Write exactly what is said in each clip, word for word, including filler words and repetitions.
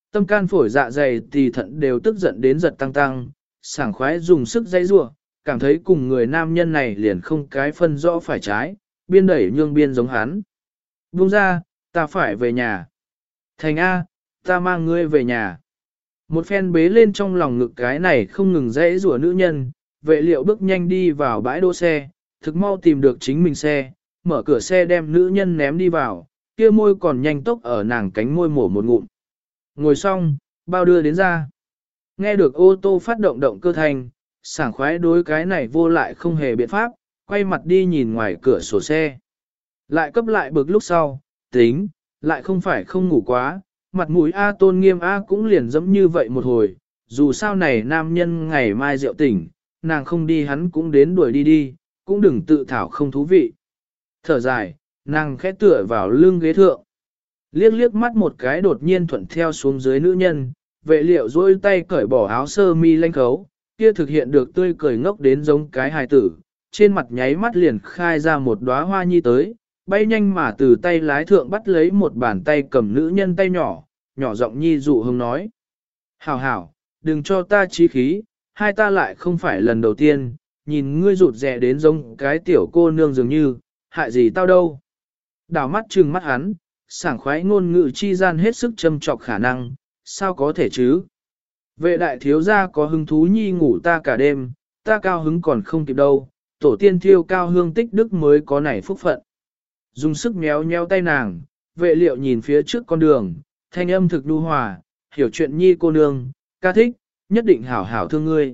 Tâm can phổi dạ dày thì thận đều tức giận đến giật tăng tăng, sảng khoái dùng sức dây rua, cảm thấy cùng người nam nhân này liền không cái phân rõ phải trái, biên đẩy nhương biên giống hắn. Buông ra, ta phải về nhà. Thành A, ta mang ngươi về nhà. Một phen bế lên trong lòng ngực cái này không ngừng dãy rủa nữ nhân, vệ liệu bước nhanh đi vào bãi đỗ xe, thực mau tìm được chính mình xe, mở cửa xe đem nữ nhân ném đi vào, kia môi còn nhanh tốc ở nàng cánh môi mổ một ngụm. Ngồi xong, bao đưa đến ra. Nghe được ô tô phát động động cơ thành, sảng khoái đối cái này vô lại không hề biện pháp, quay mặt đi nhìn ngoài cửa sổ xe. Lại cấp lại bực lúc sau, tính, lại không phải không ngủ quá, mặt mũi A tôn nghiêm A cũng liền dẫm như vậy một hồi, dù sao này nam nhân ngày mai rượu tỉnh, nàng không đi hắn cũng đến đuổi đi đi, cũng đừng tự thảo không thú vị. Thở dài, nàng khẽ tựa vào lưng ghế thượng. Liếc liếc mắt một cái đột nhiên thuận theo xuống dưới nữ nhân, vệ liệu dôi tay cởi bỏ áo sơ mi lanh khấu, kia thực hiện được tươi cười ngốc đến giống cái hài tử, trên mặt nháy mắt liền khai ra một đóa hoa nhi tới, bay nhanh mà từ tay lái thượng bắt lấy một bàn tay cầm nữ nhân tay nhỏ, nhỏ giọng nhi dụ hông nói. Hảo hảo, đừng cho ta trí khí, hai ta lại không phải lần đầu tiên, nhìn ngươi rụt rè đến giống cái tiểu cô nương dường như, hại gì tao đâu. Đảo mắt trừng mắt hắn, sảng khoái ngôn ngữ chi gian hết sức châm trọc khả năng, sao có thể chứ? Vệ đại thiếu gia có hứng thú nhi ngủ ta cả đêm, ta cao hứng còn không kịp đâu, tổ tiên thiêu cao hương tích đức mới có nảy phúc phận. Dùng sức méo nheo tay nàng, vệ liệu nhìn phía trước con đường, thanh âm thực nhu hòa, hiểu chuyện nhi cô nương, ca thích, nhất định hảo hảo thương ngươi.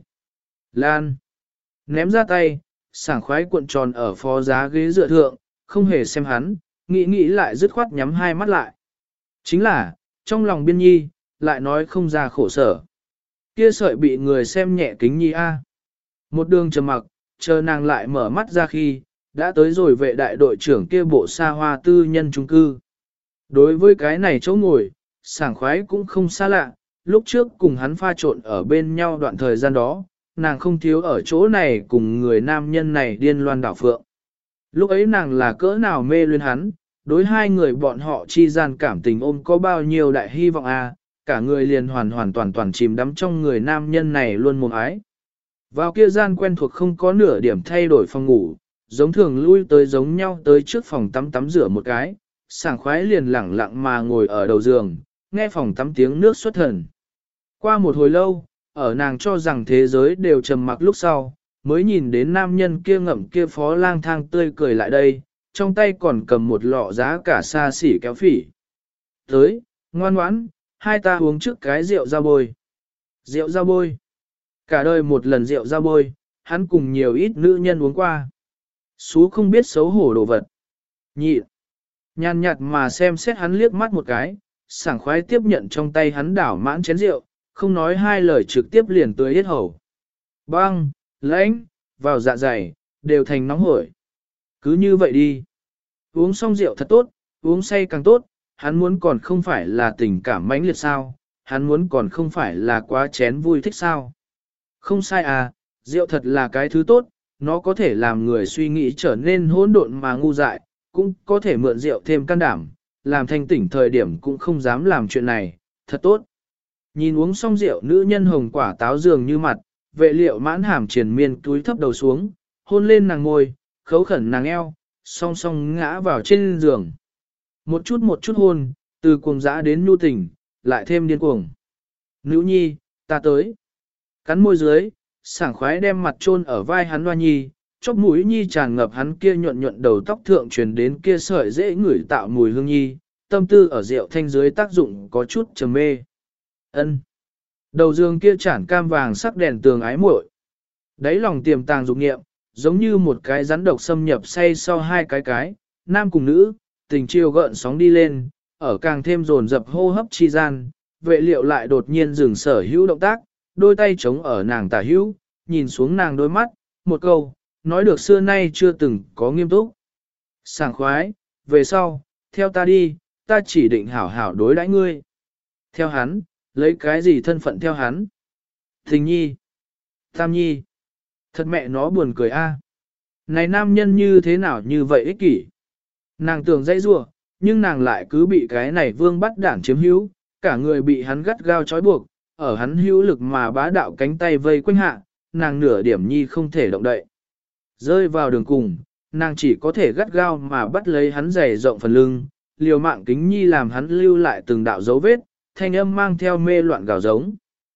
Lan. Ném ra tay, sảng khoái cuộn tròn ở phó giá ghế dựa thượng, không hề xem hắn, nghĩ nghĩ lại dứt khoát nhắm hai mắt lại. Chính là, trong lòng biên nhi, lại nói không ra khổ sở. Kia sợi bị người xem nhẹ kính nhi a. Một đường trầm mặc, chờ nàng lại mở mắt ra khi, đã tới rồi vệ đại đội trưởng kia bộ xa hoa tư nhân trung cư. Đối với cái này chỗ ngồi, sảng khoái cũng không xa lạ, lúc trước cùng hắn pha trộn ở bên nhau đoạn thời gian đó, nàng không thiếu ở chỗ này cùng người nam nhân này điên loan đảo phượng. Lúc ấy nàng là cỡ nào mê luyến hắn, đối hai người bọn họ chi gian cảm tình ôm có bao nhiêu đại hy vọng a, cả người liền hoàn hoàn toàn toàn chìm đắm trong người nam nhân này luôn mồm ái. Vào kia gian quen thuộc không có nửa điểm thay đổi phòng ngủ, giống thường lui tới giống nhau tới trước phòng tắm tắm rửa một cái, sảng khoái liền lẳng lặng mà ngồi ở đầu giường, nghe phòng tắm tiếng nước xuất thần. Qua một hồi lâu, ở nàng cho rằng thế giới đều trầm mặc lúc sau, mới nhìn đến nam nhân kia ngậm kia phó lang thang tươi cười lại đây, trong tay còn cầm một lọ giá cả xa xỉ kéo phỉ. Tới, ngoan ngoãn, hai ta uống trước cái rượu ra bôi. Rượu ra bôi. Cả đời một lần rượu ra bôi, hắn cùng nhiều ít nữ nhân uống qua. Sú không biết xấu hổ đồ vật. Nhị. Nhàn nhạt mà xem xét hắn liếc mắt một cái, sảng khoái tiếp nhận trong tay hắn đảo mãn chén rượu, không nói hai lời trực tiếp liền tưới hết hầu. Băng, lãnh, vào dạ dày, đều thành nóng hổi. Cứ như vậy đi. Uống xong rượu thật tốt, uống say càng tốt, hắn muốn còn không phải là tình cảm mãnh liệt sao, hắn muốn còn không phải là quá chén vui thích sao. Không sai à, rượu thật là cái thứ tốt, nó có thể làm người suy nghĩ trở nên hỗn độn mà ngu dại, cũng có thể mượn rượu thêm can đảm, làm thanh tỉnh thời điểm cũng không dám làm chuyện này, thật tốt. Nhìn uống xong rượu nữ nhân hồng quả táo dường như mặt, vệ liệu mãn hàm triền miên túi thấp đầu xuống, hôn lên nàng ngồi, khấu khẩn nàng eo, song song ngã vào trên giường. Một chút một chút hôn, từ cuồng dã đến nhu tình, lại thêm điên cuồng. Nữ nhi, ta tới. Cắn môi dưới, sảng khoái đem mặt chôn ở vai hắn Hoa Nhi, chóp mũi Nhi tràn ngập hắn kia nhuận nhuận đầu tóc thượng truyền đến kia sợi dễ ngửi tạo mùi hương Nhi, tâm tư ở rượu thanh dưới tác dụng có chút trầm mê. Ân. Đầu giường kia chản cam vàng sắc đèn tường ái muội. Đáy lòng tiềm tàng dục nghiệm, giống như một cái rắn độc xâm nhập say sau hai cái cái, nam cùng nữ, tình chiều gợn sóng đi lên, ở càng thêm dồn dập hô hấp chi gian, vệ liệu lại đột nhiên dừng sở hữu động tác, đôi tay chống ở nàng tả hữu, nhìn xuống nàng đôi mắt, một câu, nói được xưa nay chưa từng có nghiêm túc. Sảng khoái, về sau, theo ta đi, ta chỉ định hảo hảo đối đãi ngươi. Theo hắn, lấy cái gì thân phận theo hắn? Thình nhi, tam nhi, thật mẹ nó buồn cười a. Này nam nhân như thế nào như vậy ích kỷ? Nàng tưởng dãy rủa, nhưng nàng lại cứ bị cái này vương bắt đảng chiếm hữu, cả người bị hắn gắt gao trói buộc, ở hắn hữu lực mà bá đạo cánh tay vây quanh hạ, nàng nửa điểm nhi không thể động đậy. Rơi vào đường cùng, nàng chỉ có thể gắt gao mà bắt lấy hắn giày rộng phần lưng, liều mạng kính nhi làm hắn lưu lại từng đạo dấu vết, thanh âm mang theo mê loạn gào giống.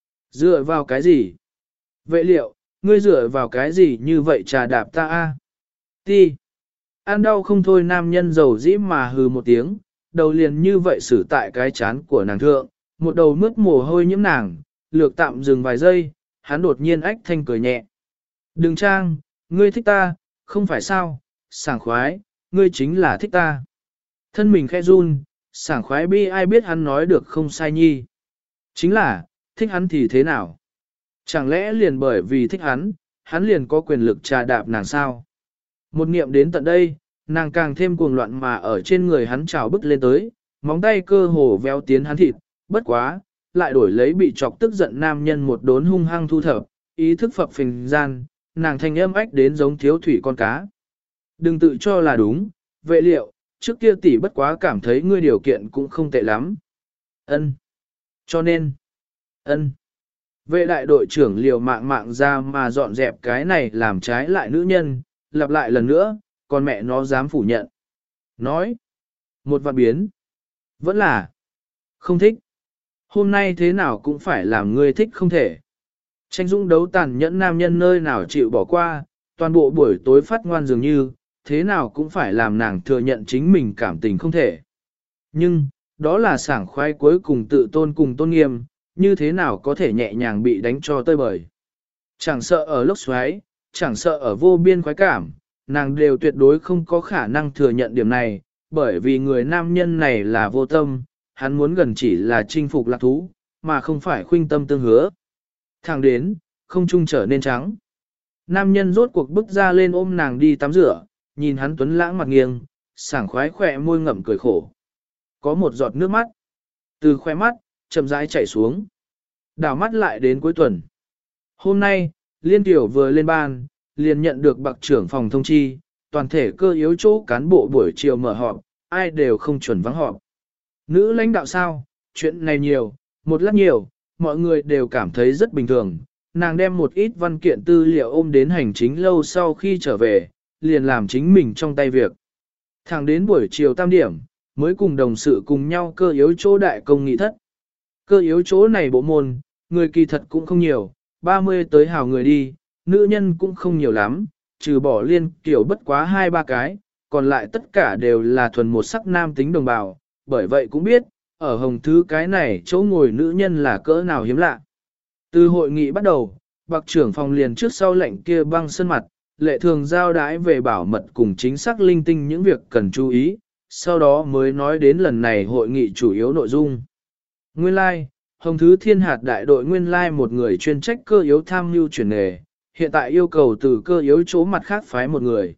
Dựa vào cái gì? Vệ liệu, ngươi dựa vào cái gì như vậy trà đạp ta a? Ti. Ăn đau không thôi nam nhân dầu dĩ mà hừ một tiếng, đầu liền như vậy xử tại cái chán của nàng thượng, một đầu mướt mồ hôi nhiễm nàng, lược tạm dừng vài giây, hắn đột nhiên ách thanh cười nhẹ. Đừng trang, ngươi thích ta, không phải sao, sảng khoái, ngươi chính là thích ta. Thân mình khẽ run, sảng khoái bi ai biết hắn nói được không sai nhi. Chính là, thích hắn thì thế nào? Chẳng lẽ liền bởi vì thích hắn, hắn liền có quyền lực trà đạp nàng sao? Một niệm đến tận đây, nàng càng thêm cuồng loạn mà ở trên người hắn trào bức lên tới, móng tay cơ hồ véo tiến hắn thịt, bất quá, lại đổi lấy bị chọc tức giận nam nhân một đốn hung hăng thu thập, ý thức phập phình gian, nàng thanh âm ách đến giống thiếu thủy con cá. Đừng tự cho là đúng, vệ liệu, trước kia tỷ bất quá cảm thấy ngươi điều kiện cũng không tệ lắm. Ân. Cho nên, ân. Vệ đại đội trưởng liều mạng mạng ra mà dọn dẹp cái này làm trái lại nữ nhân, lặp lại lần nữa, còn mẹ nó dám phủ nhận. Nói, một vạn biến, vẫn là, không thích. Hôm nay thế nào cũng phải làm ngươi thích không thể. Tranh dũng đấu tàn nhẫn nam nhân nơi nào chịu bỏ qua, toàn bộ buổi tối phát ngoan dường như, thế nào cũng phải làm nàng thừa nhận chính mình cảm tình không thể. Nhưng, đó là sảng khoái cuối cùng tự tôn cùng tôn nghiêm, như thế nào có thể nhẹ nhàng bị đánh cho tơi bời. Chẳng sợ ở lốc xoáy, chẳng sợ ở vô biên khoái cảm, nàng đều tuyệt đối không có khả năng thừa nhận điểm này, bởi vì người nam nhân này là vô tâm, hắn muốn gần chỉ là chinh phục lạc thú, mà không phải khuynh tâm tương hứa. Thẳng đến, không trung trở nên trắng. Nam nhân rốt cuộc bức ra lên ôm nàng đi tắm rửa, nhìn hắn tuấn lãng mặt nghiêng, sảng khoái khỏe môi ngậm cười khổ. Có một giọt nước mắt, từ khoe mắt, chậm rãi chảy xuống. Đảo mắt lại đến cuối tuần. Hôm nay, Liên Tiểu vừa lên ban, liền nhận được bậc trưởng phòng thông chi, toàn thể cơ yếu chỗ cán bộ buổi chiều mở họp, ai đều không chuẩn vắng họp. Nữ lãnh đạo sao, chuyện này nhiều, một lát nhiều, mọi người đều cảm thấy rất bình thường. Nàng đem một ít văn kiện tư liệu ôm đến hành chính lâu sau khi trở về, liền làm chính mình trong tay việc. Thẳng đến buổi chiều tam điểm, mới cùng đồng sự cùng nhau cơ yếu chỗ đại công nghị thất. Cơ yếu chỗ này bộ môn, người kỳ thật cũng không nhiều, ba mươi tới hào người đi, nữ nhân cũng không nhiều lắm, trừ bỏ Liên Kiểu bất quá hai ba cái, còn lại tất cả đều là thuần một sắc nam tính đồng bào, bởi vậy cũng biết, ở hồng thứ cái này chỗ ngồi nữ nhân là cỡ nào hiếm lạ. Từ hội nghị bắt đầu, bậc trưởng phòng liền trước sau lệnh kia băng sân mặt, lệ thường giao đái về bảo mật cùng chính xác linh tinh những việc cần chú ý, sau đó mới nói đến lần này hội nghị chủ yếu nội dung. Nguyên lai, like, Hồng Thứ Thiên hạt đại đội nguyên lai like một người chuyên trách cơ yếu tham mưu chuyển nghề, hiện tại yêu cầu từ cơ yếu chỗ mặt khác phái một người.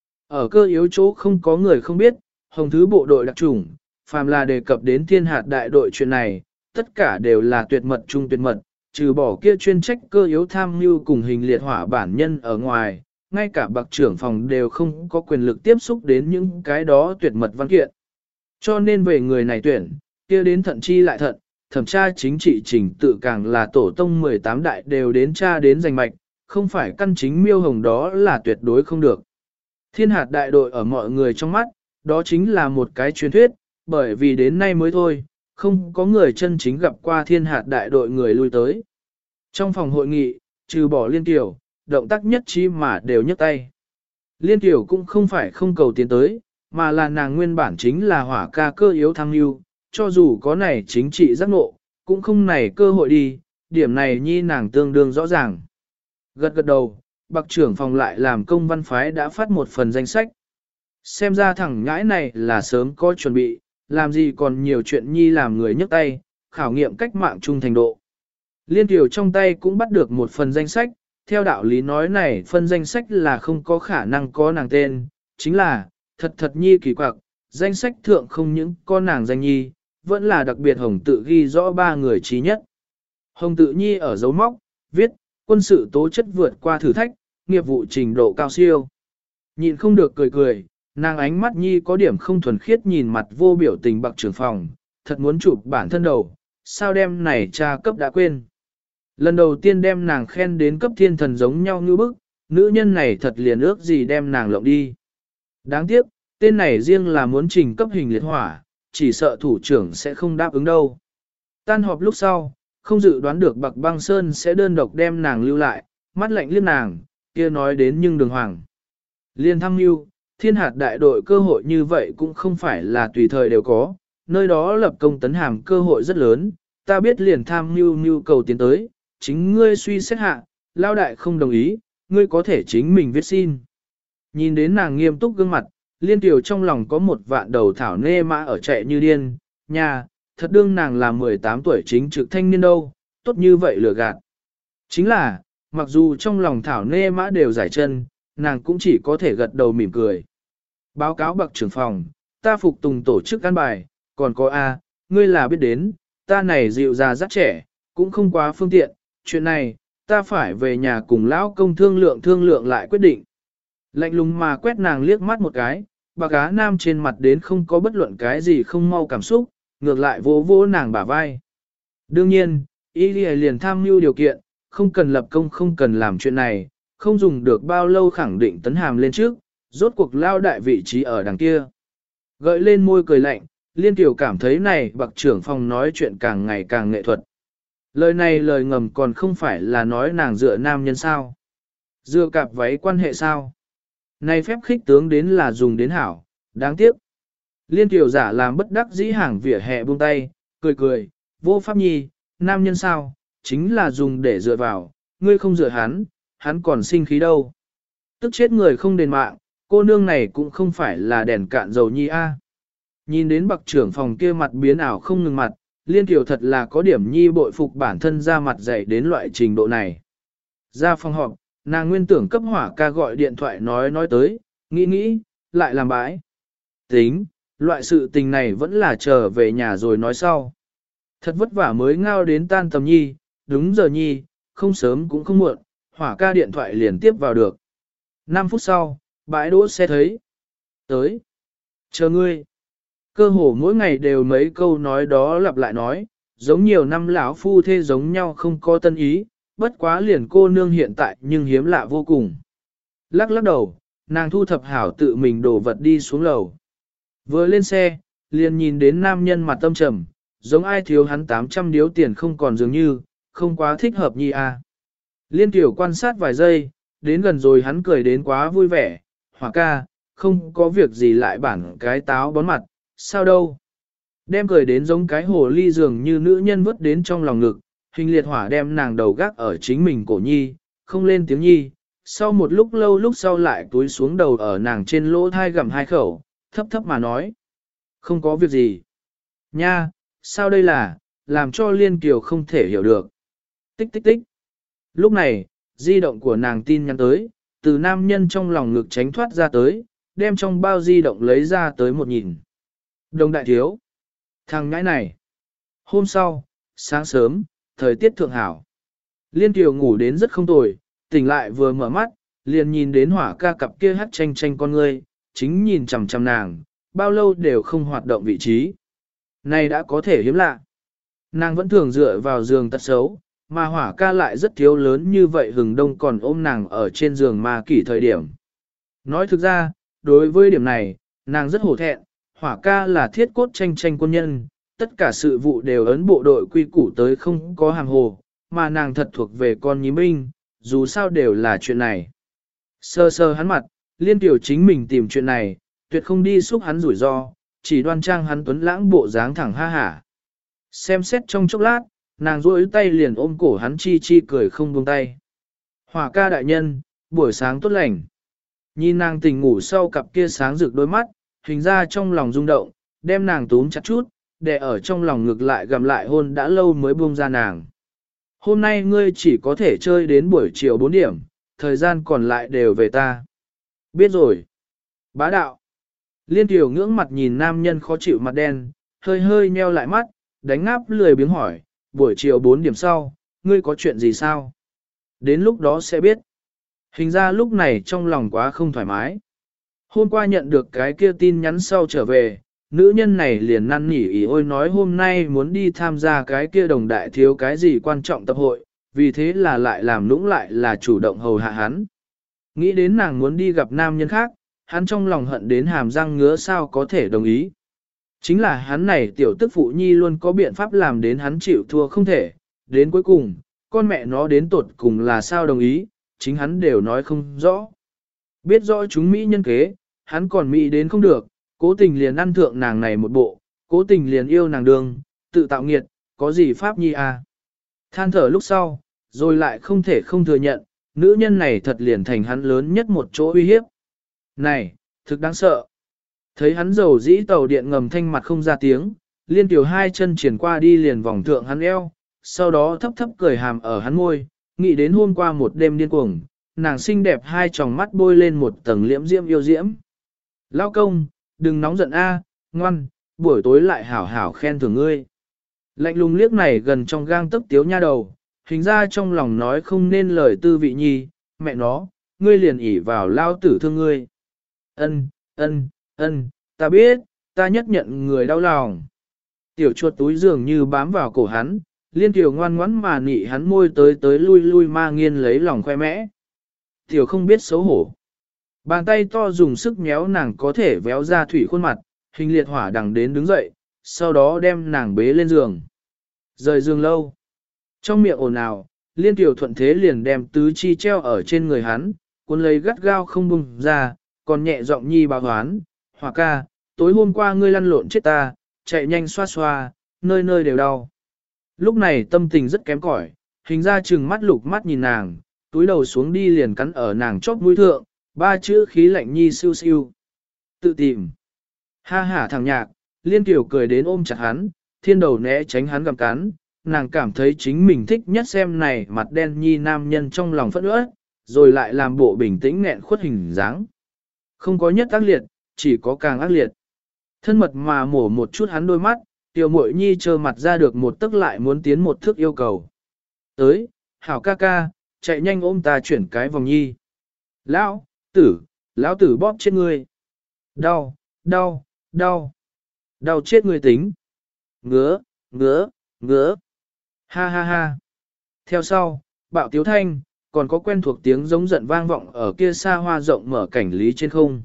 Ở cơ yếu chỗ không có người không biết, Hồng Thứ bộ đội đặc chủng, phàm là đề cập đến thiên hạt đại đội chuyện này, tất cả đều là tuyệt mật trung tuyệt mật, trừ bỏ kia chuyên trách cơ yếu tham mưu cùng hình liệt hỏa bản nhân ở ngoài, ngay cả bậc trưởng phòng đều không có quyền lực tiếp xúc đến những cái đó tuyệt mật văn kiện. Cho nên về người này tuyển, kia đến thận chi lại thận, thẩm tra chính trị trình tự càng là tổ tông mười tám đại đều đến tra đến giành mạch, không phải căn chính miêu hồng đó là tuyệt đối không được. Thiên hạt đại đội ở mọi người trong mắt, đó chính là một cái truyền thuyết, bởi vì đến nay mới thôi, không có người chân chính gặp qua thiên hạt đại đội người lui tới. Trong phòng hội nghị, trừ bỏ Liên Tiểu, động tác nhất trí mà đều nhấc tay. Liên Tiểu cũng không phải không cầu tiến tới, mà là nàng nguyên bản chính là hỏa ca cơ yếu tham mưu, cho dù có này chính trị giác ngộ, cũng không này cơ hội đi, điểm này nhi nàng tương đương rõ ràng. Gật gật đầu, bậc trưởng phòng lại làm công văn phái đã phát một phần danh sách. Xem ra thằng ngãi này là sớm có chuẩn bị, làm gì còn nhiều chuyện nhi làm người nhấc tay, khảo nghiệm cách mạng trung thành độ. Liên Tiểu trong tay cũng bắt được một phần danh sách, theo đạo lý nói này phân danh sách là không có khả năng có nàng tên, chính là, thật thật nhi kỳ quặc, danh sách thượng không những có nàng danh nhi, vẫn là đặc biệt Hồng tự ghi rõ ba người trí nhất. Hồng tự nhi ở dấu móc, viết, quân sự tố chất vượt qua thử thách, nghiệp vụ trình độ cao siêu. Nhịn không được cười cười, nàng ánh mắt nhi có điểm không thuần khiết nhìn mặt vô biểu tình bậc trưởng phòng, thật muốn chụp bản thân đầu, sao đem này cha cấp đã quên. Lần đầu tiên đem nàng khen đến cấp thiên thần giống nhau như bức, nữ nhân này thật liền ước gì đem nàng lộng đi. Đáng tiếc, tên này riêng là muốn trình cấp hình liệt hỏa, chỉ sợ thủ trưởng sẽ không đáp ứng đâu. Tan họp lúc sau, không dự đoán được Bạc Băng Sơn sẽ đơn độc đem nàng lưu lại, mắt lạnh liếc nàng, kia nói đến nhưng đường hoàng. Liên thăng mưu, thiên hạt đại đội cơ hội như vậy cũng không phải là tùy thời đều có, nơi đó lập công tấn hàm cơ hội rất lớn, ta biết liền tham mưu mưu cầu tiến tới, chính ngươi suy xét hạ, lao đại không đồng ý, ngươi có thể chính mình viết xin. Nhìn đến nàng nghiêm túc gương mặt, liên tiểu trong lòng có một vạn đầu thảo nê mã ở chạy như điên, nhà, thật đương nàng là mười tám tuổi chính trực thanh niên đâu, tốt như vậy lừa gạt. Chính là, mặc dù trong lòng thảo nê mã đều giải chân, nàng cũng chỉ có thể gật đầu mỉm cười. Báo cáo bậc trưởng phòng, ta phục tùng tổ chức căn bài, còn có A, ngươi là biết đến, ta này dịu già rất trẻ, cũng không quá phương tiện, chuyện này, ta phải về nhà cùng lão công thương lượng thương lượng lại quyết định. Lạnh lùng mà quét nàng liếc mắt một cái, bà cá nam trên mặt đến không có bất luận cái gì không mau cảm xúc, ngược lại vỗ vỗ nàng bả vai. Đương nhiên, y liền tham mưu điều kiện, không cần lập công không cần làm chuyện này, không dùng được bao lâu khẳng định tấn hàm lên trước, rốt cuộc lao đại vị trí ở đằng kia. Gợi lên môi cười lạnh, liên tiểu cảm thấy này bậc trưởng phòng nói chuyện càng ngày càng nghệ thuật. Lời này lời ngầm còn không phải là nói nàng dựa nam nhân sao. Dựa cặp váy quan hệ sao. Này phép khích tướng đến là dùng đến hảo, đáng tiếc. Liên tiểu giả làm bất đắc dĩ hàng vỉa hè buông tay, cười cười, vô pháp nhi, nam nhân sao, chính là dùng để dựa vào, ngươi không dựa hắn, hắn còn sinh khí đâu. Tức chết người không đền mạng, cô nương này cũng không phải là đèn cạn dầu nhi a. Nhìn đến bậc trưởng phòng kia mặt biến ảo không ngừng mặt, liên tiểu thật là có điểm nhi bội phục bản thân ra mặt dạy đến loại trình độ này. Ra phòng họp, nàng nguyên tưởng cấp hỏa ca gọi điện thoại nói nói tới, nghĩ nghĩ, lại làm bãi. Tính, loại sự tình này vẫn là chờ về nhà rồi nói sau. Thật vất vả mới ngao đến tan tầm nhi, đúng giờ nhi, không sớm cũng không muộn, hỏa ca điện thoại liền tiếp vào được. năm phút sau, bãi đỗ xe thấy. Tới. Chờ ngươi. Cơ hồ mỗi ngày đều mấy câu nói đó lặp lại nói, giống nhiều năm lão phu thê giống nhau không có tân ý, bất quá liền cô nương hiện tại nhưng hiếm lạ vô cùng. Lắc lắc đầu, nàng thu thập hảo tự mình đổ vật đi xuống lầu. Vừa lên xe, liền nhìn đến nam nhân mặt tâm trầm, giống ai thiếu hắn tám trăm điếu tiền không còn dường như, không quá thích hợp nhi à. Liên tiểu quan sát vài giây, đến gần rồi hắn cười đến quá vui vẻ, hỏa ca, không có việc gì lại bản cái táo bón mặt, sao đâu. Đem cười đến giống cái hồ ly dường như nữ nhân vứt đến trong lòng ngực, hình liệt hỏa đem nàng đầu gác ở chính mình cổ nhi, không lên tiếng nhi, sau một lúc lâu lúc sau lại túi xuống đầu ở nàng trên lỗ thai gặm hai khẩu, thấp thấp mà nói. Không có việc gì. Nha, sao đây là, làm cho Liên Kiều không thể hiểu được. Tích tích tích. Lúc này, di động của nàng tin nhắn tới, từ nam nhân trong lòng ngực tránh thoát ra tới, đem trong bao di động lấy ra tới một nhìn. Đồng đại thiếu. Thằng ngãi này. Hôm sau, sáng sớm, thời tiết thượng hảo. Liên Kiều ngủ đến rất không tồi, tỉnh lại vừa mở mắt, liền nhìn đến hỏa ca cặp kia hắt tranh tranh con ngươi, chính nhìn chằm chằm nàng, bao lâu đều không hoạt động vị trí. Này đã có thể hiếm lạ. Nàng vẫn thường dựa vào giường tật xấu, mà hỏa ca lại rất thiếu lớn như vậy hừng đông còn ôm nàng ở trên giường mà kỷ thời điểm. Nói thực ra, đối với điểm này, nàng rất hổ thẹn, hỏa ca là thiết cốt tranh tranh quân nhân, tất cả sự vụ đều ấn bộ đội quy củ tới không có hàng hồ, mà nàng thật thuộc về con nhí minh, dù sao đều là chuyện này. Sơ sơ hắn mặt, Liên Tiểu chính mình tìm chuyện này, tuyệt không đi xúc hắn rủi ro, chỉ đoan trang hắn tuấn lãng bộ dáng thẳng ha hả. Xem xét trong chốc lát, nàng duỗi tay liền ôm cổ hắn chi chi cười không buông tay. Hỏa ca đại nhân, buổi sáng tốt lành. Nhìn nàng tỉnh ngủ sau cặp kia sáng rực đôi mắt, hình ra trong lòng rung động, đem nàng túm chặt chút, để ở trong lòng ngực lại gặm lại hôn đã lâu mới buông ra nàng. Hôm nay ngươi chỉ có thể chơi đến buổi chiều bốn điểm, thời gian còn lại đều về ta. Biết rồi. Bá đạo. Liên Tiểu ngưỡng mặt nhìn nam nhân khó chịu mặt đen, hơi hơi nheo lại mắt, đánh ngáp lười biếng hỏi, buổi chiều bốn điểm sau, ngươi có chuyện gì sao? Đến lúc đó sẽ biết. Hình ra lúc này trong lòng quá không thoải mái. Hôm qua nhận được cái kia tin nhắn sau trở về, nữ nhân này liền năn nỉ ý ôi nói hôm nay muốn đi tham gia cái kia đồng đại thiếu cái gì quan trọng tập hội, vì thế là lại làm nũng lại là chủ động hầu hạ hắn. Nghĩ đến nàng muốn đi gặp nam nhân khác, hắn trong lòng hận đến hàm răng ngứa sao có thể đồng ý. Chính là hắn này tiểu tức phụ nhi luôn có biện pháp làm đến hắn chịu thua không thể, đến cuối cùng, con mẹ nó đến tột cùng là sao đồng ý, chính hắn đều nói không rõ. Biết rõ chúng Mỹ nhân kế, hắn còn Mỹ đến không được, cố tình liền ăn thượng nàng này một bộ, cố tình liền yêu nàng đường, tự tạo nghiệt, có gì pháp nhi à. Than thở lúc sau, rồi lại không thể không thừa nhận, nữ nhân này thật liền thành hắn lớn nhất một chỗ uy hiếp. Này, thực đáng sợ. Thấy hắn dầu dĩ tàu điện ngầm thanh mặt không ra tiếng, liên tiểu hai chân triển qua đi liền vòng thượng hắn eo, sau đó thấp thấp cười hàm ở hắn môi, nghĩ đến hôm qua một đêm điên cuồng, nàng xinh đẹp hai tròng mắt bôi lên một tầng liễm diễm yêu diễm. Lao công, đừng nóng giận a, ngoan, buổi tối lại hảo hảo khen thưởng ngươi. Lạnh lùng liếc này gần trong gang tấc tiếu nha đầu, hình ra trong lòng nói không nên lời tư vị nhi, mẹ nó, ngươi liền ỉ vào lao tử thương ngươi. Ân, ân, ân, ta biết, ta nhất nhận người đau lòng. Tiểu chuột túi dường như bám vào cổ hắn, liên tiểu ngoan ngoãn mà nị hắn môi tới tới lui lui ma nghiên lấy lòng khoe mẽ. Tiểu không biết xấu hổ. Bàn tay to dùng sức méo nàng có thể véo ra thủy khuôn mặt, hình liệt hỏa đằng đến đứng dậy, sau đó đem nàng bế lên giường. Rời giường lâu. Trong miệng ồn ào, liên tiểu thuận thế liền đem tứ chi treo ở trên người hắn, cuốn lấy gắt gao không bung ra, còn nhẹ giọng nhi báo hoán, hỏa ca, tối hôm qua ngươi lăn lộn chết ta, chạy nhanh xoa xoa, nơi nơi đều đau. Lúc này tâm tình rất kém cỏi, hình ra chừng mắt lục mắt nhìn nàng, túi đầu xuống đi liền cắn ở nàng chóp mũi thượng, ba chữ khí lạnh nhi siêu siêu. Tự tìm. Ha ha thằng nhạc, liên tiểu cười đến ôm chặt hắn, thiên đầu né tránh hắn gặm cắn, nàng cảm thấy chính mình thích nhất xem này mặt đen nhi nam nhân trong lòng phẫn uất, rồi lại làm bộ bình tĩnh nghẹn khuất hình dáng. Không có nhất ác liệt, chỉ có càng ác liệt. Thân mật mà mổ một chút hắn đôi mắt, tiểu muội nhi trơ mặt ra được một tức lại muốn tiến một thước yêu cầu. Tới, hảo ca ca, chạy nhanh ôm ta chuyển cái vòng nhi. Lão, tử, lão tử bóp chết ngươi. Đau, đau, đau. Đau chết ngươi tính. Ngứa, ngứa, ngứa. Ha ha ha. Theo sau, bạo tiếu thanh, còn có quen thuộc tiếng giống giận vang vọng ở kia xa hoa rộng mở cảnh lý trên không.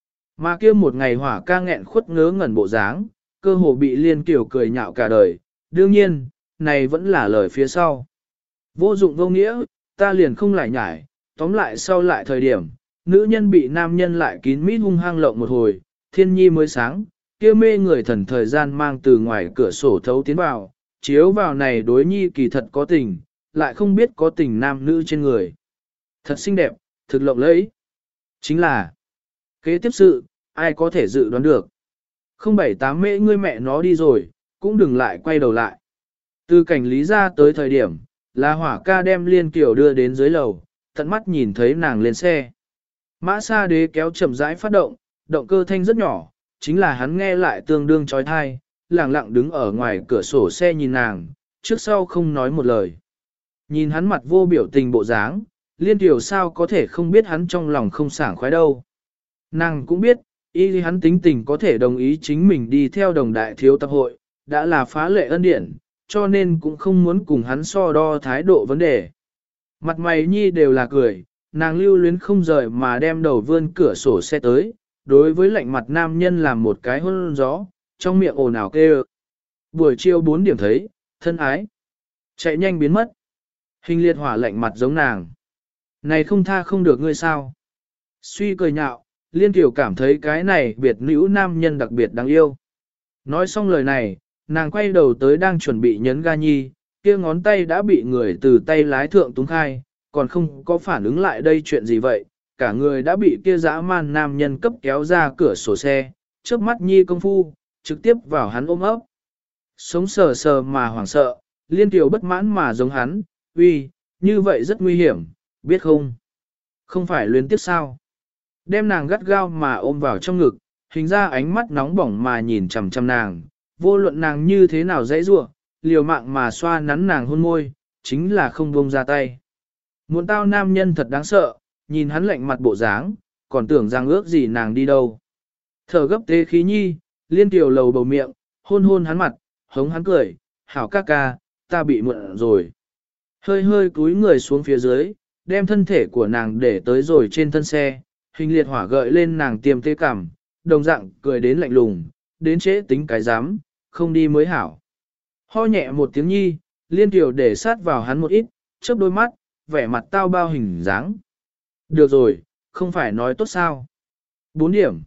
Mà kia một ngày hỏa ca nghẹn khuất ngớ ngẩn bộ dáng, cơ hồ bị liên kiểu cười nhạo cả đời. Đương nhiên, này vẫn là lời phía sau. Vô dụng vô nghĩa, ta liền không lại nhải, tóm lại sau lại thời điểm, nữ nhân bị nam nhân lại kín mít hung hăng lộng một hồi, thiên nhi mới sáng, kia mê người thần thời gian mang từ ngoài cửa sổ thấu tiến vào, chiếu vào này đối nhi kỳ thật có tình, lại không biết có tình nam nữ trên người. Thật xinh đẹp, thực lộng lẫy. Chính là, kế tiếp sự, ai có thể dự đoán được. Không bảy tám mễ ngươi mẹ nó đi rồi, cũng đừng lại quay đầu lại. Từ cảnh lý ra tới thời điểm, là hỏa ca đem liên kiểu đưa đến dưới lầu, tận mắt nhìn thấy nàng lên xe. Mã sa đế kéo chậm rãi phát động, động cơ thanh rất nhỏ, chính là hắn nghe lại tương đương trói thai, lặng lặng đứng ở ngoài cửa sổ xe nhìn nàng, trước sau không nói một lời. Nhìn hắn mặt vô biểu tình bộ dáng, liên tiểu sao có thể không biết hắn trong lòng không sảng khoái đâu. Nàng cũng biết, y hắn tính tình có thể đồng ý chính mình đi theo đồng đại thiếu tập hội, đã là phá lệ ân điển, cho nên cũng không muốn cùng hắn so đo thái độ vấn đề. Mặt mày nhi đều là cười, nàng lưu luyến không rời mà đem đầu vươn cửa sổ xe tới, đối với lạnh mặt nam nhân làm một cái hôn gió, trong miệng ồn ào kêu. Buổi chiều bốn điểm thấy, thân ái, chạy nhanh biến mất. Hình liệt hỏa lạnh mặt giống nàng. Này không tha không được ngươi sao. Suy cười nhạo, liên tiểu cảm thấy cái này biệt nữ nam nhân đặc biệt đáng yêu. Nói xong lời này, nàng quay đầu tới đang chuẩn bị nhấn ga nhi, kia ngón tay đã bị người từ tay lái thượng túng khai, còn không có phản ứng lại đây chuyện gì vậy, cả người đã bị kia dã man nam nhân cấp kéo ra cửa sổ xe, trước mắt nhi công phu, trực tiếp vào hắn ôm ấp. Sống sờ sờ mà hoảng sợ, liên tiểu bất mãn mà giống hắn, uy, như vậy rất nguy hiểm, biết không? Không phải luyến tiếp sao? Đem nàng gắt gao mà ôm vào trong ngực, hình ra ánh mắt nóng bỏng mà nhìn chằm chằm nàng, vô luận nàng như thế nào dãy rủa, liều mạng mà xoa nắn nàng hôn môi, chính là không buông ra tay. Muốn tao nam nhân thật đáng sợ, nhìn hắn lạnh mặt bộ dáng, còn tưởng rằng ước gì nàng đi đâu. Thở gấp tế khí nhi, Liên Tiểu lầu bầu miệng, hôn hôn hắn mặt, hống hắn cười, hảo ca ca, ta bị mượn rồi. Hơi hơi cúi người xuống phía dưới, đem thân thể của nàng để tới rồi trên thân xe, hình liệt hỏa gợi lên nàng tiềm tê cảm, đồng dạng cười đến lạnh lùng, đến trễ tính cái dám, không đi mới hảo. Ho nhẹ một tiếng nhi, Liên Tiểu để sát vào hắn một ít, chớp đôi mắt, vẻ mặt tao bao hình dáng. Được rồi, không phải nói tốt sao. Bốn điểm.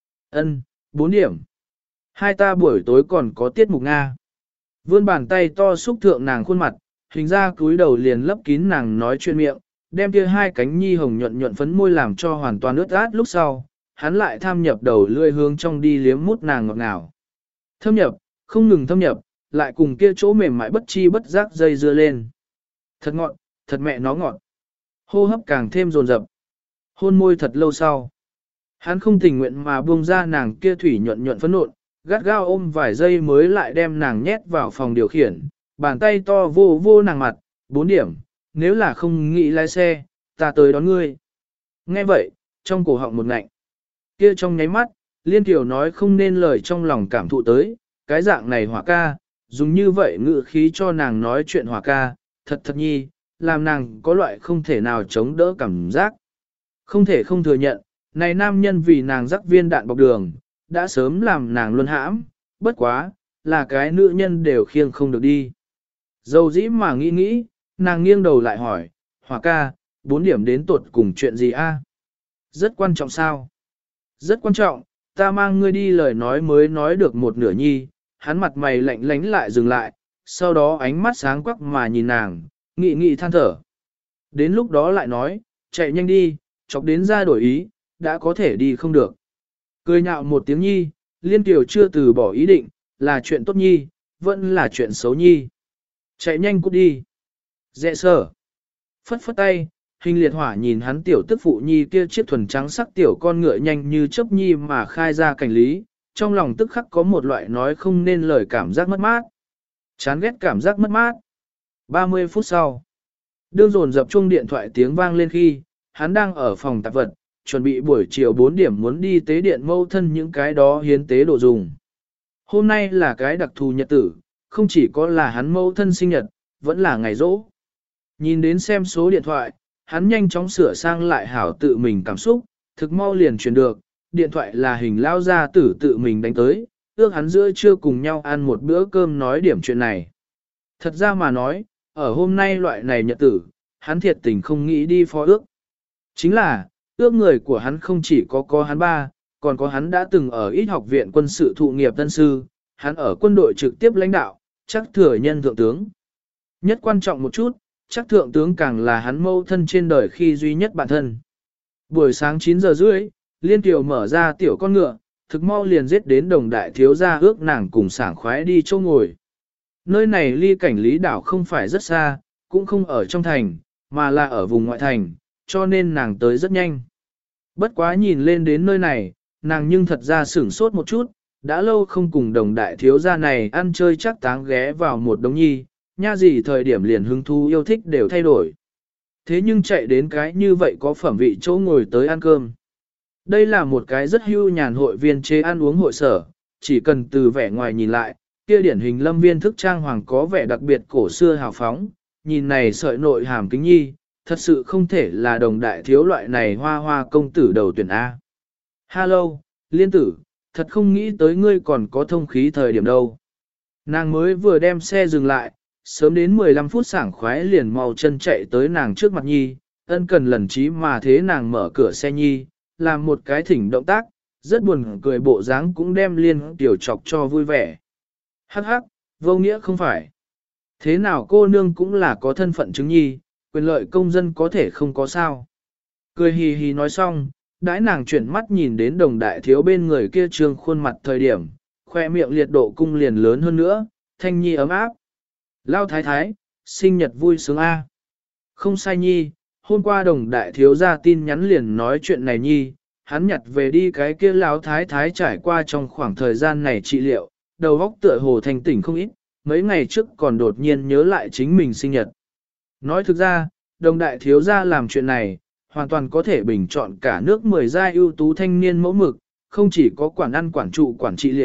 Ân, bốn điểm. Hai ta buổi tối còn có tiết mục Nga. Vươn bàn tay to xúc thượng nàng khuôn mặt, hình ra cúi đầu liền lấp kín nàng nói chuyện miệng, đem kia hai cánh nhi hồng nhuận nhuận phấn môi làm cho hoàn toàn ướt át lúc sau, hắn lại tham nhập đầu lươi hướng trong đi liếm mút nàng ngọt ngào. Thâm nhập, không ngừng thâm nhập, lại cùng kia chỗ mềm mại bất chi bất giác dây dưa lên. Thật ngọt, thật mẹ nó ngọt. Hô hấp càng thêm dồn dập. Hôn môi thật lâu sau. Hắn không tình nguyện mà buông ra nàng kia thủy nhuận nhuận phấn nộn, gắt gao ôm vài giây mới lại đem nàng nhét vào phòng điều khiển, bàn tay to vô vô nàng mặt, bốn điểm, nếu là không nghĩ lái xe, ta tới đón ngươi. Nghe vậy, trong cổ họng một ngạnh, kia trong nháy mắt, Liên Tiểu nói không nên lời trong lòng cảm thụ tới, cái dạng này hỏa ca, dùng như vậy ngự khí cho nàng nói chuyện hỏa ca, thật thật nhi, làm nàng có loại không thể nào chống đỡ cảm giác. Không thể không thừa nhận, này nam nhân vì nàng rắc viên đạn bọc đường, đã sớm làm nàng luân hãm, bất quá, là cái nữ nhân đều khiêng không được đi. Dầu dĩ mà nghĩ nghĩ, nàng nghiêng đầu lại hỏi, hỏa ca, bốn điểm đến tuột cùng chuyện gì a? Rất quan trọng sao? Rất quan trọng, ta mang ngươi đi lời nói mới nói được một nửa nhi, hắn mặt mày lạnh lánh lại dừng lại, sau đó ánh mắt sáng quắc mà nhìn nàng, nghị nghị than thở. Đến lúc đó lại nói, chạy nhanh đi, chọc đến ra đổi ý, đã có thể đi không được. Cười nhạo một tiếng nhi, Liên Tiểu chưa từ bỏ ý định, là chuyện tốt nhi, vẫn là chuyện xấu nhi. Chạy nhanh cút đi. Dẹ sở. Phất phất tay, hình liệt hỏa nhìn hắn tiểu tức phụ nhi kia chiếc thuần trắng sắc tiểu con ngựa nhanh như chớp nhi mà khai ra cảnh lý, trong lòng tức khắc có một loại nói không nên lời cảm giác mất mát. Chán ghét cảm giác mất mát. ba mươi phút sau, đương dồn dập chuông điện thoại tiếng vang lên khi, hắn đang ở phòng tạp vật, chuẩn bị buổi chiều bốn điểm muốn đi tế điện mâu thân những cái đó hiến tế đồ dùng. Hôm nay là cái đặc thù nhật tử, không chỉ có là hắn mâu thân sinh nhật, vẫn là ngày rỗ. Nhìn đến xem số điện thoại, hắn nhanh chóng sửa sang lại hảo tự mình cảm xúc, thực mau liền truyền được, điện thoại là hình lao gia tử tự mình đánh tới, ước hắn giữa trưa cùng nhau ăn một bữa cơm nói điểm chuyện này. Thật ra mà nói, ở hôm nay loại này nhật tử, hắn thiệt tình không nghĩ đi phó ước. Chính là, ước người của hắn không chỉ có có hắn ba, còn có hắn đã từng ở ít học viện quân sự thụ nghiệp tân sư, hắn ở quân đội trực tiếp lãnh đạo, chắc thừa nhân thượng tướng. Nhất quan trọng một chút, chắc thượng tướng càng là hắn mâu thân trên đời khi duy nhất bản thân. Buổi sáng chín giờ rưỡi, Liên Tiểu mở ra tiểu con ngựa, thực mau liền giết đến đồng đại thiếu gia ước nàng cùng sảng khoái đi chỗ ngồi. Nơi này ly cảnh lý đảo không phải rất xa, cũng không ở trong thành, mà là ở vùng ngoại thành, cho nên nàng tới rất nhanh. Bất quá nhìn lên đến nơi này, nàng nhưng thật ra sửng sốt một chút, đã lâu không cùng đồng đại thiếu gia này ăn chơi chắc táng ghé vào một đống nhi, nha gì thời điểm liền hứng thú yêu thích đều thay đổi. Thế nhưng chạy đến cái như vậy có phẩm vị chỗ ngồi tới ăn cơm. Đây là một cái rất hưu nhàn hội viên chế ăn uống hội sở, chỉ cần từ vẻ ngoài nhìn lại, kia điển hình lâm viên thức trang hoàng có vẻ đặc biệt cổ xưa hào phóng, nhìn này sợi nội hàm kính nhi, thật sự không thể là đồng đại thiếu loại này hoa hoa công tử đầu tuyển A. Hello, Liên tử, thật không nghĩ tới ngươi còn có thông khí thời điểm đâu. Nàng mới vừa đem xe dừng lại, sớm đến mười lăm phút sảng khoái liền mau chân chạy tới nàng trước mặt nhi, ân cần lần trí mà thế nàng mở cửa xe nhi, làm một cái thỉnh động tác, rất buồn cười bộ dáng cũng đem Liên tiểu chọc cho vui vẻ. Hắc hắc, vô nghĩa không phải. Thế nào cô nương cũng là có thân phận chứng nhi, quyền lợi công dân có thể không có sao. Cười hì hì nói xong, đãi nàng chuyển mắt nhìn đến đồng đại thiếu bên người kia trương khuôn mặt thời điểm, khoe miệng liệt độ cung liền lớn hơn nữa, thanh nhi ấm áp. Lao thái thái, sinh nhật vui sướng A. Không sai nhi, hôm qua đồng đại thiếu ra tin nhắn liền nói chuyện này nhi, hắn nhặt về đi cái kia lão thái thái trải qua trong khoảng thời gian này trị liệu, đầu óc tựa hồ thành tỉnh không ít, mấy ngày trước còn đột nhiên nhớ lại chính mình sinh nhật. Nói thực ra, đồng đại thiếu gia làm chuyện này, hoàn toàn có thể bình chọn cả nước mười giai ưu tú thanh niên mẫu mực, không chỉ có quản ăn quản trụ quản trị liệu,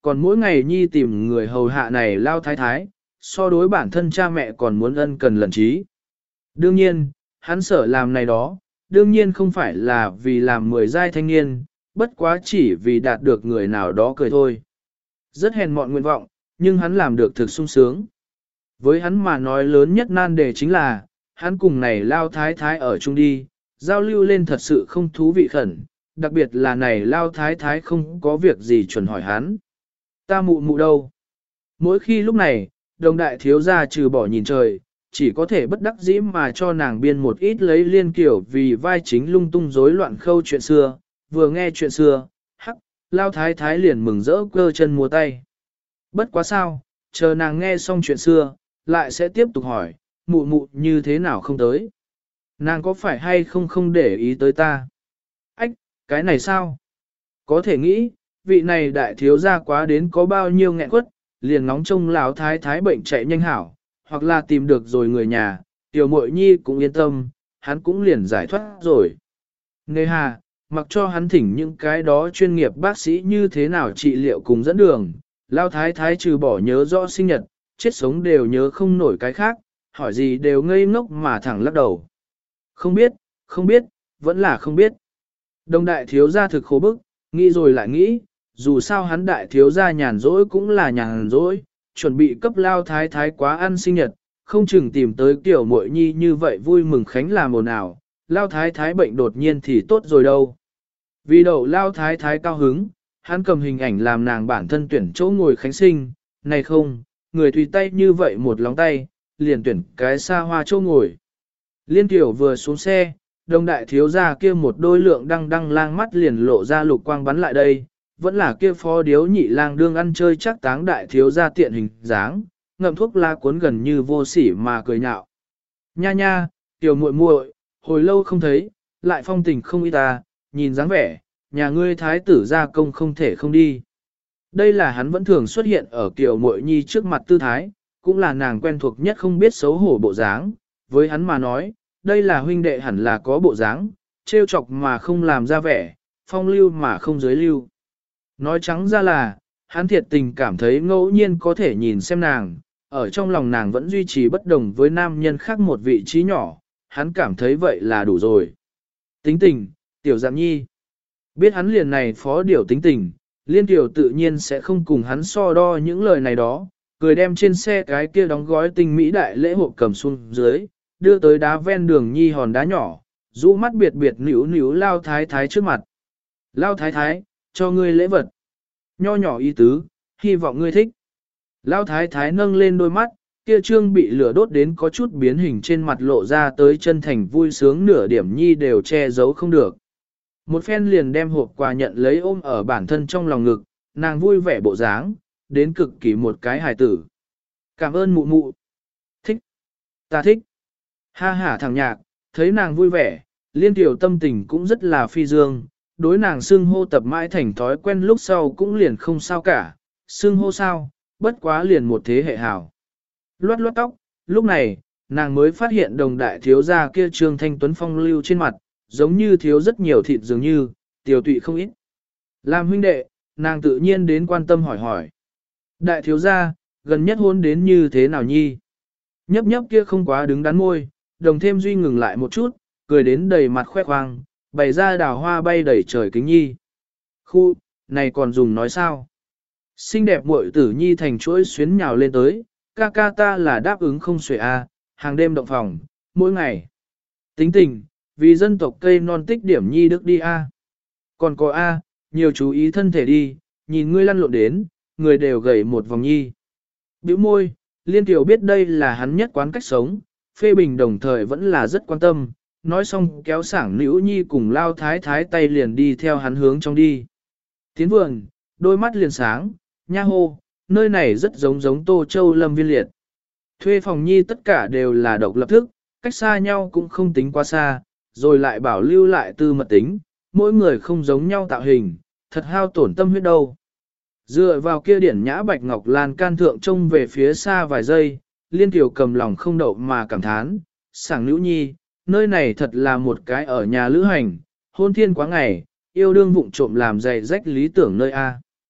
còn mỗi ngày nhi tìm người hầu hạ này lao thái thái, so đối bản thân cha mẹ còn muốn ân cần lần trí. Đương nhiên, hắn sở làm này đó, đương nhiên không phải là vì làm mười giai thanh niên, bất quá chỉ vì đạt được người nào đó cười thôi. Rất hèn mọn nguyện vọng, nhưng hắn làm được thực sung sướng. Với hắn mà nói lớn nhất nan đề chính là, hắn cùng này lao thái thái ở chung đi, giao lưu lên thật sự không thú vị khẩn, đặc biệt là này lao thái thái không có việc gì chuẩn hỏi hắn. Ta mụ mụ đâu? Mỗi khi lúc này, đồng đại thiếu gia trừ bỏ nhìn trời, chỉ có thể bất đắc dĩ mà cho nàng biên một ít lấy liên kiểu vì vai chính lung tung rối loạn khâu chuyện xưa, vừa nghe chuyện xưa, hắc, lao thái thái liền mừng rỡ cơ chân múa tay. Bất quá sao, chờ nàng nghe xong chuyện xưa, lại sẽ tiếp tục hỏi, mụ mụ như thế nào không tới? Nàng có phải hay không không để ý tới ta? Ách, cái này sao? Có thể nghĩ, vị này đại thiếu gia quá đến có bao nhiêu nghẹn quất, liền ngóng trông lão thái thái bệnh chạy nhanh hảo, hoặc là tìm được rồi người nhà, tiểu muội nhi cũng yên tâm, hắn cũng liền giải thoát rồi. Nề hà, mặc cho hắn thỉnh những cái đó chuyên nghiệp bác sĩ như thế nào trị liệu cùng dẫn đường, lão thái thái trừ bỏ nhớ rõ sinh nhật, chết sống đều nhớ không nổi cái khác, hỏi gì đều ngây ngốc mà thẳng lắc đầu. Không biết, không biết, vẫn là không biết. Đồng đại thiếu gia thực khổ bức, nghĩ rồi lại nghĩ, dù sao hắn đại thiếu gia nhàn rỗi cũng là nhàn rỗi, chuẩn bị cấp lao thái thái quá ăn sinh nhật, không chừng tìm tới kiểu muội nhi như vậy vui mừng khánh làm ồn ào, lao thái thái bệnh đột nhiên thì tốt rồi đâu. Vì đậu lao thái thái cao hứng, hắn cầm hình ảnh làm nàng bản thân tuyển chỗ ngồi khánh sinh, này không, người tùy tay như vậy một lóng tay, liền tuyển cái xa hoa chỗ ngồi. Liên tiểu vừa xuống xe, đồng đại thiếu gia kia một đôi lượng đăng đăng lang mắt liền lộ ra lục quang bắn lại đây, vẫn là kia phó điếu nhị lang đương ăn chơi chắc táng đại thiếu gia tiện hình dáng, ngậm thuốc la cuốn gần như vô sỉ mà cười nhạo. Nha nha, tiểu muội muội, hồi lâu không thấy, lại phong tình không y ta, nhìn dáng vẻ, nhà ngươi thái tử gia công không thể không đi. Đây là hắn vẫn thường xuất hiện ở kiểu muội nhi trước mặt tư thái, cũng là nàng quen thuộc nhất không biết xấu hổ bộ dáng, với hắn mà nói, đây là huynh đệ hẳn là có bộ dáng, trêu chọc mà không làm ra vẻ, phong lưu mà không giới lưu. Nói trắng ra là, hắn thiệt tình cảm thấy ngẫu nhiên có thể nhìn xem nàng, ở trong lòng nàng vẫn duy trì bất đồng với nam nhân khác một vị trí nhỏ, hắn cảm thấy vậy là đủ rồi. Tính tình, tiểu dạng nhi. Biết hắn liền này phó điều tính tình, liên tiểu tự nhiên sẽ không cùng hắn so đo những lời này đó, cười đem trên xe cái kia đóng gói tinh mỹ đại lễ hộp cầm xuống dưới, đưa tới đá ven đường nhi hòn đá nhỏ, rũ mắt biệt biệt níu níu lao thái thái trước mặt. Lao thái thái, cho ngươi lễ vật. Nho nhỏ ý tứ, hy vọng ngươi thích. Lao thái thái nâng lên đôi mắt, kia trương bị lửa đốt đến có chút biến hình trên mặt lộ ra tới chân thành vui sướng nửa điểm nhi đều che giấu không được. Một phen liền đem hộp quà nhận lấy ôm ở bản thân trong lòng ngực, nàng vui vẻ bộ dáng, đến cực kỳ một cái hài tử. Cảm ơn mụ mụ. Thích. Ta thích. Ha ha thằng nhạc, thấy nàng vui vẻ, liên tiểu tâm tình cũng rất là phi dương, đối nàng xưng hô tập mãi thành thói quen lúc sau cũng liền không sao cả, xưng hô sao, bất quá liền một thế hệ hảo. Loát loát tóc, lúc này, nàng mới phát hiện đồng đại thiếu gia kia trương thanh tuấn phong lưu trên mặt, giống như thiếu rất nhiều thịt dường như, tiểu tụy không ít. Làm huynh đệ, nàng tự nhiên đến quan tâm hỏi hỏi. Đại thiếu gia, gần nhất hôn đến như thế nào nhi? Nhấp nhấp kia không quá đứng đắn môi, đồng thêm duy ngừng lại một chút, cười đến đầy mặt khoe khoang, bày ra đào hoa bay đầy trời kính nhi. Khu, này còn dùng nói sao? Xinh đẹp muội tử nhi thành chuỗi xuyến nhào lên tới, ca ca ta là đáp ứng không xuể a, hàng đêm động phòng, mỗi ngày. Tính tình, vì dân tộc cây non tích điểm nhi đức đi a. Còn có a, nhiều chú ý thân thể đi, nhìn ngươi lăn lộn đến, người đều gầy một vòng nhi. Bĩu môi, liên tiểu biết đây là hắn nhất quán cách sống, phê bình đồng thời vẫn là rất quan tâm, nói xong kéo sảng nữ nhi cùng lao thái thái tay liền đi theo hắn hướng trong đi. Tiến vườn, đôi mắt liền sáng, nha hô, nơi này rất giống giống Tô Châu Lâm Viên Liệt. Thuê phòng nhi tất cả đều là độc lập thức, cách xa nhau cũng không tính quá xa, rồi lại bảo lưu lại tư mật tính, mỗi người không giống nhau tạo hình, thật hao tổn tâm huyết đâu. Dựa vào kia điển nhã bạch ngọc lan can thượng trông về phía xa vài giây, liên tiểu cầm lòng không đậu mà cảm thán, sảng nữ nhi, nơi này thật là một cái ở nhà lữ hành, hôn thiên quá ngày, yêu đương vụng trộm làm dày rách lý tưởng nơi A.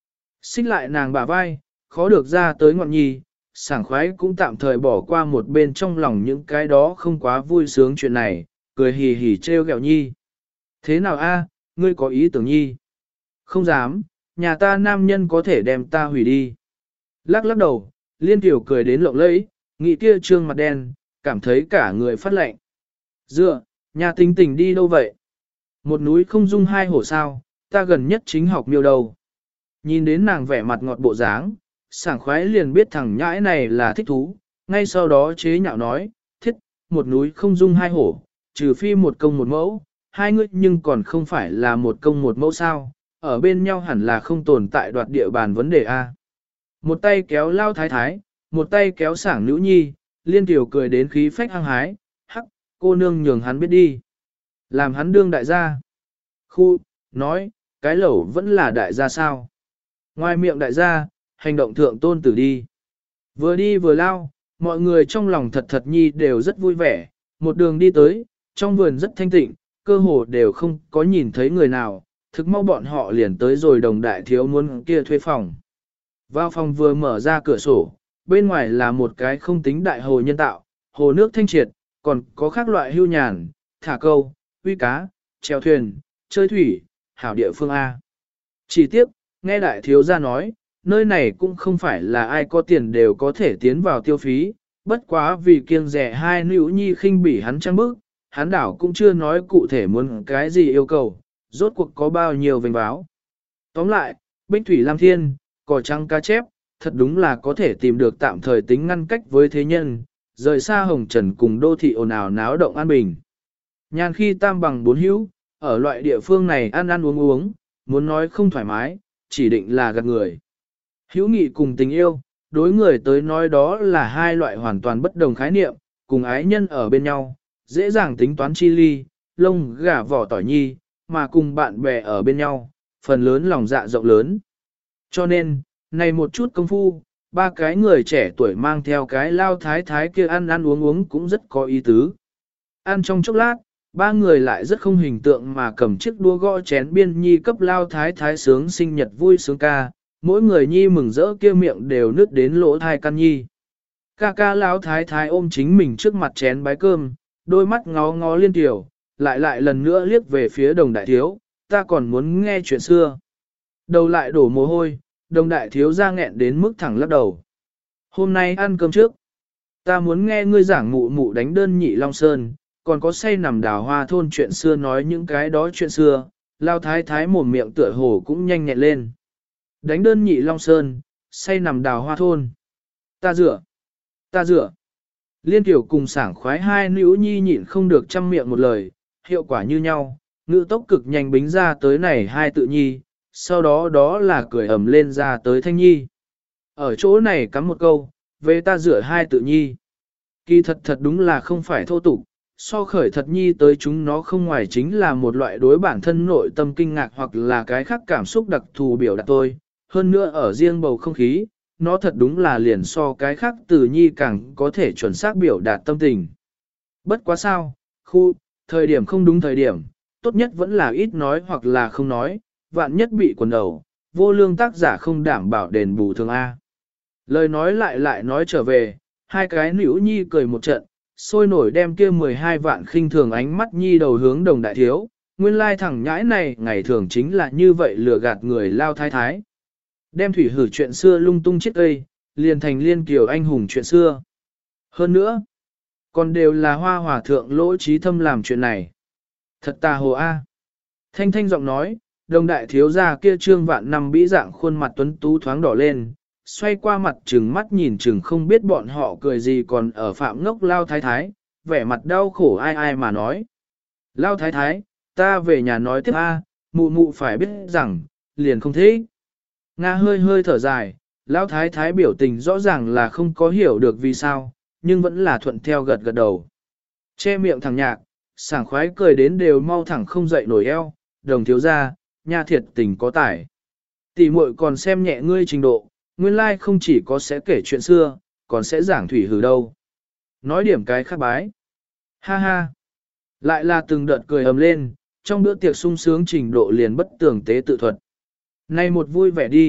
Xích lại nàng bả vai, khó được ra tới ngọn nhi, sảng khoái cũng tạm thời bỏ qua một bên trong lòng những cái đó không quá vui sướng chuyện này, cười hì hì trêu ghẹo nhi. Thế nào a, ngươi có ý tưởng nhi? Không dám, nhà ta nam nhân có thể đem ta hủy đi. Lắc lắc đầu, liên tiểu cười đến lộng lẫy, nghĩ kia trương mặt đen, cảm thấy cả người phát lạnh. Dựa, nhà tính tình đi đâu vậy? Một núi không dung hai hổ sao, ta gần nhất chính học miêu đầu. Nhìn đến nàng vẻ mặt ngọt bộ dáng, sảng khoái liền biết thằng nhãi này là thích thú, ngay sau đó chế nhạo nói, thiết, một núi không dung hai hổ, trừ phi một công một mẫu, hai ngươi nhưng còn không phải là một công một mẫu sao, ở bên nhau hẳn là không tồn tại đoạt địa bàn vấn đề A. Một tay kéo lao thái thái, một tay kéo sảng nữ nhi, liên tiểu cười đến khí phách hăng hái, hắc, cô nương nhường hắn biết đi. Làm hắn đương đại gia. Khu, nói, cái lẩu vẫn là đại gia sao. Ngoài miệng đại gia, hành động thượng tôn tử đi. Vừa đi vừa lao, mọi người trong lòng thật thật nhi đều rất vui vẻ, một đường đi tới, trong vườn rất thanh tịnh, cơ hồ đều không có nhìn thấy người nào, thực mau bọn họ liền tới rồi đồng đại thiếu muốn kia thuê phòng. Vào phòng vừa mở ra cửa sổ, bên ngoài là một cái không tính đại hồ nhân tạo, hồ nước thanh triệt, còn có khác loại hưu nhàn, thả câu, uy cá, chèo thuyền, chơi thủy, hảo địa phương A. Chỉ tiếc, nghe đại thiếu gia nói, nơi này cũng không phải là ai có tiền đều có thể tiến vào tiêu phí, bất quá vì kiêng rẻ hai nữ nhi khinh bỉ hắn trăng bức, hắn đảo cũng chưa nói cụ thể muốn cái gì yêu cầu, rốt cuộc có bao nhiêu vinh báo. Tóm lại, bích thủy lam thiên, cỏ trắng cá chép, thật đúng là có thể tìm được tạm thời tính ngăn cách với thế nhân, rời xa hồng trần cùng đô thị ồn ào náo động an bình. Nhàn khi tam bằng bốn hữu, ở loại địa phương này ăn ăn uống uống, muốn nói không thoải mái, chỉ định là gạt người. Hữu nghị cùng tình yêu, đối người tới nói đó là hai loại hoàn toàn bất đồng khái niệm, cùng ái nhân ở bên nhau, dễ dàng tính toán chi ly, lông gà vỏ tỏi nhi, mà cùng bạn bè ở bên nhau, phần lớn lòng dạ rộng lớn. Cho nên, này một chút công phu, ba cái người trẻ tuổi mang theo cái lao thái thái kia ăn ăn uống uống cũng rất có ý tứ. Ăn trong chốc lát, ba người lại rất không hình tượng mà cầm chiếc đũa gõ chén biên nhi cấp lao thái thái sướng sinh nhật vui sướng ca, mỗi người nhi mừng rỡ kia miệng đều nứt đến lỗ thai căn nhi. Ca ca lao thái thái ôm chính mình trước mặt chén bái cơm, đôi mắt ngó ngó liên tiểu, lại lại lần nữa liếc về phía đồng đại thiếu, ta còn muốn nghe chuyện xưa. Đầu lại đổ mồ hôi, đồng đại thiếu ra nghẹn đến mức thẳng lắc đầu. Hôm nay ăn cơm trước, ta muốn nghe ngươi giảng mụ mụ đánh đơn nhị Long Sơn, còn có say nằm đào hoa thôn chuyện xưa nói những cái đó chuyện xưa, lao thái thái mồm miệng tựa hồ cũng nhanh nhẹn lên. Đánh đơn nhị Long Sơn, say nằm đào hoa thôn. Ta dựa, ta dựa. Liên tiểu cùng sảng khoái hai nữ nhi nhịn không được trăm miệng một lời, hiệu quả như nhau, ngữ tốc cực nhanh bính ra tới này hai tự nhi, sau đó đó là cười ẩm lên ra tới thanh nhi. Ở chỗ này cắm một câu, về ta dựa hai tự nhi. Kỳ thật thật đúng là không phải thô tục, so khởi thật nhi tới chúng nó không ngoài chính là một loại đối bản thân nội tâm kinh ngạc hoặc là cái khác cảm xúc đặc thù biểu đạt tôi. Hơn nữa ở riêng bầu không khí, nó thật đúng là liền so cái khác từ nhi càng có thể chuẩn xác biểu đạt tâm tình. Bất quá sao, khu, thời điểm không đúng thời điểm, tốt nhất vẫn là ít nói hoặc là không nói, vạn nhất bị quần đầu, vô lương tác giả không đảm bảo đền bù thường A. Lời nói lại lại nói trở về, hai cái nữ nhi cười một trận, sôi nổi đem kia mười hai vạn khinh thường ánh mắt nhi đầu hướng đồng đại thiếu, nguyên lai thẳng nhãi này ngày thường chính là như vậy lừa gạt người lao thái thái. Đem thủy hử chuyện xưa lung tung chết cây, liền thành liên kiều anh hùng chuyện xưa. Hơn nữa, còn đều là hoa hòa thượng lỗ trí thâm làm chuyện này. Thật tà hồ A. Thanh thanh giọng nói, đồng đại thiếu gia kia trương vạn năm bĩ dạng khuôn mặt tuấn tú thoáng đỏ lên, xoay qua mặt trừng mắt nhìn chừng không biết bọn họ cười gì còn ở phạm ngốc lao thái thái, vẻ mặt đau khổ ai ai mà nói. Lao thái thái, ta về nhà nói tiếp A, mụ mụ phải biết rằng, liền không thế. Nga hơi hơi thở dài, lao thái thái biểu tình rõ ràng là không có hiểu được vì sao, nhưng vẫn là thuận theo gật gật đầu. Che miệng thằng nhạc, sảng khoái cười đến đều mau thẳng không dậy nổi eo, đồng thiếu gia, nha thiệt tình có tải. Tỷ muội còn xem nhẹ ngươi trình độ, nguyên lai không chỉ có sẽ kể chuyện xưa, còn sẽ giảng thủy hử đâu. Nói điểm cái khác bái. Ha ha. Lại là từng đợt cười ầm lên, trong bữa tiệc sung sướng trình độ liền bất tường tế tự thuật. Nay một vui vẻ đi,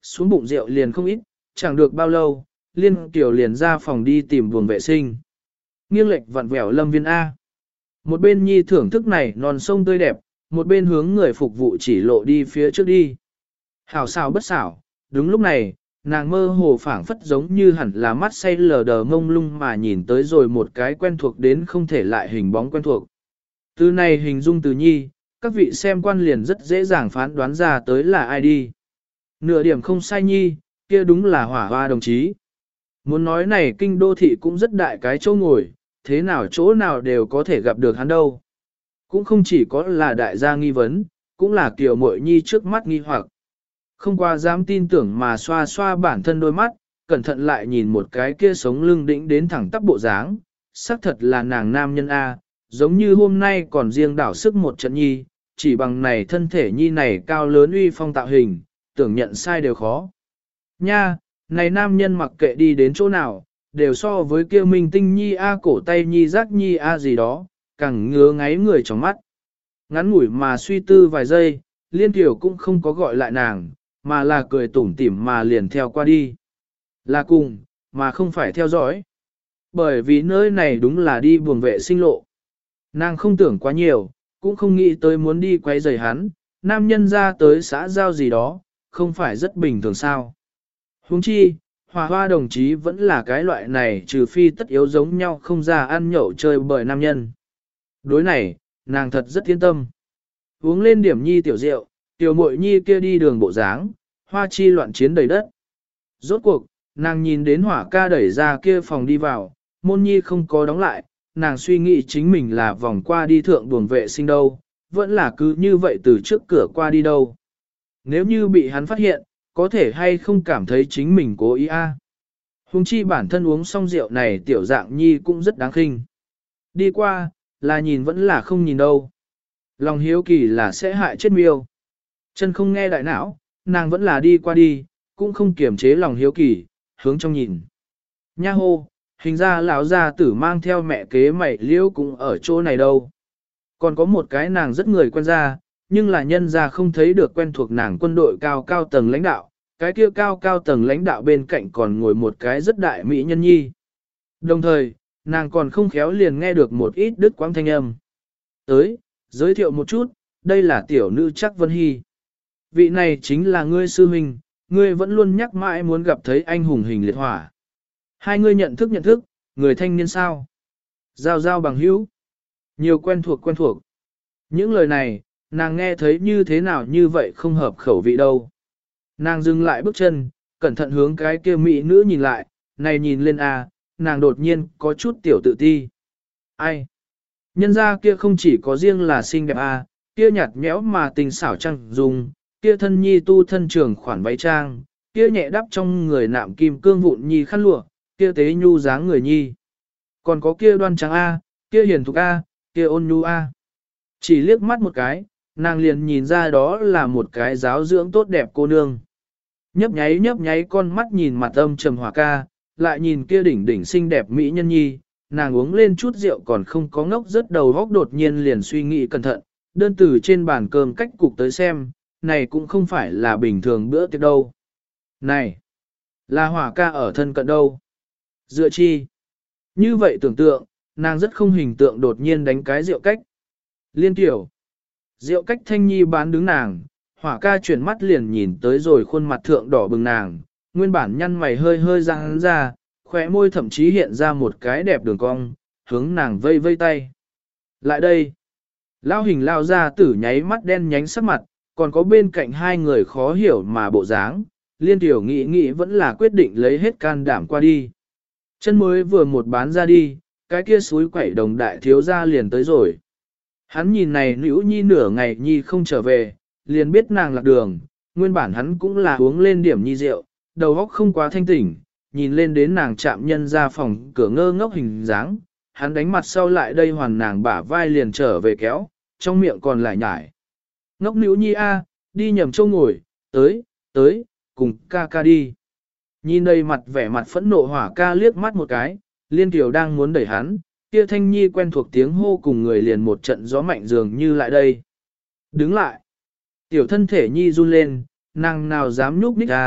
xuống bụng rượu liền không ít, chẳng được bao lâu, Liên Kiều liền ra phòng đi tìm buồng vệ sinh. Nghiêng lệch vặn vẹo Lâm Viên A. Một bên nhi thưởng thức này non sông tươi đẹp, một bên hướng người phục vụ chỉ lộ đi phía trước đi. Hảo xảo bất xảo, đúng lúc này, nàng mơ hồ phảng phất giống như hẳn là mắt say lờ đờ ngông lung mà nhìn tới rồi một cái quen thuộc đến không thể lại hình bóng quen thuộc. Từ này hình dung từ nhi, các vị xem quan liền rất dễ dàng phán đoán ra tới là ai đi. Nửa điểm không sai nhi, kia đúng là Hỏa Hoa đồng chí. Muốn nói này kinh đô thị cũng rất đại cái chỗ ngồi, thế nào chỗ nào đều có thể gặp được hắn đâu. Cũng không chỉ có là đại gia nghi vấn, cũng là kiểu muội nhi trước mắt nghi hoặc. Không qua dám tin tưởng mà xoa xoa bản thân đôi mắt, cẩn thận lại nhìn một cái kia sống lưng đĩnh đến thẳng tắp bộ dáng, xác thật là nàng nam nhân A, giống như hôm nay còn riêng đảo sức một trận nhi, chỉ bằng này thân thể nhi này cao lớn uy phong tạo hình, tưởng nhận sai đều khó. Nha, này nam nhân mặc kệ đi đến chỗ nào, đều so với kia minh tinh nhi A cổ tay nhi giác nhi A gì đó, càng ngứa ngáy người trong mắt. Ngắn ngủi mà suy tư vài giây, Liên Kiều cũng không có gọi lại nàng, mà là cười tủm tỉm mà liền theo qua đi. Là cùng, mà không phải theo dõi. Bởi vì nơi này đúng là đi buồng vệ sinh lộ. Nàng không tưởng quá nhiều, cũng không nghĩ tới muốn đi quấy rầy hắn, nam nhân ra tới xã giao gì đó, không phải rất bình thường sao. Huống chi, Hòa Hoa đồng chí vẫn là cái loại này trừ phi tất yếu giống nhau không ra ăn nhậu chơi bời nam nhân. Đối này, nàng thật rất yên tâm. Uống lên điểm nhi tiểu rượu, tiểu muội nhi kia đi đường bộ dáng, hoa chi loạn chiến đầy đất. Rốt cuộc, nàng nhìn đến Hỏa ca đẩy ra kia phòng đi vào, môn nhi không có đóng lại, nàng suy nghĩ chính mình là vòng qua đi thượng buồng vệ sinh đâu, vẫn là cứ như vậy từ trước cửa qua đi đâu. Nếu như bị hắn phát hiện, có thể hay không cảm thấy chính mình cố ý a. À. Hùng chi bản thân uống xong rượu này tiểu dạng nhi cũng rất đáng khinh. Đi qua, là nhìn vẫn là không nhìn đâu. Lòng hiếu kỳ là sẽ hại chết miêu. Chân không nghe đại não, nàng vẫn là đi qua đi, cũng không kiềm chế lòng hiếu kỳ, hướng trong nhìn. Nha hô, hình ra lão gia tử mang theo mẹ kế mày liễu cũng ở chỗ này đâu. Còn có một cái nàng rất người quen ra, nhưng là nhân ra không thấy được quen thuộc nàng quân đội cao cao tầng lãnh đạo, cái kia cao cao tầng lãnh đạo bên cạnh còn ngồi một cái rất đại mỹ nhân nhi. Đồng thời, nàng còn không khéo liền nghe được một ít đứt quãng thanh âm. Tới, giới thiệu một chút, đây là tiểu nữ Trắc Vân Hy. Vị này chính là ngươi sư huynh, ngươi vẫn luôn nhắc mãi muốn gặp thấy anh hùng hình liệt hỏa. Hai ngươi nhận thức nhận thức, người thanh niên sao? Giao giao bằng hữu. Nhiều quen thuộc quen thuộc. Những lời này, nàng nghe thấy như thế nào như vậy không hợp khẩu vị đâu. Nàng dừng lại bước chân, cẩn thận hướng cái kia mỹ nữ nhìn lại, này nhìn lên a, nàng đột nhiên có chút tiểu tự ti. Ai? Nhân ra kia không chỉ có riêng là xinh đẹp a, kia nhạt nhẽo mà tình xảo trăng dùng, kia thân nhi tu thân trường khoản váy trang, kia nhẹ đắp trong người nạm kim cương vụn nhi khăn lụa, kia tế nhu dáng người nhi. Còn có kia đoan trắng a, kia hiền thục a, kia ôn nhu a. Chỉ liếc mắt một cái, nàng liền nhìn ra đó là một cái giáo dưỡng tốt đẹp cô nương. Nhấp nháy nhấp nháy con mắt nhìn mặt âm trầm Hỏa ca, lại nhìn kia đỉnh đỉnh xinh đẹp mỹ nhân nhi, nàng uống lên chút rượu còn không có ngốc rất đầu góc đột nhiên liền suy nghĩ cẩn thận, đơn từ trên bàn cơm cách cục tới xem, này cũng không phải là bình thường bữa tiệc đâu. Này, là Hỏa ca ở thân cận đâu? Dựa chi? Như vậy tưởng tượng, nàng rất không hình tượng đột nhiên đánh cái rượu cách. Liên tiểu. Rượu cách thanh nhi bán đứng nàng, Hỏa ca chuyển mắt liền nhìn tới rồi khuôn mặt thượng đỏ bừng nàng, nguyên bản nhăn mày hơi hơi răng ra, khóe môi thậm chí hiện ra một cái đẹp đường cong, hướng nàng vây vây tay. Lại đây. Lao hình lao ra tử nháy mắt đen nhánh sắc mặt, còn có bên cạnh hai người khó hiểu mà bộ dáng, liên tiểu nghĩ nghĩ vẫn là quyết định lấy hết can đảm qua đi. Chân mới vừa một bán ra đi, cái kia suối quẩy đồng đại thiếu ra liền tới rồi. Hắn nhìn này nữ nhi nửa ngày nhi không trở về, liền biết nàng lạc đường, nguyên bản hắn cũng là uống lên điểm nhi rượu, đầu óc không quá thanh tỉnh, nhìn lên đến nàng chạm nhân ra phòng cửa ngơ ngốc hình dáng, hắn đánh mặt sau lại đây hoàn nàng bả vai liền trở về kéo, trong miệng còn lại nhải. Ngốc nữ nhi a, đi nhầm châu ngồi, tới, tới, cùng ca ca đi. Nhìn đây mặt vẻ mặt phẫn nộ Hỏa ca liếc mắt một cái, Liên Kiều đang muốn đẩy hắn, kia thanh nhi quen thuộc tiếng hô cùng người liền một trận gió mạnh dường như lại đây. Đứng lại. Tiểu thân thể nhi run lên, nàng nào dám nhúc nhích ra,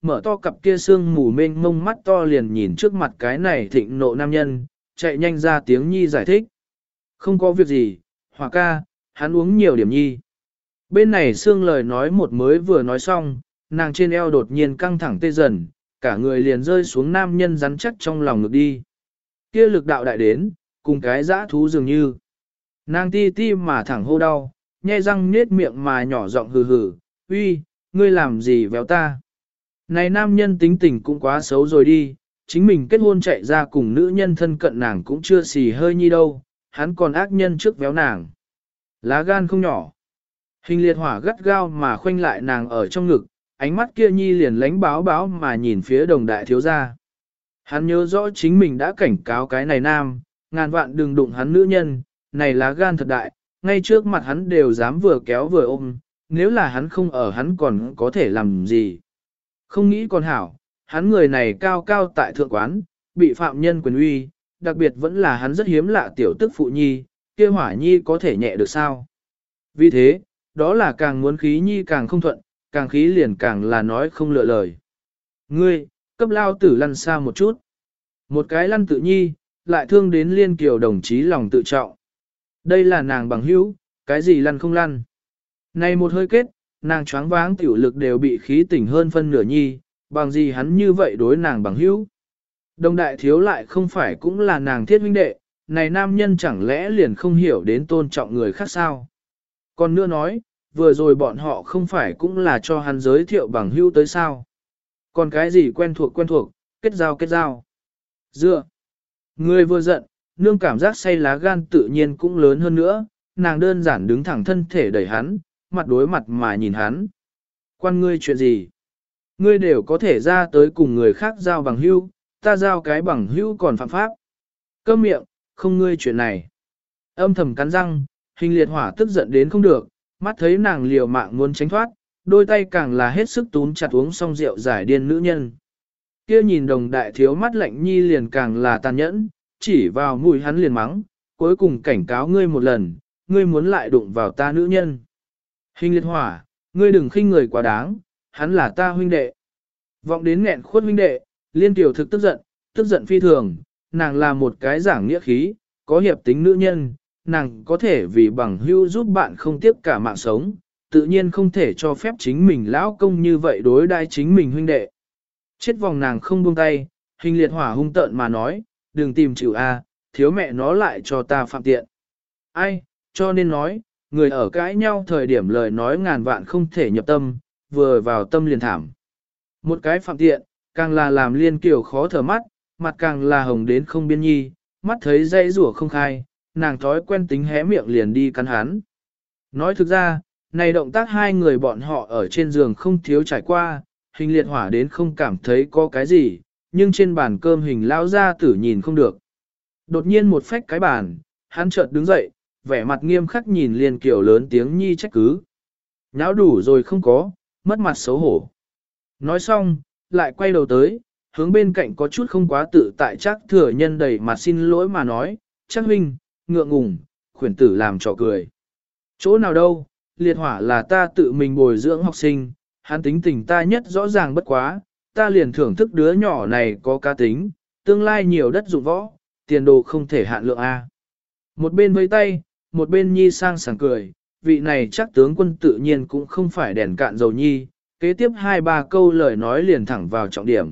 mở to cặp kia sương mù mênh mông mắt to liền nhìn trước mặt cái này thịnh nộ nam nhân, chạy nhanh ra tiếng nhi giải thích. Không có việc gì, Hỏa ca, hắn uống nhiều điểm nhi. Bên này Sương lời nói một mới vừa nói xong, nàng trên eo đột nhiên căng thẳng tê dần, cả người liền rơi xuống nam nhân rắn chắc trong lòng ngực đi. Kia lực đạo đại đến, cùng cái dã thú dường như. Nàng ti ti mà thẳng hô đau, nhe răng nết miệng mà nhỏ giọng hừ hừ, uy, ngươi làm gì véo ta? Này nam nhân tính tình cũng quá xấu rồi đi, chính mình kết hôn chạy ra cùng nữ nhân thân cận nàng cũng chưa xì hơi nhi đâu, hắn còn ác nhân trước véo nàng. Lá gan không nhỏ. Hình liệt hỏa gắt gao mà khoanh lại nàng ở trong ngực, ánh mắt kia nhi liền lánh báo báo mà nhìn phía đồng đại thiếu gia. Hắn nhớ rõ chính mình đã cảnh cáo cái này nam, ngàn vạn đừng đụng hắn nữ nhân, này lá gan thật đại, ngay trước mặt hắn đều dám vừa kéo vừa ôm, nếu là hắn không ở hắn còn có thể làm gì. Không nghĩ còn hảo, hắn người này cao cao tại thượng quán, bị phạm nhân quyền uy, đặc biệt vẫn là hắn rất hiếm lạ tiểu tức phụ nhi, kia hỏa nhi có thể nhẹ được sao. Vì thế, đó là càng muốn khí nhi càng không thuận, càng khí liền càng là nói không lựa lời. Ngươi, cấp lao tử lăn xa một chút. Một cái lăn tự nhi, lại thương đến liên kiều đồng chí lòng tự trọng. Đây là nàng bằng hữu, cái gì lăn không lăn. Này một hơi kết, nàng choáng váng tiểu lực đều bị khí tỉnh hơn phân nửa nhi, bằng gì hắn như vậy đối nàng bằng hữu. Đồng đại thiếu lại không phải cũng là nàng thiết huynh đệ, này nam nhân chẳng lẽ liền không hiểu đến tôn trọng người khác sao. Còn nữa nói, vừa rồi bọn họ không phải cũng là cho hắn giới thiệu bằng hữu tới sao. Còn cái gì quen thuộc quen thuộc, kết giao kết giao. Dựa. Người vừa giận, nương cảm giác say lá gan tự nhiên cũng lớn hơn nữa, nàng đơn giản đứng thẳng thân thể đẩy hắn, mặt đối mặt mà nhìn hắn. Quan ngươi chuyện gì? Ngươi đều có thể ra tới cùng người khác giao bằng hữu, ta giao cái bằng hữu còn phạm pháp. Câm miệng, không ngươi chuyện này. Âm thầm cắn răng, hình liệt hỏa tức giận đến không được, mắt thấy nàng liều mạng muốn tránh thoát, đôi tay càng là hết sức túm chặt uống xong rượu giải điên nữ nhân. Kia nhìn đồng đại thiếu mắt lạnh nhi liền càng là tàn nhẫn, chỉ vào mũi hắn liền mắng, cuối cùng cảnh cáo ngươi một lần, ngươi muốn lại đụng vào ta nữ nhân. Hình liệt hỏa, ngươi đừng khinh người quá đáng, hắn là ta huynh đệ. Vọng đến nghẹn khuất huynh đệ, liên tiểu thực tức giận, tức giận phi thường, nàng là một cái giảng nghĩa khí, có hiệp tính nữ nhân, nàng có thể vì bằng hữu giúp bạn không tiếc cả mạng sống, tự nhiên không thể cho phép chính mình lão công như vậy đối đai chính mình huynh đệ. Chết vòng nàng không buông tay, hình liệt hỏa hung tợn mà nói, đừng tìm chịu a, thiếu mẹ nó lại cho ta phạm tiện. Ai, cho nên nói, người ở cãi nhau thời điểm lời nói ngàn vạn không thể nhập tâm, vừa vào tâm liền thảm. Một cái phạm tiện, càng là làm liên kiểu khó thở mắt, mặt càng là hồng đến không biên nhi, mắt thấy dây rủa không khai, nàng thói quen tính hé miệng liền đi cắn hắn. Nói thực ra, này động tác hai người bọn họ ở trên giường không thiếu trải qua, hình liệt hỏa đến không cảm thấy có cái gì, nhưng trên bàn cơm hình lao ra tử nhìn không được. Đột nhiên một phách cái bàn, hắn chợt đứng dậy, vẻ mặt nghiêm khắc nhìn liên kiểu lớn tiếng nhi trách cứ. Nháo đủ rồi không có, mất mặt xấu hổ. Nói xong, lại quay đầu tới, hướng bên cạnh có chút không quá tự tại chắc thừa nhân đầy mặt xin lỗi mà nói, chắc huynh, ngượng ngùng, khuyển tử làm trò cười. Chỗ nào đâu, liệt hỏa là ta tự mình bồi dưỡng học sinh, hắn tính tình ta nhất rõ ràng bất quá, ta liền thưởng thức đứa nhỏ này có cá tính, tương lai nhiều đất dụng võ, tiền đồ không thể hạn lượng A. Một bên với tay, một bên nhi sang sảng cười, vị này chắc tướng quân tự nhiên cũng không phải đèn cạn dầu nhi, kế tiếp hai ba câu lời nói liền thẳng vào trọng điểm.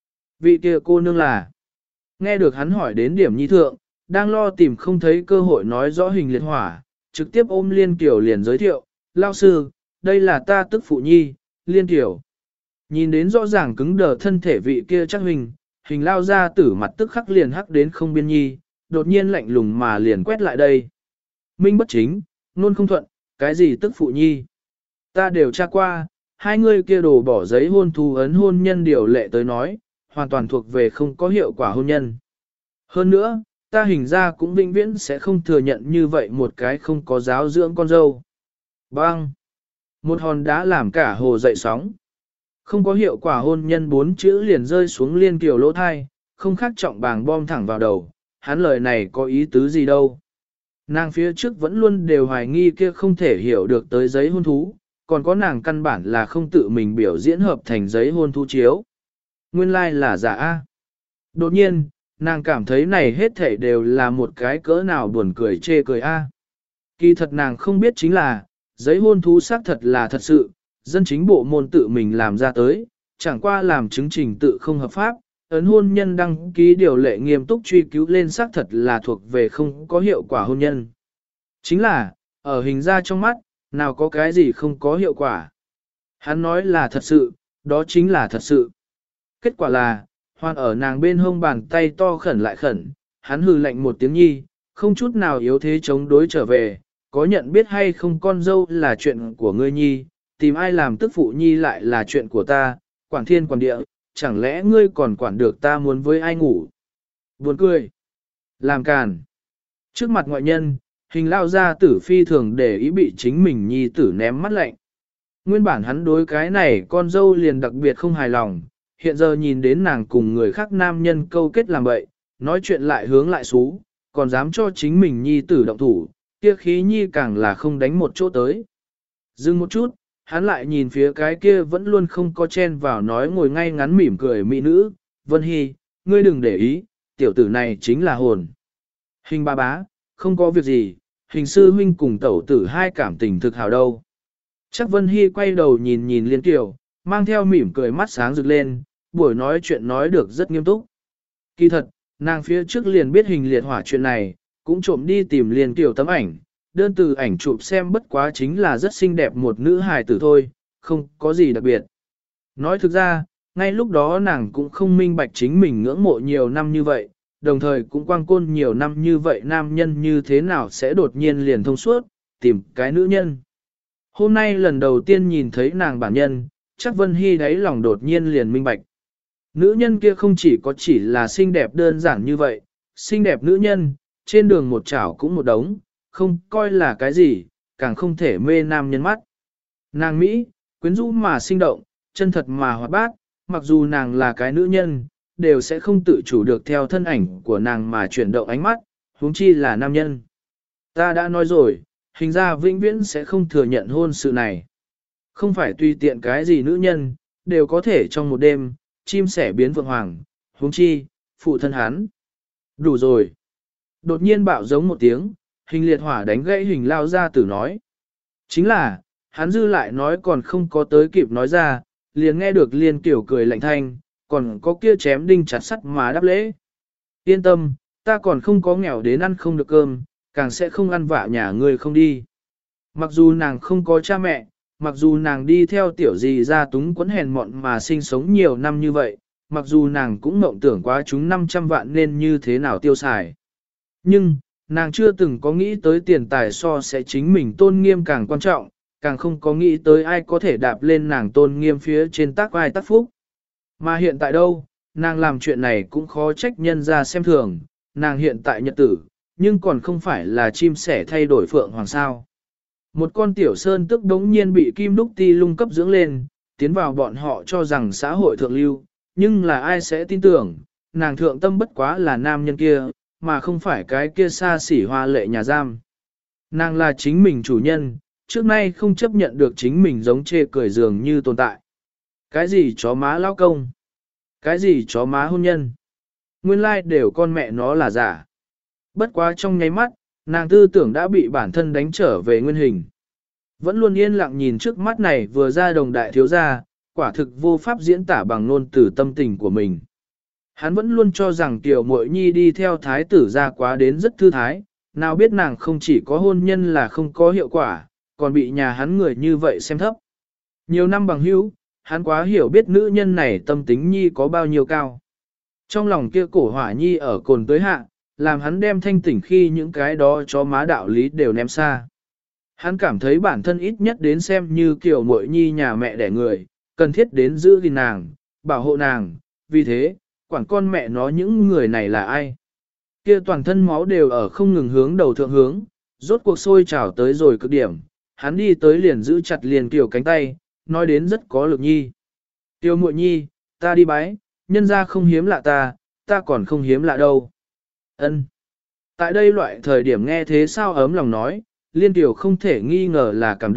Vị kia cô nương là, nghe được hắn hỏi đến điểm nhi thượng, đang lo tìm không thấy cơ hội nói rõ hình liệt hỏa, trực tiếp ôm Liên Kiều liền giới thiệu, lao sư, đây là ta tức phụ nhi, Liên Kiều. Nhìn đến rõ ràng cứng đờ thân thể vị kia chắc hình, hình lao ra tử mặt tức khắc liền hắc đến không biên nhi, đột nhiên lạnh lùng mà liền quét lại đây. Minh bất chính, nôn không thuận, cái gì tức phụ nhi. Ta đều tra qua, hai người kia đồ bỏ giấy hôn thú ấn hôn nhân điều lệ tới nói, hoàn toàn thuộc về không có hiệu quả hôn nhân. Hơn nữa, ta hình ra cũng vĩnh viễn sẽ không thừa nhận như vậy một cái không có giáo dưỡng con dâu. Bang! Một hòn đá làm cả hồ dậy sóng. Không có hiệu quả hôn nhân bốn chữ liền rơi xuống Liên Kiều lỗ thai, không khác trọng bàng bom thẳng vào đầu, hắn lời này có ý tứ gì đâu. Nàng phía trước vẫn luôn đều hoài nghi kia không thể hiểu được tới giấy hôn thú, còn có nàng căn bản là không tự mình biểu diễn hợp thành giấy hôn thú chiếu. Nguyên lai like là giả A. Đột nhiên, nàng cảm thấy này hết thảy đều là một cái cỡ nào buồn cười chê cười A. Kỳ thật nàng không biết chính là, giấy hôn thú xác thật là thật sự, dân chính bộ môn tự mình làm ra tới, chẳng qua làm chứng trình tự không hợp pháp, ấn hôn nhân đăng ký điều lệ nghiêm túc truy cứu lên xác thật là thuộc về không có hiệu quả hôn nhân. Chính là, ở hình ra trong mắt, nào có cái gì không có hiệu quả. Hắn nói là thật sự, đó chính là thật sự. Kết quả là, hoàn ở nàng bên hông bàn tay to khẩn lại khẩn, hắn hừ lạnh một tiếng nhi, không chút nào yếu thế chống đối trở về, có nhận biết hay không con dâu là chuyện của ngươi nhi, tìm ai làm tức phụ nhi lại là chuyện của ta, quản thiên quản địa, chẳng lẽ ngươi còn quản được ta muốn với ai ngủ. Buồn cười. Làm càn. Trước mặt ngoại nhân, hình lao ra tử phi thường để ý bị chính mình nhi tử ném mắt lạnh. Nguyên bản hắn đối cái này con dâu liền đặc biệt không hài lòng, hiện giờ nhìn đến nàng cùng người khác nam nhân câu kết làm bậy, nói chuyện lại hướng lại xú, còn dám cho chính mình nhi tử động thủ, kia khí nhi càng là không đánh một chỗ tới. Dừng một chút, hắn lại nhìn phía cái kia vẫn luôn không có chen vào nói ngồi ngay ngắn mỉm cười mỹ nữ, Vân Hy, ngươi đừng để ý, tiểu tử này chính là hồn. Hình ba bá, không có việc gì, hình sư huynh cùng tẩu tử hai cảm tình thực hào đâu. Chắc Vân Hy quay đầu nhìn nhìn Liên Kiều, mang theo mỉm cười mắt sáng rực lên, buổi nói chuyện nói được rất nghiêm túc. Kỳ thật, nàng phía trước liền biết hình liệt hỏa chuyện này, cũng trộm đi tìm Liên Kiều tấm ảnh, đơn từ ảnh chụp xem bất quá chính là rất xinh đẹp một nữ hài tử thôi, không có gì đặc biệt. Nói thực ra, ngay lúc đó nàng cũng không minh bạch chính mình ngưỡng mộ nhiều năm như vậy, đồng thời cũng quang côn nhiều năm như vậy nam nhân như thế nào sẽ đột nhiên liền thông suốt, tìm cái nữ nhân. Hôm nay lần đầu tiên nhìn thấy nàng bản nhân, chắc Vân Hy đáy lòng đột nhiên liền minh bạch. Nữ nhân kia không chỉ có chỉ là xinh đẹp đơn giản như vậy, xinh đẹp nữ nhân, trên đường một chảo cũng một đống, không coi là cái gì, càng không thể mê nam nhân mắt. Nàng Mỹ, quyến rũ mà sinh động, chân thật mà hoạt bát, mặc dù nàng là cái nữ nhân, đều sẽ không tự chủ được theo thân ảnh của nàng mà chuyển động ánh mắt, huống chi là nam nhân. Ta đã nói rồi, hình ra vĩnh viễn sẽ không thừa nhận hôn sự này. Không phải tùy tiện cái gì nữ nhân, đều có thể trong một đêm, chim sẻ biến vượng hoàng, huống chi, phụ thân hắn. Đủ rồi. Đột nhiên bạo giống một tiếng, hình liệt hỏa đánh gãy hình lao ra tử nói. Chính là, hắn dư lại nói còn không có tới kịp nói ra, liền nghe được Liên Kiều cười lạnh thanh, còn có kia chém đinh chặt sắt mà đáp lễ. Yên tâm, ta còn không có nghèo đến ăn không được cơm, càng sẽ không ăn vạ nhà ngươi không đi. Mặc dù nàng không có cha mẹ, mặc dù nàng đi theo tiểu gì ra túng quẫn hèn mọn mà sinh sống nhiều năm như vậy, mặc dù nàng cũng mộng tưởng quá chúng năm trăm vạn nên như thế nào tiêu xài. Nhưng, nàng chưa từng có nghĩ tới tiền tài so sẽ chính mình tôn nghiêm càng quan trọng, càng không có nghĩ tới ai có thể đạp lên nàng tôn nghiêm phía trên tác vai tác phúc. Mà hiện tại đâu, nàng làm chuyện này cũng khó trách nhân ra xem thường, nàng hiện tại nhật tử, nhưng còn không phải là chim sẻ thay đổi phượng hoàng sao. Một con tiểu sơn tức đống nhiên bị kim đúc ti lung cấp dưỡng lên, tiến vào bọn họ cho rằng xã hội thượng lưu, nhưng là ai sẽ tin tưởng, nàng thượng tâm bất quá là nam nhân kia, mà không phải cái kia xa xỉ hoa lệ nhà giam. Nàng là chính mình chủ nhân, trước nay không chấp nhận được chính mình giống chê cười dường như tồn tại. Cái gì chó má lao công? Cái gì chó má hôn nhân? Nguyên lai like đều con mẹ nó là giả. Bất quá trong nháy mắt, nàng tư tưởng đã bị bản thân đánh trở về nguyên hình. Vẫn luôn yên lặng nhìn trước mắt này vừa ra đồng đại thiếu gia, quả thực vô pháp diễn tả bằng ngôn từ tâm tình của mình. Hắn vẫn luôn cho rằng tiểu muội nhi đi theo thái tử ra quá đến rất thư thái, nào biết nàng không chỉ có hôn nhân là không có hiệu quả, còn bị nhà hắn người như vậy xem thấp. Nhiều năm bằng hữu, hắn quá hiểu biết nữ nhân này tâm tính nhi có bao nhiêu cao. Trong lòng kia cổ hỏa nhi ở cồn tới hạ, làm hắn đem thanh tỉnh khi những cái đó cho má đạo lý đều ném xa. Hắn cảm thấy bản thân ít nhất đến xem như kiểu muội nhi nhà mẹ đẻ người, cần thiết đến giữ gìn nàng, bảo hộ nàng, vì thế, quản con mẹ nó những người này là ai. Kia toàn thân máu đều ở không ngừng hướng đầu thượng hướng, rốt cuộc sôi trào tới rồi cực điểm, hắn đi tới liền giữ chặt liền kiểu cánh tay, nói đến rất có lực nhi. Tiêu muội nhi, ta đi bái, nhân ra không hiếm lạ ta, ta còn không hiếm lạ đâu. Ân. Tại đây loại thời điểm nghe thế sao ấm lòng nói, liên tiểu không thể nghi ngờ là cảm động,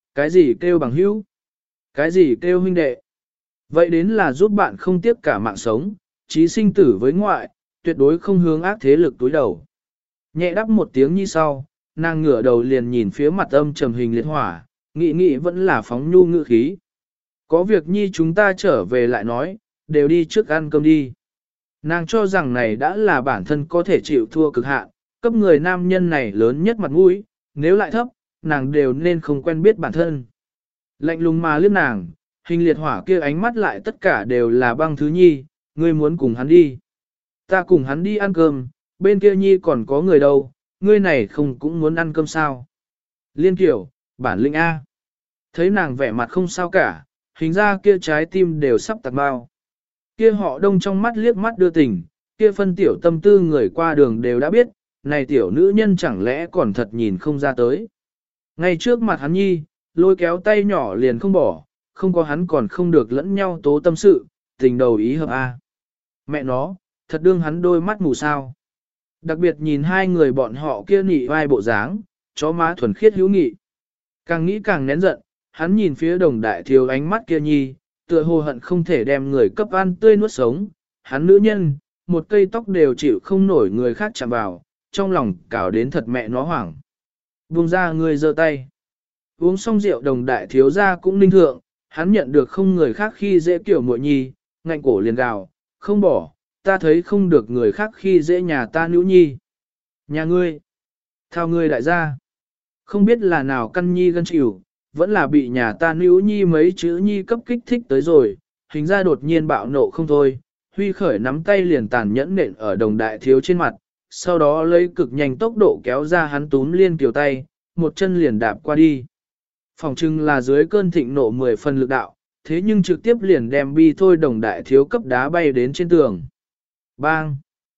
cái gì kêu bằng hữu, cái gì kêu huynh đệ. Vậy đến là giúp bạn không tiếc cả mạng sống, chí sinh tử với ngoại, tuyệt đối không hướng ác thế lực túi đầu. Nhẹ đắp một tiếng như sau, nàng ngửa đầu liền nhìn phía mặt âm trầm hình liệt hỏa, nghĩ nghĩ vẫn là phóng nhu ngữ khí. Có việc nhi chúng ta trở về lại nói, đều đi trước ăn cơm đi. Nàng cho rằng này đã là bản thân có thể chịu thua cực hạn, cấp người nam nhân này lớn nhất mặt mũi, nếu lại thấp, nàng đều nên không quen biết bản thân. Lạnh lùng mà liếc nàng, hình liệt hỏa kia ánh mắt lại tất cả đều là băng thứ nhi, ngươi muốn cùng hắn đi. Ta cùng hắn đi ăn cơm, bên kia nhi còn có người đâu, ngươi này không cũng muốn ăn cơm sao. Liên kiểu, bản lĩnh A. Thấy nàng vẻ mặt không sao cả, hình ra kia trái tim đều sắp tạc bao. Kia họ đông trong mắt liếc mắt đưa tình, kia phân tiểu tâm tư người qua đường đều đã biết, này tiểu nữ nhân chẳng lẽ còn thật nhìn không ra tới. Ngay trước mặt hắn nhi, lôi kéo tay nhỏ liền không bỏ, không có hắn còn không được lẫn nhau tố tâm sự, tình đầu ý hợp A. Mẹ nó, thật đương hắn đôi mắt mù sao. Đặc biệt nhìn hai người bọn họ kia nị vai bộ dáng, chó má thuần khiết hữu nghị. Càng nghĩ càng nén giận, hắn nhìn phía đồng đại thiếu ánh mắt kia nhi, tựa hồ hận không thể đem người cấp ăn tươi nuốt sống. Hắn nữ nhân, một cây tóc đều chịu không nổi người khác chạm vào, trong lòng cào đến thật mẹ nó hoảng. Buông ra người giơ tay. Uống xong rượu đồng đại thiếu ra cũng ninh thượng, hắn nhận được không người khác khi dễ kiểu muội nhi, ngạnh cổ liền gào, không bỏ, ta thấy không được người khác khi dễ nhà ta nữ nhi. Nhà ngươi, thao ngươi đại gia, không biết là nào căn nhi gân chịu, vẫn là bị nhà ta nữ nhi mấy chữ nhi cấp kích thích tới rồi, hình ra đột nhiên bạo nộ không thôi, huy khởi nắm tay liền tàn nhẫn nện ở đồng đại thiếu trên mặt, sau đó lấy cực nhanh tốc độ kéo ra hắn túm liên kiều tay, một chân liền đạp qua đi. Phòng trưng là dưới cơn thịnh nộ mười phần lực đạo, thế nhưng trực tiếp liền đem bi thôi đồng đại thiếu cấp đá bay đến trên tường. Bang!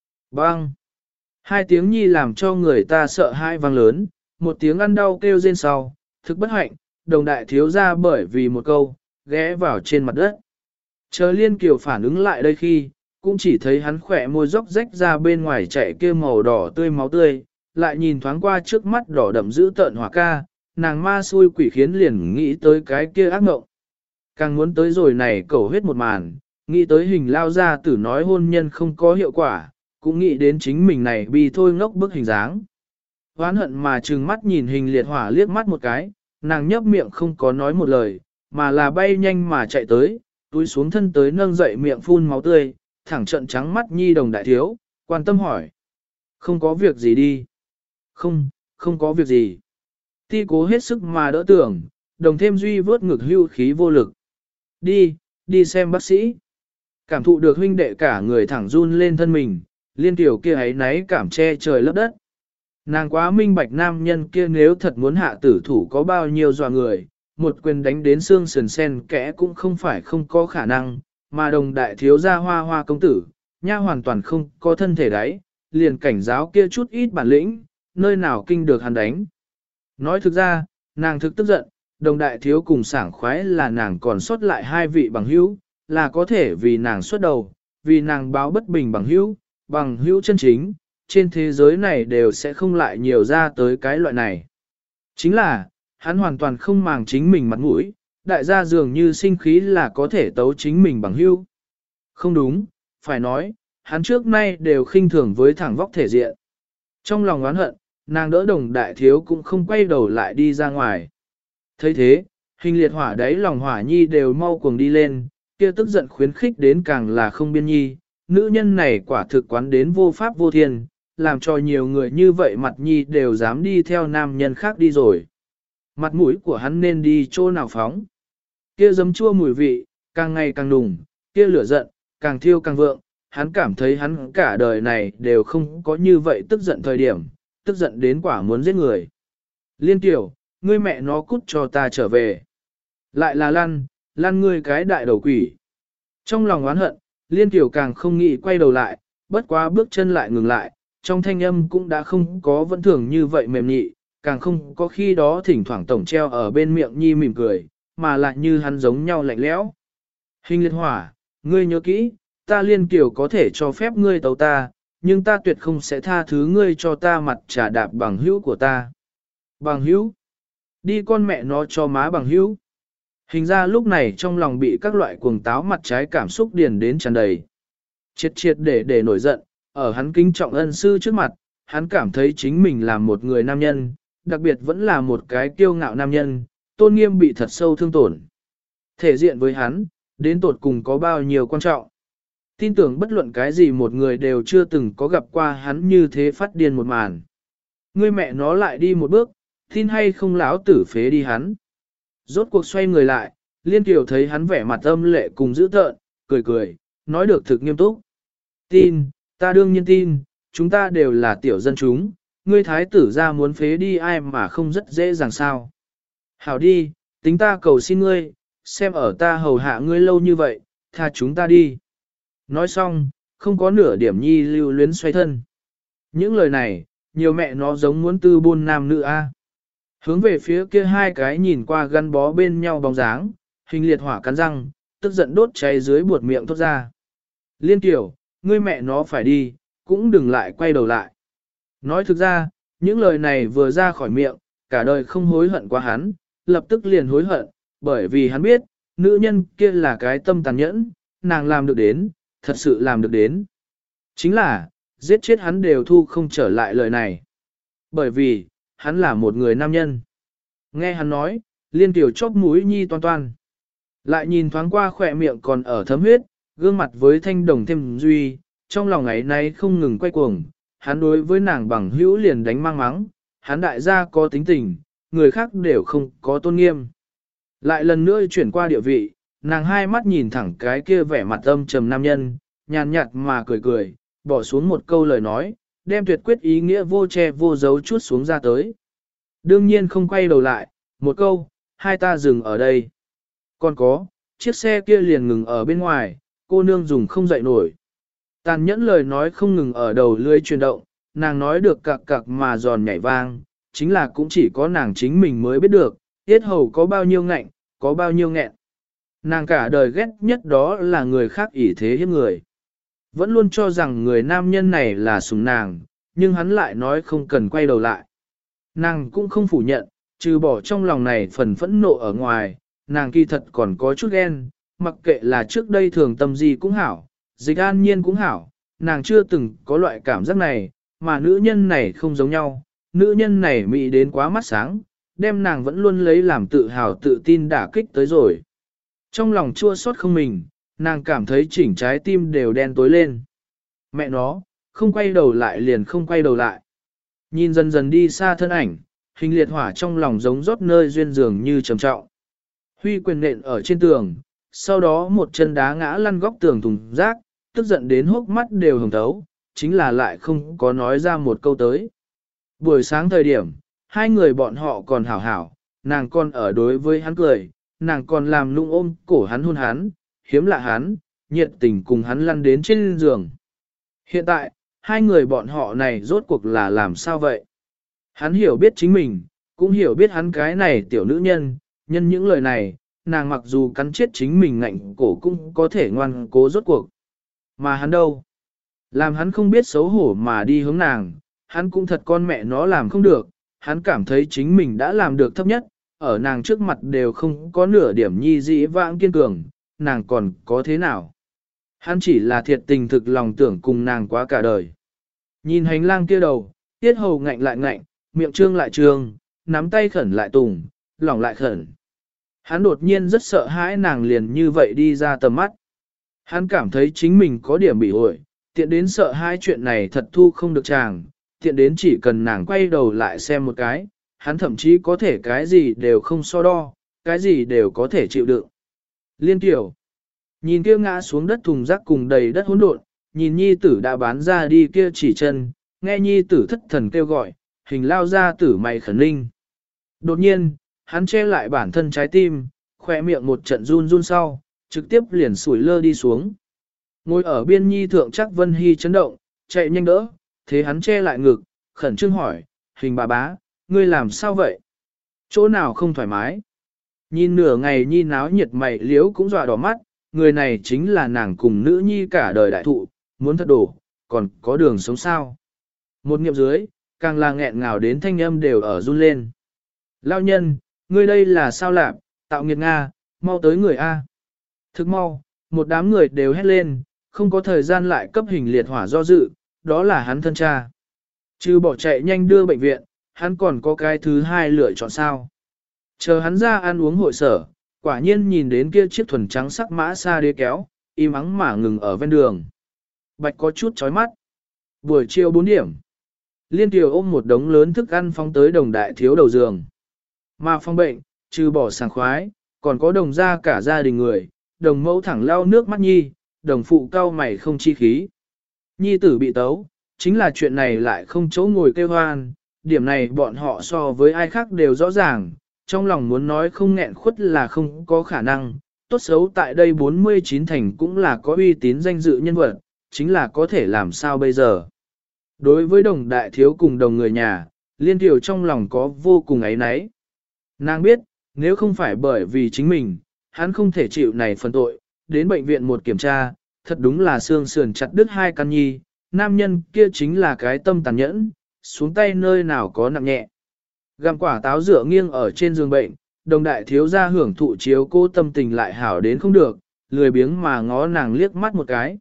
Bang! Hai tiếng nhi làm cho người ta sợ hai vang lớn, một tiếng ăn đau kêu rên sau, thực bất hạnh, đồng đại thiếu ra bởi vì một câu, ghé vào trên mặt đất. Chờ liên kiều phản ứng lại đây khi, cũng chỉ thấy hắn khỏe môi róc rách ra bên ngoài chạy kia màu đỏ tươi máu tươi, lại nhìn thoáng qua trước mắt đỏ đậm dữ tợn hỏa ca, nàng ma xui quỷ khiến liền nghĩ tới cái kia ác mộng. Càng muốn tới rồi này cầu huyết một màn, nghĩ tới hình lao ra tử nói hôn nhân không có hiệu quả, cũng nghĩ đến chính mình này bi thôi ngốc bức hình dáng. Hoán hận mà trừng mắt nhìn hình liệt hỏa liếc mắt một cái, nàng nhấp miệng không có nói một lời, mà là bay nhanh mà chạy tới, túi xuống thân tới nâng dậy miệng phun máu tươi, thẳng trận trắng mắt nhi đồng đại thiếu, quan tâm hỏi. Không có việc gì đi. Không, không có việc gì. Ti cố hết sức mà đỡ tưởng, đồng thêm duy vớt ngực hưu khí vô lực. Đi, đi xem bác sĩ. Cảm thụ được huynh đệ cả người thẳng run lên thân mình, liên tiểu kia ấy náy cảm che trời lấp đất. Nàng quá minh bạch nam nhân kia nếu thật muốn hạ tử thủ có bao nhiêu dọa người, một quyền đánh đến xương sườn sen kẽ cũng không phải không có khả năng, mà đồng đại thiếu gia hoa hoa công tử, nha hoàn toàn không có thân thể đấy, liền cảnh giáo kia chút ít bản lĩnh, nơi nào kinh được hắn đánh. Nói thực ra, nàng thực tức giận, đồng đại thiếu cùng sảng khoái là nàng còn sót lại hai vị bằng hữu, là có thể vì nàng xuất đầu, vì nàng báo bất bình bằng hữu, bằng hữu chân chính, trên thế giới này đều sẽ không lại nhiều ra tới cái loại này. Chính là, hắn hoàn toàn không màng chính mình mặt mũi, đại gia dường như sinh khí là có thể tấu chính mình bằng hữu. Không đúng, phải nói, hắn trước nay đều khinh thường với thẳng vóc thể diện. Trong lòng oán hận, nàng đỡ đồng đại thiếu cũng không quay đầu lại đi ra ngoài. thấy thế, hình liệt hỏa đáy lòng hỏa nhi đều mau cuồng đi lên, kia tức giận khuyến khích đến càng là không biên nhi, nữ nhân này quả thực quán đến vô pháp vô thiên, làm cho nhiều người như vậy mặt nhi đều dám đi theo nam nhân khác đi rồi. Mặt mũi của hắn nên đi chỗ nào phóng. Kia giấm chua mùi vị, càng ngày càng nùng, kia lửa giận, càng thiêu càng vượng, hắn cảm thấy hắn cả đời này đều không có như vậy tức giận thời điểm, tức giận đến quả muốn giết người. Liên tiểu, ngươi mẹ nó cút cho ta trở về. Lại là lăn, lăn ngươi cái đại đầu quỷ. Trong lòng oán hận, liên tiểu càng không nghĩ quay đầu lại, bất quá bước chân lại ngừng lại, trong thanh âm cũng đã không có vẫn thường như vậy mềm nhị, càng không có khi đó thỉnh thoảng tổng treo ở bên miệng nhi mỉm cười, mà lại như hắn giống nhau lạnh lẽo. Hình liệt hỏa, ngươi nhớ kỹ, ta liên kiểu có thể cho phép ngươi tấu ta, nhưng ta tuyệt không sẽ tha thứ ngươi cho ta mặt trả đạp bằng hữu của ta. Bằng hữu? Đi con mẹ nó cho má bằng hữu. Hình ra lúc này trong lòng bị các loại cuồng táo mặt trái cảm xúc điền đến tràn đầy. Triệt triệt để để nổi giận, ở hắn kính trọng ân sư trước mặt, hắn cảm thấy chính mình là một người nam nhân, đặc biệt vẫn là một cái kiêu ngạo nam nhân, tôn nghiêm bị thật sâu thương tổn. Thể diện với hắn, đến tột cùng có bao nhiêu quan trọng. Tin tưởng bất luận cái gì một người đều chưa từng có gặp qua hắn như thế phát điên một màn. Ngươi mẹ nó lại đi một bước, tin hay không láo tử phế đi hắn. Rốt cuộc xoay người lại, Liên Kiều thấy hắn vẻ mặt âm lệ cùng dữ tợn, cười cười, nói được thực nghiêm túc. Tin, ta đương nhiên tin, chúng ta đều là tiểu dân chúng, ngươi thái tử ra muốn phế đi ai mà không rất dễ dàng sao. Hảo đi, tính ta cầu xin ngươi, xem ở ta hầu hạ ngươi lâu như vậy, tha chúng ta đi. Nói xong, không có nửa điểm nhi lưu luyến xoay thân. Những lời này, nhiều mẹ nó giống muốn tư buôn nam nữ a. Hướng về phía kia hai cái nhìn qua gắn bó bên nhau bóng dáng, hình liệt hỏa cắn răng, tức giận đốt cháy dưới buột miệng thốt ra. Liên Kiều, ngươi mẹ nó phải đi, cũng đừng lại quay đầu lại. Nói thực ra, những lời này vừa ra khỏi miệng, cả đời không hối hận qua hắn, lập tức liền hối hận, bởi vì hắn biết, nữ nhân kia là cái tâm tàn nhẫn, nàng làm được đến, thật sự làm được đến. Chính là, giết chết hắn đều thu không trở lại lời này. Bởi vì, hắn là một người nam nhân. Nghe hắn nói, Liên Kiều chóp mũi nhi toan toan. Lại nhìn thoáng qua khỏe miệng còn ở thấm huyết, gương mặt với thanh đồng thêm duy, trong lòng ấy nay không ngừng quay cuồng, hắn đối với nàng bằng hữu liền đánh mang mắng, hắn đại gia có tính tình, người khác đều không có tôn nghiêm. Lại lần nữa chuyển qua địa vị, nàng hai mắt nhìn thẳng cái kia vẻ mặt âm trầm nam nhân, nhàn nhạt mà cười cười, bỏ xuống một câu lời nói, đem tuyệt quyết ý nghĩa vô che vô dấu chút xuống ra tới. Đương nhiên không quay đầu lại, một câu, hai ta dừng ở đây. Còn có, chiếc xe kia liền ngừng ở bên ngoài, cô nương dùng không dậy nổi. Tàn nhẫn lời nói không ngừng ở đầu lưỡi chuyển động, nàng nói được cặc cặc mà giòn nhảy vang, chính là cũng chỉ có nàng chính mình mới biết được, tiết hầu có bao nhiêu ngạnh, có bao nhiêu nghẹn. Nàng cả đời ghét nhất đó là người khác ỷ thế hiếp người. Vẫn luôn cho rằng người nam nhân này là sủng nàng, nhưng hắn lại nói không cần quay đầu lại. Nàng cũng không phủ nhận, trừ bỏ trong lòng này phần phẫn nộ ở ngoài, nàng kỳ thật còn có chút ghen, mặc kệ là trước đây thường tâm gì cũng hảo, dịch an nhiên cũng hảo, nàng chưa từng có loại cảm giác này, mà nữ nhân này không giống nhau, nữ nhân này mị đến quá mắt sáng, đem nàng vẫn luôn lấy làm tự hào tự tin đả kích tới rồi. Trong lòng chua xót không mình, nàng cảm thấy chỉnh trái tim đều đen tối lên. Mẹ nó, không quay đầu lại liền không quay đầu lại. Nhìn dần dần đi xa thân ảnh, hình liệt hỏa trong lòng giống rót nơi duyên dường như trầm trọng. Huy quyền nện ở trên tường, sau đó một chân đá ngã lăn góc tường thùng rác, tức giận đến hốc mắt đều hồng thấu, chính là lại không có nói ra một câu tới. Buổi sáng thời điểm, hai người bọn họ còn hảo hảo, nàng còn ở đối với hắn cười, nàng còn làm nũng ôm cổ hắn hôn hắn, hiếm lạ hắn, nhiệt tình cùng hắn lăn đến trên giường. Hiện tại, hai người bọn họ này rốt cuộc là làm sao vậy? Hắn hiểu biết chính mình, cũng hiểu biết hắn cái này tiểu nữ nhân, nhân những lời này, nàng mặc dù cắn chết chính mình ngạnh cổ cũng có thể ngoan cố rốt cuộc. Mà hắn đâu? Làm hắn không biết xấu hổ mà đi hướng nàng, hắn cũng thật con mẹ nó làm không được, hắn cảm thấy chính mình đã làm được thấp nhất, ở nàng trước mặt đều không có nửa điểm nhi dĩ vãng kiên cường, nàng còn có thế nào? Hắn chỉ là thiệt tình thực lòng tưởng cùng nàng quá cả đời. Nhìn hành lang kia đầu, tiết hầu ngạnh lại ngạnh, miệng trương lại trương, nắm tay khẩn lại tùng, lỏng lại khẩn. Hắn đột nhiên rất sợ hãi nàng liền như vậy đi ra tầm mắt. Hắn cảm thấy chính mình có điểm bị ổi, tiện đến sợ hai chuyện này thật thu không được chàng, tiện đến chỉ cần nàng quay đầu lại xem một cái, hắn thậm chí có thể cái gì đều không so đo, cái gì đều có thể chịu đựng. Liên Kiều, nhìn kia ngã xuống đất thùng rác cùng đầy đất hỗn độn, nhìn nhi tử đã bán ra đi kia chỉ chân, nghe nhi tử thất thần kêu gọi, hình lao ra tử mày khẩn linh. Đột nhiên, hắn che lại bản thân trái tim, khỏe miệng một trận run run sau, trực tiếp liền sủi lơ đi xuống. Ngồi ở biên nhi thượng chắc Vân Hy chấn động, chạy nhanh đỡ, thế hắn che lại ngực, khẩn trương hỏi, hình bà bá, ngươi làm sao vậy? Chỗ nào không thoải mái? Nhìn nửa ngày nhi náo nhiệt mày liếu cũng dọa đỏ mắt, người này chính là nàng cùng nữ nhi cả đời đại thụ, muốn thật đổ, còn có đường sống sao? Một nghiệm dưới, càng là nghẹn ngào đến thanh âm đều ở run lên. Lao nhân, Ngươi đây là sao lạp, tạo nghiệt Nga, mau tới người A. Thức mau, một đám người đều hét lên, không có thời gian lại cấp hình liệt hỏa do dự, đó là hắn thân cha. Chứ bỏ chạy nhanh đưa bệnh viện, hắn còn có cái thứ hai lựa chọn sao. Chờ hắn ra ăn uống hội sở, quả nhiên nhìn đến kia chiếc thuần trắng sắc mã xa đế kéo, im ắng mà ngừng ở ven đường. Bạch có chút chói mắt. Buổi chiều bốn điểm. Liên Kiều ôm một đống lớn thức ăn phóng tới đồng đại thiếu đầu giường. Mà phòng bệnh, trừ bỏ sảng khoái, còn có đồng ra cả gia đình người, đồng mẫu thẳng lau nước mắt nhi, đồng phụ cau mày không chi khí. Nhi tử bị tấu, chính là chuyện này lại không chỗ ngồi kêu hoan, điểm này bọn họ so với ai khác đều rõ ràng, trong lòng muốn nói không nghẹn khuất là không có khả năng, tốt xấu tại đây bốn mươi chín thành cũng là có uy tín danh dự nhân vật, chính là có thể làm sao bây giờ. Đối với đồng đại thiếu cùng đồng người nhà, Liên Kiều trong lòng có vô cùng ấy náy. Nàng biết, nếu không phải bởi vì chính mình, hắn không thể chịu này phần tội, đến bệnh viện một kiểm tra, thật đúng là xương sườn chặt đứt hai căn nhi, nam nhân kia chính là cái tâm tàn nhẫn, xuống tay nơi nào có nặng nhẹ. Gặm quả táo rửa nghiêng ở trên giường bệnh, đồng đại thiếu gia hưởng thụ chiếu cô tâm tình lại hảo đến không được, lười biếng mà ngó nàng liếc mắt một cái.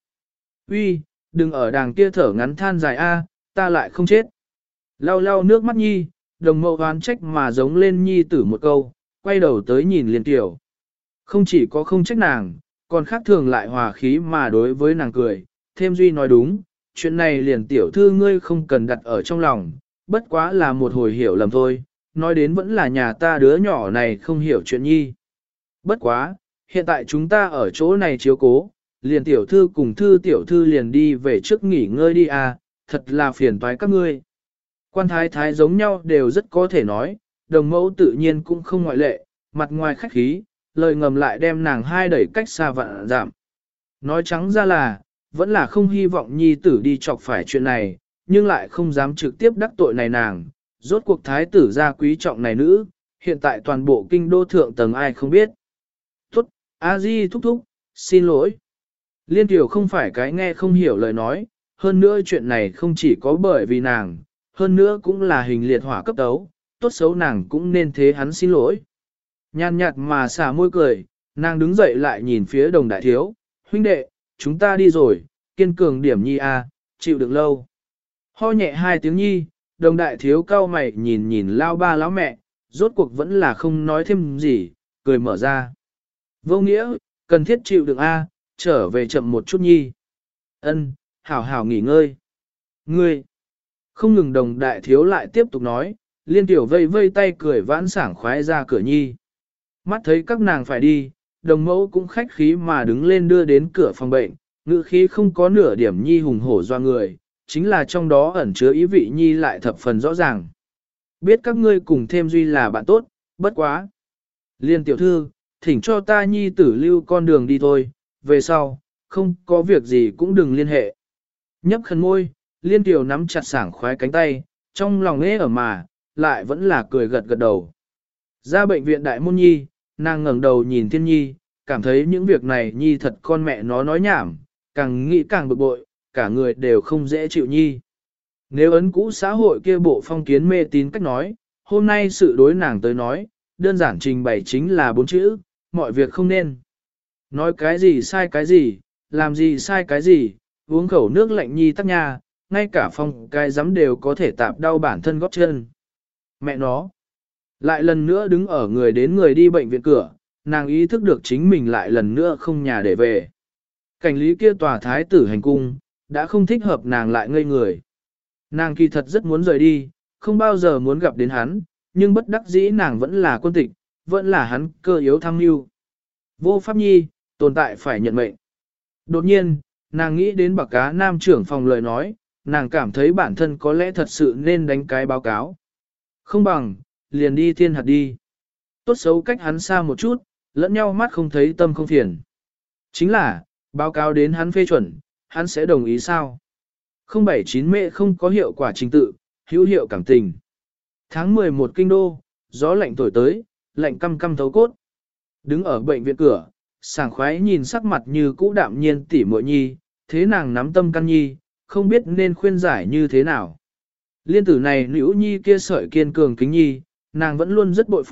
Uy, đừng ở đàng kia thở ngắn than dài a, ta lại không chết. Lau lau nước mắt nhi, đồng mẫu oán trách mà giống lên nhi tử một câu, quay đầu tới nhìn Liên Kiều. Không chỉ có không trách nàng, còn khác thường lại hòa khí mà đối với nàng cười, thêm duy nói đúng, chuyện này liền tiểu thư ngươi không cần đặt ở trong lòng, bất quá là một hồi hiểu lầm thôi, nói đến vẫn là nhà ta đứa nhỏ này không hiểu chuyện nhi. Bất quá, hiện tại chúng ta ở chỗ này chiếu cố, liền tiểu thư cùng thư tiểu thư liền đi về trước nghỉ ngơi đi à, thật là phiền toái các ngươi. Quan thái thái giống nhau đều rất có thể nói, đồng mẫu tự nhiên cũng không ngoại lệ, mặt ngoài khách khí, lời ngầm lại đem nàng hai đẩy cách xa vạn giảm. Nói trắng ra là, vẫn là không hy vọng nhi tử đi chọc phải chuyện này, nhưng lại không dám trực tiếp đắc tội này nàng. Rốt cuộc thái tử gia quý trọng này nữ, hiện tại toàn bộ kinh đô thượng tầng ai không biết. Tốt, A-di thúc thúc, xin lỗi. Liên Kiều không phải cái nghe không hiểu lời nói, hơn nữa chuyện này không chỉ có bởi vì nàng, hơn nữa cũng là hình liệt hỏa cấp tấu, tốt xấu nàng cũng nên thế hắn xin lỗi. Nhàn nhạt mà xả môi cười, nàng đứng dậy lại nhìn phía đồng đại thiếu, huynh đệ, chúng ta đi rồi, kiên cường điểm nhi a, chịu đựng lâu. Ho nhẹ hai tiếng nhi, đồng đại thiếu cao mày nhìn nhìn lao ba lão mẹ, rốt cuộc vẫn là không nói thêm gì, cười mở ra. Vô nghĩa, cần thiết chịu đựng a, trở về chậm một chút nhi. Ân, hảo hảo nghỉ ngơi. Ngươi, không ngừng đồng đại thiếu lại tiếp tục nói, Liên Tiểu vây vây tay cười vãn sảng khoái ra cửa nhi. Mắt thấy các nàng phải đi, đồng mẫu cũng khách khí mà đứng lên đưa đến cửa phòng bệnh, ngữ khí không có nửa điểm nhi hùng hổ doa người, chính là trong đó ẩn chứa ý vị nhi lại thập phần rõ ràng. Biết các ngươi cùng thêm duy là bạn tốt, bất quá. Liên tiểu thư, thỉnh cho ta nhi tử lưu con đường đi thôi, về sau, không có việc gì cũng đừng liên hệ. Nhấp khẩn môi, Liên tiểu nắm chặt sảng khoái cánh tay, trong lòng ế ở mà, lại vẫn là cười gật gật đầu. Ra bệnh viện đại môn nhi, nàng ngẩng đầu nhìn thiên nhi, cảm thấy những việc này nhi thật con mẹ nó nói nhảm, càng nghĩ càng bực bội, cả người đều không dễ chịu nhi. Nếu ấn cũ xã hội kia bộ phong kiến mê tín cách nói, hôm nay sự đối nàng tới nói, đơn giản trình bày chính là bốn chữ, mọi việc không nên. Nói cái gì sai cái gì, làm gì sai cái gì, uống khẩu nước lạnh nhi tắc nha, ngay cả phong cái giấm đều có thể tạp đau bản thân góp chân. Mẹ nó, lại lần nữa đứng ở người đến người đi bệnh viện cửa, nàng ý thức được chính mình lại lần nữa không nhà để về. Cảnh lý kia tòa thái tử hành cung, đã không thích hợp nàng lại ngây người. Nàng kỳ thật rất muốn rời đi, không bao giờ muốn gặp đến hắn, nhưng bất đắc dĩ nàng vẫn là quân tịch, vẫn là hắn cơ yếu tham mưu. Vô pháp nhi, tồn tại phải nhận mệnh. Đột nhiên, nàng nghĩ đến bạc cá nam trưởng phòng lời nói, nàng cảm thấy bản thân có lẽ thật sự nên đánh cái báo cáo. Không bằng, liền đi thiên hạt đi. Tốt xấu cách hắn xa một chút, lẫn nhau mắt không thấy tâm không phiền. Chính là, báo cáo đến hắn phê chuẩn, hắn sẽ đồng ý sao? không bảy chín mẹ không có hiệu quả trình tự, hữu hiệu cảm tình. Tháng mười một kinh đô, gió lạnh thổi tới, lạnh căm căm thấu cốt. Đứng ở bệnh viện cửa, sảng khoái nhìn sắc mặt như cũ đạm nhiên tỉ muội nhi, thế nàng nắm tâm căn nhi, không biết nên khuyên giải như thế nào. Liên tử này nữ nhi kia sợi kiên cường kính nhi, nàng vẫn luôn rất bội phục,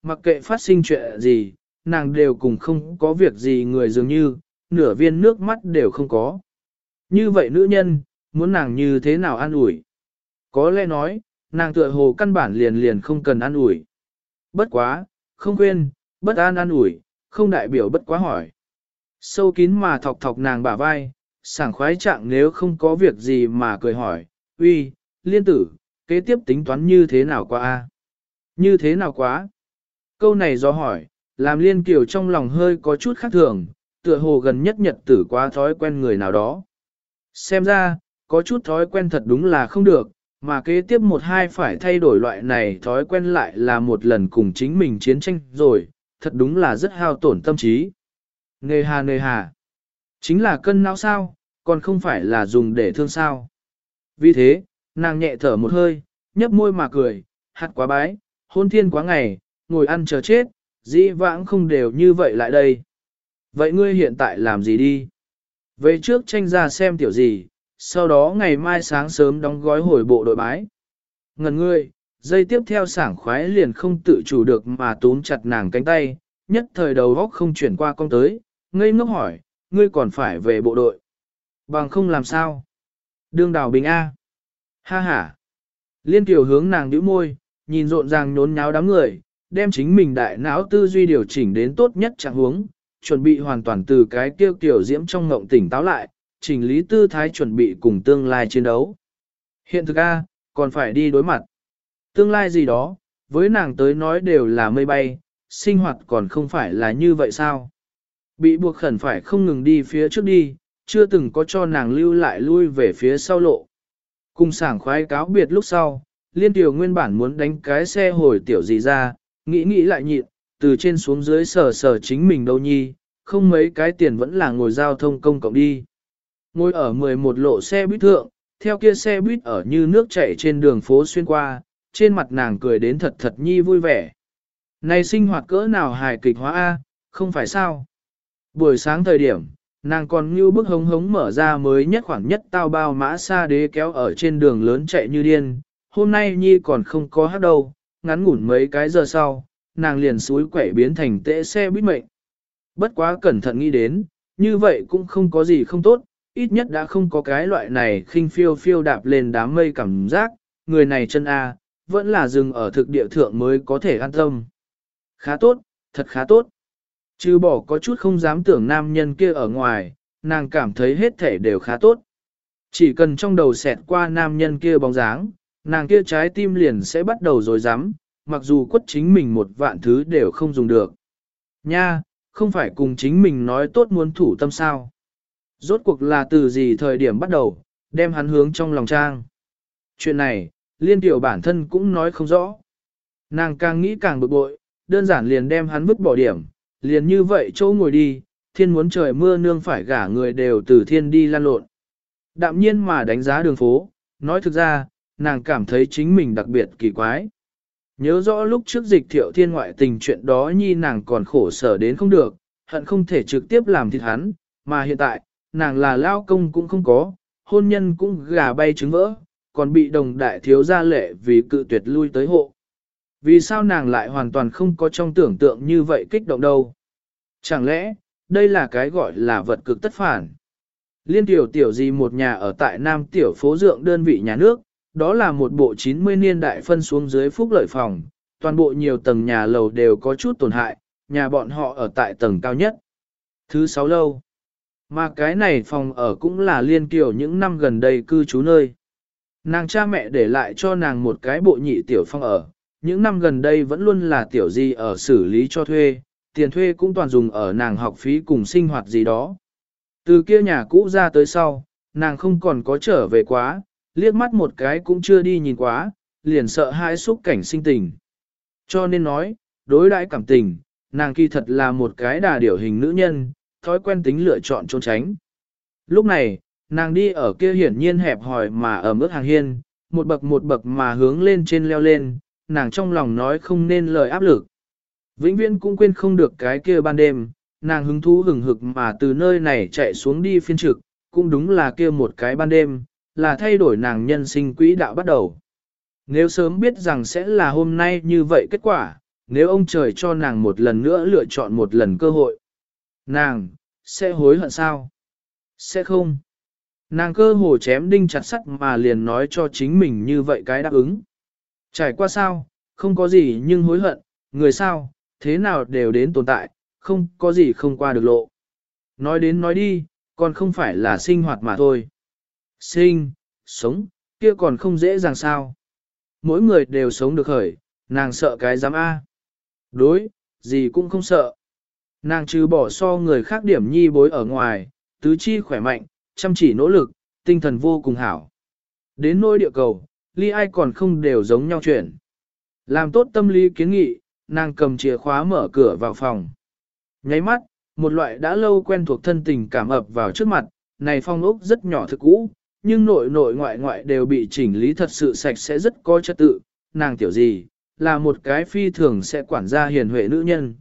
mặc kệ phát sinh chuyện gì, nàng đều cùng không có việc gì người dường như, nửa viên nước mắt đều không có. Như vậy nữ nhân, muốn nàng như thế nào an ủi? Có lẽ nói, nàng tựa hồ căn bản liền liền không cần an ủi. Bất quá, không quên, bất an an ủi, không đại biểu bất quá hỏi. Sâu kín mà thọc thọc nàng bả vai, sảng khoái trạng nếu không có việc gì mà cười hỏi, uy, liên tử, kế tiếp tính toán như thế nào quá a? Như thế nào quá? Câu này do hỏi, làm liên kiều trong lòng hơi có chút khác thường, tựa hồ gần nhất nhật tử quá thói quen người nào đó. Xem ra, có chút thói quen thật đúng là không được, mà kế tiếp một hai phải thay đổi loại này thói quen lại là một lần cùng chính mình chiến tranh rồi, thật đúng là rất hao tổn tâm trí. Nề hà nề hà, chính là cân não sao, còn không phải là dùng để thương sao. Vì thế, nàng nhẹ thở một hơi, nhấp môi mà cười, hạt quá bái, hôn thiên quá ngày, ngồi ăn chờ chết, dĩ vãng không đều như vậy lại đây. Vậy ngươi hiện tại làm gì đi? Về trước tranh ra xem tiểu gì, sau đó ngày mai sáng sớm đóng gói hồi bộ đội bái. Ngần ngươi, dây tiếp theo sảng khoái liền không tự chủ được mà túm chặt nàng cánh tay, nhất thời đầu góc không chuyển qua con tới, ngây ngốc hỏi, ngươi còn phải về bộ đội. Bằng không làm sao? Đương đào bình A. Ha ha. Liên tiểu hướng nàng nhíu môi, nhìn rộn ràng nhốn nháo đám người, đem chính mình đại não tư duy điều chỉnh đến tốt nhất trạng huống, chuẩn bị hoàn toàn từ cái kêu kiểu diễm trong ngộng tỉnh táo lại, chỉnh lý tư thái chuẩn bị cùng tương lai chiến đấu. Hiện thực A, còn phải đi đối mặt. Tương lai gì đó, với nàng tới nói đều là mây bay, sinh hoạt còn không phải là như vậy sao? Bị buộc khẩn phải không ngừng đi phía trước đi, chưa từng có cho nàng lưu lại lui về phía sau lộ. Cùng sảng khoái cáo biệt lúc sau, liên tiểu nguyên bản muốn đánh cái xe hồi tiểu gì ra, nghĩ nghĩ lại nhịn, từ trên xuống dưới sờ sờ chính mình đâu nhi, không mấy cái tiền vẫn là ngồi giao thông công cộng đi. Ngồi ở mười một lộ xe buýt thượng, theo kia xe buýt ở như nước chảy trên đường phố xuyên qua, trên mặt nàng cười đến thật thật nhi vui vẻ. Này sinh hoạt cỡ nào hài kịch hóa A, không phải sao? Buổi sáng thời điểm, nàng còn như bức hống hống mở ra mới nhất khoảng nhất tao bao mã xa đế kéo ở trên đường lớn chạy như điên. Hôm nay nhi còn không có hát đâu, ngắn ngủn mấy cái giờ sau, nàng liền suối quẩy biến thành tệ xe buýt mệnh. Bất quá cẩn thận nghĩ đến, như vậy cũng không có gì không tốt, ít nhất đã không có cái loại này khinh phiêu phiêu đạp lên đám mây cảm giác, người này chân A, vẫn là dừng ở thực địa thượng mới có thể an tâm. Khá tốt, thật khá tốt. Chứ bỏ có chút không dám tưởng nam nhân kia ở ngoài, nàng cảm thấy hết thể đều khá tốt. Chỉ cần trong đầu xẹt qua nam nhân kia bóng dáng, nàng kia trái tim liền sẽ bắt đầu rồi dám, mặc dù quất chính mình một vạn thứ đều không dùng được. Nha, không phải cùng chính mình nói tốt muốn thủ tâm sao. Rốt cuộc là từ gì thời điểm bắt đầu, đem hắn hướng trong lòng trang. Chuyện này, liên tiểu bản thân cũng nói không rõ. Nàng càng nghĩ càng bực bội, đơn giản liền đem hắn vứt bỏ điểm, liền như vậy chỗ ngồi đi, thiên muốn trời mưa nương phải gả người đều từ thiên đi lan lộn. Đạm nhiên mà đánh giá đường phố, nói thực ra, nàng cảm thấy chính mình đặc biệt kỳ quái. Nhớ rõ lúc trước dịch thiệu thiên ngoại tình chuyện đó nhi nàng còn khổ sở đến không được, hận không thể trực tiếp làm thịt hắn, mà hiện tại, nàng là lao công cũng không có, hôn nhân cũng gà bay trứng vỡ, còn bị đồng đại thiếu gia lệ vì cự tuyệt lui tới hộ. Vì sao nàng lại hoàn toàn không có trong tưởng tượng như vậy kích động đâu? Chẳng lẽ, đây là cái gọi là vật cực tất phản? Liên tiểu tiểu gì một nhà ở tại Nam tiểu phố dượng đơn vị nhà nước, đó là một bộ chín mươi niên đại phân xuống dưới phúc lợi phòng, toàn bộ nhiều tầng nhà lầu đều có chút tổn hại, nhà bọn họ ở tại tầng cao nhất. Thứ sáu lâu. Mà cái này phòng ở cũng là liên tiểu những năm gần đây cư trú nơi. Nàng cha mẹ để lại cho nàng một cái bộ nhị tiểu phòng ở, những năm gần đây vẫn luôn là tiểu gì ở xử lý cho thuê, tiền thuê cũng toàn dùng ở nàng học phí cùng sinh hoạt gì đó. Từ kia nhà cũ ra tới sau, nàng không còn có trở về quá, liếc mắt một cái cũng chưa đi nhìn quá, liền sợ hãi xúc cảnh sinh tình. Cho nên nói, đối đãi cảm tình, nàng kỳ thật là một cái đà điểu hình nữ nhân, thói quen tính lựa chọn trốn tránh. Lúc này, nàng đi ở kia hiển nhiên hẹp hòi mà ở mức hàng hiên, một bậc một bậc mà hướng lên trên leo lên, nàng trong lòng nói không nên lời áp lực. Vĩnh viễn cũng quên không được cái kia ban đêm, nàng hứng thú hừng hực mà từ nơi này chạy xuống đi phiên trực, cũng đúng là kia một cái ban đêm, là thay đổi nàng nhân sinh quỹ đạo bắt đầu. Nếu sớm biết rằng sẽ là hôm nay như vậy kết quả, nếu ông trời cho nàng một lần nữa lựa chọn một lần cơ hội. Nàng, sẽ hối hận sao? Sẽ không. Nàng cơ hồ chém đinh chặt sắt mà liền nói cho chính mình như vậy cái đáp ứng. Trải qua sao, không có gì nhưng hối hận, người sao, thế nào đều đến tồn tại, không có gì không qua được lộ. Nói đến nói đi, còn không phải là sinh hoạt mà thôi. Sinh, sống, kia còn không dễ dàng sao. Mỗi người đều sống được khởi, nàng sợ cái dám A. Đối, gì cũng không sợ. Nàng trừ bỏ so người khác điểm nhi bối ở ngoài, tứ chi khỏe mạnh, chăm chỉ nỗ lực, tinh thần vô cùng hảo. Đến nỗi địa cầu, ly ai còn không đều giống nhau chuyện. Làm tốt tâm lý kiến nghị, nàng cầm chìa khóa mở cửa vào phòng. Nháy mắt, một loại đã lâu quen thuộc thân tình cảm ập vào trước mặt, này phong ốc rất nhỏ thực cũ, nhưng nội nội ngoại ngoại đều bị chỉnh lý thật sự sạch sẽ rất có trật tự, nàng tiểu gì, là một cái phi thường sẽ quản gia hiền huệ nữ nhân.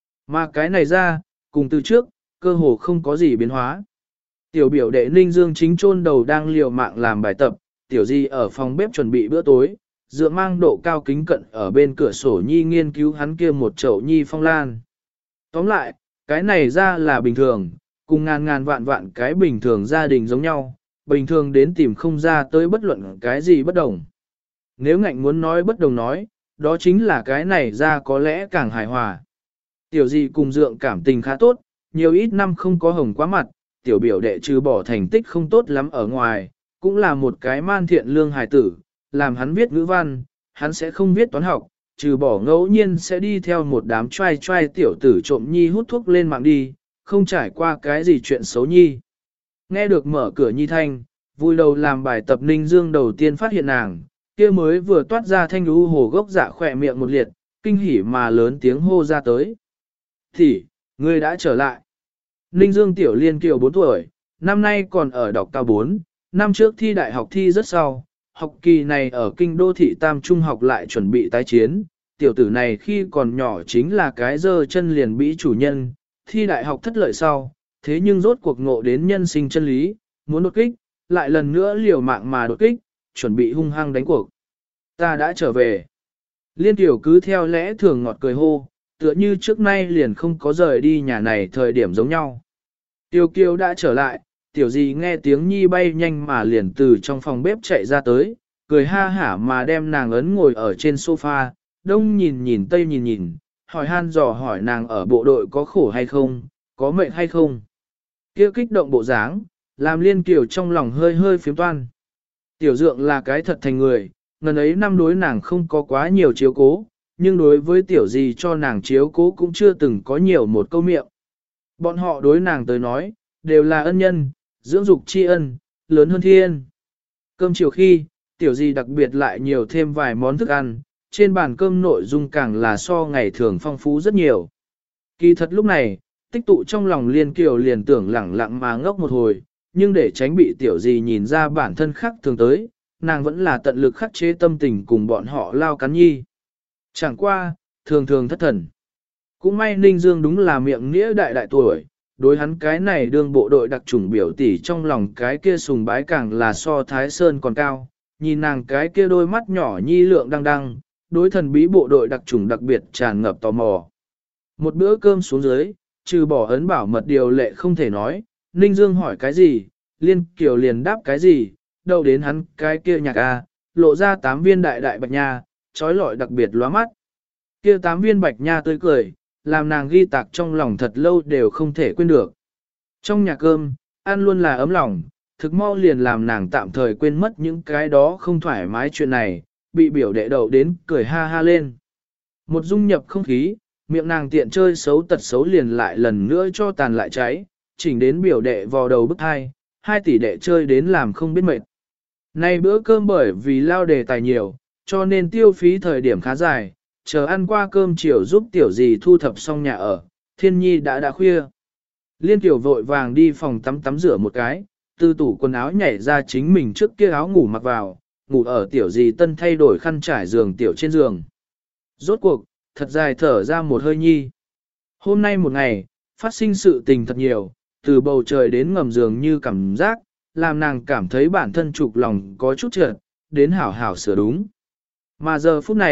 Mà cái này ra, cùng từ trước, cơ hồ không có gì biến hóa. Tiểu biểu đệ Ninh Dương chính chôn đầu đang liều mạng làm bài tập, tiểu di ở phòng bếp chuẩn bị bữa tối, dựa mang độ cao kính cận ở bên cửa sổ nhi nghiên cứu hắn kia một chậu nhi phong lan. Tóm lại, cái này ra là bình thường, cùng ngàn ngàn vạn vạn cái bình thường gia đình giống nhau, bình thường đến tìm không ra tới bất luận cái gì bất đồng. Nếu ngạnh muốn nói bất đồng nói, đó chính là cái này ra có lẽ càng hài hòa. Tiểu di cùng dượng cảm tình khá tốt, nhiều ít năm không có hồng quá mặt, tiểu biểu đệ trừ bỏ thành tích không tốt lắm ở ngoài, cũng là một cái man thiện lương hài tử, làm hắn viết ngữ văn, hắn sẽ không viết toán học, trừ bỏ ngẫu nhiên sẽ đi theo một đám trai trai tiểu tử trộm nhi hút thuốc lên mạng đi, không trải qua cái gì chuyện xấu nhi. Nghe được mở cửa nhi thanh, vui đầu làm bài tập Ninh Dương đầu tiên phát hiện nàng, kia mới vừa toát ra thanh lũ hồ gốc dạ khỏe miệng một liệt, kinh hỉ mà lớn tiếng hô ra tới. Thì, ngươi đã trở lại. Ninh Dương tiểu liên kiều bốn tuổi, năm nay còn ở đọc cao bốn, năm trước thi đại học thi rất sau, học kỳ này ở kinh đô thị Tam Trung học lại chuẩn bị tái chiến, tiểu tử này khi còn nhỏ chính là cái dơ chân liền bĩ chủ nhân, thi đại học thất lợi sau, thế nhưng rốt cuộc ngộ đến nhân sinh chân lý, muốn đột kích, lại lần nữa liều mạng mà đột kích, chuẩn bị hung hăng đánh cuộc. Ta đã trở về. Liên tiểu cứ theo lẽ thường ngọt cười hô, tựa như trước nay liền không có rời đi nhà này thời điểm giống nhau. Tiêu kiều đã trở lại, tiểu gì nghe tiếng nhi bay nhanh mà liền từ trong phòng bếp chạy ra tới, cười ha hả mà đem nàng ấn ngồi ở trên sofa, đông nhìn nhìn tây nhìn nhìn, hỏi han dò hỏi nàng ở bộ đội có khổ hay không, có mệt hay không. Kia kích động bộ dáng, làm liên kiều trong lòng hơi hơi phiếm toan. Tiểu dượng là cái thật thành người, ngần ấy năm đối nàng không có quá nhiều chiếu cố, nhưng đối với tiểu gì cho nàng chiếu cố cũng chưa từng có nhiều một câu miệng. Bọn họ đối nàng tới nói, đều là ân nhân, dưỡng dục tri ân, lớn hơn thiên. Cơm chiều khi, tiểu gì đặc biệt lại nhiều thêm vài món thức ăn, trên bàn cơm nội dung càng là so ngày thường phong phú rất nhiều. Kỳ thật lúc này, tích tụ trong lòng liên kiều liền tưởng lẳng lặng mà ngốc một hồi, nhưng để tránh bị tiểu gì nhìn ra bản thân khác thường tới, nàng vẫn là tận lực khắc chế tâm tình cùng bọn họ lao cắn nhi. Chẳng qua, thường thường thất thần. Cũng may Ninh Dương đúng là miệng nghĩa đại đại tuổi, đối hắn cái này đương bộ đội đặc chủng biểu tỷ trong lòng cái kia sùng bái càng là so Thái Sơn còn cao, nhìn nàng cái kia đôi mắt nhỏ nhi lượng đăng đăng, đối thần bí bộ đội đặc chủng đặc biệt tràn ngập tò mò. Một bữa cơm xuống dưới, trừ bỏ ấn bảo mật điều lệ không thể nói, Ninh Dương hỏi cái gì, Liên Kiều liền đáp cái gì, đâu đến hắn cái kia nhạc a, lộ ra tám viên đại đại bạch nha, trói lọi đặc biệt lóa mắt. Kia tám viên bạch nha tươi cười, làm nàng ghi tạc trong lòng thật lâu đều không thể quên được. Trong nhà cơm, ăn luôn là ấm lòng, thực mau liền làm nàng tạm thời quên mất những cái đó không thoải mái chuyện này, bị biểu đệ đầu đến cười ha ha lên. Một dung nhập không khí, miệng nàng tiện chơi xấu tật xấu liền lại lần nữa cho tàn lại cháy, chỉnh đến biểu đệ vò đầu bức hai, hai tỷ đệ chơi đến làm không biết mệt. Nay bữa cơm bởi vì lao đề tài nhiều, cho nên tiêu phí thời điểm khá dài, chờ ăn qua cơm chiều giúp tiểu gì thu thập xong nhà ở, thiên nhi đã đã khuya. Liên tiểu vội vàng đi phòng tắm tắm rửa một cái, từ tủ quần áo nhảy ra chính mình trước kia áo ngủ mặc vào, ngủ ở tiểu gì tân thay đổi khăn trải giường tiểu trên giường. Rốt cuộc, thật dài thở ra một hơi nhi. Hôm nay một ngày, phát sinh sự tình thật nhiều, từ bầu trời đến ngầm giường như cảm giác, làm nàng cảm thấy bản thân trục lòng có chút trượt, đến hảo hảo sửa đúng. Mà giờ phút này,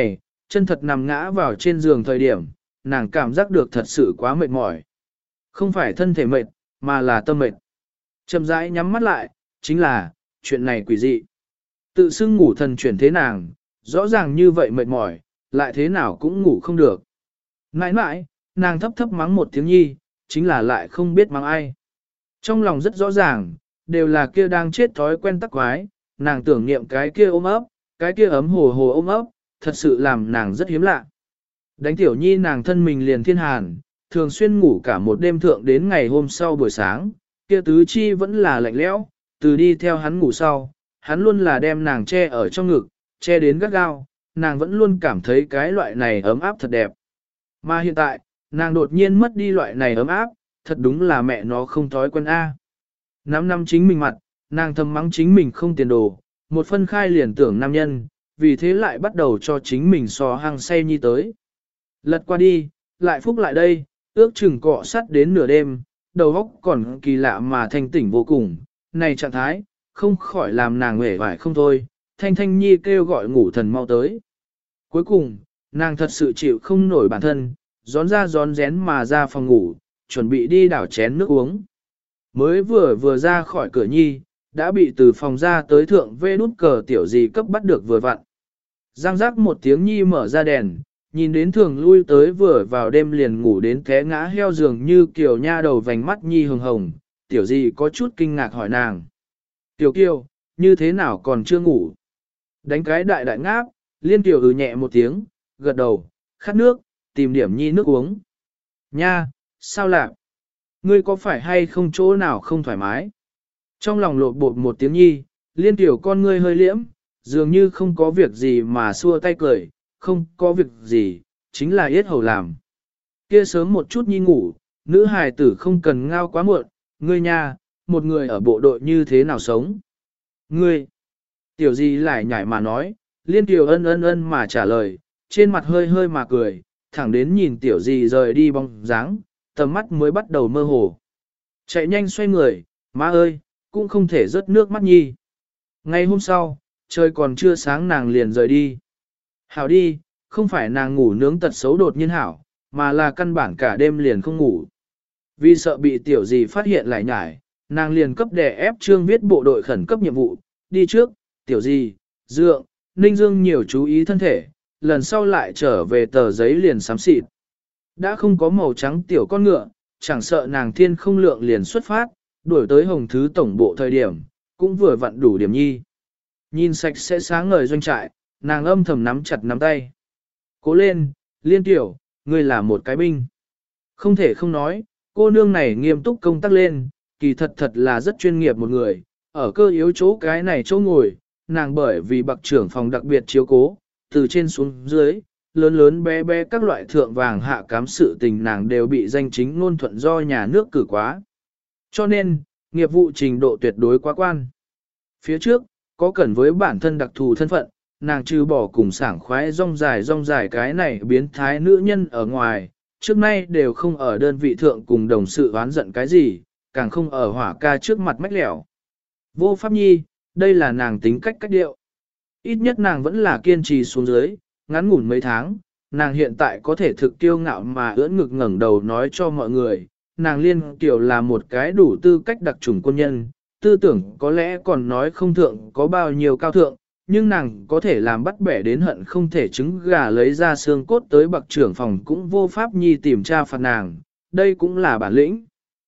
Chân thật nằm ngã vào trên giường thời điểm, nàng cảm giác được thật sự quá mệt mỏi. Không phải thân thể mệt, mà là tâm mệt. Chậm rãi nhắm mắt lại, chính là, chuyện này quỷ dị. Tự xưng ngủ thần chuyển thế nàng, rõ ràng như vậy mệt mỏi, lại thế nào cũng ngủ không được. Mãi mãi, nàng thấp thấp mắng một tiếng nhi, chính là lại không biết mắng ai. Trong lòng rất rõ ràng, đều là kia đang chết thói quen tắc quái, nàng tưởng niệm cái kia ôm ấp, cái kia ấm hồ hồ ôm ấp, thật sự làm nàng rất hiếm lạ. Đánh tiểu nhi nàng thân mình liền thiên hàn, thường xuyên ngủ cả một đêm thượng đến ngày hôm sau buổi sáng, kia tứ chi vẫn là lạnh lẽo, từ đi theo hắn ngủ sau, hắn luôn là đem nàng che ở trong ngực, che đến gắt gao, nàng vẫn luôn cảm thấy cái loại này ấm áp thật đẹp. Mà hiện tại, nàng đột nhiên mất đi loại này ấm áp, thật đúng là mẹ nó không thói quen A. Năm năm chính mình mặt, nàng thầm mắng chính mình không tiền đồ, một phân khai liền tưởng nam nhân, vì thế lại bắt đầu cho chính mình so hăng say nhi tới. Lật qua đi, lại phúc lại đây, ước chừng cọ sắt đến nửa đêm, đầu óc còn kỳ lạ mà thanh tỉnh vô cùng, này trạng thái, không khỏi làm nàng uể oải không thôi, thanh thanh nhi kêu gọi ngủ thần mau tới. Cuối cùng, nàng thật sự chịu không nổi bản thân, gión ra gión rén mà ra phòng ngủ, chuẩn bị đi đảo chén nước uống. Mới vừa vừa ra khỏi cửa nhi, đã bị từ phòng ra tới thượng vê nút cờ tiểu gì cấp bắt được vừa vặn. Giang giác một tiếng nhi mở ra đèn, nhìn đến thường lui tới vừa vào đêm liền ngủ đến té ngã heo giường như kiểu nha đầu vành mắt nhi hồng hồng, tiểu gì có chút kinh ngạc hỏi nàng. Tiểu kiều, như thế nào còn chưa ngủ? Đánh cái đại đại ngáp, liên tiểu ừ nhẹ một tiếng, gật đầu, khát nước, tìm điểm nhi nước uống. Nha, sao lạc? Ngươi có phải hay không chỗ nào không thoải mái? Trong lòng lột bột một tiếng nhi, liên tiểu con ngươi hơi liễm, dường như không có việc gì mà xua tay cười, không có việc gì, chính là yết hầu làm. Kia sớm một chút nhi ngủ, nữ hài tử không cần ngao quá muộn, ngươi nha, một người ở bộ đội như thế nào sống? Ngươi, tiểu gì lại nhảy mà nói, liên tiểu ân ân ân mà trả lời, trên mặt hơi hơi mà cười, thẳng đến nhìn tiểu gì rời đi bóng dáng, tầm mắt mới bắt đầu mơ hồ. Chạy nhanh xoay người, má ơi, cũng không thể rớt nước mắt nhi. Ngày hôm sau, trời còn chưa sáng nàng liền rời đi. Hảo đi, không phải nàng ngủ nướng tật xấu đột nhiên hảo, mà là căn bản cả đêm liền không ngủ. Vì sợ bị tiểu gì phát hiện lại nhải, nàng liền cấp đè ép trương viết bộ đội khẩn cấp nhiệm vụ, đi trước, tiểu gì, dượng, ninh dương nhiều chú ý thân thể, lần sau lại trở về tờ giấy liền xám xịt. Đã không có màu trắng tiểu con ngựa, chẳng sợ nàng thiên không lượng liền xuất phát, đuổi tới hồng thứ tổng bộ thời điểm, cũng vừa vặn đủ điểm nhi. Nhìn sạch sẽ sáng ngời doanh trại, nàng âm thầm nắm chặt nắm tay. Cố lên, liên tiểu, ngươi là một cái binh. Không thể không nói, cô nương này nghiêm túc công tác lên, kỳ thật thật là rất chuyên nghiệp một người, ở cơ yếu chỗ cái này chỗ ngồi, nàng bởi vì bậc trưởng phòng đặc biệt chiếu cố, từ trên xuống dưới, lớn lớn bé bé các loại thượng vàng hạ cám sự tình nàng đều bị danh chính ngôn thuận do nhà nước cử quá. Cho nên, nghiệp vụ trình độ tuyệt đối quá quan. Phía trước, có cần với bản thân đặc thù thân phận, nàng trừ bỏ cùng sảng khoái rong dài rong dài cái này biến thái nữ nhân ở ngoài, trước nay đều không ở đơn vị thượng cùng đồng sự oán giận cái gì, càng không ở hỏa ca trước mặt mách lẻo. Vô pháp nhi, đây là nàng tính cách cách điệu. Ít nhất nàng vẫn là kiên trì xuống dưới, ngắn ngủn mấy tháng, nàng hiện tại có thể thực tiêu ngạo mà ưỡn ngực ngẩng đầu nói cho mọi người, nàng liên tiểu là một cái đủ tư cách đặc trùng quân nhân, tư tưởng có lẽ còn nói không thượng có bao nhiêu cao thượng, nhưng nàng có thể làm bắt bẻ đến hận không thể trứng gà lấy ra xương cốt tới bậc trưởng phòng cũng vô pháp nhi tìm tra phạt nàng, đây cũng là bản lĩnh.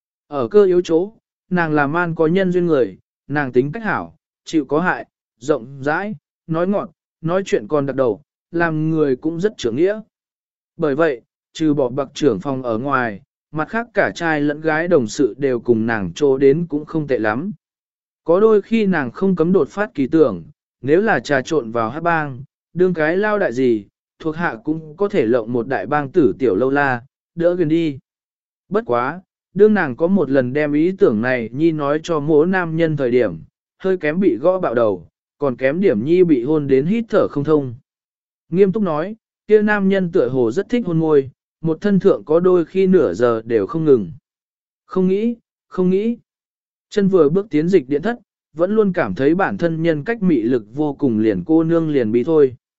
Ở cơ yếu chỗ, nàng là man có nhân duyên người, nàng tính cách hảo, chịu có hại, rộng rãi, nói ngọt, nói chuyện còn đặc đầu, làm người cũng rất trưởng nghĩa. Bởi vậy, trừ bỏ bậc trưởng phòng ở ngoài, mặt khác cả trai lẫn gái đồng sự đều cùng nàng trô đến cũng không tệ lắm. Có đôi khi nàng không cấm đột phát kỳ tưởng, nếu là trà trộn vào hát bang, đương cái lao đại gì, thuộc hạ cũng có thể lộng một đại bang tử tiểu lâu la, đỡ gần đi. Bất quá, đương nàng có một lần đem ý tưởng này nhi nói cho mỗi nam nhân thời điểm, hơi kém bị gõ bạo đầu, còn kém điểm nhi bị hôn đến hít thở không thông. Nghiêm túc nói, kia nam nhân tựa hồ rất thích hôn môi, một thân thượng có đôi khi nửa giờ đều không ngừng. Không nghĩ, không nghĩ. Chân vừa bước tiến dịch điện thất, vẫn luôn cảm thấy bản thân nhân cách mị lực vô cùng liền cô nương liền bị thôi.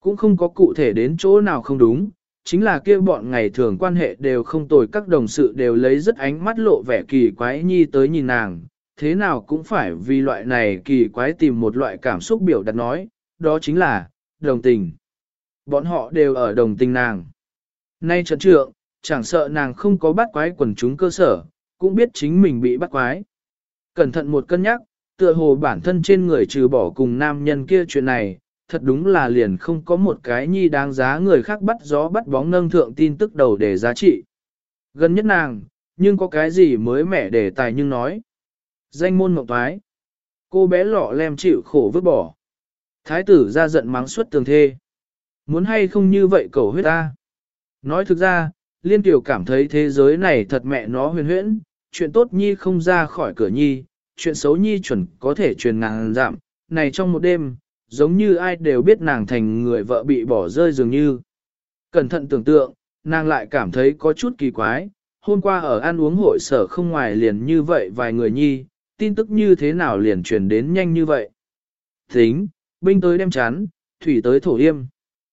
Cũng không có cụ thể đến chỗ nào không đúng, chính là kia bọn ngày thường quan hệ đều không tồi, các đồng sự đều lấy rất ánh mắt lộ vẻ kỳ quái nhi tới nhìn nàng, thế nào cũng phải vì loại này kỳ quái tìm một loại cảm xúc biểu đạt nói, đó chính là, đồng tình. Bọn họ đều ở đồng tình nàng. Nay trận trượng, chẳng sợ nàng không có bắt quái quần chúng cơ sở, cũng biết chính mình bị bắt quái. Cẩn thận một cân nhắc, tựa hồ bản thân trên người trừ bỏ cùng nam nhân kia chuyện này, thật đúng là liền không có một cái nhi đáng giá người khác bắt gió bắt bóng nâng thượng tin tức đầu để giá trị. Gần nhất nàng, nhưng có cái gì mới mẻ để tài nhưng nói. Danh môn mộng thoái. Cô bé lọ lem chịu khổ vứt bỏ. Thái tử ra giận mắng suốt tường thê. Muốn hay không như vậy cầu huyết ta. Nói thực ra, Liên Tiểu cảm thấy thế giới này thật mẹ nó huyền huyễn, chuyện tốt nhi không ra khỏi cửa nhi, chuyện xấu nhi chuẩn có thể truyền ngàn dặm, này trong một đêm, giống như ai đều biết nàng thành người vợ bị bỏ rơi dường như. Cẩn thận tưởng tượng, nàng lại cảm thấy có chút kỳ quái, hôm qua ở ăn uống hội sở không ngoài liền như vậy vài người nhi, tin tức như thế nào liền truyền đến nhanh như vậy. Tính, binh tới đem chán, thủy tới thổ yêm.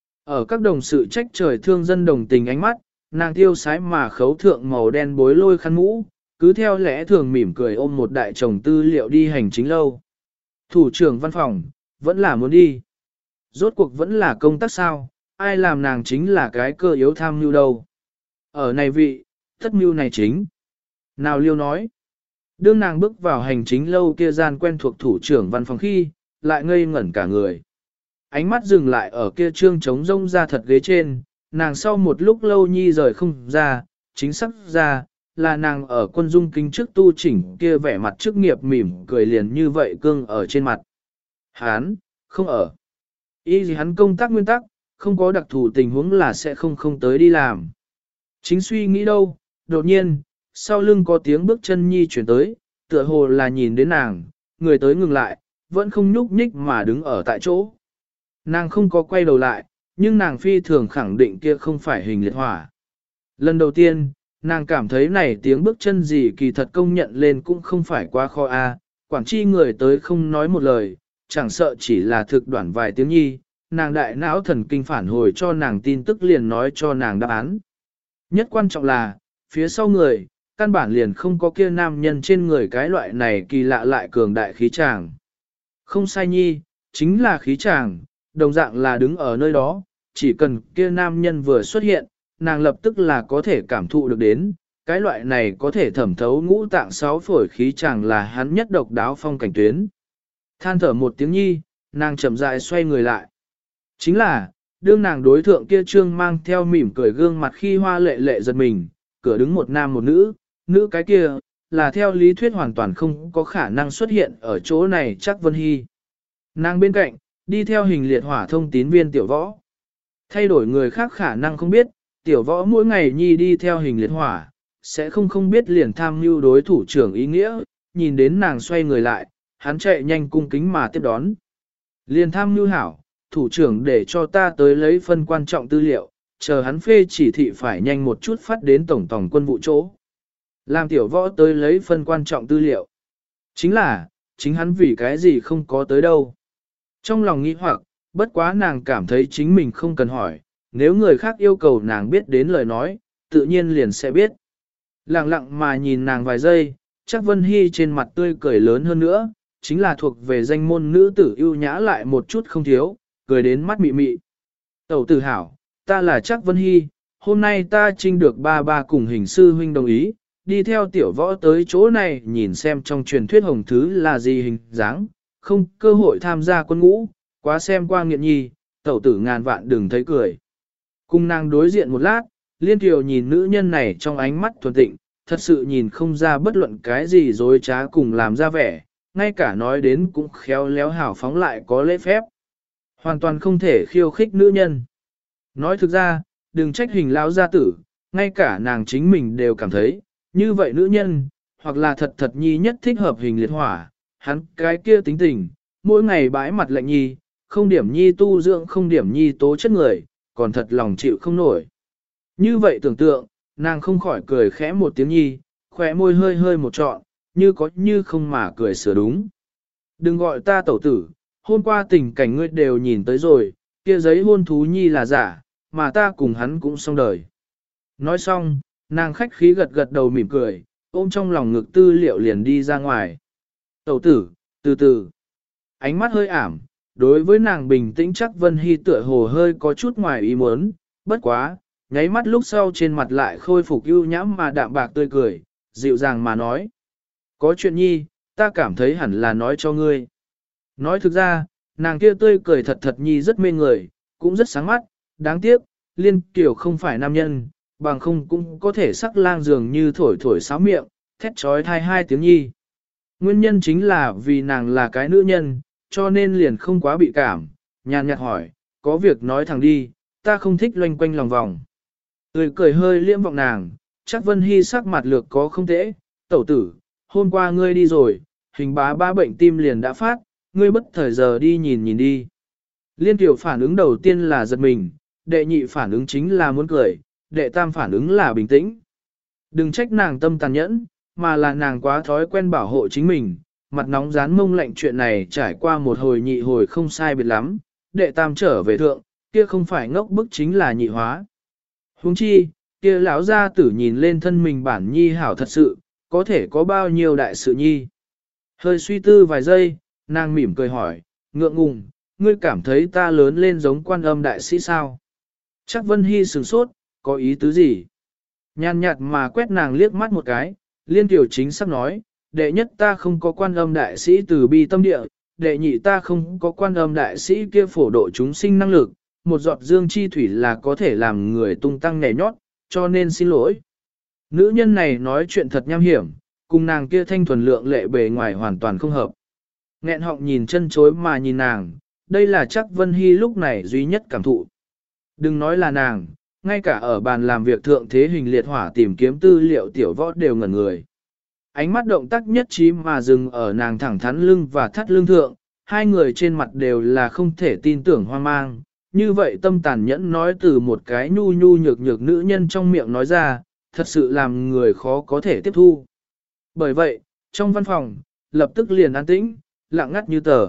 Ở các đồng sự trách trời thương dân đồng tình ánh mắt, nàng tiêu sái mà khấu thượng màu đen bối lôi khăn mũ, cứ theo lẽ thường mỉm cười ôm một đại chồng tư liệu đi hành chính lâu. Thủ trưởng văn phòng, vẫn là muốn đi. Rốt cuộc vẫn là công tác sao, ai làm nàng chính là cái cơ yếu tham mưu đâu. Ở này vị, thất mưu này chính. Nào liêu nói. Đương nàng bước vào hành chính lâu kia gian quen thuộc thủ trưởng văn phòng khi, lại ngây ngẩn cả người. Ánh mắt dừng lại ở kia trương trống rông ra thật ghế trên, nàng sau một lúc lâu nhi rời không ra, chính xác ra, là nàng ở quân dung kính trước tu chỉnh kia vẻ mặt chức nghiệp mỉm cười liền như vậy cương ở trên mặt. Hán, không ở. Ý gì hắn công tác nguyên tắc, không có đặc thù tình huống là sẽ không không tới đi làm. Chính suy nghĩ đâu, đột nhiên, sau lưng có tiếng bước chân nhi chuyển tới, tựa hồ là nhìn đến nàng, người tới ngừng lại, vẫn không nhúc nhích mà đứng ở tại chỗ. Nàng không có quay đầu lại, nhưng nàng phi thường khẳng định kia không phải hình liệt hỏa. Lần đầu tiên, nàng cảm thấy này tiếng bước chân gì kỳ thật công nhận lên cũng không phải quá khó a. Quản chi người tới không nói một lời, chẳng sợ chỉ là thực đoạn vài tiếng nhi, nàng đại não thần kinh phản hồi cho nàng tin tức liền nói cho nàng đáp án. Nhất quan trọng là, phía sau người, căn bản liền không có kia nam nhân trên người cái loại này kỳ lạ lại cường đại khí tràng. Không sai nhi, chính là khí tràng, đồng dạng là đứng ở nơi đó, chỉ cần kia nam nhân vừa xuất hiện, nàng lập tức là có thể cảm thụ được đến, cái loại này có thể thẩm thấu ngũ tạng sáu phổi khí chàng là hắn nhất độc đáo phong cảnh tuyến. Than thở một tiếng nhi, nàng chậm rãi xoay người lại. Chính là, đương nàng đối thượng kia trương mang theo mỉm cười gương mặt khi hoa lệ lệ giật mình, cửa đứng một nam một nữ, nữ cái kia, là theo lý thuyết hoàn toàn không có khả năng xuất hiện ở chỗ này chắc Vân Hy. Nàng bên cạnh, đi theo hình liệt hỏa thông tín viên tiểu võ. Thay đổi người khác khả năng không biết, tiểu võ mỗi ngày nhi đi theo hình liệt hỏa, sẽ không không biết liền tham mưu đối thủ trưởng ý nghĩa, nhìn đến nàng xoay người lại, hắn chạy nhanh cung kính mà tiếp đón. Liền tham mưu hảo, thủ trưởng để cho ta tới lấy phân quan trọng tư liệu, chờ hắn phê chỉ thị phải nhanh một chút phát đến tổng tổng quân vụ chỗ. Làm tiểu võ tới lấy phân quan trọng tư liệu. Chính là, chính hắn vì cái gì không có tới đâu. Trong lòng nghĩ hoặc, bất quá nàng cảm thấy chính mình không cần hỏi, nếu người khác yêu cầu nàng biết đến lời nói, tự nhiên liền sẽ biết. Lặng lặng mà nhìn nàng vài giây, chắc Vân Hy trên mặt tươi cười lớn hơn nữa, chính là thuộc về danh môn nữ tử ưu nhã lại một chút không thiếu, cười đến mắt mị mị. Tẩu tử hảo, ta là chắc Vân Hy, hôm nay ta trinh được ba ba cùng hình sư huynh đồng ý, đi theo tiểu võ tới chỗ này nhìn xem trong truyền thuyết hồng thứ là gì hình dáng, không cơ hội tham gia quân ngũ, quá xem qua nghiện nhi, tẩu tử ngàn vạn đừng thấy cười. Cùng nàng đối diện một lát, Liên Kiều nhìn nữ nhân này trong ánh mắt thuần tịnh, thật sự nhìn không ra bất luận cái gì dối trá cùng làm ra vẻ, ngay cả nói đến cũng khéo léo hảo phóng lại có lễ phép. Hoàn toàn không thể khiêu khích nữ nhân. Nói thực ra, đừng trách hình lão gia tử, ngay cả nàng chính mình đều cảm thấy, như vậy nữ nhân, hoặc là thật thật nhi nhất thích hợp hình liệt hỏa, hắn cái kia tính tình, mỗi ngày bãi mặt lạnh nhi, không điểm nhi tu dưỡng không điểm nhi tố chất người, còn thật lòng chịu không nổi. Như vậy tưởng tượng, nàng không khỏi cười khẽ một tiếng nhi, khỏe môi hơi hơi một trọn, như có như không mà cười sửa đúng. Đừng gọi ta tẩu tử, hôm qua tình cảnh ngươi đều nhìn tới rồi, kia giấy hôn thú nhi là giả, mà ta cùng hắn cũng xong đời. Nói xong, nàng khách khí gật gật đầu mỉm cười, ôm trong lòng ngực tư liệu liền đi ra ngoài. Tẩu tử, từ từ, ánh mắt hơi ảm, đối với nàng bình tĩnh chắc Vân Hy tựa hồ hơi có chút ngoài ý muốn, bất quá, nháy mắt lúc sau trên mặt lại khôi phục ưu nhãm mà đạm bạc tươi cười, dịu dàng mà nói. Có chuyện nhi, ta cảm thấy hẳn là nói cho ngươi. Nói thực ra, nàng kia tươi cười thật thật nhi rất mê người, cũng rất sáng mắt, đáng tiếc, Liên Kiều không phải nam nhân, bằng không cũng có thể sắc lang dường như thổi thổi sáo miệng, thét trói thai hai tiếng nhi. Nguyên nhân chính là vì nàng là cái nữ nhân, cho nên liền không quá bị cảm, nhàn nhạt hỏi, có việc nói thẳng đi, ta không thích loanh quanh lòng vòng. Tươi cười hơi liễm vọng nàng, chắc Vân Hy sắc mặt lược có không tễ, tẩu tử, hôm qua ngươi đi rồi, hình bá ba bệnh tim liền đã phát, ngươi bất thời giờ đi nhìn nhìn đi. Liên Kiều phản ứng đầu tiên là giật mình, đệ nhị phản ứng chính là muốn cười, đệ tam phản ứng là bình tĩnh. Đừng trách nàng tâm tàn nhẫn, mà là nàng quá thói quen bảo hộ chính mình, mặt nóng rán mông lạnh chuyện này trải qua một hồi nhị hồi không sai biệt lắm, đệ tam trở về thượng, kia không phải ngốc bức chính là nhị hóa. Huống chi, kia lão gia tử nhìn lên thân mình bản nhi hảo thật sự, có thể có bao nhiêu đại sự nhi. Hơi suy tư vài giây, nàng mỉm cười hỏi, ngượng ngùng, ngươi cảm thấy ta lớn lên giống Quan Âm đại sĩ sao? Chắc Vân Hy sửng sốt, có ý tứ gì? Nhàn nhạt mà quét nàng liếc mắt một cái, Liên Kiều chính xác nói, đệ nhất ta không có Quan Âm đại sĩ từ bi tâm địa, đệ nhị ta không có Quan Âm đại sĩ kia phổ độ chúng sinh năng lực, một giọt dương chi thủy là có thể làm người tung tăng nhảy nhót, cho nên xin lỗi. Nữ nhân này nói chuyện thật nham hiểm, cùng nàng kia thanh thuần lượng lệ bề ngoài hoàn toàn không hợp. Nghẹn họng nhìn chân chối mà nhìn nàng, đây là chắc Vân Hy lúc này duy nhất cảm thụ. Đừng nói là nàng, ngay cả ở bàn làm việc thượng thế hình liệt hỏa tìm kiếm tư liệu tiểu võ đều ngẩn người. Ánh mắt động tác nhất trí mà dừng ở nàng thẳng thắn lưng và thắt lưng thượng, hai người trên mặt đều là không thể tin tưởng hoang mang. Như vậy tâm tàn nhẫn nói từ một cái nhu nhu nhược nhược nữ nhân trong miệng nói ra, thật sự làm người khó có thể tiếp thu. Bởi vậy, trong văn phòng, lập tức liền an tĩnh, lặng ngắt như tờ.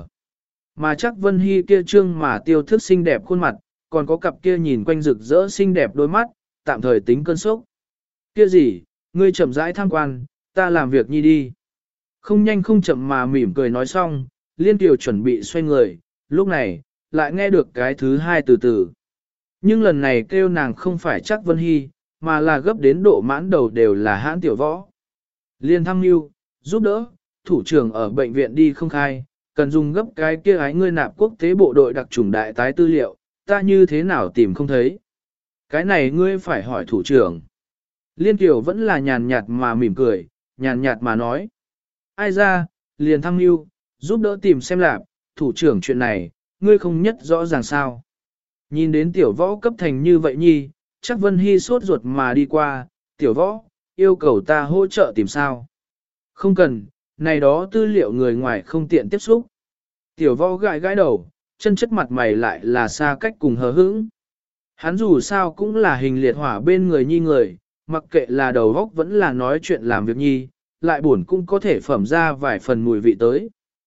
Mà chắc Vân Hy kia trương mà tiêu thức xinh đẹp khuôn mặt, còn có cặp kia nhìn quanh rực rỡ xinh đẹp đôi mắt, tạm thời tính cơn sốc. Kia gì, ngươi chậm rãi tham quan, ta làm việc nhi đi. Không nhanh không chậm mà mỉm cười nói xong, Liên Kiều chuẩn bị xoay người, lúc này, lại nghe được cái thứ hai từ từ. Nhưng lần này kêu nàng không phải chắc Vân Hy, mà là gấp đến độ mãn đầu đều là hãn tiểu võ. Liên thăm mưu, giúp đỡ, thủ trưởng ở bệnh viện đi không khai, cần dùng gấp cái kia ái ngươi nạp quốc tế bộ đội đặc chủng đại tái tư liệu, ta như thế nào tìm không thấy. Cái này ngươi phải hỏi thủ trưởng. Liên Kiều vẫn là nhàn nhạt mà mỉm cười, nhàn nhạt mà nói. Ai ra, liền thăm mưu, giúp đỡ tìm xem lạp, thủ trưởng chuyện này, ngươi không nhất rõ ràng sao. Nhìn đến tiểu võ cấp thành như vậy nhi, chắc Vân Hy sốt ruột mà đi qua, tiểu võ, yêu cầu ta hỗ trợ tìm sao. Không cần, này đó tư liệu người ngoài không tiện tiếp xúc. Tiểu võ gãi gãi đầu, chân chất mặt mày lại là xa cách cùng hờ hững. Hắn dù sao cũng là hình liệt hỏa bên người nhi người, mặc kệ là đầu góc vẫn là nói chuyện làm việc nhi, lại buồn cũng có thể phẩm ra vài phần mùi vị tới.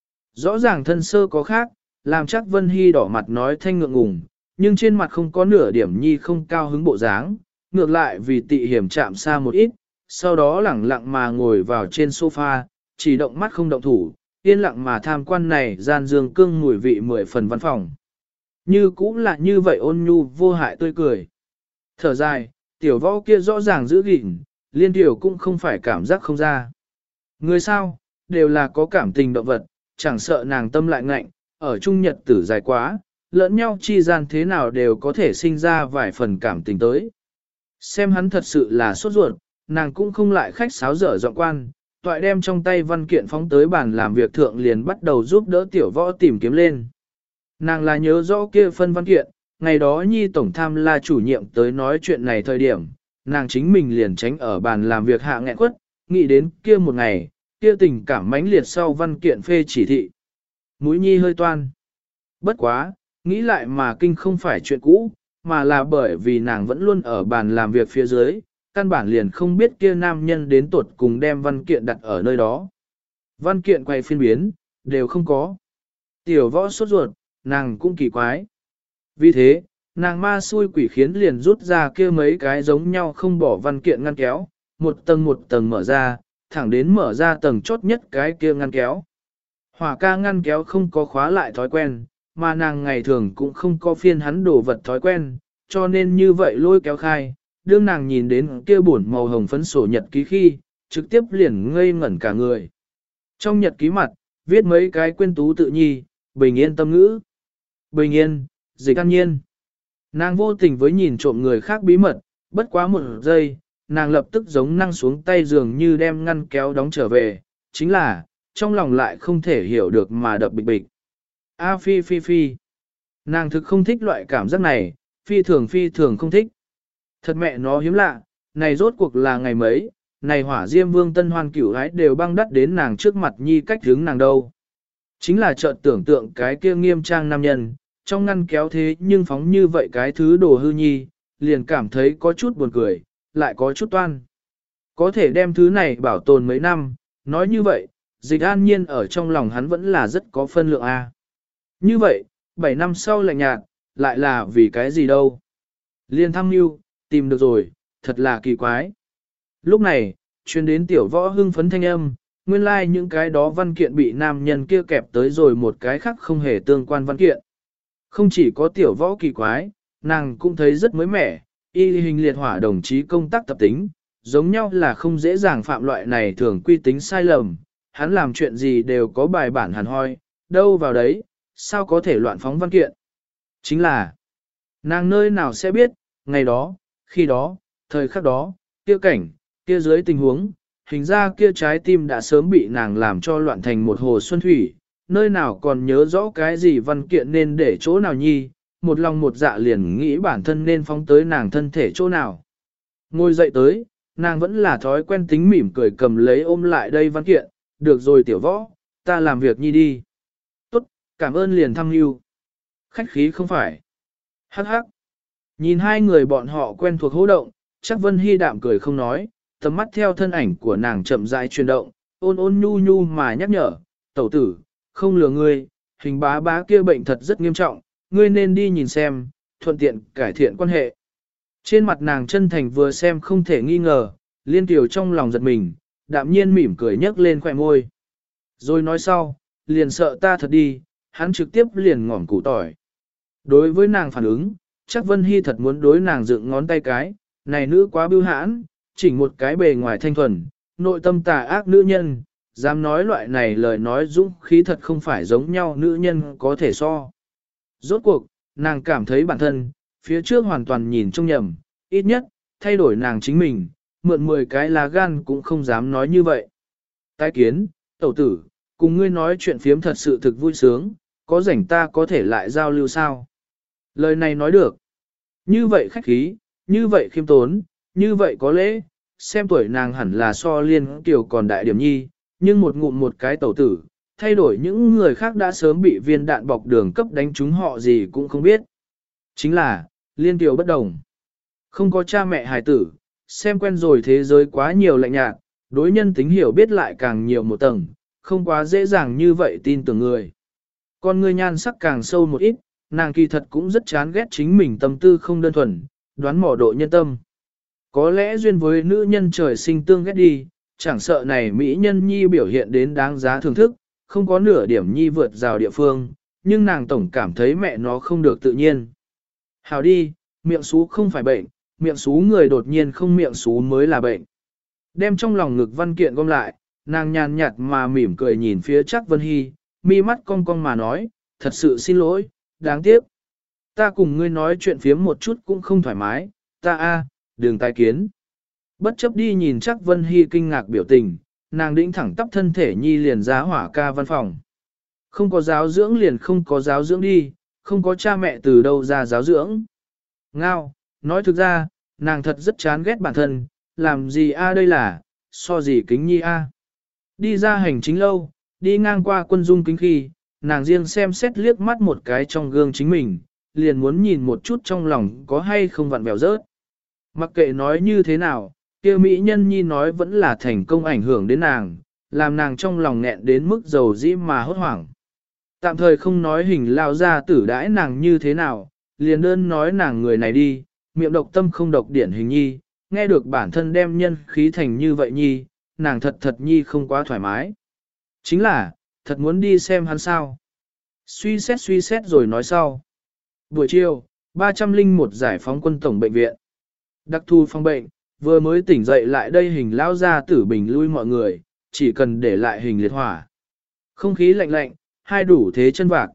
Rõ ràng thân sơ có khác, làm chắc Vân Hy đỏ mặt nói thanh ngượng ngùng, nhưng trên mặt không có nửa điểm nhi không cao hứng bộ dáng, ngược lại vì tị hiểm chạm xa một ít, sau đó lẳng lặng mà ngồi vào trên sofa, chỉ động mắt không động thủ, yên lặng mà tham quan này gian dương cương mùi vị mười phần văn phòng. Như cũng là như vậy ôn nhu vô hại tươi cười. Thở dài, tiểu võ kia rõ ràng giữ gìn, Liên Kiều cũng không phải cảm giác không ra. Người sao, đều là có cảm tình động vật, chẳng sợ nàng tâm lại ngạnh, ở chung nhật tử dài quá, lẫn nhau chi gian thế nào đều có thể sinh ra vài phần cảm tình tới. Xem hắn thật sự là sốt ruột, nàng cũng không lại khách sáo dở giọng quan, toại đem trong tay văn kiện phóng tới bàn làm việc thượng liền bắt đầu giúp đỡ tiểu võ tìm kiếm lên. Nàng là nhớ rõ kia phân văn kiện, ngày đó Nhi Tổng Tham là chủ nhiệm tới nói chuyện này thời điểm, nàng chính mình liền tránh ở bàn làm việc hạ nghẹn quất, nghĩ đến kia một ngày, kia tình cảm mãnh liệt sau văn kiện phê chỉ thị. Mũi Nhi hơi toan. Bất quá, nghĩ lại mà kinh không phải chuyện cũ, mà là bởi vì nàng vẫn luôn ở bàn làm việc phía dưới, căn bản liền không biết kia nam nhân đến tuột cùng đem văn kiện đặt ở nơi đó. Văn kiện quay phiên biến, đều không có. Tiểu võ sốt ruột, nàng cũng kỳ quái. Vì thế, nàng ma xui quỷ khiến liền rút ra kia mấy cái giống nhau không bỏ văn kiện ngăn kéo, một tầng một tầng mở ra, thẳng đến mở ra tầng chốt nhất cái kia ngăn kéo. Hỏa ca ngăn kéo không có khóa lại thói quen, mà nàng ngày thường cũng không có phiên hắn đổ vật thói quen, cho nên như vậy lôi kéo khai, đương nàng nhìn đến kia buồn màu hồng phấn sổ nhật ký khi, trực tiếp liền ngây ngẩn cả người. Trong nhật ký mặt, viết mấy cái quên tú tự nhi, bình yên tâm ngữ. Bình yên, dịch an nhiên. Nàng vô tình với nhìn trộm người khác bí mật, bất quá một giây, nàng lập tức giống năng xuống tay dường như đem ngăn kéo đóng trở về, chính là, trong lòng lại không thể hiểu được mà đập bịch bịch. A phi phi phi. Nàng thực không thích loại cảm giác này, phi thường phi thường không thích. Thật mẹ nó hiếm lạ, này rốt cuộc là ngày mấy, này hỏa diêm vương tân hoan cửu gái đều băng đắt đến nàng trước mặt nhi cách hướng nàng đâu. Chính là chợt tưởng tượng cái kia nghiêm trang nam nhân, trong ngăn kéo thế nhưng phóng như vậy cái thứ đồ hư nhi, liền cảm thấy có chút buồn cười, lại có chút toan. Có thể đem thứ này bảo tồn mấy năm, nói như vậy, dịch an nhiên ở trong lòng hắn vẫn là rất có phân lượng a. Như vậy, bảy năm sau lạnh nhạt, lại là vì cái gì đâu. Liên thăm mưu, tìm được rồi, thật là kỳ quái. Lúc này, truyền đến tiểu võ hưng phấn thanh âm, nguyên lai like những cái đó văn kiện bị nam nhân kia kẹp tới rồi một cái khác không hề tương quan văn kiện. Không chỉ có tiểu võ kỳ quái, nàng cũng thấy rất mới mẻ, y hình liệt hỏa đồng chí công tác tập tính, giống nhau là không dễ dàng phạm loại này thường quy tính sai lầm, hắn làm chuyện gì đều có bài bản hẳn hoi, đâu vào đấy, sao có thể loạn phóng văn kiện. Chính là, nàng nơi nào sẽ biết, ngày đó, khi đó, thời khắc đó, kia cảnh, kia dưới tình huống, hình ra kia trái tim đã sớm bị nàng làm cho loạn thành một hồ xuân thủy, nơi nào còn nhớ rõ cái gì văn kiện nên để chỗ nào nhi, một lòng một dạ liền nghĩ bản thân nên phóng tới nàng thân thể chỗ nào. Ngồi dậy tới, nàng vẫn là thói quen tính mỉm cười cầm lấy ôm lại đây văn kiện, được rồi tiểu võ, ta làm việc nhi đi. Tốt, cảm ơn liền thăm hưu. Khách khí không phải. Hắc hắc. Nhìn hai người bọn họ quen thuộc hô động, chắc Vân Hy đạm cười không nói, tầm mắt theo thân ảnh của nàng chậm rãi chuyển động, ôn ôn nhu nhu mà nhắc nhở, tẩu tử, không lừa ngươi, hình bá bá kia bệnh thật rất nghiêm trọng, ngươi nên đi nhìn xem, thuận tiện cải thiện quan hệ. Trên mặt nàng chân thành vừa xem không thể nghi ngờ, liên tiểu trong lòng giật mình, đạm nhiên mỉm cười nhấc lên khỏe môi. Rồi nói sau, liền sợ ta thật đi, hắn trực tiếp liền ngỏm củ tỏi. Đối với nàng phản ứng, chắc Vân Hy thật muốn đối nàng dựng ngón tay cái, này nữ quá bưu hãn, chỉnh một cái bề ngoài thanh thuần, nội tâm tà ác nữ nhân, dám nói loại này lời nói dũng khí thật không phải giống nhau nữ nhân có thể so. Rốt cuộc, nàng cảm thấy bản thân, phía trước hoàn toàn nhìn trông nhầm, ít nhất, thay đổi nàng chính mình, mượn mười cái lá gan cũng không dám nói như vậy. Tái kiến, tẩu tử, cùng ngươi nói chuyện phiếm thật sự thực vui sướng, có rảnh ta có thể lại giao lưu sao? Lời này nói được. Như vậy khách khí, như vậy khiêm tốn, như vậy có lễ, xem tuổi nàng hẳn là so liên tiểu còn đại điểm nhi, nhưng một ngụm một cái tẩu tử, thay đổi những người khác đã sớm bị viên đạn bọc đường cấp đánh trúng họ gì cũng không biết. Chính là, liên tiểu bất đồng. Không có cha mẹ hài tử, xem quen rồi thế giới quá nhiều lạnh nhạt, đối nhân tính hiểu biết lại càng nhiều một tầng, không quá dễ dàng như vậy tin tưởng người. Con người nhan sắc càng sâu một ít, nàng kỳ thật cũng rất chán ghét chính mình tâm tư không đơn thuần, đoán mò độ nhân tâm. Có lẽ duyên với nữ nhân trời sinh tương ghét đi, chẳng sợ này mỹ nhân nhi biểu hiện đến đáng giá thưởng thức, không có nửa điểm nhi vượt rào địa phương, nhưng nàng tổng cảm thấy mẹ nó không được tự nhiên. Hào đi, miệng xú không phải bệnh, miệng xú người đột nhiên không miệng xú mới là bệnh. Đem trong lòng ngực văn kiện gom lại, nàng nhàn nhạt mà mỉm cười nhìn phía chắc Vân Hy, mi mắt cong cong mà nói, thật sự xin lỗi, đáng tiếc. Ta cùng ngươi nói chuyện phiếm một chút cũng không thoải mái, ta a, đường tái kiến. Bất chấp đi nhìn chắc Vân Hy kinh ngạc biểu tình, nàng đĩnh thẳng tắp thân thể nhi liền ra hỏa ca văn phòng. Không có giáo dưỡng liền không có giáo dưỡng đi, không có cha mẹ từ đâu ra giáo dưỡng. Ngao, nói thực ra, nàng thật rất chán ghét bản thân, làm gì a đây là, so gì kính nhi a. Đi ra hành chính lâu, đi ngang qua quân dung kính khi, nàng riêng xem xét liếc mắt một cái trong gương chính mình, liền muốn nhìn một chút trong lòng có hay không vặn vẹo rớt. Mặc kệ nói như thế nào, kia mỹ nhân nhi nói vẫn là thành công ảnh hưởng đến nàng, làm nàng trong lòng nghẹn đến mức dầu dĩ mà hốt hoảng. Tạm thời không nói hình lao ra tử đãi nàng như thế nào, liền đơn nói nàng người này đi, miệng độc tâm không độc điển hình nhi, nghe được bản thân đem nhân khí thành như vậy nhi, nàng thật thật nhi không quá thoải mái. Chính là, thật muốn đi xem hắn sao. Suy xét suy xét rồi nói sau. Buổi chiều, ba trăm lẻ một giải phóng quân tổng bệnh viện. Đặc thu phòng bệnh, vừa mới tỉnh dậy lại đây hình lao ra tử bình lui mọi người, chỉ cần để lại hình liệt hỏa. Không khí lạnh lạnh, hai đủ thế chân vạc.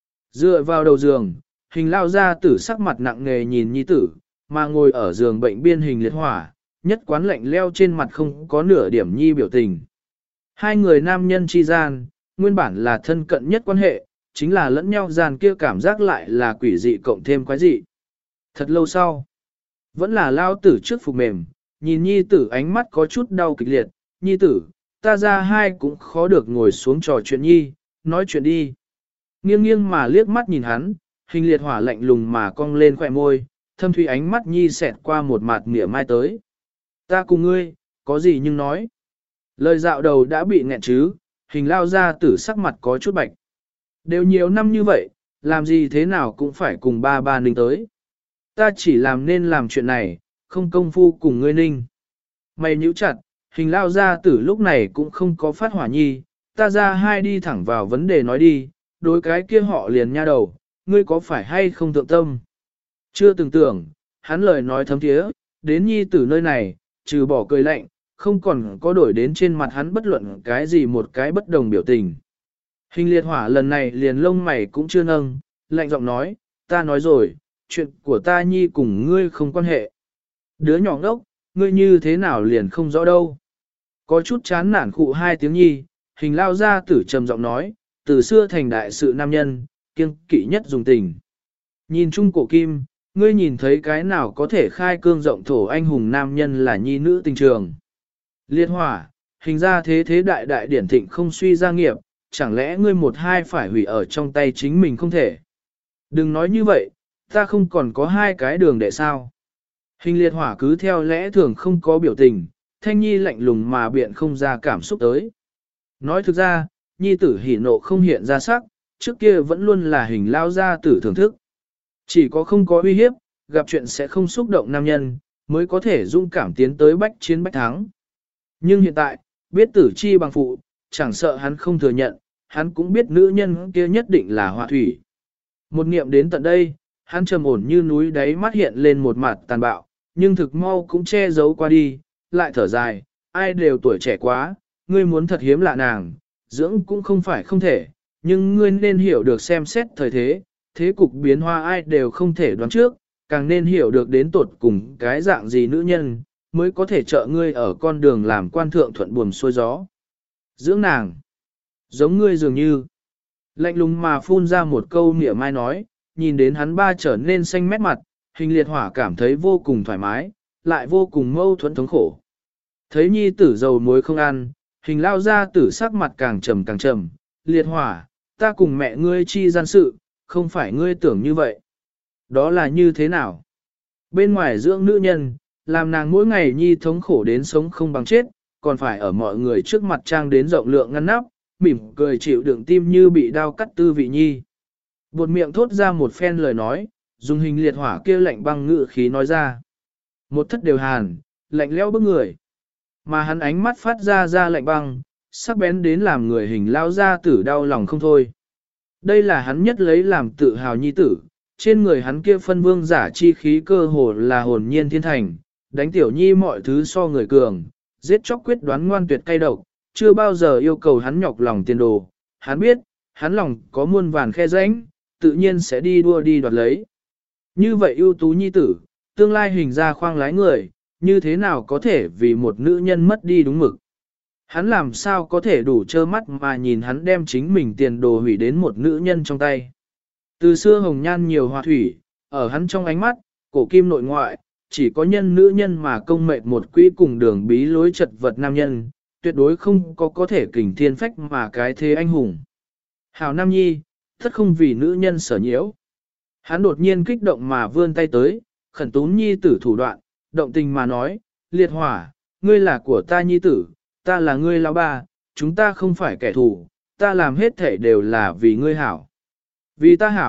Dựa vào đầu giường, hình lao ra tử sắc mặt nặng nề nhìn nhi tử, mà ngồi ở giường bệnh biên hình liệt hỏa, nhất quán lạnh leo trên mặt không có nửa điểm nhi biểu tình. Hai người nam nhân chi gian, nguyên bản là thân cận nhất quan hệ, chính là lẫn nhau gian kia cảm giác lại là quỷ dị cộng thêm quái dị. Thật lâu sau, vẫn là lao tử trước phục mềm, nhìn nhi tử ánh mắt có chút đau kịch liệt, nhi tử, ta ra hai cũng khó được ngồi xuống trò chuyện nhi, nói chuyện đi. Nghiêng nghiêng mà liếc mắt nhìn hắn, hình liệt hỏa lạnh lùng mà cong lên khỏe môi, thâm thủy ánh mắt nhi xẹt qua một mặt mỉa mai tới. Ta cùng ngươi, có gì nhưng nói. Lời dạo đầu đã bị nghẹn chứ, hình lao ra tử sắc mặt có chút bạch. Đều nhiều năm như vậy, làm gì thế nào cũng phải cùng ba ba ninh tới. Ta chỉ làm nên làm chuyện này, không công phu cùng ngươi ninh. Mày nhíu chặt, hình lao ra tử lúc này cũng không có phát hỏa nhi, ta ra hai đi thẳng vào vấn đề nói đi, đối cái kia họ liền nha đầu, ngươi có phải hay không thượng tâm. Chưa từng tưởng, hắn lời nói thấm thiế, đến nhi tử nơi này, trừ bỏ cười lạnh, không còn có đổi đến trên mặt hắn bất luận cái gì một cái bất đồng biểu tình. Hình liệt hỏa lần này liền lông mày cũng chưa nâng, lạnh giọng nói, ta nói rồi, chuyện của ta nhi cùng ngươi không quan hệ. Đứa nhỏ ngốc, ngươi như thế nào liền không rõ đâu. Có chút chán nản khụ hai tiếng nhi, hình lao ra tử trầm giọng nói, từ xưa thành đại sự nam nhân, kiêng kỵ nhất dùng tình. Nhìn chung cổ kim, ngươi nhìn thấy cái nào có thể khai cương rộng thổ anh hùng nam nhân là nhi nữ tình trường. Liệt hỏa, hình ra thế thế đại đại điển thịnh không suy gia nghiệp, chẳng lẽ ngươi một hai phải hủy ở trong tay chính mình không thể. Đừng nói như vậy, ta không còn có hai cái đường để sao. Hình liệt hỏa cứ theo lẽ thường không có biểu tình, thanh nhi lạnh lùng mà biện không ra cảm xúc tới. Nói thực ra, nhi tử hỉ nộ không hiện ra sắc, trước kia vẫn luôn là hình lao ra tử thưởng thức. Chỉ có không có uy hiếp, gặp chuyện sẽ không xúc động nam nhân, mới có thể dung cảm tiến tới bách chiến bách thắng. Nhưng hiện tại, biết tử chi bằng phụ, chẳng sợ hắn không thừa nhận, hắn cũng biết nữ nhân kia nhất định là họa thủy. Một niệm đến tận đây, hắn trầm ổn như núi đáy mắt hiện lên một mặt tàn bạo, nhưng thực mau cũng che giấu qua đi, lại thở dài, ai đều tuổi trẻ quá, ngươi muốn thật hiếm lạ nàng, dưỡng cũng không phải không thể, nhưng ngươi nên hiểu được xem xét thời thế, thế cục biến hoa ai đều không thể đoán trước, càng nên hiểu được đến tột cùng cái dạng gì nữ nhân, mới có thể trợ ngươi ở con đường làm quan thượng thuận buồm xuôi gió. Dưỡng nàng, giống ngươi dường như, lạnh lùng mà phun ra một câu mỉa mai nói, nhìn đến hắn ba trở nên xanh mét mặt, hình liệt hỏa cảm thấy vô cùng thoải mái, lại vô cùng mâu thuẫn thống khổ. Thấy nhi tử dầu muối không ăn, hình lao ra tử sắc mặt càng trầm càng trầm, liệt hỏa, ta cùng mẹ ngươi chi gian sự, không phải ngươi tưởng như vậy. Đó là như thế nào? Bên ngoài dưỡng nữ nhân, làm nàng mỗi ngày nhi thống khổ đến sống không bằng chết, còn phải ở mọi người trước mặt trang đến rộng lượng ngăn nắp, mỉm cười chịu đựng tim như bị đau cắt tư vị nhi. Buột miệng thốt ra một phen lời nói, dùng hình liệt hỏa kia lạnh băng ngự khí nói ra. Một thất đều hàn, lạnh lẽo bức người. Mà hắn ánh mắt phát ra ra lạnh băng, sắc bén đến làm người hình lao ra tử đau lòng không thôi. Đây là hắn nhất lấy làm tự hào nhi tử, trên người hắn kia phân vương giả chi khí cơ hồ là hồn nhiên thiên thành, đánh tiểu nhi mọi thứ so người cường, giết chóc quyết đoán ngoan tuyệt cay độc, chưa bao giờ yêu cầu hắn nhọc lòng tiền đồ. Hắn biết, hắn lòng có muôn vàn khe rãnh, tự nhiên sẽ đi đua đi đoạt lấy. Như vậy ưu tú nhi tử, tương lai hình ra khoang lái người, như thế nào có thể vì một nữ nhân mất đi đúng mực. Hắn làm sao có thể đủ trơ mắt mà nhìn hắn đem chính mình tiền đồ hủy đến một nữ nhân trong tay. Từ xưa hồng nhan nhiều hoa thủy, ở hắn trong ánh mắt, cổ kim nội ngoại, chỉ có nhân nữ nhân mà công mệnh một quỹ cùng đường bí lối chật vật nam nhân, tuyệt đối không có có thể kình thiên phách mà cái thế anh hùng. Hảo Nam Nhi, thất không vì nữ nhân sở nhiễu. Hắn đột nhiên kích động mà vươn tay tới, khẩn tún nhi tử thủ đoạn, động tình mà nói, liệt hỏa, ngươi là của ta nhi tử, ta là ngươi lão ba, chúng ta không phải kẻ thù, ta làm hết thể đều là vì ngươi hảo. Vì ta hảo,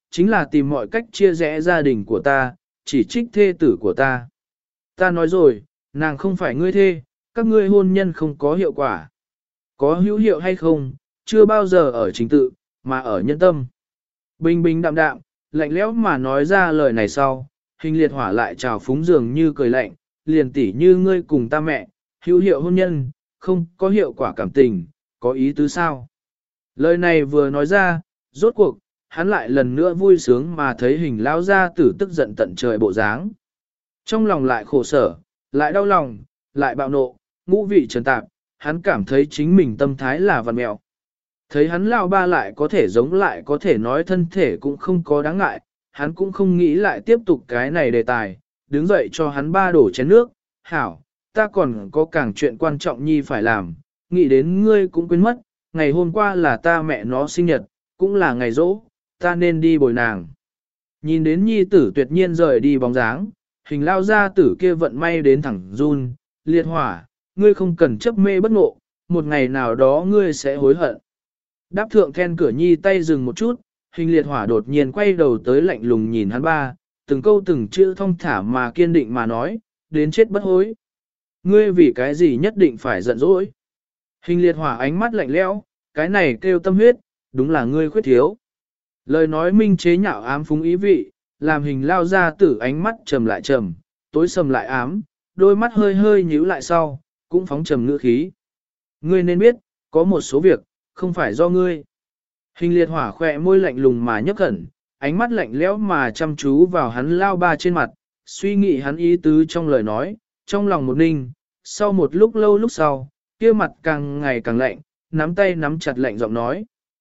chính là tìm mọi cách chia rẽ gia đình của ta, chỉ trích thê tử của ta. Ta nói rồi, nàng không phải ngươi thê, các ngươi hôn nhân không có hiệu quả. Có hữu hiệu hay không, chưa bao giờ ở trình tự, mà ở nhân tâm. Bình bình đạm đạm, lạnh lẽo mà nói ra lời này sau, hình liệt hỏa lại trào phúng dường như cười lạnh, liền tỉ như ngươi cùng ta mẹ, hữu hiệu hôn nhân, không có hiệu quả cảm tình, có ý tứ sao. Lời này vừa nói ra, rốt cuộc, hắn lại lần nữa vui sướng mà thấy hình lao ra tử tức giận tận trời bộ dáng. Trong lòng lại khổ sở, lại đau lòng, lại bạo nộ, ngũ vị trần tạp, hắn cảm thấy chính mình tâm thái là vằn mẹo. Thấy hắn lao ba lại có thể giống lại có thể nói thân thể cũng không có đáng ngại, hắn cũng không nghĩ lại tiếp tục cái này đề tài, đứng dậy cho hắn ba đổ chén nước, hảo, ta còn có càng chuyện quan trọng nhi phải làm, nghĩ đến ngươi cũng quên mất, ngày hôm qua là ta mẹ nó sinh nhật, cũng là ngày rỗ, ta nên đi bồi nàng. Nhìn đến nhi tử tuyệt nhiên rời đi bóng dáng, hình lao ra tử kia vận may đến thẳng run, liệt hỏa, ngươi không cần chấp mê bất ngộ, một ngày nào đó ngươi sẽ hối hận. Đáp thượng then cửa nhi tay dừng một chút, hình liệt hỏa đột nhiên quay đầu tới lạnh lùng nhìn hắn ba, từng câu từng chữ thong thả mà kiên định mà nói, đến chết bất hối. Ngươi vì cái gì nhất định phải giận dỗi. Hình liệt hỏa ánh mắt lạnh lẽo, cái này kêu tâm huyết, đúng là ngươi khuyết thiếu. Lời nói minh chế nhạo ám phúng ý vị, làm hình lao ra tử ánh mắt trầm lại trầm, tối sầm lại ám, đôi mắt hơi hơi nhíu lại sau, cũng phóng trầm ngữ khí. Ngươi nên biết, có một số việc, không phải do ngươi. Hình liệt hỏa khỏe môi lạnh lùng mà nhấp khẩn, ánh mắt lạnh lẽo mà chăm chú vào hắn lao ba trên mặt, suy nghĩ hắn ý tứ trong lời nói, trong lòng một ninh, sau một lúc lâu lúc sau, kia mặt càng ngày càng lạnh, nắm tay nắm chặt lạnh giọng nói.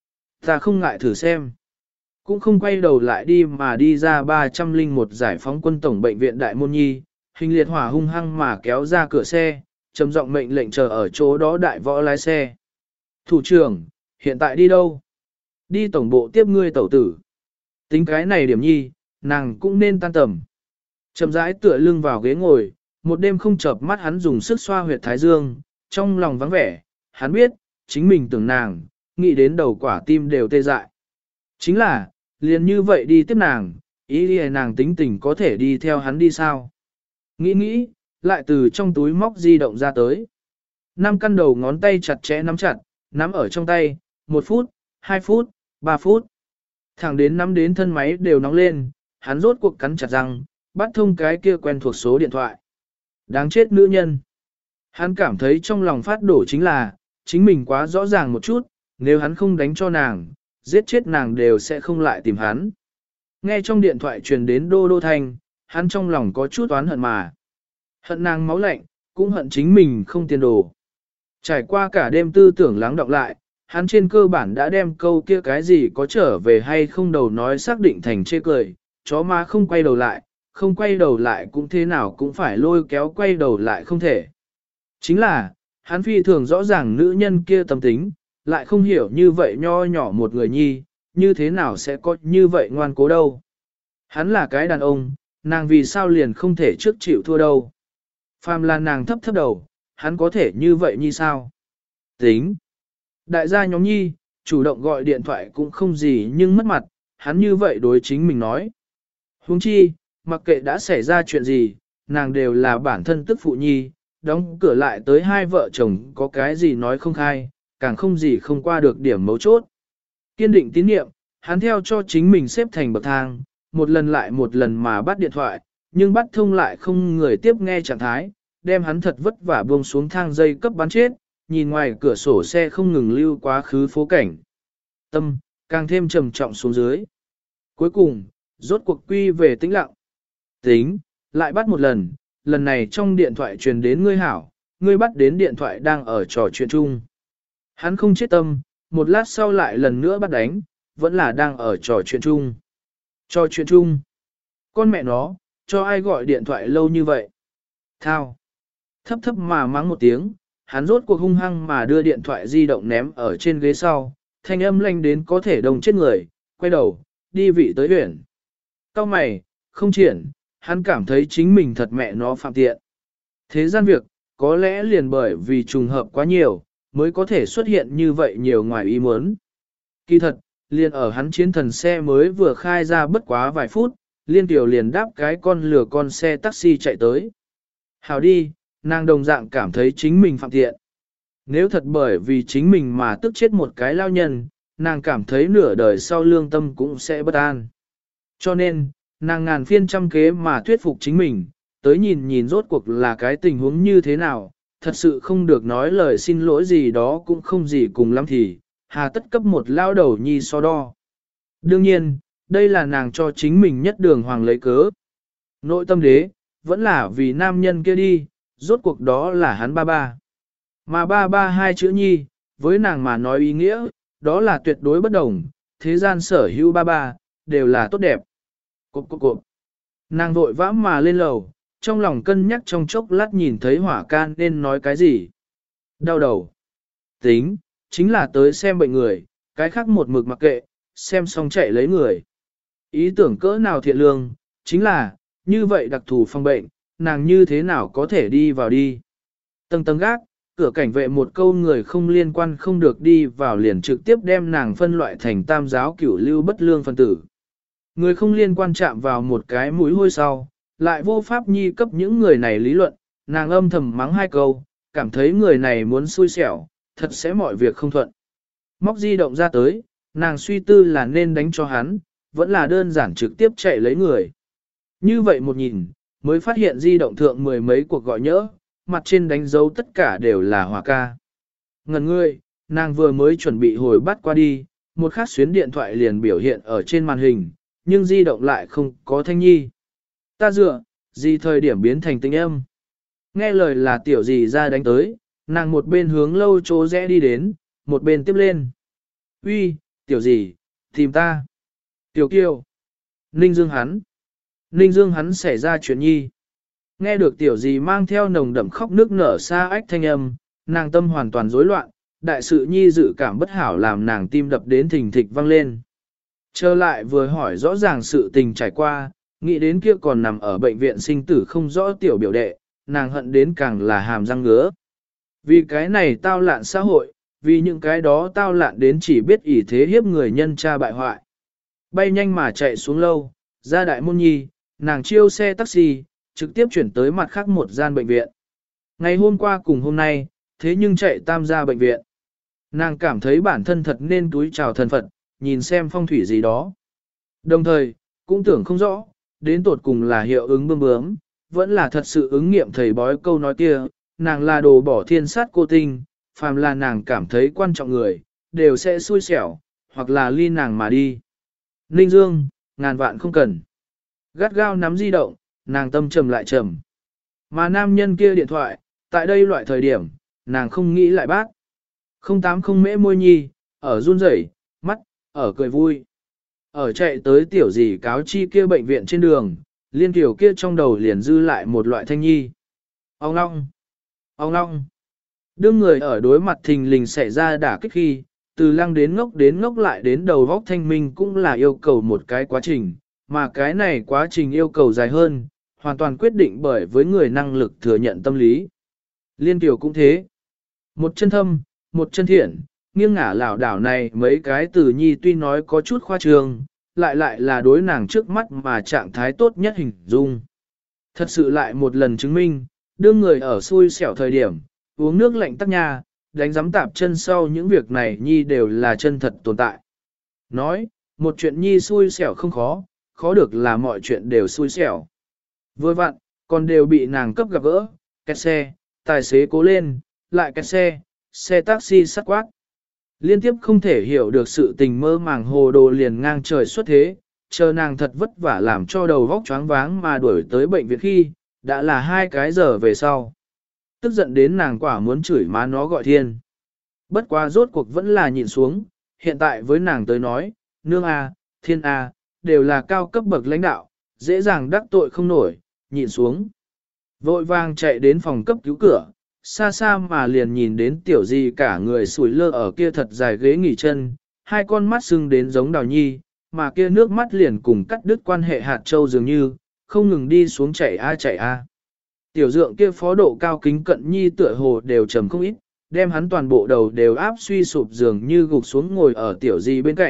Ta không ngại thử xem. Cũng không quay đầu lại đi mà đi ra ba trăm linh một giải phóng quân tổng bệnh viện Đại Môn Nhi, hình liệt hỏa hung hăng mà kéo ra cửa xe, trầm giọng mệnh lệnh chờ ở chỗ đó đại võ lái xe. Thủ trưởng, hiện tại đi đâu? Đi tổng bộ tiếp ngươi tẩu tử. Tính cái này điểm nhi, nàng cũng nên tan tầm. Chậm rãi tựa lưng vào ghế ngồi, một đêm không chợp mắt hắn dùng sức xoa huyệt thái dương, trong lòng vắng vẻ, hắn biết, chính mình tưởng nàng, nghĩ đến đầu quả tim đều tê dại. Chính là, liền như vậy đi tiếp nàng, ý đi nàng tính tình có thể đi theo hắn đi sao? Nghĩ nghĩ, lại từ trong túi móc di động ra tới. Năm căn đầu ngón tay chặt chẽ nắm chặt, nắm ở trong tay, một phút, hai phút, ba phút. Thẳng đến nắm đến thân máy đều nóng lên, hắn rốt cuộc cắn chặt răng, bắt thông cái kia quen thuộc số điện thoại. Đáng chết nữ nhân. Hắn cảm thấy trong lòng phát đổ chính là, chính mình quá rõ ràng một chút, nếu hắn không đánh cho nàng, giết chết nàng đều sẽ không lại tìm hắn. Nghe trong điện thoại truyền đến đô đô thanh, hắn trong lòng có chút oán hận mà. Hận nàng máu lạnh, cũng hận chính mình không tiền đồ. Trải qua cả đêm tư tưởng lắng đọng lại, hắn trên cơ bản đã đem câu kia cái gì có trở về hay không đầu nói xác định thành chê cười, chó má không quay đầu lại, không quay đầu lại cũng thế nào cũng phải lôi kéo quay đầu lại không thể. Chính là, hắn phi thường rõ ràng nữ nhân kia tâm tính, lại không hiểu như vậy nho nhỏ một người nhi, như thế nào sẽ có như vậy ngoan cố đâu. Hắn là cái đàn ông, nàng vì sao liền không thể trước chịu thua đâu. Phàm là nàng thấp thấp đầu, hắn có thể như vậy như sao? Tính. Đại gia nhóm nhi, chủ động gọi điện thoại cũng không gì nhưng mất mặt, hắn như vậy đối chính mình nói. Huống chi, mặc kệ đã xảy ra chuyện gì, nàng đều là bản thân tức phụ nhi, đóng cửa lại tới hai vợ chồng có cái gì nói không khai, càng không gì không qua được điểm mấu chốt. Kiên định tín nhiệm, hắn theo cho chính mình xếp thành bậc thang, một lần lại một lần mà bắt điện thoại, nhưng bắt thông lại không người tiếp nghe trạng thái, đem hắn thật vất vả buông xuống thang dây cấp bắn chết, nhìn ngoài cửa sổ xe không ngừng lưu quá khứ phố cảnh. Tâm, càng thêm trầm trọng xuống dưới. Cuối cùng, rốt cuộc quy về tĩnh lặng. Tính, lại bắt một lần, lần này trong điện thoại truyền đến ngươi hảo, ngươi bắt đến điện thoại đang ở trò chuyện chung. Hắn không chết tâm, một lát sau lại lần nữa bắt đánh, vẫn là đang ở trò chuyện chung. Trò chuyện chung. Con mẹ nó, cho ai gọi điện thoại lâu như vậy? Thao. Thấp thấp mà mắng một tiếng, hắn rốt cuộc hung hăng mà đưa điện thoại di động ném ở trên ghế sau, thanh âm lanh đến có thể đồng chết người, quay đầu, đi vị tới huyển. Cao mày, không triển, hắn cảm thấy chính mình thật mẹ nó phạm tiện. Thế gian việc, có lẽ liền bởi vì trùng hợp quá nhiều, mới có thể xuất hiện như vậy nhiều ngoài ý muốn. Kỳ thật, liền ở hắn chiến thần xe mới vừa khai ra bất quá vài phút, Liên Tiểu liền đáp cái con lừa con xe taxi chạy tới. Hào đi, nàng đồng dạng cảm thấy chính mình phạm tiện. Nếu thật bởi vì chính mình mà tức chết một cái lao nhân, nàng cảm thấy nửa đời sau lương tâm cũng sẽ bất an. Cho nên, nàng ngàn phiên trăm kế mà thuyết phục chính mình, tới nhìn nhìn rốt cuộc là cái tình huống như thế nào, thật sự không được nói lời xin lỗi gì đó cũng không gì cùng lắm thì, hà tất cấp một lao đầu nhi so đo. Đương nhiên, đây là nàng cho chính mình nhất đường hoàng lấy cớ. Nội tâm đế, vẫn là vì nam nhân kia đi, rốt cuộc đó là hắn ba ba. Mà ba ba hai chữ nhi, với nàng mà nói ý nghĩa, đó là tuyệt đối bất đồng, thế gian sở hữu ba ba, đều là tốt đẹp. Cộp cộp cộp. Nàng vội vã mà lên lầu, trong lòng cân nhắc trong chốc lát nhìn thấy hỏa can nên nói cái gì. Đau đầu. Tính, chính là tới xem bệnh người, cái khác một mực mặc kệ, xem xong chạy lấy người. Ý tưởng cỡ nào thiện lương, chính là, như vậy đặc thù phòng bệnh, nàng như thế nào có thể đi vào đi. Tầng tầng gác, cửa cảnh vệ một câu người không liên quan không được đi vào liền trực tiếp đem nàng phân loại thành tam giáo cửu lưu bất lương phân tử. Người không liên quan chạm vào một cái mũi hôi sau, lại vô pháp nhi cấp những người này lý luận, nàng âm thầm mắng hai câu, cảm thấy người này muốn xui xẻo, thật sẽ mọi việc không thuận. Móc di động ra tới, nàng suy tư là nên đánh cho hắn, vẫn là đơn giản trực tiếp chạy lấy người. Như vậy một nhìn, mới phát hiện di động thượng mười mấy cuộc gọi nhỡ, mặt trên đánh dấu tất cả đều là hỏa ca. Ngần ngươi, nàng vừa mới chuẩn bị hồi bắt qua đi, một khắc xuyến điện thoại liền biểu hiện ở trên màn hình, nhưng di động lại không có thanh nhi. Ta dựa, gì thời điểm biến thành tình âm. Nghe lời là tiểu gì ra đánh tới, nàng một bên hướng lâu chỗ rẽ đi đến, một bên tiếp lên. Uy, tiểu gì, tìm ta. Tiểu kiều. Ninh Dương hắn. Ninh Dương hắn xảy ra chuyện nhi. Nghe được tiểu gì mang theo nồng đậm khóc nước nở xa ách thanh âm, nàng tâm hoàn toàn rối loạn, đại sự nhi dự cảm bất hảo làm nàng tim đập đến thình thịch vang lên. Trở lại vừa hỏi rõ ràng sự tình trải qua, nghĩ đến kia còn nằm ở bệnh viện sinh tử không rõ tiểu biểu đệ, nàng hận đến càng là hàm răng ngứa. Vì cái này tao lạn xã hội, vì những cái đó tao lạn đến chỉ biết ỷ thế hiếp người nhân cha bại hoại. Bay nhanh mà chạy xuống lâu, ra đại môn nhi, nàng chiêu xe taxi, trực tiếp chuyển tới mặt khác một gian bệnh viện. Ngày hôm qua cùng hôm nay, thế nhưng chạy tam gia bệnh viện. Nàng cảm thấy bản thân thật nên túi chào thần Phật, nhìn xem phong thủy gì đó. Đồng thời, cũng tưởng không rõ, đến tột cùng là hiệu ứng bơm bướm, vẫn là thật sự ứng nghiệm thầy bói câu nói kia, nàng là đồ bỏ thiên sát cô tinh, phàm là nàng cảm thấy quan trọng người, đều sẽ xui xẻo, hoặc là ly nàng mà đi. Ninh Dương, ngàn vạn không cần. Gắt gao nắm di động, nàng tâm trầm lại trầm. Mà nam nhân kia điện thoại, tại đây loại thời điểm, nàng không nghĩ lại bác. Không tám không mễ môi nhi, ở run rẩy, mắt, ở cười vui. Ở chạy tới tiểu gì cáo chi kia bệnh viện trên đường, liên tiểu kia trong đầu liền dư lại một loại thanh nhi. Ông long, ông long. Đương người ở đối mặt thình lình xảy ra đả kích khi, từ lăng đến ngốc đến ngốc lại đến đầu vóc thanh minh cũng là yêu cầu một cái quá trình, mà cái này quá trình yêu cầu dài hơn, hoàn toàn quyết định bởi với người năng lực thừa nhận tâm lý. Liên tiểu cũng thế. Một chân thâm, một chân thiện, nghiêng ngả lảo đảo này mấy cái từ nhi tuy nói có chút khoa trương, lại lại là đối nàng trước mắt mà trạng thái tốt nhất hình dung. Thật sự lại một lần chứng minh, đương người ở xui xẻo thời điểm, uống nước lạnh tắc nha, đánh giấm tạp chân sau những việc này nhi đều là chân thật tồn tại. Nói, một chuyện nhi xui xẻo không khó, khó được là mọi chuyện đều xui xẻo. Vừa vặn, còn đều bị nàng cấp gặp gỡ, kẹt xe, tài xế cố lên, lại kẹt xe, xe taxi sắt quát. Liên tiếp không thể hiểu được sự tình mơ màng hồ đồ liền ngang trời xuất thế, chờ nàng thật vất vả làm cho đầu vóc choáng váng mà đuổi tới bệnh viện khi, đã là hai cái giờ về sau. Tức giận đến nàng quả muốn chửi má nó gọi thiên. Bất quá rốt cuộc vẫn là nhìn xuống, hiện tại với nàng tới nói, nương A, thiên A, đều là cao cấp bậc lãnh đạo, dễ dàng đắc tội không nổi, nhìn xuống. Vội vàng chạy đến phòng cấp cứu cửa, xa xa mà liền nhìn đến tiểu gì cả người sủi lơ ở kia thật dài ghế nghỉ chân, hai con mắt sưng đến giống đào nhi, mà kia nước mắt liền cùng cắt đứt quan hệ hạt châu dường như, không ngừng đi xuống chạy a chạy a. Tiểu dượng kia phó độ cao kính cận nhi tựa hồ đều trầm không ít, đem hắn toàn bộ đầu đều áp suy sụp dường như gục xuống ngồi ở tiểu gì bên cạnh,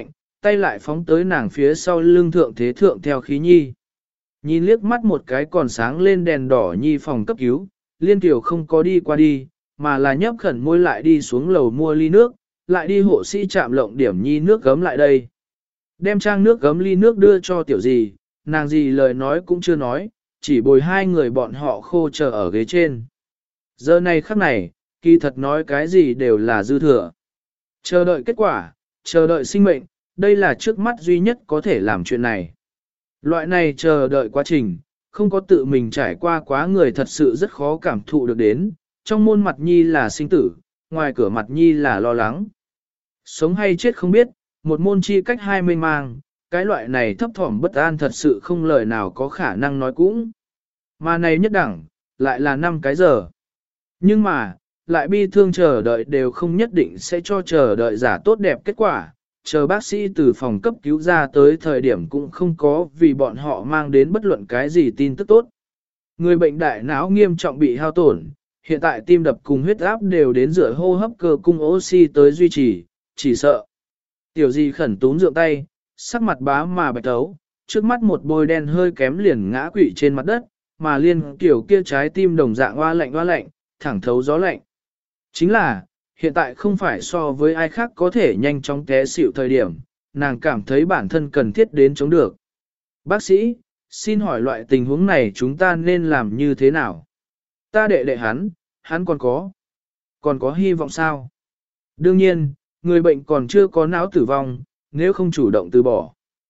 tay lại phóng tới nàng phía sau lưng thượng thế thượng theo khí nhi. Nhìn liếc mắt một cái còn sáng lên đèn đỏ nhi phòng cấp cứu, Liên Kiều không có đi qua đi, mà là nhấp khẩn môi lại đi xuống lầu mua ly nước, lại đi hộ sĩ chạm lộng điểm nhi nước gấm lại đây. Đem trang nước gấm ly nước đưa cho tiểu gì, nàng gì lời nói cũng chưa nói, chỉ bồi hai người bọn họ khô chờ ở ghế trên. Giờ này khắc này, kỳ thật nói cái gì đều là dư thừa. Chờ đợi kết quả, chờ đợi sinh mệnh, đây là trước mắt duy nhất có thể làm chuyện này. Loại này chờ đợi quá trình, không có tự mình trải qua quá người thật sự rất khó cảm thụ được đến, trong môn mặt nhi là sinh tử, ngoài cửa mặt nhi là lo lắng. Sống hay chết không biết, một môn chi cách hai mươi mang, cái loại này thấp thỏm bất an thật sự không lời nào có khả năng nói cũng. Mà này nhất đẳng, lại là năm cái giờ. Nhưng mà, lại bi thương chờ đợi đều không nhất định sẽ cho chờ đợi giả tốt đẹp kết quả, chờ bác sĩ từ phòng cấp cứu ra tới thời điểm cũng không có vì bọn họ mang đến bất luận cái gì tin tức tốt. Người bệnh đại não nghiêm trọng bị hao tổn, hiện tại tim đập cùng huyết áp đều đến rửa hô hấp cơ cung oxy tới duy trì, chỉ sợ. Tiểu di khẩn túm dượng tay, sắc mặt bá mà bạch tấu, trước mắt một bôi đen hơi kém liền ngã quỵ trên mặt đất, mà liên kiểu kia trái tim đồng dạng hoa lạnh hoa lạnh, thẳng thấu gió lạnh. Chính là, hiện tại không phải so với ai khác có thể nhanh chóng té xỉu thời điểm, nàng cảm thấy bản thân cần thiết đến chống được. Bác sĩ, xin hỏi loại tình huống này chúng ta nên làm như thế nào? Ta đệ đệ hắn, hắn còn có. Còn có hy vọng sao? Đương nhiên, người bệnh còn chưa có não tử vong, nếu không chủ động từ bỏ.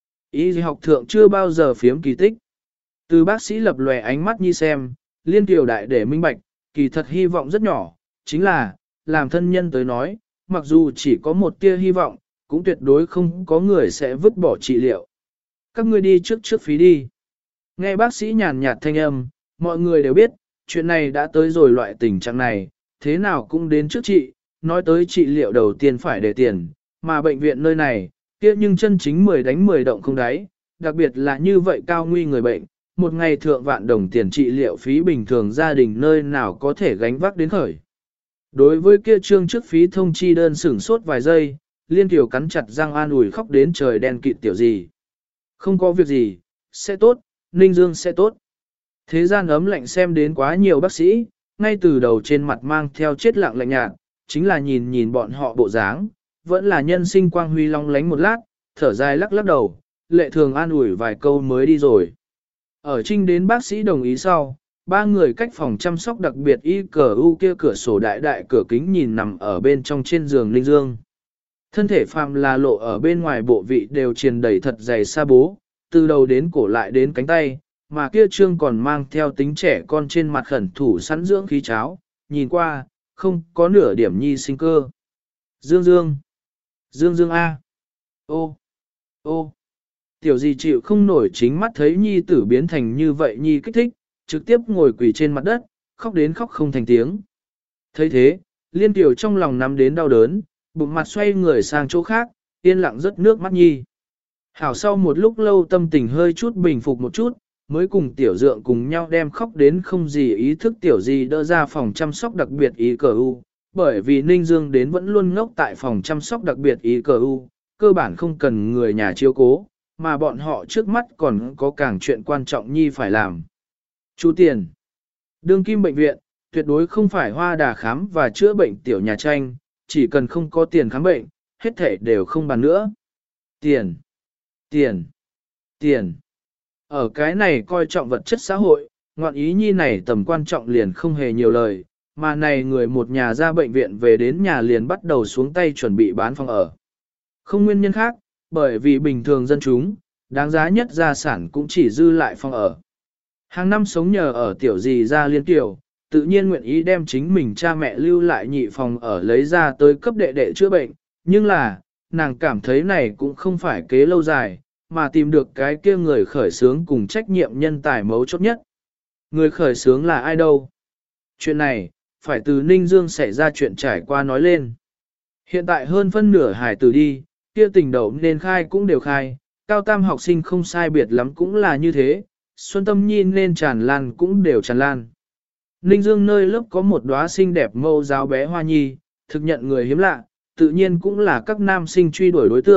Y học thượng chưa bao giờ phiếm kỳ tích. Từ bác sĩ lập lòe ánh mắt nhi xem, liên tiểu đại để minh bạch, kỳ thật hy vọng rất nhỏ, chính là, làm thân nhân tới nói, mặc dù chỉ có một tia hy vọng, cũng tuyệt đối không có người sẽ vứt bỏ trị liệu. Các ngươi đi trước trước phí đi. Nghe bác sĩ nhàn nhạt thanh âm, mọi người đều biết, chuyện này đã tới rồi loại tình trạng này, thế nào cũng đến trước trị, nói tới trị liệu đầu tiên phải để tiền, mà bệnh viện nơi này, kia nhưng chân chính mười đánh mười động không đáy, đặc biệt là như vậy cao nguy người bệnh, một ngày thượng vạn đồng tiền trị liệu phí bình thường gia đình nơi nào có thể gánh vác đến khởi. Đối với kia trương trước phí thông chi đơn sửng sốt vài giây, Liên Kiều cắn chặt răng an ủi khóc đến trời đen kịt tiểu gì. Không có việc gì, sẽ tốt, Ninh Dương sẽ tốt. Thế gian ấm lạnh xem đến quá nhiều bác sĩ, ngay từ đầu trên mặt mang theo chết lặng lạnh nhạt, chính là nhìn nhìn bọn họ bộ dáng, vẫn là nhân sinh quang huy long lánh một lát, thở dài lắc lắc đầu, lệ thường an ủi vài câu mới đi rồi. Ở trinh đến bác sĩ đồng ý sau, ba người cách phòng chăm sóc đặc biệt y cờ u kia cửa sổ đại đại cửa kính nhìn nằm ở bên trong trên giường Linh Dương. Thân thể phàm là lộ ở bên ngoài bộ vị đều triền đầy thật dày sa bố, từ đầu đến cổ lại đến cánh tay, mà kia trương còn mang theo tính trẻ con trên mặt khẩn thủ sẵn dưỡng khí cháo, nhìn qua, không có nửa điểm nhi sinh cơ. Dương Dương, Dương Dương A, ô, ô, tiểu gì chịu không nổi chính mắt thấy nhi tử biến thành như vậy nhi kích thích, trực tiếp ngồi quỳ trên mặt đất, khóc đến khóc không thành tiếng. thấy thế, Liên Tiểu trong lòng nắm đến đau đớn, bụng mặt xoay người sang chỗ khác, yên lặng rớt nước mắt nhi. Hảo sau một lúc lâu tâm tình hơi chút bình phục một chút, mới cùng tiểu dượng cùng nhau đem khóc đến không gì ý thức tiểu gì đỡ ra phòng chăm sóc đặc biệt ý cờ u, bởi vì Ninh Dương đến vẫn luôn ngốc tại phòng chăm sóc đặc biệt ý cờ u, cơ bản không cần người nhà chiếu cố, mà bọn họ trước mắt còn có càng chuyện quan trọng nhi phải làm. Chú tiền. Đương kim bệnh viện, tuyệt đối không phải hoa đà khám và chữa bệnh tiểu nhà tranh, chỉ cần không có tiền khám bệnh, hết thể đều không bàn nữa. Tiền. Tiền. Tiền. Ở cái này coi trọng vật chất xã hội, ngoạn ý nhi này tầm quan trọng liền không hề nhiều lời, mà này người một nhà ra bệnh viện về đến nhà liền bắt đầu xuống tay chuẩn bị bán phòng ở. Không nguyên nhân khác, bởi vì bình thường dân chúng, đáng giá nhất gia sản cũng chỉ dư lại phòng ở. Hàng năm sống nhờ ở tiểu gì ra liên tiểu, tự nhiên nguyện ý đem chính mình cha mẹ lưu lại nhị phòng ở lấy ra tới cấp đệ đệ chữa bệnh, nhưng là, nàng cảm thấy này cũng không phải kế lâu dài, mà tìm được cái kia người khởi xướng cùng trách nhiệm nhân tài mấu chốt nhất. Người khởi xướng là ai đâu? Chuyện này, phải từ Ninh Dương xảy ra chuyện trải qua nói lên. Hiện tại hơn phân nửa hải tử đi, kia tình đầu nên khai cũng đều khai, cao tam học sinh không sai biệt lắm cũng là như thế, Xuân Tâm Nhi nên tràn lan cũng đều tràn lan. Ninh Dương nơi lớp có một đóa xinh đẹp mâu giáo bé Hoa Nhi, thực nhận người hiếm lạ, tự nhiên cũng là các nam sinh truy đuổi đối tượng,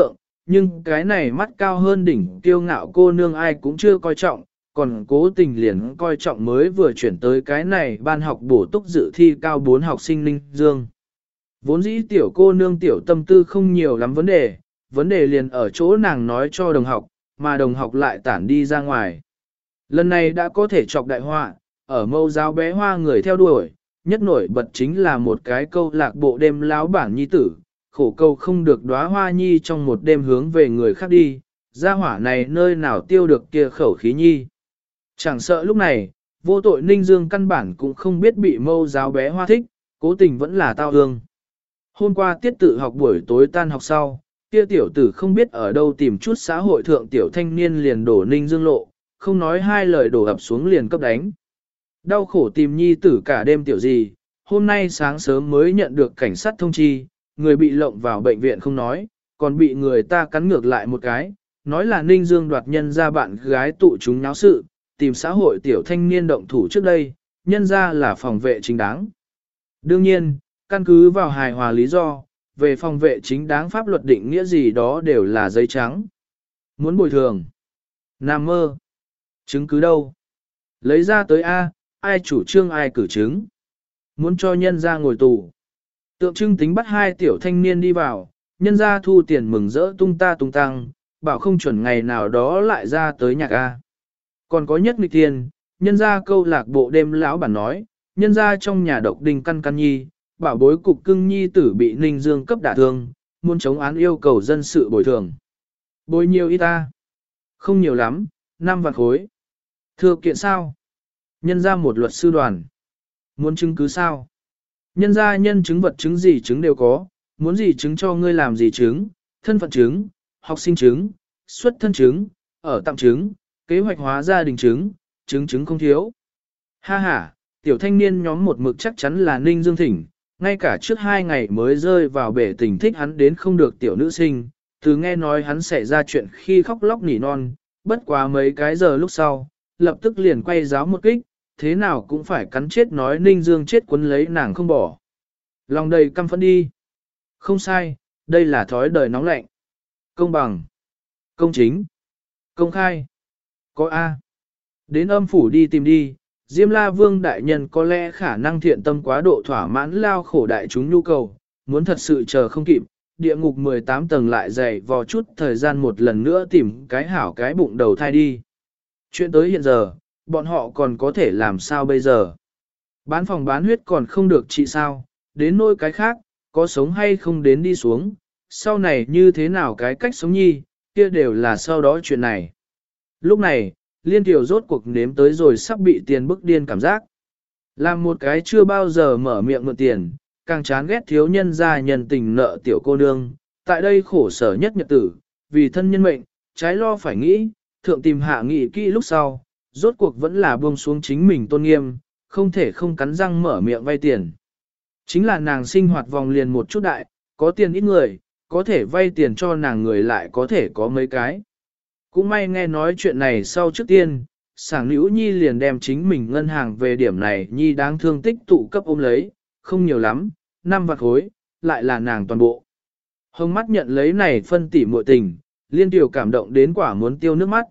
nhưng cái này mắt cao hơn đỉnh kiêu ngạo cô nương ai cũng chưa coi trọng, còn cố tình liền coi trọng mới vừa chuyển tới cái này ban học bổ túc dự thi cao bốn học sinh Ninh Dương. Vốn dĩ tiểu cô nương tiểu tâm tư không nhiều lắm vấn đề, vấn đề liền ở chỗ nàng nói cho đồng học, mà đồng học lại tản đi ra ngoài. Lần này đã có thể chọc đại họa, ở mâu giáo bé hoa người theo đuổi, nhất nổi bật chính là một cái câu lạc bộ đêm láo bản nhi tử, khổ câu không được đóa hoa nhi trong một đêm hướng về người khác đi, gia hỏa này nơi nào tiêu được kia khẩu khí nhi. Chẳng sợ lúc này, vô tội Ninh Dương căn bản cũng không biết bị mâu giáo bé hoa thích, cố tình vẫn là tao hương. Hôm qua tiết tự học buổi tối tan học sau, kia tiểu tử không biết ở đâu tìm chút xã hội thượng tiểu thanh niên liền đổ Ninh Dương lộ, không nói hai lời đổ ập xuống liền cấp đánh. Đau khổ tìm nhi tử cả đêm tiểu gì, hôm nay sáng sớm mới nhận được cảnh sát thông chi, người bị lộng vào bệnh viện không nói, còn bị người ta cắn ngược lại một cái, nói là Ninh Dương đoạt nhân ra bạn gái tụ chúng náo sự, tìm xã hội tiểu thanh niên động thủ trước đây, nhân ra là phòng vệ chính đáng. Đương nhiên, căn cứ vào hài hòa lý do, về phòng vệ chính đáng pháp luật định nghĩa gì đó đều là giấy trắng. Muốn bồi thường. Nam mơ. Chứng cứ đâu? Lấy ra tới A, ai chủ trương ai cử chứng. Muốn cho nhân ra ngồi tù. Tượng trưng tính bắt hai tiểu thanh niên đi vào, nhân ra thu tiền mừng rỡ tung ta tung tăng, bảo không chuẩn ngày nào đó lại ra tới nhạc A. Còn có nhất nghịch tiền, nhân ra câu lạc bộ đêm lão bản nói, nhân ra trong nhà độc đinh căn căn nhi, bảo bối cục cưng nhi tử bị Ninh Dương cấp đả thương, muốn chống án yêu cầu dân sự bồi thường. Bồi nhiều ít ta? Không nhiều lắm, năm vạn khối. Thừa kiện sao? Nhân ra một luật sư đoàn. Muốn chứng cứ sao? Nhân ra nhân chứng vật chứng gì chứng đều có, muốn gì chứng cho ngươi làm gì chứng, thân phận chứng, học sinh chứng, xuất thân chứng, ở tạm chứng, kế hoạch hóa gia đình chứng, chứng chứng không thiếu. Ha ha, tiểu thanh niên nhóm một mực chắc chắn là Ninh Dương thỉnh, ngay cả trước hai ngày mới rơi vào bể tình thích hắn đến không được tiểu nữ sinh, từ nghe nói hắn xảy ra chuyện khi khóc lóc nỉ non, bất quá mấy cái giờ lúc sau, lập tức liền quay giáo một kích, thế nào cũng phải cắn chết nói Ninh Dương chết quấn lấy nàng không bỏ. Lòng đầy căm phẫn đi. Không sai, đây là thói đời nóng lạnh. Công bằng, công chính, công khai. Có A. Đến âm phủ đi tìm đi, Diêm La Vương đại nhân có lẽ khả năng thiện tâm quá độ thỏa mãn lao khổ đại chúng nhu cầu, muốn thật sự chờ không kịp, địa ngục mười tám tầng lại dày vò chút thời gian một lần nữa tìm cái hảo cái bụng đầu thai đi. Chuyện tới hiện giờ, bọn họ còn có thể làm sao bây giờ? Bán phòng bán huyết còn không được trị sao, đến nỗi cái khác, có sống hay không đến đi xuống, sau này như thế nào cái cách sống nhi, kia đều là sau đó chuyện này. Lúc này, Liên Tiểu rốt cuộc nếm tới rồi sắp bị tiền bức điên cảm giác. Làm một cái chưa bao giờ mở miệng mượn tiền, càng chán ghét thiếu nhân gia nhân tình nợ tiểu cô nương, tại đây khổ sở nhất nhật tử, vì thân nhân mệnh, trái lo phải nghĩ, thượng tìm hạ nghị kỹ lúc sau, rốt cuộc vẫn là buông xuống chính mình tôn nghiêm, không thể không cắn răng mở miệng vay tiền. Chính là nàng sinh hoạt vòng liền một chút đại, có tiền ít người, có thể vay tiền cho nàng người lại có thể có mấy cái. Cũng may nghe nói chuyện này sau trước tiên, sảng nữ nhi liền đem chính mình ngân hàng về điểm này nhi đáng thương tích tụ cấp ôm lấy, không nhiều lắm, năm vạn khối, lại là nàng toàn bộ. Hồng mắt nhận lấy này phân tỉ muội tình, Liên Tiểu cảm động đến quả muốn tiêu nước mắt.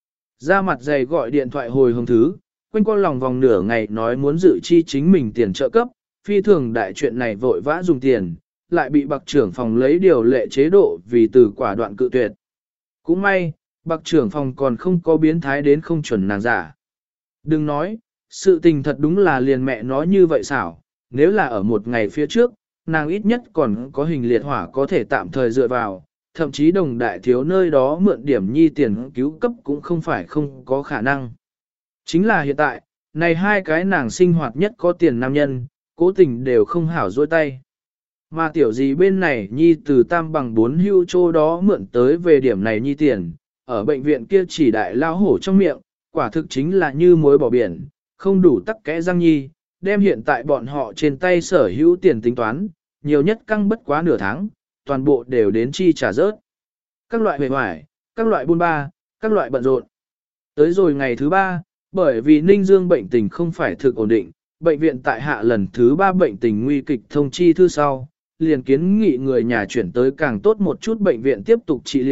Ra mặt dày gọi điện thoại hồi hồng thứ, quanh qua lòng vòng nửa ngày nói muốn dự chi chính mình tiền trợ cấp, phi thường đại chuyện này vội vã dùng tiền, lại bị bạc trưởng phòng lấy điều lệ chế độ vì từ quả đoạn cự tuyệt. Cũng may, bạc trưởng phòng còn không có biến thái đến không chuẩn nàng giả. Đừng nói, sự tình thật đúng là liền mẹ nói như vậy xảo, nếu là ở một ngày phía trước, nàng ít nhất còn có hình liệt hỏa có thể tạm thời dựa vào, thậm chí đồng đại thiếu nơi đó mượn điểm nhi tiền cứu cấp cũng không phải không có khả năng. Chính là hiện tại, này hai cái nàng sinh hoạt nhất có tiền nam nhân, cố tình đều không hảo dôi tay. Mà tiểu gì bên này nhi từ tam bằng bốn hưu chỗ đó mượn tới về điểm này nhi tiền, ở bệnh viện kia chỉ đại lao hổ trong miệng, quả thực chính là như muối bỏ biển, không đủ tắc kẽ răng nhi, đem hiện tại bọn họ trên tay sở hữu tiền tính toán, nhiều nhất căng bất quá nửa tháng, toàn bộ đều đến chi trả rớt. Các loại hề hoài, các loại buôn ba, các loại bận rộn. Tới rồi ngày thứ ba, bởi vì Ninh Dương bệnh tình không phải thực ổn định, bệnh viện tại hạ lần thứ ba bệnh tình nguy kịch thông chi thư sau, liền kiến nghị người nhà chuyển tới càng tốt một chút bệnh viện tiếp tục trị liệu,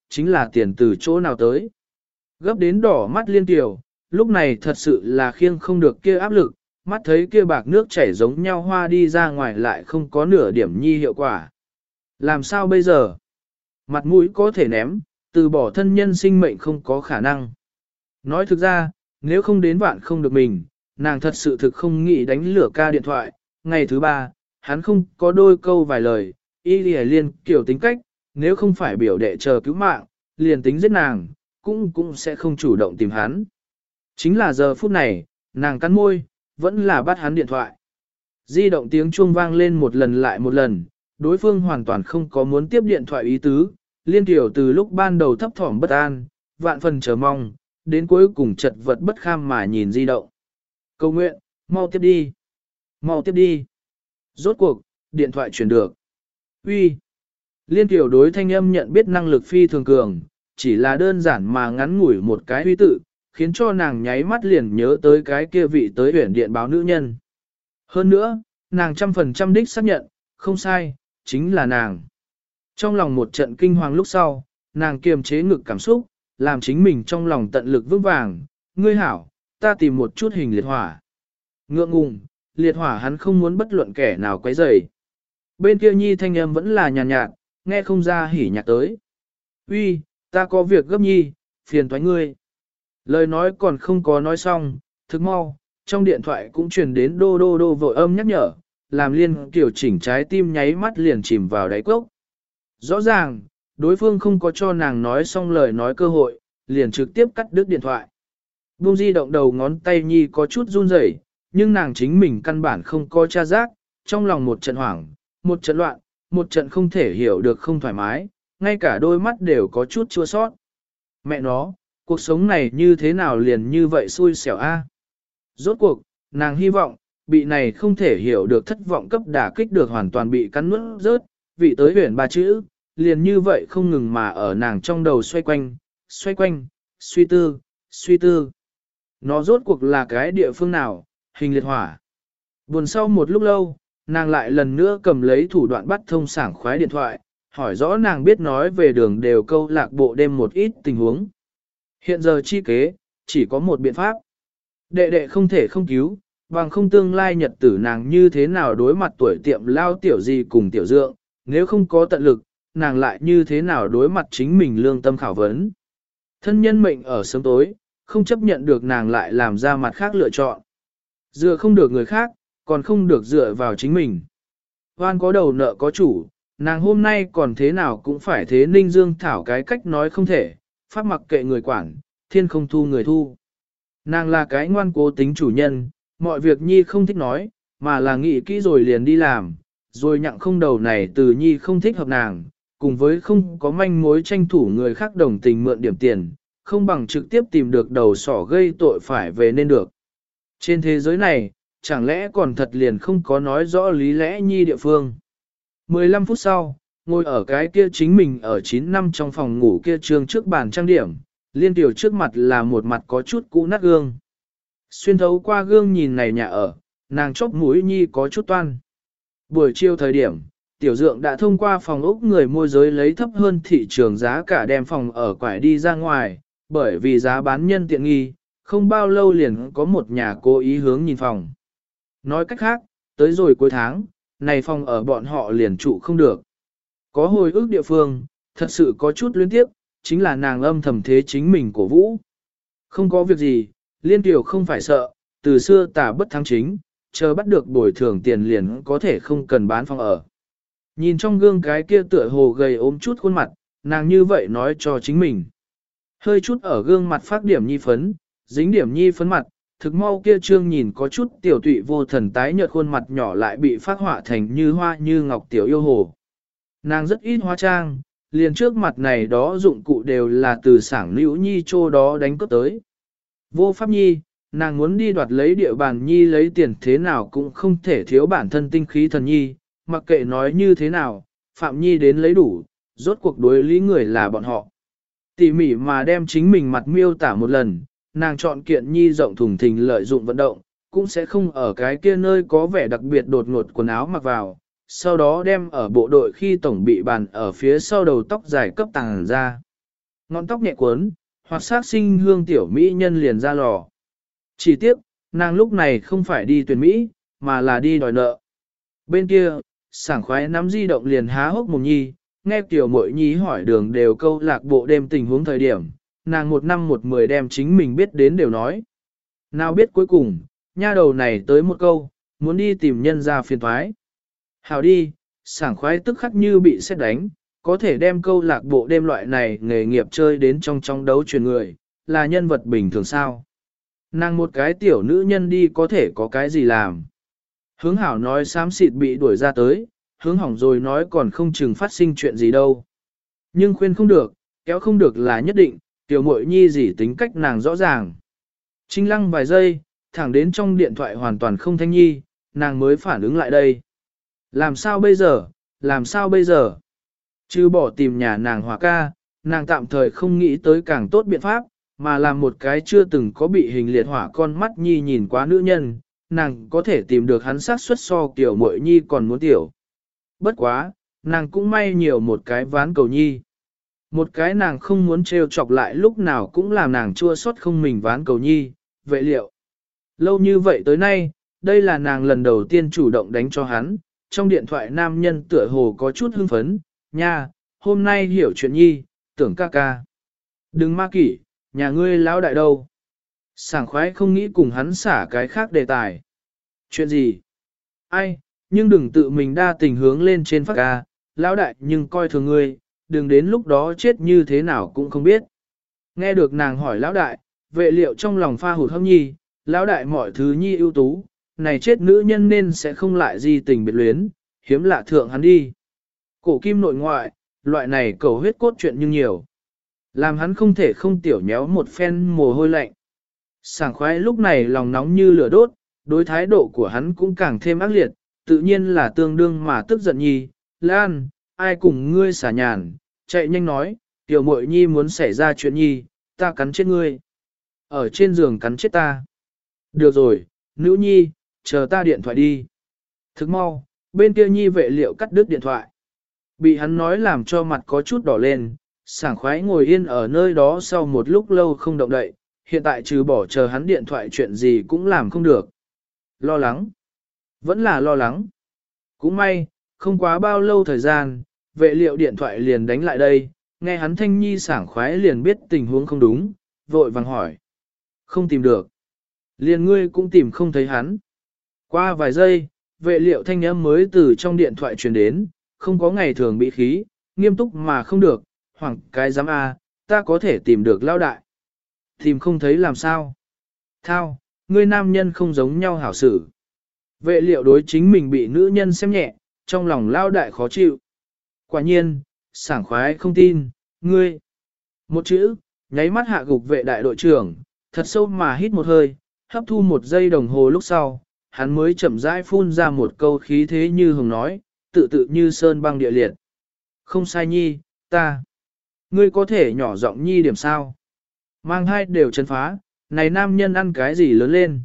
chính là tiền từ chỗ nào tới. Gấp đến đỏ mắt Liên Kiều, lúc này thật sự là khiêng không được kia áp lực, mắt thấy kia bạc nước chảy giống nhau hoa đi ra ngoài lại không có nửa điểm nhi hiệu quả. Làm sao bây giờ? Mặt mũi có thể ném, từ bỏ thân nhân sinh mệnh không có khả năng. Nói thực ra, nếu không đến vạn không được mình, nàng thật sự thực không nghĩ đánh lửa ca điện thoại. Ngày thứ ba, hắn không có đôi câu vài lời, y lìa Liên kiểu tính cách, nếu không phải biểu đệ chờ cứu mạng, liền tính giết nàng, cũng cũng sẽ không chủ động tìm hắn. Chính là giờ phút này, nàng cắn môi, vẫn là bắt hắn điện thoại. Di động tiếng chuông vang lên một lần lại một lần, đối phương hoàn toàn không có muốn tiếp điện thoại ý tứ, Liên Tiểu từ lúc ban đầu thấp thỏm bất an, vạn phần chờ mong, đến cuối cùng chật vật bất kham mà nhìn di động. Cầu nguyện, mau tiếp đi, mau tiếp đi. Rốt cuộc, điện thoại chuyển được. Uy. Liên Tiểu đối thanh âm nhận biết năng lực phi thường cường, chỉ là đơn giản mà ngắn ngủi một cái huy tự, khiến cho nàng nháy mắt liền nhớ tới cái kia vị tới huyển điện báo nữ nhân. Hơn nữa, nàng trăm phần trăm đích xác nhận, không sai, chính là nàng. Trong lòng một trận kinh hoàng lúc sau, nàng kiềm chế ngực cảm xúc, làm chính mình trong lòng tận lực vững vàng, ngươi hảo, ta tìm một chút hình liệt hỏa. Ngượng ngùng, liệt hỏa hắn không muốn bất luận kẻ nào quấy rầy. Bên kia nhi thanh âm vẫn là nhàn nhạt, nhạt, nghe không ra hỉ nhạc tới. Uy, ta có việc gấp nhi, phiền toái ngươi. Lời nói còn không có nói xong, thức mau, trong điện thoại cũng truyền đến đô đô đô vội âm nhắc nhở, làm Liên Kiều chỉnh trái tim nháy mắt liền chìm vào đáy cốc. Rõ ràng, đối phương không có cho nàng nói xong lời nói cơ hội, liền trực tiếp cắt đứt điện thoại. Buông di động đầu ngón tay nhi có chút run rẩy, nhưng nàng chính mình căn bản không có tra giác, trong lòng một trận hoảng, một trận loạn, một trận không thể hiểu được không thoải mái, ngay cả đôi mắt đều có chút chua sót. Mẹ nó, cuộc sống này như thế nào liền như vậy xui xẻo a? Rốt cuộc, nàng hy vọng, bị này không thể hiểu được thất vọng cấp đả kích được hoàn toàn bị cắn nuốt rớt, vị tới huyền ba chữ, liền như vậy không ngừng mà ở nàng trong đầu xoay quanh, xoay quanh, suy tư, suy tư. Nó rốt cuộc là cái địa phương nào, hình liệt hỏa. Buồn sau một lúc lâu, nàng lại lần nữa cầm lấy thủ đoạn bắt thông sảng khoái điện thoại, hỏi rõ nàng biết nói về đường đều câu lạc bộ đêm một ít tình huống. Hiện giờ chi kế, chỉ có một biện pháp. Đệ đệ không thể không cứu, bằng không tương lai nhật tử nàng như thế nào đối mặt tuổi tiệm lao tiểu gì cùng tiểu dượng, nếu không có tận lực, nàng lại như thế nào đối mặt chính mình lương tâm khảo vấn. Thân nhân mệnh ở sớm tối, không chấp nhận được nàng lại làm ra mặt khác lựa chọn. Dựa không được người khác, còn không được dựa vào chính mình. Hoan có đầu nợ có chủ, nàng hôm nay còn thế nào cũng phải thế Ninh Dương thảo cái cách nói không thể, pháp mặc kệ người quản, thiên không thu người thu. Nàng là cái ngoan cố tính chủ nhân, mọi việc Nhi không thích nói, mà là nghĩ kỹ rồi liền đi làm, rồi nhặng không đầu này từ Nhi không thích hợp nàng, cùng với không có manh mối tranh thủ người khác đồng tình mượn điểm tiền, không bằng trực tiếp tìm được đầu sỏ gây tội phải về nên được. Trên thế giới này, chẳng lẽ còn thật liền không có nói rõ lý lẽ Nhi địa phương. mười lăm phút sau, ngồi ở cái kia chính mình ở chín năm trong phòng ngủ kia trương trước bàn trang điểm, Liên Tiểu trước mặt là một mặt có chút cũ nát gương. Xuyên thấu qua gương nhìn này nhà ở, nàng chóp mũi Nhi có chút toan. Buổi chiều thời điểm, Tiểu Dượng đã thông qua phòng ốc người môi giới lấy thấp hơn thị trường giá cả đem phòng ở quải đi ra ngoài, bởi vì giá bán nhân tiện nghi, không bao lâu liền có một nhà cố ý hướng nhìn phòng. Nói cách khác, tới rồi cuối tháng, này phòng ở bọn họ liền trụ không được. Có hồi ức địa phương, thật sự có chút luyến tiếp, chính là nàng âm thầm thế chính mình cổ vũ. Không có việc gì, Liên Tiểu không phải sợ, từ xưa tà bất thắng chính, chờ bắt được bồi thường tiền liền có thể không cần bán phòng ở. Nhìn trong gương cái kia tựa hồ gầy ốm chút khuôn mặt, nàng như vậy nói cho chính mình. Hơi chút ở gương mặt phát điểm nhi phấn, dính điểm nhi phấn mặt, thực mau kia trương nhìn có chút tiểu tụy vô thần tái nhợt khuôn mặt nhỏ lại bị phát họa thành như hoa như ngọc tiểu yêu hồ. Nàng rất ít hóa trang, liền trước mặt này đó dụng cụ đều là từ sảng nữ nhi chỗ đó đánh cướp tới. Vô pháp nhi, nàng muốn đi đoạt lấy địa bàn nhi lấy tiền thế nào cũng không thể thiếu bản thân tinh khí thần nhi, mặc kệ nói như thế nào, Phạm Nhi đến lấy đủ, rốt cuộc đối lý người là bọn họ. Tỉ mỉ mà đem chính mình mặt miêu tả một lần, nàng chọn kiện Nhi rộng thùng thình lợi dụng vận động, cũng sẽ không ở cái kia nơi có vẻ đặc biệt đột ngột quần áo mặc vào, sau đó đem ở bộ đội khi tổng bị bàn ở phía sau đầu tóc dài cấp tàng ra. ngọn tóc nhẹ cuốn, hoặc sát sinh hương tiểu mỹ nhân liền ra lò. Chỉ tiếc, nàng lúc này không phải đi tuyển Mỹ, mà là đi đòi nợ. Bên kia, sảng khoái nắm di động liền há hốc mồm nhi, nghe tiểu mội nhi hỏi đường đều câu lạc bộ đêm tình huống thời điểm, nàng một năm một mười đem chính mình biết đến đều nói. Nào biết cuối cùng, nha đầu này tới một câu, muốn đi tìm nhân ra phiền thoái. Hào đi, sảng khoái tức khắc như bị xét đánh, có thể đem câu lạc bộ đêm loại này nghề nghiệp chơi đến trong trong đấu truyền người, là nhân vật bình thường sao. Nàng một cái tiểu nữ nhân đi có thể có cái gì làm. Hướng hảo nói xám xịt bị đuổi ra tới, hướng hỏng rồi nói còn không chừng phát sinh chuyện gì đâu. Nhưng khuyên không được, kéo không được là nhất định, tiểu muội nhi gì tính cách nàng rõ ràng. Trinh lăng vài giây, thẳng đến trong điện thoại hoàn toàn không thanh nhi, nàng mới phản ứng lại đây. Làm sao bây giờ, làm sao bây giờ? Chứ bỏ tìm nhà nàng hòa ca, nàng tạm thời không nghĩ tới càng tốt biện pháp, mà làm một cái chưa từng có bị hình liệt hỏa con mắt nhi nhìn quá nữ nhân, nàng có thể tìm được hắn sát suất so kiểu muội nhi còn muốn tiểu. Bất quá, nàng cũng may nhiều một cái ván cầu nhi. Một cái nàng không muốn trêu chọc lại lúc nào cũng làm nàng chua xót không mình ván cầu nhi, vậy liệu? Lâu như vậy tới nay, đây là nàng lần đầu tiên chủ động đánh cho hắn, trong điện thoại nam nhân tựa hồ có chút hưng phấn, nha, hôm nay hiểu chuyện nhi, tưởng ca ca. Đừng ma kỷ, nhà ngươi lão đại đâu? Sảng khoái không nghĩ cùng hắn xả cái khác đề tài. Chuyện gì? Ai, nhưng đừng tự mình đa tình hướng lên trên phát ca, lão đại nhưng coi thường ngươi, đừng đến lúc đó chết như thế nào cũng không biết. Nghe được nàng hỏi lão đại, vệ liệu trong lòng pha hụt hâm nhi, lão đại mọi thứ nhi ưu tú, này chết nữ nhân nên sẽ không lại di tình biệt luyến, hiếm lạ thượng hắn đi. Cổ kim nội ngoại, loại này cầu huyết cốt chuyện nhưng nhiều. Làm hắn không thể không tiểu nhéo một phen mồ hôi lạnh. Sảng khoái lúc này lòng nóng như lửa đốt, đối thái độ của hắn cũng càng thêm ác liệt, tự nhiên là tương đương mà tức giận nhi. Lan, ai cùng ngươi xả nhàn, chạy nhanh nói, tiểu muội nhi muốn xảy ra chuyện nhi, ta cắn chết ngươi. Ở trên giường cắn chết ta. Được rồi, nữ nhi, chờ ta điện thoại đi. Thức mau, bên kia nhi vệ liệu cắt đứt điện thoại. Bị hắn nói làm cho mặt có chút đỏ lên, sảng khoái ngồi yên ở nơi đó sau một lúc lâu không động đậy, hiện tại trừ bỏ chờ hắn điện thoại chuyện gì cũng làm không được. Lo lắng. Vẫn là lo lắng. Cũng may, không quá bao lâu thời gian, vệ liệu điện thoại liền đánh lại đây, nghe hắn thanh nhi sảng khoái liền biết tình huống không đúng, vội vàng hỏi. Không tìm được. Liền ngươi cũng tìm không thấy hắn. Qua vài giây, vệ liệu thanh âm mới từ trong điện thoại truyền đến, không có ngày thường bị khí, nghiêm túc mà không được, hoảng cái dám a, ta có thể tìm được lao đại. Tìm không thấy làm sao. Thao, ngươi nam nhân không giống nhau hảo xử. Vệ liệu đối chính mình bị nữ nhân xem nhẹ, trong lòng lao đại khó chịu. Quả nhiên, sảng khoái không tin, ngươi. Một chữ, nháy mắt hạ gục vệ đại đội trưởng, thật sâu mà hít một hơi, hấp thu một giây đồng hồ lúc sau, hắn mới chậm rãi phun ra một câu khí thế như hồng nói, tự tự như sơn băng địa liệt. Không sai nhi, ta. Ngươi có thể nhỏ giọng nhi điểm sao? Mang hai đều chấn phá, này nam nhân ăn cái gì lớn lên?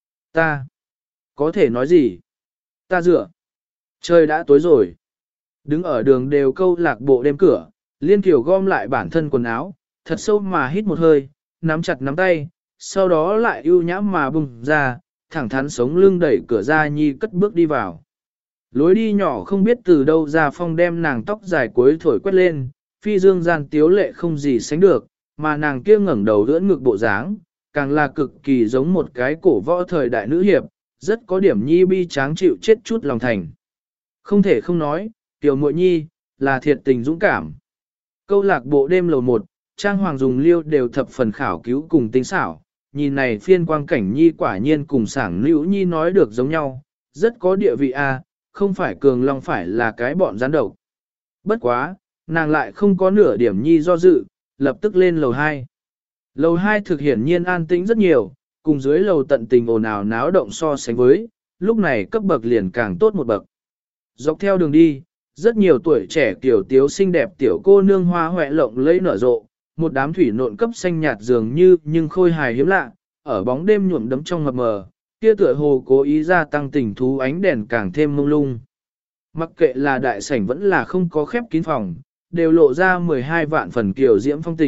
Ta. Có thể nói gì? Ta dựa. Trời đã tối rồi. Đứng ở đường đều câu lạc bộ đêm cửa, Liên Kiều gom lại bản thân quần áo, thật sâu mà hít một hơi, nắm chặt nắm tay, sau đó lại ưu nhãm mà bùng ra, thẳng thắn sống lưng đẩy cửa ra nhi cất bước đi vào. Lối đi nhỏ không biết từ đâu ra phong đem nàng tóc dài cuối thổi quét lên, phi dương gian tiếu lệ không gì sánh được, mà nàng kia ngẩng đầu đỡ ngực bộ dáng, càng là cực kỳ giống một cái cổ võ thời đại nữ hiệp, rất có điểm nhi bi tráng chịu chết chút lòng thành. Không thể không nói, tiểu muội nhi, là thiệt tình dũng cảm. Câu lạc bộ đêm lầu một, trang hoàng dùng liêu đều thập phần khảo cứu cùng tinh xảo, nhìn này phiên quang cảnh nhi quả nhiên cùng sảng nữ nhi nói được giống nhau, rất có địa vị a, không phải cường long phải là cái bọn gián độc. Bất quá, nàng lại không có nửa điểm nhi do dự, lập tức lên lầu hai. Lầu hai thực hiển nhiên an tĩnh rất nhiều, cùng dưới lầu tận tình ồn ào náo động so sánh với, lúc này cấp bậc liền càng tốt một bậc. Dọc theo đường đi, rất nhiều tuổi trẻ tiểu tiếu xinh đẹp tiểu cô nương hoa hoẹ lộng lẫy nở rộ, một đám thủy nộn cấp xanh nhạt dường như nhưng khôi hài hiếm lạ, ở bóng đêm nhuộm đấm trong mập mờ, kia tựa hồ cố ý gia tăng tình thú ánh đèn càng thêm mông lung. Mặc kệ là đại sảnh vẫn là không có khép kín phòng, đều lộ ra mười hai vạn phần kiểu diễm phong tình,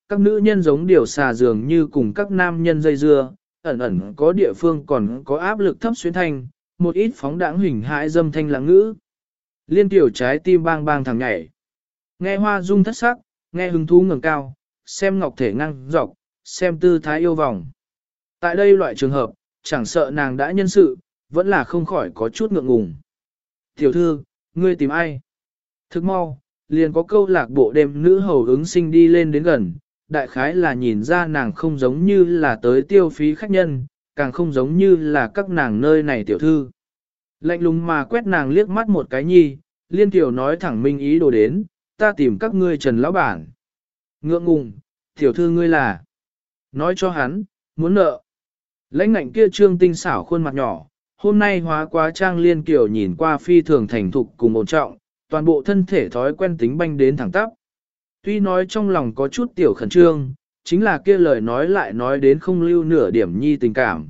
các nữ nhân giống điều xà dường như cùng các nam nhân dây dưa, ẩn ẩn có địa phương còn có áp lực thấp xuyến thanh, một ít phóng đãng hình hãi dâm thanh lãng ngữ. Liên tiểu trái tim bang bang thằng nhảy. Nghe hoa dung thất sắc, nghe hứng thú ngẩng cao, xem ngọc thể ngang dọc, xem tư thái yêu vòng. Tại đây loại trường hợp, chẳng sợ nàng đã nhân sự, vẫn là không khỏi có chút ngượng ngùng. Tiểu thư, ngươi tìm ai? Thức mau, liền có câu lạc bộ đêm nữ hầu ứng sinh đi lên đến gần, đại khái là nhìn ra nàng không giống như là tới tiêu phí khách nhân, càng không giống như là các nàng nơi này tiểu thư. Lạnh lùng mà quét nàng liếc mắt một cái nhi, liên tiểu nói thẳng minh ý đồ đến, ta tìm các ngươi Trần lão bản. Ngượng ngùng, tiểu thư ngươi là. Nói cho hắn, muốn nợ. Lãnh ngạnh kia trương tinh xảo khuôn mặt nhỏ, hôm nay hóa quá trang liên kiểu nhìn qua phi thường thành thục cùng ổn trọng, toàn bộ thân thể thói quen tính banh đến thẳng tắp. Tuy nói trong lòng có chút tiểu khẩn trương, chính là kia lời nói lại nói đến không lưu nửa điểm nhi tình cảm.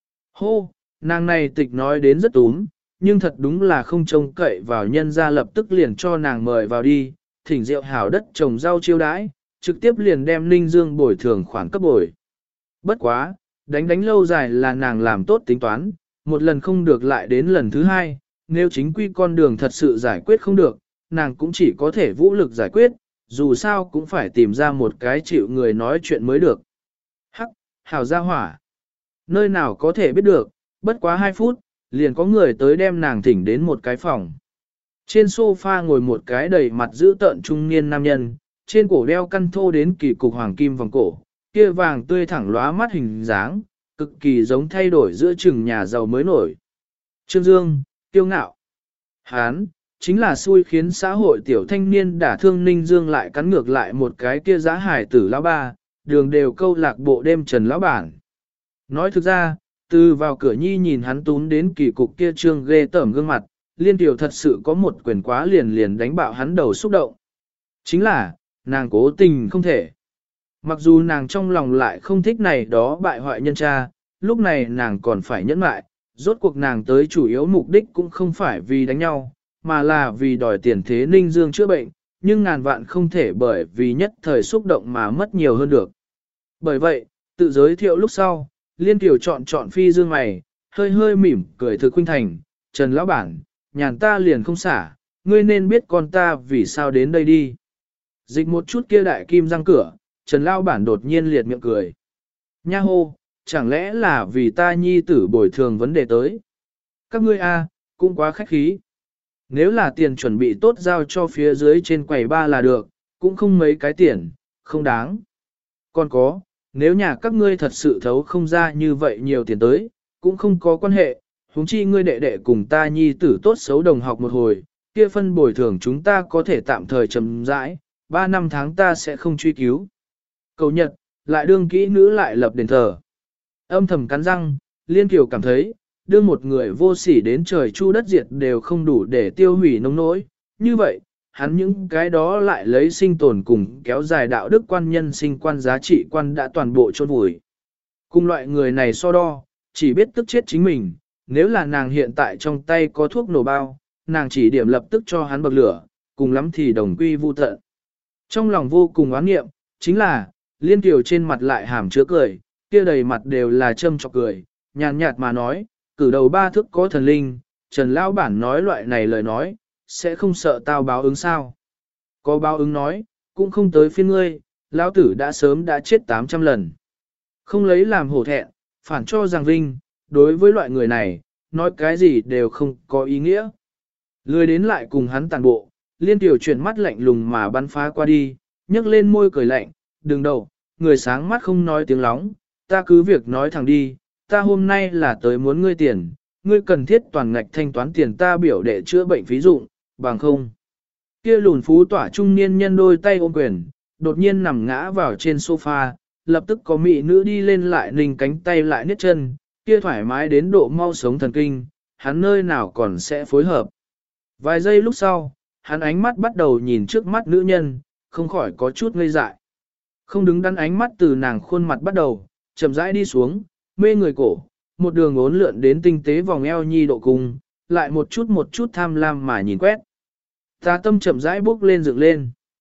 Hô, nàng này tịch nói đến rất túm, nhưng thật đúng là không trông cậy vào nhân ra lập tức liền cho nàng mời vào đi, thỉnh rượu hảo đất trồng rau chiêu đãi, trực tiếp liền đem Ninh Dương bồi thường khoản cấp bồi. Bất quá, đánh đánh lâu dài là nàng làm tốt tính toán, một lần không được lại đến lần thứ hai, nếu chính quy con đường thật sự giải quyết không được, nàng cũng chỉ có thể vũ lực giải quyết, dù sao cũng phải tìm ra một cái chịu người nói chuyện mới được. Hắc, hào gia hỏa. Nơi nào có thể biết được, bất quá hai phút, liền có người tới đem nàng thỉnh đến một cái phòng. Trên sofa ngồi một cái đầy mặt dữ tợn trung niên nam nhân, trên cổ đeo căn thô đến kỳ cục hoàng kim vòng cổ, kia vàng tươi thẳng lóa mắt hình dáng, cực kỳ giống thay đổi giữa chừng nhà giàu mới nổi. Trương Dương, kiêu ngạo. Hán, chính là xui khiến xã hội tiểu thanh niên đả thương Ninh Dương lại cắn ngược lại một cái kia giá hải tử lão ba, đường đều câu lạc bộ đêm Trần lão bản. Nói thực ra, từ vào cửa nhi nhìn hắn tún đến kỳ cục kia trương ghê tởm gương mặt, liên tiểu thật sự có một quyền quá liền liền đánh bạo hắn đầu xúc động. Chính là, nàng cố tình không thể. Mặc dù nàng trong lòng lại không thích này đó bại hoại nhân cha, lúc này nàng còn phải nhẫn mại, rốt cuộc nàng tới chủ yếu mục đích cũng không phải vì đánh nhau, mà là vì đòi tiền thế Ninh Dương chữa bệnh, nhưng ngàn vạn không thể bởi vì nhất thời xúc động mà mất nhiều hơn được. Bởi vậy, tự giới thiệu lúc sau, Liên Tiểu chọn chọn phi dương mày, hơi hơi mỉm cười thực khuynh thành, Trần Lão Bản, nhàn ta liền không xả, ngươi nên biết con ta vì sao đến đây đi. Dịch một chút kia đại kim răng cửa, Trần Lão Bản đột nhiên liệt miệng cười. Nha hô, chẳng lẽ là vì ta nhi tử bồi thường vấn đề tới. Các ngươi a cũng quá khách khí. Nếu là tiền chuẩn bị tốt giao cho phía dưới trên quầy ba là được, cũng không mấy cái tiền, không đáng. Còn có, nếu nhà các ngươi thật sự thấu không ra như vậy nhiều tiền tới, cũng không có quan hệ, huống chi ngươi đệ đệ cùng ta nhi tử tốt xấu đồng học một hồi, kia phân bồi thường chúng ta có thể tạm thời chấm rãi, ba năm tháng ta sẽ không truy cứu. Cầu nhật, lại đương kỹ nữ lại lập đền thờ. Âm thầm cắn răng, Liên Kiều cảm thấy, đương một người vô sỉ đến trời chu đất diệt đều không đủ để tiêu hủy nông nỗi. Như vậy, hắn những cái đó lại lấy sinh tồn cùng kéo dài đạo đức quan nhân sinh quan giá trị quan đã toàn bộ chôn vùi. Cùng loại người này so đo, chỉ biết tức chết chính mình, nếu là nàng hiện tại trong tay có thuốc nổ bao, nàng chỉ điểm lập tức cho hắn bậc lửa, cùng lắm thì đồng quy vu tận. Trong lòng vô cùng oán nghiệm, chính là, Liên Kiều trên mặt lại hàm chứa cười, kia đầy mặt đều là châm chọc cười, nhàn nhạt mà nói, cử đầu ba thước có thần linh, Trần Lão Bản nói loại này lời nói, sẽ không sợ tao báo ứng sao. Có báo ứng nói, cũng không tới phiên ngươi, Lão Tử đã sớm đã chết tám trăm lần. Không lấy làm hổ thẹn, phản cho rằng vinh, đối với loại người này, nói cái gì đều không có ý nghĩa. Lười đến lại cùng hắn tàn bộ, Liên Tiểu chuyển mắt lạnh lùng mà bắn phá qua đi, nhấc lên môi cười lạnh, đừng đầu, người sáng mắt không nói tiếng lóng, ta cứ việc nói thẳng đi, ta hôm nay là tới muốn ngươi tiền, ngươi cần thiết toàn ngạch thanh toán tiền ta biểu để chữa bệnh phí dụng, bằng không. Kia lùn phú tỏa trung niên nhân đôi tay ôm quyền, đột nhiên nằm ngã vào trên sofa, lập tức có mỹ nữ đi lên lại nình cánh tay lại niết chân, kia thoải mái đến độ mau sống thần kinh, hắn nơi nào còn sẽ phối hợp. Vài giây lúc sau, hắn ánh mắt bắt đầu nhìn trước mắt nữ nhân, không khỏi có chút ngây dại. Không đứng đắn ánh mắt từ nàng khuôn mặt bắt đầu, chậm rãi đi xuống, mê người cổ, một đường ốn lượn đến tinh tế vòng eo nhi độ cung, lại một chút một chút tham lam mà nhìn quét. Ta tâm chậm rãi bước lên dựng lên.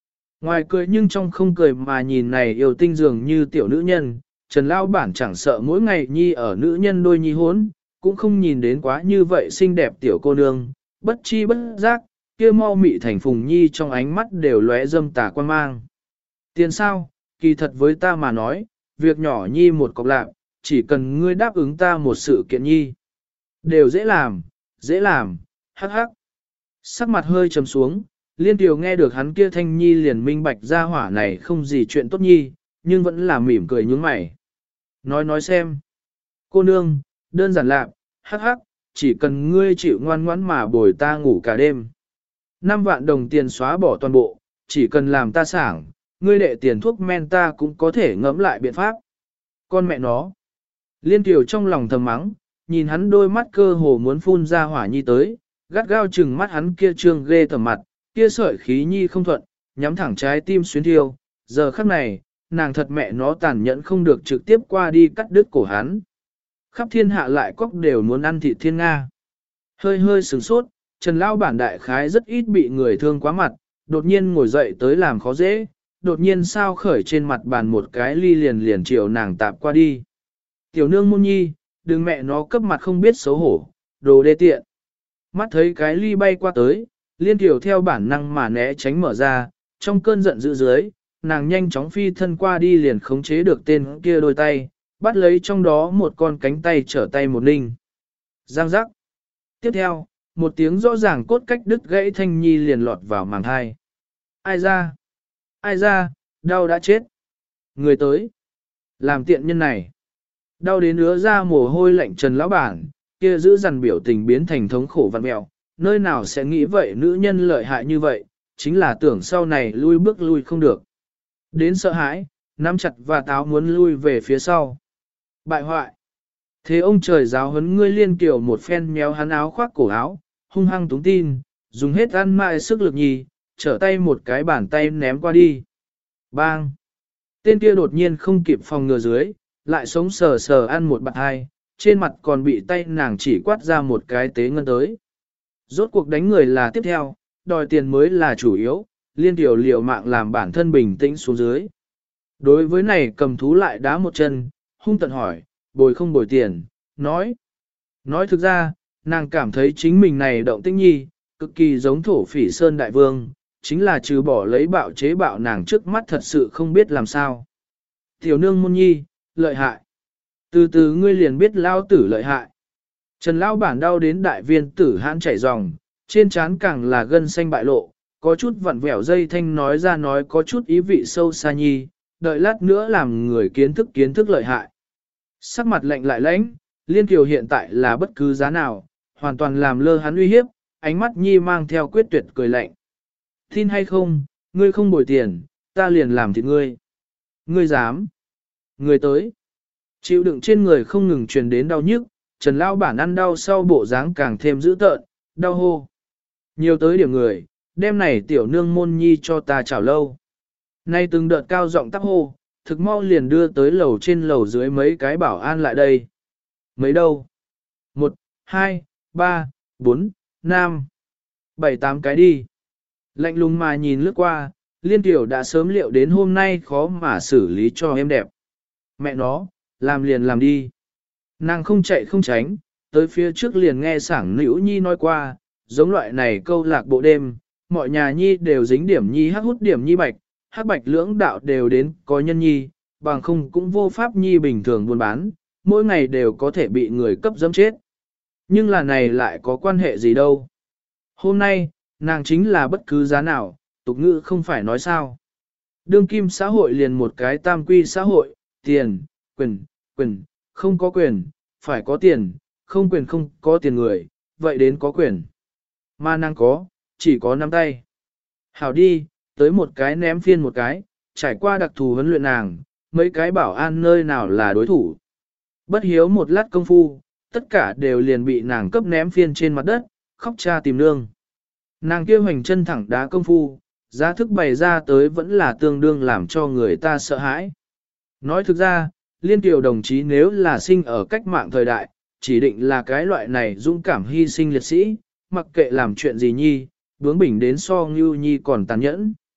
Ngoài cười nhưng trong không cười mà nhìn này yêu tinh dường như tiểu nữ nhân, Trần Lão Bản chẳng sợ mỗi ngày nhi ở nữ nhân đôi nhi hốn, cũng không nhìn đến quá như vậy xinh đẹp tiểu cô nương, bất chi bất giác, kia mau mị thành phùng nhi trong ánh mắt đều lóe dâm tà quan mang. Tiền sao, kỳ thật với ta mà nói, việc nhỏ nhi một cọc lạc, chỉ cần ngươi đáp ứng ta một sự kiện nhi. Đều dễ làm, dễ làm, hắc hắc. Sắc mặt hơi trầm xuống, Liên Tiểu nghe được hắn kia thanh nhi liền minh bạch ra hỏa này không gì chuyện tốt nhi, nhưng vẫn là mỉm cười nhướng mày. Nói nói xem. Cô nương, đơn giản lạc, hắc hắc, chỉ cần ngươi chịu ngoan ngoãn mà bồi ta ngủ cả đêm. Năm vạn đồng tiền xóa bỏ toàn bộ, chỉ cần làm ta sảng, ngươi đệ tiền thuốc men ta cũng có thể ngẫm lại biện pháp. Con mẹ nó. Liên Tiểu trong lòng thầm mắng, nhìn hắn đôi mắt cơ hồ muốn phun ra hỏa nhi tới, gắt gao chừng mắt hắn kia trương ghê tởm mặt, kia sợi khí nhi không thuận, nhắm thẳng trái tim xuyến thiêu. Giờ khắc này, nàng thật mẹ nó tàn nhẫn không được trực tiếp qua đi cắt đứt cổ hắn. Khắp thiên hạ lại cóc đều muốn ăn thịt thiên Nga. Hơi hơi sửng sốt, Trần Lão Bản đại khái rất ít bị người thương quá mặt, đột nhiên ngồi dậy tới làm khó dễ, đột nhiên sao khởi trên mặt bàn một cái ly liền liền chiều nàng tạp qua đi. Tiểu nương môn nhi, đừng mẹ nó cấp mặt không biết xấu hổ, đồ đê tiện. Mắt thấy cái ly bay qua tới, Liên Tiểu theo bản năng mà né tránh mở ra, trong cơn giận dữ dưới, nàng nhanh chóng phi thân qua đi liền khống chế được tên kia đôi tay, bắt lấy trong đó một con cánh tay trở tay một ninh. Giang giác. Tiếp theo, một tiếng rõ ràng cốt cách đứt gãy thanh nhi liền lọt vào màng hai. Ai ra? Ai ra? Đau đã chết. Người tới. Làm tiện nhân này. Đau đến ứa ra mồ hôi lạnh Trần Lão Bản, kia giữ dằn biểu tình biến thành thống khổ vặn mẹo, nơi nào sẽ nghĩ vậy nữ nhân lợi hại như vậy, chính là tưởng sau này lui bước lui không được. Đến sợ hãi, nắm chặt và táo muốn lui về phía sau. Bại hoại. Thế ông trời giáo huấn ngươi Liên Kiều một phen méo hắn áo khoác cổ áo, hung hăng túng tin, dùng hết ăn mại sức lực nhì, trở tay một cái bàn tay ném qua đi. Bang. Tên kia đột nhiên không kịp phòng ngừa dưới, lại sống sờ sờ ăn một bạt hai, trên mặt còn bị tay nàng chỉ quát ra một cái tế ngân tới. Rốt cuộc đánh người là tiếp theo, đòi tiền mới là chủ yếu, Liên Tiểu liều mạng làm bản thân bình tĩnh xuống dưới. Đối với này cầm thú lại đá một chân, hung tận hỏi, bồi không bồi tiền, nói. Nói thực ra, nàng cảm thấy chính mình này động tĩnh nhi, cực kỳ giống thổ phỉ sơn đại vương, chính là trừ bỏ lấy bạo chế bạo nàng trước mắt thật sự không biết làm sao. Tiểu nương môn nhi, lợi hại. Từ từ ngươi liền biết lao tử lợi hại. Trần Lão Bản đau đến đại viên tử hãn chảy ròng, trên trán càng là gân xanh bại lộ, có chút vặn vẹo dây thanh nói ra nói có chút ý vị sâu xa nhi, đợi lát nữa làm người kiến thức kiến thức lợi hại. Sắc mặt lạnh lại lãnh, Liên Kiều hiện tại là bất cứ giá nào, hoàn toàn làm lơ hắn uy hiếp, ánh mắt nhi mang theo quyết tuyệt cười lạnh. Tin hay không, ngươi không bồi tiền, ta liền làm thịt ngươi. Ngươi dám. Ngươi tới. Chịu đựng trên người không ngừng truyền đến đau nhức, Trần Lão Bản ăn đau sau bộ dáng càng thêm dữ tợn, đau hô. Nhiều tới điểm người, đêm này tiểu nương môn nhi cho ta chảo lâu. Nay từng đợt cao giọng tắc hô, thực mau liền đưa tới lầu trên lầu dưới mấy cái bảo an lại đây. Mấy đâu? Một, hai, ba, bốn, năm, bảy tám cái đi. Lạnh lùng mà nhìn lướt qua, Liên Tiểu đã sớm liệu đến hôm nay khó mà xử lý cho em đẹp. Mẹ nó, làm liền làm đi. Nàng không chạy không tránh, tới phía trước liền nghe sảng nữ nhi nói qua, giống loại này câu lạc bộ đêm, mọi nhà nhi đều dính điểm nhi hắc hút điểm nhi bạch, hắc bạch lưỡng đạo đều đến có nhân nhi, bằng không cũng vô pháp nhi bình thường buôn bán, mỗi ngày đều có thể bị người cấp dẫm chết. Nhưng là này lại có quan hệ gì đâu. Hôm nay, nàng chính là bất cứ giá nào, tục ngữ không phải nói sao. Đương kim xã hội liền một cái tam quy xã hội, tiền, quyền, quyền, không có quyền, phải có tiền, không quyền không có tiền người, vậy đến có quyền. Mà nàng có, chỉ có nắm tay. Hảo đi, tới một cái ném phiên một cái, trải qua đặc thù huấn luyện nàng, mấy cái bảo an nơi nào là đối thủ. Bất hiếu một lát công phu, tất cả đều liền bị nàng cấp ném phiên trên mặt đất, khóc cha tìm nương. Nàng kêu hành chân thẳng đá công phu, giá thức bày ra tới vẫn là tương đương làm cho người ta sợ hãi. Nói thực ra, Liên Kiều đồng chí nếu là sinh ở cách mạng thời đại, chỉ định là cái loại này dũng cảm hy sinh liệt sĩ, mặc kệ làm chuyện gì nhi, bướng bỉnh đến so Ngưu Nhi còn tàn nhẫn.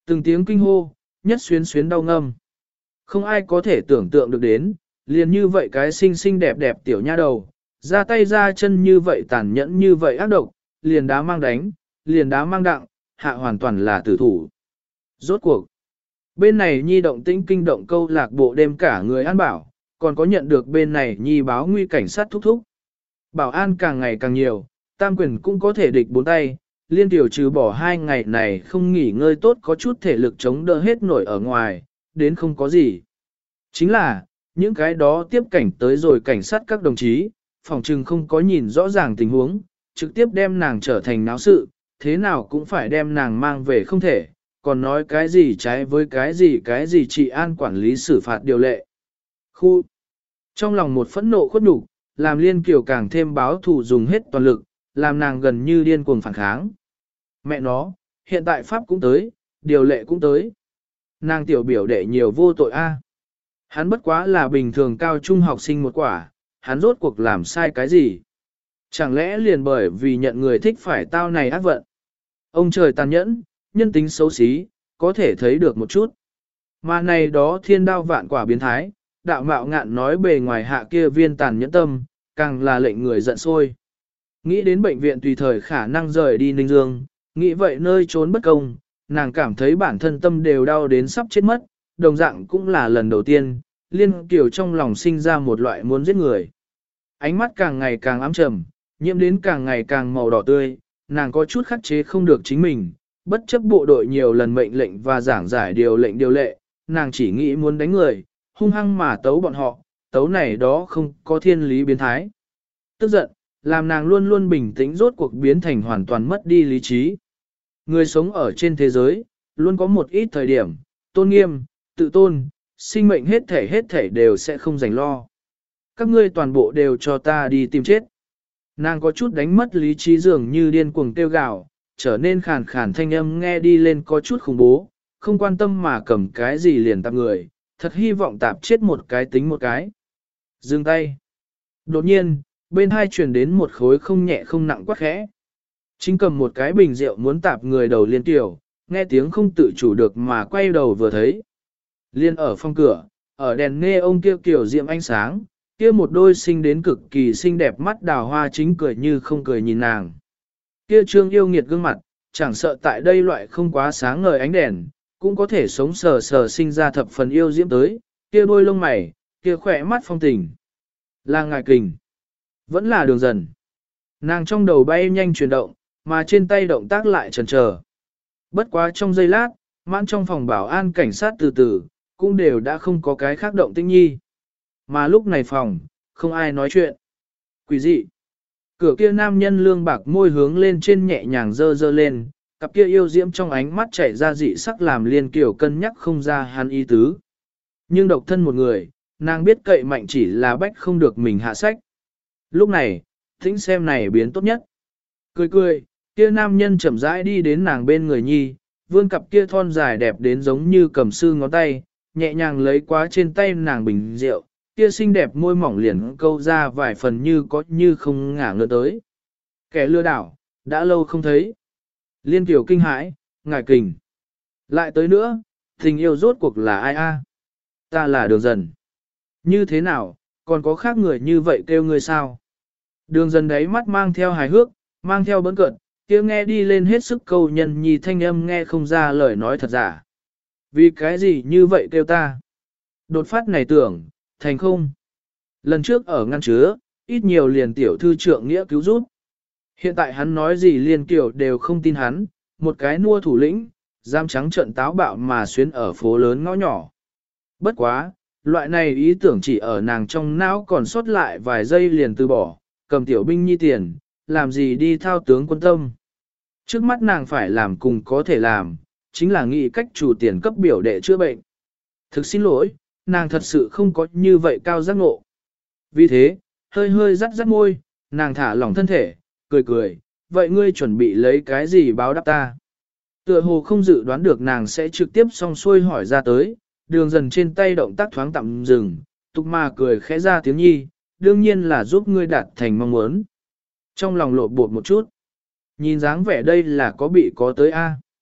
Từng tiếng kinh hô, nhất xuyến xuyến đau ngâm. Không ai có thể tưởng tượng được đến, liền như vậy cái xinh xinh đẹp đẹp tiểu nha đầu, ra tay ra chân như vậy tàn nhẫn như vậy ác độc, liền đá mang đánh, liền đá mang đặng, hạ hoàn toàn là tử thủ. Rốt cuộc, bên này nhi động tĩnh kinh động câu lạc bộ đêm cả người an bảo, còn có nhận được bên này nhi báo nguy cảnh sát thúc thúc. Bảo an càng ngày càng nhiều, tam quyền cũng có thể địch bốn tay, liên tiểu trừ bỏ hai ngày này không nghỉ ngơi tốt có chút thể lực chống đỡ hết nổi ở ngoài, đến không có gì. Chính là, những cái đó tiếp cảnh tới rồi cảnh sát các đồng chí, phòng trừng không có nhìn rõ ràng tình huống, trực tiếp đem nàng trở thành náo sự, thế nào cũng phải đem nàng mang về không thể, còn nói cái gì trái với cái gì cái gì trị an quản lý xử phạt điều lệ. Khu Trong lòng một phẫn nộ khuất nhục, làm Liên Kiều càng thêm báo thù dùng hết toàn lực, làm nàng gần như điên cuồng phản kháng. Mẹ nó, hiện tại Pháp cũng tới, điều lệ cũng tới. Nàng tiểu biểu đệ nhiều vô tội a. Hắn bất quá là bình thường cao trung học sinh một quả, hắn rốt cuộc làm sai cái gì? Chẳng lẽ liền bởi vì nhận người thích phải tao này ác vận? Ông trời tàn nhẫn, nhân tính xấu xí, có thể thấy được một chút. Mà này đó thiên đao vạn quả biến thái, đạo mạo ngạn nói bề ngoài hạ kia viên tàn nhẫn tâm, càng là lệnh người giận sôi. Nghĩ đến bệnh viện tùy thời khả năng rời đi Ninh Dương, nghĩ vậy nơi trốn bất công, nàng cảm thấy bản thân tâm đều đau đến sắp chết mất, đồng dạng cũng là lần đầu tiên, Liên Kiều trong lòng sinh ra một loại muốn giết người. Ánh mắt càng ngày càng ám trầm, nhiễm đến càng ngày càng màu đỏ tươi, nàng có chút khắc chế không được chính mình, bất chấp bộ đội nhiều lần mệnh lệnh và giảng giải điều lệnh điều lệ, nàng chỉ nghĩ muốn đánh người, hung hăng mà tấu bọn họ, tấu này đó không có thiên lý biến thái. Tức giận, làm nàng luôn luôn bình tĩnh rốt cuộc biến thành hoàn toàn mất đi lý trí. Người sống ở trên thế giới, luôn có một ít thời điểm, tôn nghiêm, tự tôn, sinh mệnh hết thể hết thể đều sẽ không dành lo. Các ngươi toàn bộ đều cho ta đi tìm chết. Nàng có chút đánh mất lý trí dường như điên cuồng kêu gào, trở nên khàn khàn thanh âm nghe đi lên có chút khủng bố, không quan tâm mà cầm cái gì liền tạp người, thật hy vọng tạp chết một cái tính một cái. Dừng tay. Đột nhiên, bên hai truyền đến một khối không nhẹ không nặng quát khẽ. Chính cầm một cái bình rượu muốn tạp người đầu Liên Tiểu, nghe tiếng không tự chủ được mà quay đầu vừa thấy. Liên ở phòng cửa, ở đèn nghe ông kia kiểu diệm ánh sáng, kia một đôi xinh đến cực kỳ xinh đẹp mắt đào hoa chính cười như không cười nhìn nàng. Kia trương yêu nghiệt gương mặt, chẳng sợ tại đây loại không quá sáng ngời ánh đèn, cũng có thể sống sờ sờ sinh ra thập phần yêu diễm tới, kia đôi lông mày, kia khỏe mắt phong tình. Là ngài kình, vẫn là Đường Dần. Nàng trong đầu bay nhanh chuyển động, mà trên tay động tác lại chần chờ. Bất quá trong giây lát, mãn trong phòng bảo an cảnh sát từ từ, cũng đều đã không có cái khác động tĩnh nhi. Mà lúc này phòng, không ai nói chuyện. Quỷ dị. Cửa kia nam nhân lương bạc môi hướng lên trên nhẹ nhàng dơ dơ lên, cặp kia yêu diễm trong ánh mắt chảy ra dị sắc làm Liên Kiều cân nhắc không ra hắn ý tứ. Nhưng độc thân một người, nàng biết cậy mạnh chỉ là bách không được mình hạ sách. Lúc này, thính xem này biến tốt nhất. Cười cười, kia nam nhân chậm rãi đi đến nàng bên người nhi, vươn cặp kia thon dài đẹp đến giống như cầm sư ngón tay, nhẹ nhàng lấy quá trên tay nàng bình rượu, kia xinh đẹp môi mỏng liền câu ra vài phần như có như không ngả ngơ tới. Kẻ lừa đảo, đã lâu không thấy. Liên Kiều kinh hãi, ngài kình. Lại tới nữa, tình yêu rốt cuộc là ai a? Ta là Đường Dần. Như thế nào, còn có khác người như vậy kêu người sao? Đường Dần đấy mắt mang theo hài hước, mang theo bấn cợt, kia nghe đi lên hết sức câu nhân nhì thanh âm nghe không ra lời nói thật giả. Vì cái gì như vậy kêu ta? Đột phát này tưởng, thành không. Lần trước ở ngăn chứa, ít nhiều liền tiểu thư trượng nghĩa cứu giúp. Hiện tại hắn nói gì Liên Kiều đều không tin hắn, một cái nua thủ lĩnh, giam trắng trận táo bạo mà xuyến ở phố lớn ngõ nhỏ. Bất quá, loại này ý tưởng chỉ ở nàng trong não còn sót lại vài giây liền từ bỏ, cầm tiểu binh nhi tiền, làm gì đi thao tướng quân tâm. Trước mắt nàng phải làm cùng có thể làm, chính là nghĩ cách chủ tiền cấp biểu đệ chữa bệnh. Thực xin lỗi, nàng thật sự không có như vậy cao giác ngộ. Vì thế, hơi hơi rắt rắt môi, nàng thả lỏng thân thể, cười cười, vậy ngươi chuẩn bị lấy cái gì báo đáp ta? Tựa hồ không dự đoán được nàng sẽ trực tiếp song xuôi hỏi ra tới, Đường Dần trên tay động tác thoáng tạm dừng, tục mà cười khẽ ra tiếng nhi, đương nhiên là giúp ngươi đạt thành mong muốn. Trong lòng lộ bột một chút, nhìn dáng vẻ đây là có bị có tới a.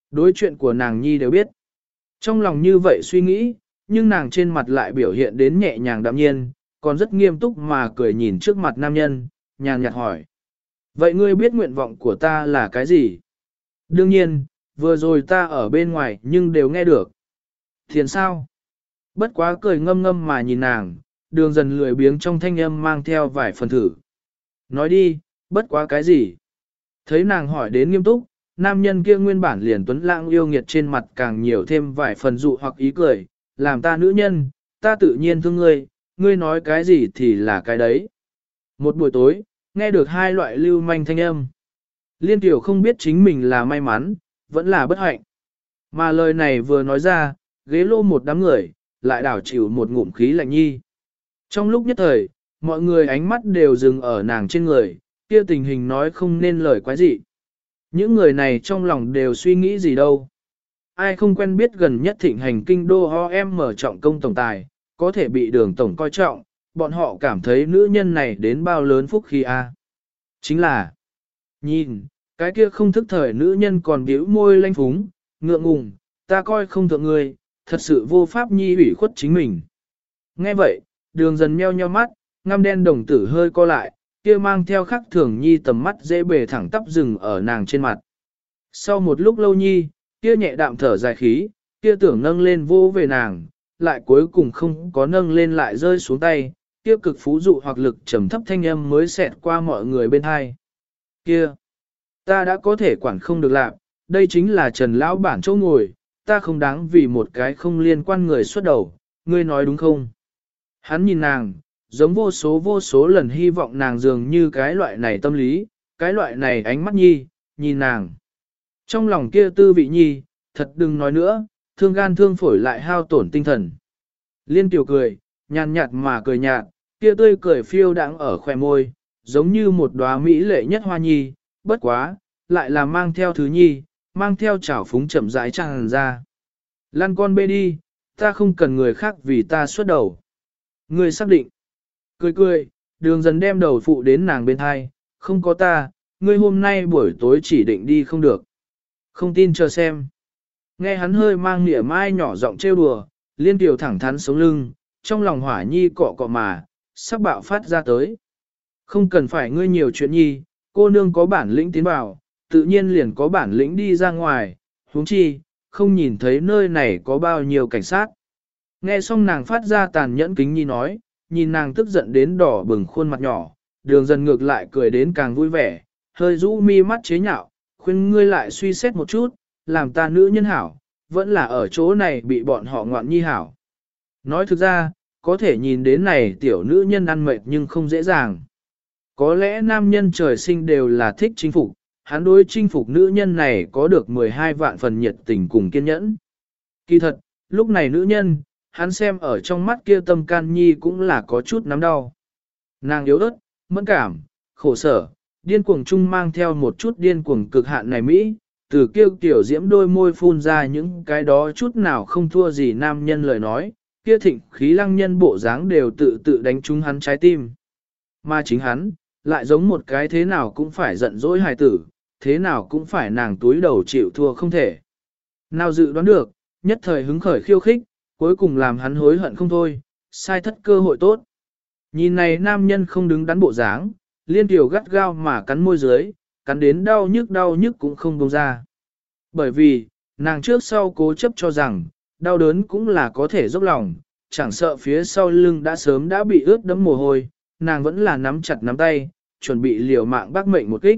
Đối chuyện của nàng nhi đều biết. Trong lòng như vậy suy nghĩ, nhưng nàng trên mặt lại biểu hiện đến nhẹ nhàng đạm nhiên, còn rất nghiêm túc mà cười nhìn trước mặt nam nhân, nhàn nhạt hỏi. Vậy ngươi biết nguyện vọng của ta là cái gì? Đương nhiên, vừa rồi ta ở bên ngoài nhưng đều nghe được. Thiền sao? Bất quá cười ngâm ngâm mà nhìn nàng, đường dần lười biếng trong thanh âm mang theo vài phần thử. Nói đi, bất quá cái gì? Thấy nàng hỏi đến nghiêm túc, nam nhân kia nguyên bản liền tuấn lãng yêu nghiệt trên mặt càng nhiều thêm vài phần dụ hoặc ý cười, làm ta nữ nhân, ta tự nhiên thương ngươi, ngươi nói cái gì thì là cái đấy. Một buổi tối, nghe được hai loại lưu manh thanh âm. Liên tiểu không biết chính mình là may mắn, vẫn là bất hạnh. Mà lời này vừa nói ra, ghế lô một đám người, lại đảo chịu một ngụm khí lạnh nhi. Trong lúc nhất thời, mọi người ánh mắt đều dừng ở nàng trên người, kia tình hình nói không nên lời quái gì. Những người này trong lòng đều suy nghĩ gì đâu. Ai không quen biết gần nhất thịnh hành kinh đô ho em mở trọng công tổng tài, có thể bị đường tổng coi trọng, bọn họ cảm thấy nữ nhân này đến bao lớn phúc khi a. Chính là, nhìn, cái kia không thức thời nữ nhân còn biểu môi lanh phúng, ngượng ngùng, ta coi không thượng người, thật sự vô pháp nhi ủy khuất chính mình. Nghe vậy, đường dần meo nheo mắt, ngăm đen đồng tử hơi co lại, kia mang theo khắc thường nhi tầm mắt dễ bề thẳng tắp rừng ở nàng trên mặt. Sau một lúc lâu nhi, kia nhẹ đạm thở dài khí, kia tưởng nâng lên vô về nàng, lại cuối cùng không có nâng lên lại rơi xuống tay, kia cực phú dụ hoặc lực trầm thấp thanh âm mới xẹt qua mọi người bên hai. Kia, ta đã có thể quản không được lạc, đây chính là Trần Lão Bản chỗ ngồi, ta không đáng vì một cái không liên quan người xuất đầu, ngươi nói đúng không? Hắn nhìn nàng, giống vô số vô số lần hy vọng nàng dường như cái loại này tâm lý, cái loại này ánh mắt nhi, nhìn nàng. Trong lòng kia tư vị nhi, thật đừng nói nữa, thương gan thương phổi lại hao tổn tinh thần. Liên tiểu cười, nhàn nhạt mà cười nhạt, kia tươi cười phiêu đãng ở khóe môi, giống như một đóa mỹ lệ nhất hoa nhi, bất quá, lại là mang theo thứ nhi, mang theo chảo phúng chậm rãi tràn ra. Lan con bê đi, ta không cần người khác vì ta xuất đầu. Ngươi xác định. Cười cười, đường dần đem đầu phụ đến nàng bên hai, không có ta, ngươi hôm nay buổi tối chỉ định đi không được. Không tin chờ xem. Nghe hắn hơi mang nỉa mai nhỏ giọng trêu đùa, liên tiểu thẳng thắn sống lưng, trong lòng hỏa nhi cọ cọ mà, sắc bạo phát ra tới. Không cần phải ngươi nhiều chuyện nhi, cô nương có bản lĩnh tiến vào, tự nhiên liền có bản lĩnh đi ra ngoài, huống chi, không nhìn thấy nơi này có bao nhiêu cảnh sát. Nghe xong nàng phát ra tàn nhẫn kính nhi nói, nhìn nàng tức giận đến đỏ bừng khuôn mặt nhỏ, đường dần ngược lại cười đến càng vui vẻ, hơi rũ mi mắt chế nhạo, khuyên ngươi lại suy xét một chút, làm ta nữ nhân hảo, vẫn là ở chỗ này bị bọn họ ngoạn nhi hảo. Nói thực ra, có thể nhìn đến này tiểu nữ nhân ăn mệt nhưng không dễ dàng. Có lẽ nam nhân trời sinh đều là thích chinh phục, hắn đối chinh phục nữ nhân này có được mười hai vạn phần nhiệt tình cùng kiên nhẫn. Kỳ thật, lúc này nữ nhân, hắn xem ở trong mắt kia tâm can nhi cũng là có chút nắm đau. Nàng yếu ớt, mẫn cảm, khổ sở, điên cuồng chung mang theo một chút điên cuồng cực hạn này Mỹ, từ kêu tiểu diễm đôi môi phun ra những cái đó chút nào không thua gì nam nhân lời nói, kia thịnh khí lăng nhân bộ dáng đều tự tự đánh trúng hắn trái tim. Mà chính hắn, lại giống một cái thế nào cũng phải giận dỗi hài tử, thế nào cũng phải nàng túi đầu chịu thua không thể. Nào dự đoán được, nhất thời hứng khởi khiêu khích, cuối cùng làm hắn hối hận không thôi, sai thất cơ hội tốt. Nhìn này nam nhân không đứng đắn bộ dáng, liên tiểu gắt gao mà cắn môi dưới, cắn đến đau nhức đau nhức cũng không buông ra. Bởi vì, nàng trước sau cố chấp cho rằng, đau đớn cũng là có thể dốc lòng, chẳng sợ phía sau lưng đã sớm đã bị ướt đẫm mồ hôi, nàng vẫn là nắm chặt nắm tay, chuẩn bị liều mạng bác mệnh một kích.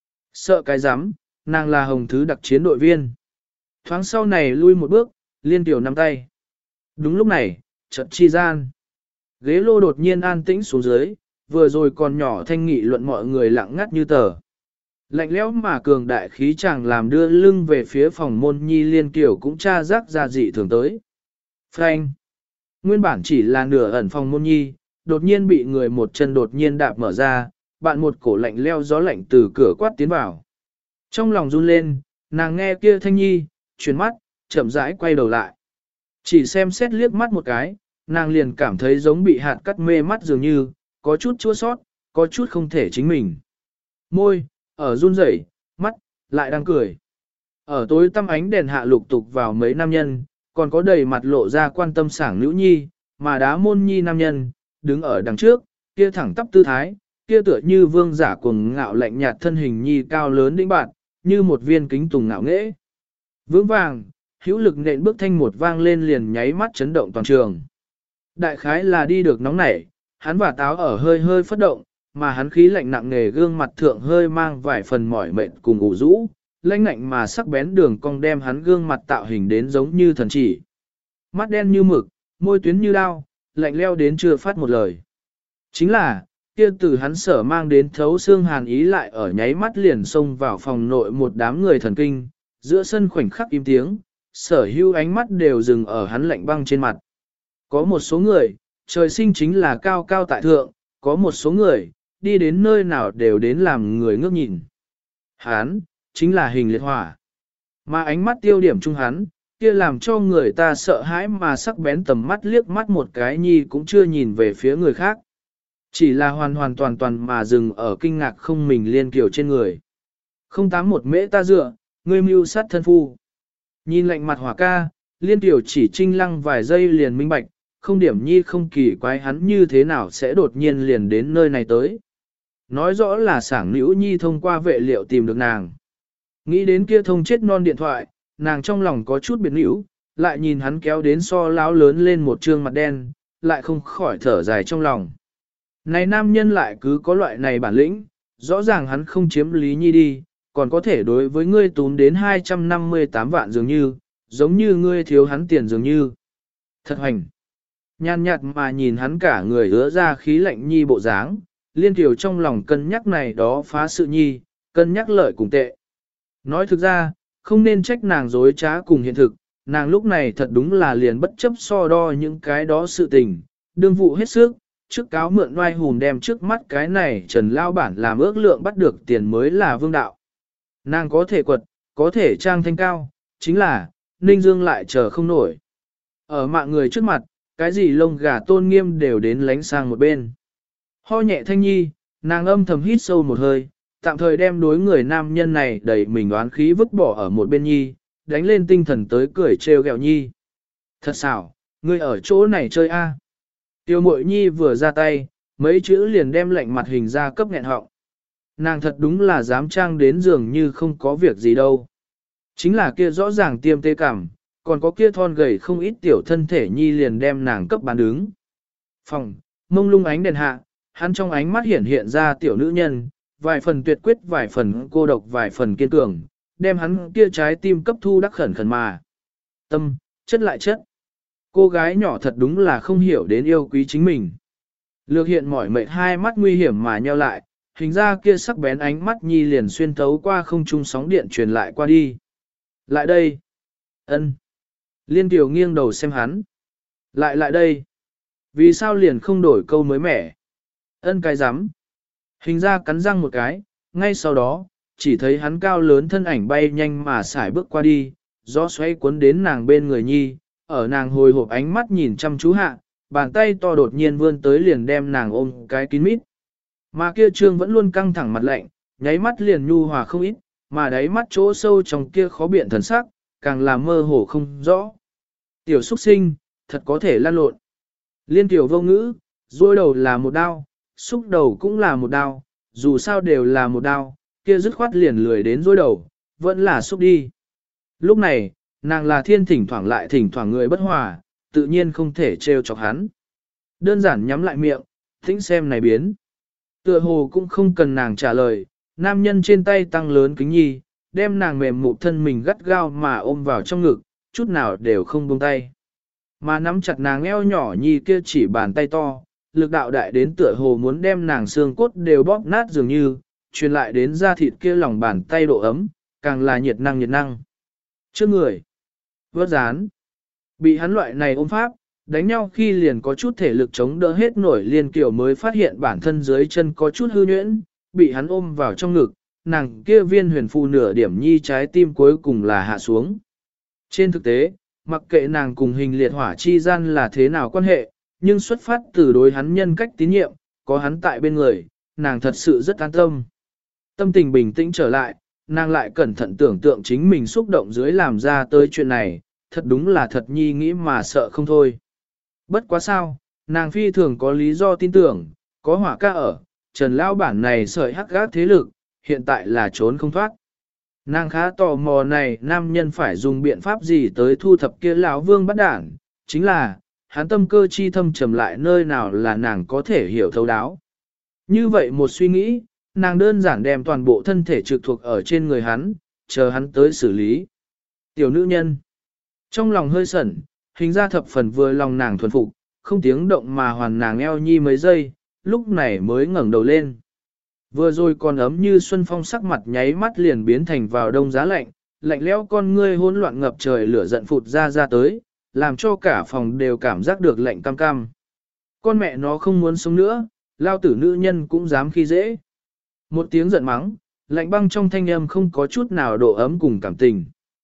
Sợ cái rắm nàng là hồng thứ đặc chiến đội viên. Thoáng sau này lui một bước, liên tiểu nắm tay. Đúng lúc này, chợt chi gian. Ghế lô đột nhiên an tĩnh xuống dưới, vừa rồi còn nhỏ thanh nghị luận mọi người lặng ngắt như tờ. Lạnh lẽo mà cường đại khí chàng làm đưa lưng về phía phòng môn nhi liên kiểu cũng tra rắc ra dị thường tới. Frank. Nguyên bản chỉ là nửa ẩn phòng môn nhi, đột nhiên bị người một chân đột nhiên đạp mở ra, bạn một cổ lạnh leo gió lạnh từ cửa quát tiến vào. Trong lòng run lên, nàng nghe kia thanh nhi, chuyển mắt, chậm rãi quay đầu lại. Chỉ xem xét liếc mắt một cái, nàng liền cảm thấy giống bị hạt cắt mê mắt dường như, có chút chua sót, có chút không thể chính mình. Môi, ở run rẩy, mắt, lại đang cười. Ở tối tăm ánh đèn hạ lục tục vào mấy nam nhân, còn có đầy mặt lộ ra quan tâm sảng nữ nhi, mà đá môn nhi nam nhân, đứng ở đằng trước, kia thẳng tắp tư thái, kia tựa như vương giả cuồng ngạo lạnh nhạt thân hình nhi cao lớn đĩnh bạn, như một viên kính tùng ngạo nghễ. Vững vàng, hữu lực nện bước thanh một vang lên liền nháy mắt chấn động toàn trường. Đại khái là đi được nóng nảy, hắn và táo ở hơi hơi phất động, mà hắn khí lạnh nặng nề gương mặt thượng hơi mang vài phần mỏi mệt cùng ủ rũ, lãnh lạnh mà sắc bén đường cong đem hắn gương mặt tạo hình đến giống như thần chỉ. Mắt đen như mực, môi tuyến như đao, lạnh leo đến chưa phát một lời. Chính là, kia từ hắn sở mang đến thấu xương hàn ý lại ở nháy mắt liền xông vào phòng nội một đám người thần kinh, giữa sân khoảnh khắc im tiếng, sở hữu ánh mắt đều dừng ở hắn lạnh băng trên mặt. Có một số người, trời sinh chính là cao cao tại thượng, có một số người, đi đến nơi nào đều đến làm người ngước nhìn. Hắn, chính là hình liệt hỏa. Mà ánh mắt tiêu điểm chung hắn, kia làm cho người ta sợ hãi mà sắc bén tầm mắt liếc mắt một cái nhi cũng chưa nhìn về phía người khác. Chỉ là hoàn hoàn toàn toàn mà dừng ở kinh ngạc không mình liên kiều trên người. Không tám một mễ ta dựa, ngươi mưu sát thân phu. Nhìn lạnh mặt hỏa ca, liên tiểu chỉ trinh lăng vài giây liền minh bạch, không điểm nhi không kỳ quái hắn như thế nào sẽ đột nhiên liền đến nơi này tới. Nói rõ là sảng nữ nhi thông qua vệ liệu tìm được nàng. Nghĩ đến kia thông chết non điện thoại, nàng trong lòng có chút biệt nữ, lại nhìn hắn kéo đến so láo lớn lên một trương mặt đen, lại không khỏi thở dài trong lòng. Này nam nhân lại cứ có loại này bản lĩnh, rõ ràng hắn không chiếm lý nhi đi, còn có thể đối với ngươi tún đến hai trăm năm mươi tám vạn dường như, giống như ngươi thiếu hắn tiền dường như. Thật hoành. Nhàn nhạt mà nhìn hắn cả người ứa ra khí lạnh nhi bộ dáng, liên tiểu trong lòng cân nhắc này đó phá sự nhi, cân nhắc lợi cùng tệ. Nói thực ra, không nên trách nàng dối trá cùng hiện thực, nàng lúc này thật đúng là liền bất chấp so đo những cái đó sự tình, đương vụ hết sức, trước cáo mượn oai hùn đem trước mắt cái này Trần Lao Bản làm ước lượng bắt được tiền mới là vương đạo. Nàng có thể quật, có thể trang thanh cao, chính là, Ninh Dương lại chờ không nổi. Ở mạng người trước mặt, cái gì lông gà tôn nghiêm đều đến lánh sang một bên. Ho nhẹ thanh nhi, nàng âm thầm hít sâu một hơi, tạm thời đem đối người nam nhân này đẩy mình oán khí vứt bỏ ở một bên nhi, đánh lên tinh thần tới cười trêu ghẹo nhi. Thật xảo, ngươi ở chỗ này chơi a? Tiêu mội nhi vừa ra tay, mấy chữ liền đem lạnh mặt hình ra cấp nghẹn họng. Nàng thật đúng là dám trang đến dường như không có việc gì đâu. Chính là kia rõ ràng tiêm tê cảm, còn có kia thon gầy không ít tiểu thân thể nhi liền đem nàng cấp bán đứng. Phòng, mông lung ánh đèn hạ, hắn trong ánh mắt hiện hiện ra tiểu nữ nhân, vài phần tuyệt quyết vài phần cô độc vài phần kiên cường, đem hắn kia trái tim cấp thu đắc khẩn khẩn mà. Tâm, chất lại chất. Cô gái nhỏ thật đúng là không hiểu đến yêu quý chính mình. Lược hiện mỏi mệt hai mắt nguy hiểm mà nheo lại, hình ra kia sắc bén ánh mắt nhi liền xuyên thấu qua không trung sóng điện truyền lại qua đi. Lại đây. Ân. Liên Tiểu nghiêng đầu xem hắn. Lại lại đây. Vì sao liền không đổi câu mới mẻ? Ân cái rắm. Hình ra cắn răng một cái, ngay sau đó, chỉ thấy hắn cao lớn thân ảnh bay nhanh mà xải bước qua đi, gió xoay cuốn đến nàng bên người nhi, ở nàng hồi hộp ánh mắt nhìn chăm chú hạ, bàn tay to đột nhiên vươn tới liền đem nàng ôm cái kín mít. Mà kia trương vẫn luôn căng thẳng mặt lạnh, nháy mắt liền nhu hòa không ít, mà đáy mắt chỗ sâu trong kia khó biện thần sắc, càng là mơ hồ không rõ. Tiểu xuất sinh, thật có thể lan lộn. Liên tiểu vô ngữ, dôi đầu là một đao, xúc đầu cũng là một đao, dù sao đều là một đao, kia dứt khoát liền lười đến dôi đầu, vẫn là xúc đi. Lúc này, nàng là thiên thỉnh thoảng lại thỉnh thoảng người bất hòa, tự nhiên không thể trêu chọc hắn. Đơn giản nhắm lại miệng, thính xem này biến. Tựa hồ cũng không cần nàng trả lời, nam nhân trên tay tăng lớn kính nhi, đem nàng mềm mụ thân mình gắt gao mà ôm vào trong ngực, chút nào đều không buông tay. Mà nắm chặt nàng eo nhỏ nhi kia chỉ bàn tay to, lực đạo đại đến tựa hồ muốn đem nàng xương cốt đều bóp nát dường như, truyền lại đến da thịt kia lòng bàn tay độ ấm, càng là nhiệt năng nhiệt năng. Trước người, vớt dán, bị hắn loại này ôm pháp, đánh nhau khi liền có chút thể lực chống đỡ hết nổi Liên Kiều mới phát hiện bản thân dưới chân có chút hư nhuyễn, bị hắn ôm vào trong ngực, nàng kia viên huyền phù nửa điểm nhi trái tim cuối cùng là hạ xuống. Trên thực tế, mặc kệ nàng cùng hình liệt hỏa chi gian là thế nào quan hệ, nhưng xuất phát từ đối hắn nhân cách tín nhiệm, có hắn tại bên người, nàng thật sự rất an tâm. Tâm tình bình tĩnh trở lại, nàng lại cẩn thận tưởng tượng chính mình xúc động dưới làm ra tới chuyện này, thật đúng là thật nhi nghĩ mà sợ không thôi. Bất quá sao, nàng phi thường có lý do tin tưởng, có hỏa ca ở, Trần Lão bản này sợi hắc gác thế lực, hiện tại là trốn không thoát. Nàng khá tò mò này nam nhân phải dùng biện pháp gì tới thu thập kia lão vương bắt đảng, chính là, hắn tâm cơ chi thâm trầm lại nơi nào là nàng có thể hiểu thấu đáo. Như vậy một suy nghĩ, nàng đơn giản đem toàn bộ thân thể trực thuộc ở trên người hắn, chờ hắn tới xử lý. Tiểu nữ nhân, trong lòng hơi sẩn, hình ra thập phần vừa lòng nàng thuần phục, không tiếng động mà hoàn nàng eo nhi mấy giây, lúc này mới ngẩng đầu lên. Vừa rồi còn ấm như xuân phong sắc mặt nháy mắt liền biến thành vào đông giá lạnh, lạnh lẽo con ngươi hỗn loạn ngập trời lửa giận phụt ra ra tới, làm cho cả phòng đều cảm giác được lạnh cam cam. Con mẹ nó không muốn sống nữa, lao tử nữ nhân cũng dám khi dễ. Một tiếng giận mắng, lạnh băng trong thanh âm không có chút nào độ ấm cùng cảm tình.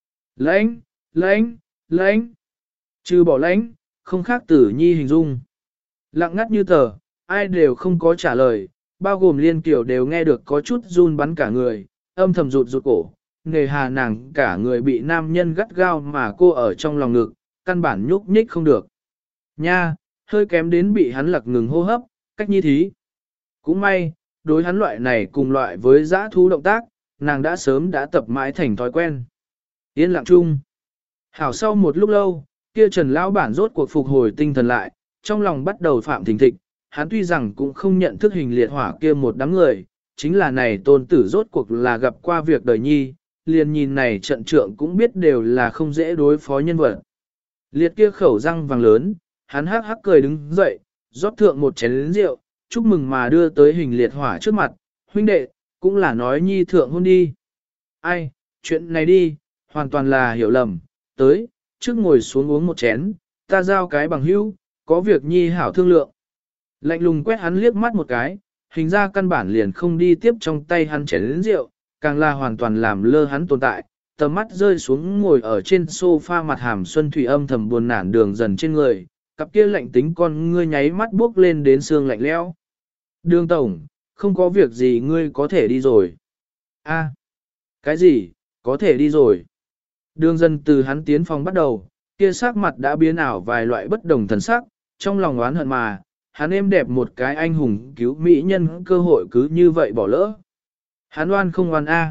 Lãnh, lãnh, lãnh, trừ bỏ lãnh, không khác tử nhi hình dung. Lặng ngắt như tờ, ai đều không có trả lời, bao gồm liên kiểu đều nghe được có chút run bắn cả người, âm thầm rụt rụt cổ, nghề hà nàng cả người bị nam nhân gắt gao mà cô ở trong lòng ngực, căn bản nhúc nhích không được. Nha, hơi kém đến bị hắn lặc ngừng hô hấp, cách như thí. Cũng may, đối hắn loại này cùng loại với dã thú động tác, nàng đã sớm đã tập mãi thành thói quen. Yên lặng chung. Hảo sau một lúc lâu, kia Trần Lão bản rốt cuộc phục hồi tinh thần lại, trong lòng bắt đầu phạm thình thịch, hắn tuy rằng cũng không nhận thức hình liệt hỏa kia một đám người, chính là này tôn tử rốt cuộc là gặp qua việc đời nhi, liền nhìn này trận trượng cũng biết đều là không dễ đối phó nhân vật. Liệt kia khẩu răng vàng lớn, hắn hắc hắc cười đứng dậy, rót thượng một chén rượu, chúc mừng mà đưa tới hình liệt hỏa trước mặt, huynh đệ, cũng là nói nhi thượng hôn đi. Ai, chuyện này đi, hoàn toàn là hiểu lầm, tới, trước ngồi xuống uống một chén, ta giao cái bằng hữu, có việc nhi hảo thương lượng. Lạnh lùng quét hắn liếc mắt một cái, hình ra căn bản liền không đi tiếp trong tay hắn chén rượu, càng là hoàn toàn làm lơ hắn tồn tại, tầm mắt rơi xuống ngồi ở trên sofa mặt hàm xuân thủy âm thầm buồn nản đường dần trên người, cặp kia lạnh tính con ngươi nháy mắt bước lên đến xương lạnh lẽo. Đường tổng, không có việc gì ngươi có thể đi rồi. A, cái gì, có thể đi rồi. Đường dần từ hắn tiến phòng bắt đầu, kia sắc mặt đã biến ảo vài loại bất đồng thần sắc, trong lòng oán hận mà, hắn êm đẹp một cái anh hùng cứu mỹ nhân cơ hội cứ như vậy bỏ lỡ. Hắn oan không oan A.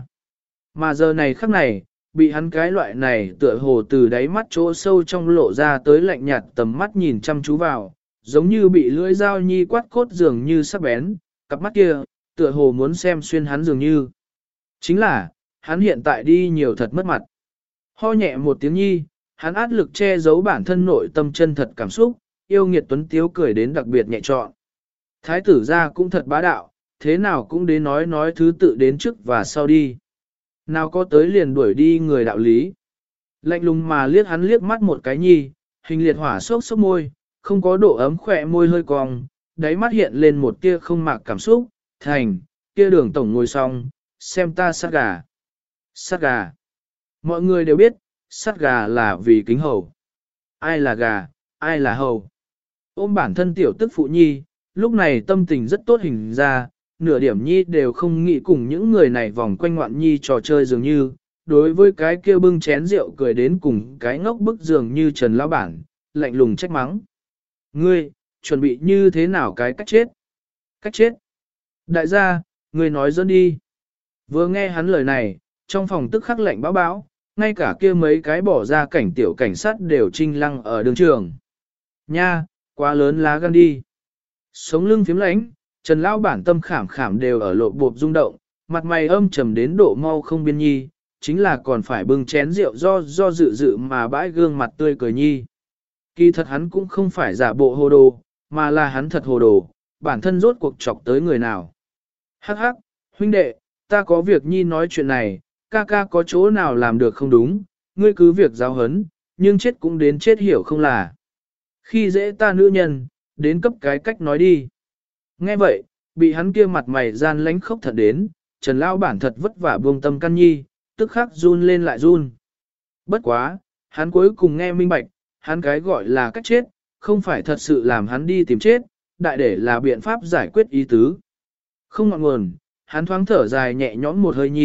Mà giờ này khắc này, bị hắn cái loại này tựa hồ từ đáy mắt chỗ sâu trong lộ ra tới lạnh nhạt tầm mắt nhìn chăm chú vào, giống như bị lưỡi dao nhi quát cốt dường như sắc bén, cặp mắt kia, tựa hồ muốn xem xuyên hắn dường như. Chính là, hắn hiện tại đi nhiều thật mất mặt. Ho nhẹ một tiếng nhi, hắn át lực che giấu bản thân nội tâm chân thật cảm xúc, yêu nghiệt tuấn tiếu cười đến đặc biệt nhẹ trọn. Thái tử ra cũng thật bá đạo, thế nào cũng đến nói nói thứ tự đến trước và sau đi. Nào có tới liền đuổi đi người đạo lý. Lạnh lùng mà liếc hắn liếc mắt một cái nhi, hình liệt hỏa sốc sốc môi, không có độ ấm khỏe môi hơi cong, đáy mắt hiện lên một tia không mạc cảm xúc, thành, kia đường tổng ngồi xong, xem ta sát gà. Sát gà. Mọi người đều biết, sát gà là vì kính hầu. Ai là gà, ai là hầu. Ôm bản thân tiểu tức phụ nhi, lúc này tâm tình rất tốt hình ra, nửa điểm nhi đều không nghĩ cùng những người này vòng quanh ngoạn nhi trò chơi dường như, đối với cái kia bưng chén rượu cười đến cùng cái ngốc bức dường như Trần Lão Bản, lạnh lùng trách mắng. Ngươi, chuẩn bị như thế nào cái cách chết? Cách chết? Đại gia, ngươi nói dẫn đi. Vừa nghe hắn lời này, trong phòng tức khắc lạnh báo báo, ngay cả kia mấy cái bỏ ra cảnh tiểu cảnh sát đều trinh lăng ở đường trường. Nha, quá lớn lá gan đi. Sống lưng phiếm lãnh, Trần Lão Bản tâm khảm khảm đều ở lộ bộp rung động, mặt mày âm trầm đến độ mau không biên nhi, chính là còn phải bưng chén rượu do do dự dự mà bãi gương mặt tươi cười nhi. Kỳ thật hắn cũng không phải giả bộ hồ đồ, mà là hắn thật hồ đồ, bản thân rốt cuộc chọc tới người nào. Hắc hắc, huynh đệ, ta có việc nhi nói chuyện này, ca ca có chỗ nào làm được không đúng, ngươi cứ việc giáo hấn, nhưng chết cũng đến chết hiểu không là. Khi dễ ta nữ nhân, đến cấp cái cách nói đi. Nghe vậy, bị hắn kia mặt mày gian lánh khốc thật đến, Trần Lão Bản thật vất vả buông tâm căn nhi, tức khắc run lên lại run. Bất quá, hắn cuối cùng nghe minh bạch, hắn cái gọi là cách chết, không phải thật sự làm hắn đi tìm chết, đại để là biện pháp giải quyết ý tứ. Không ngọn nguồn, hắn thoáng thở dài nhẹ nhõm một hơi nhi,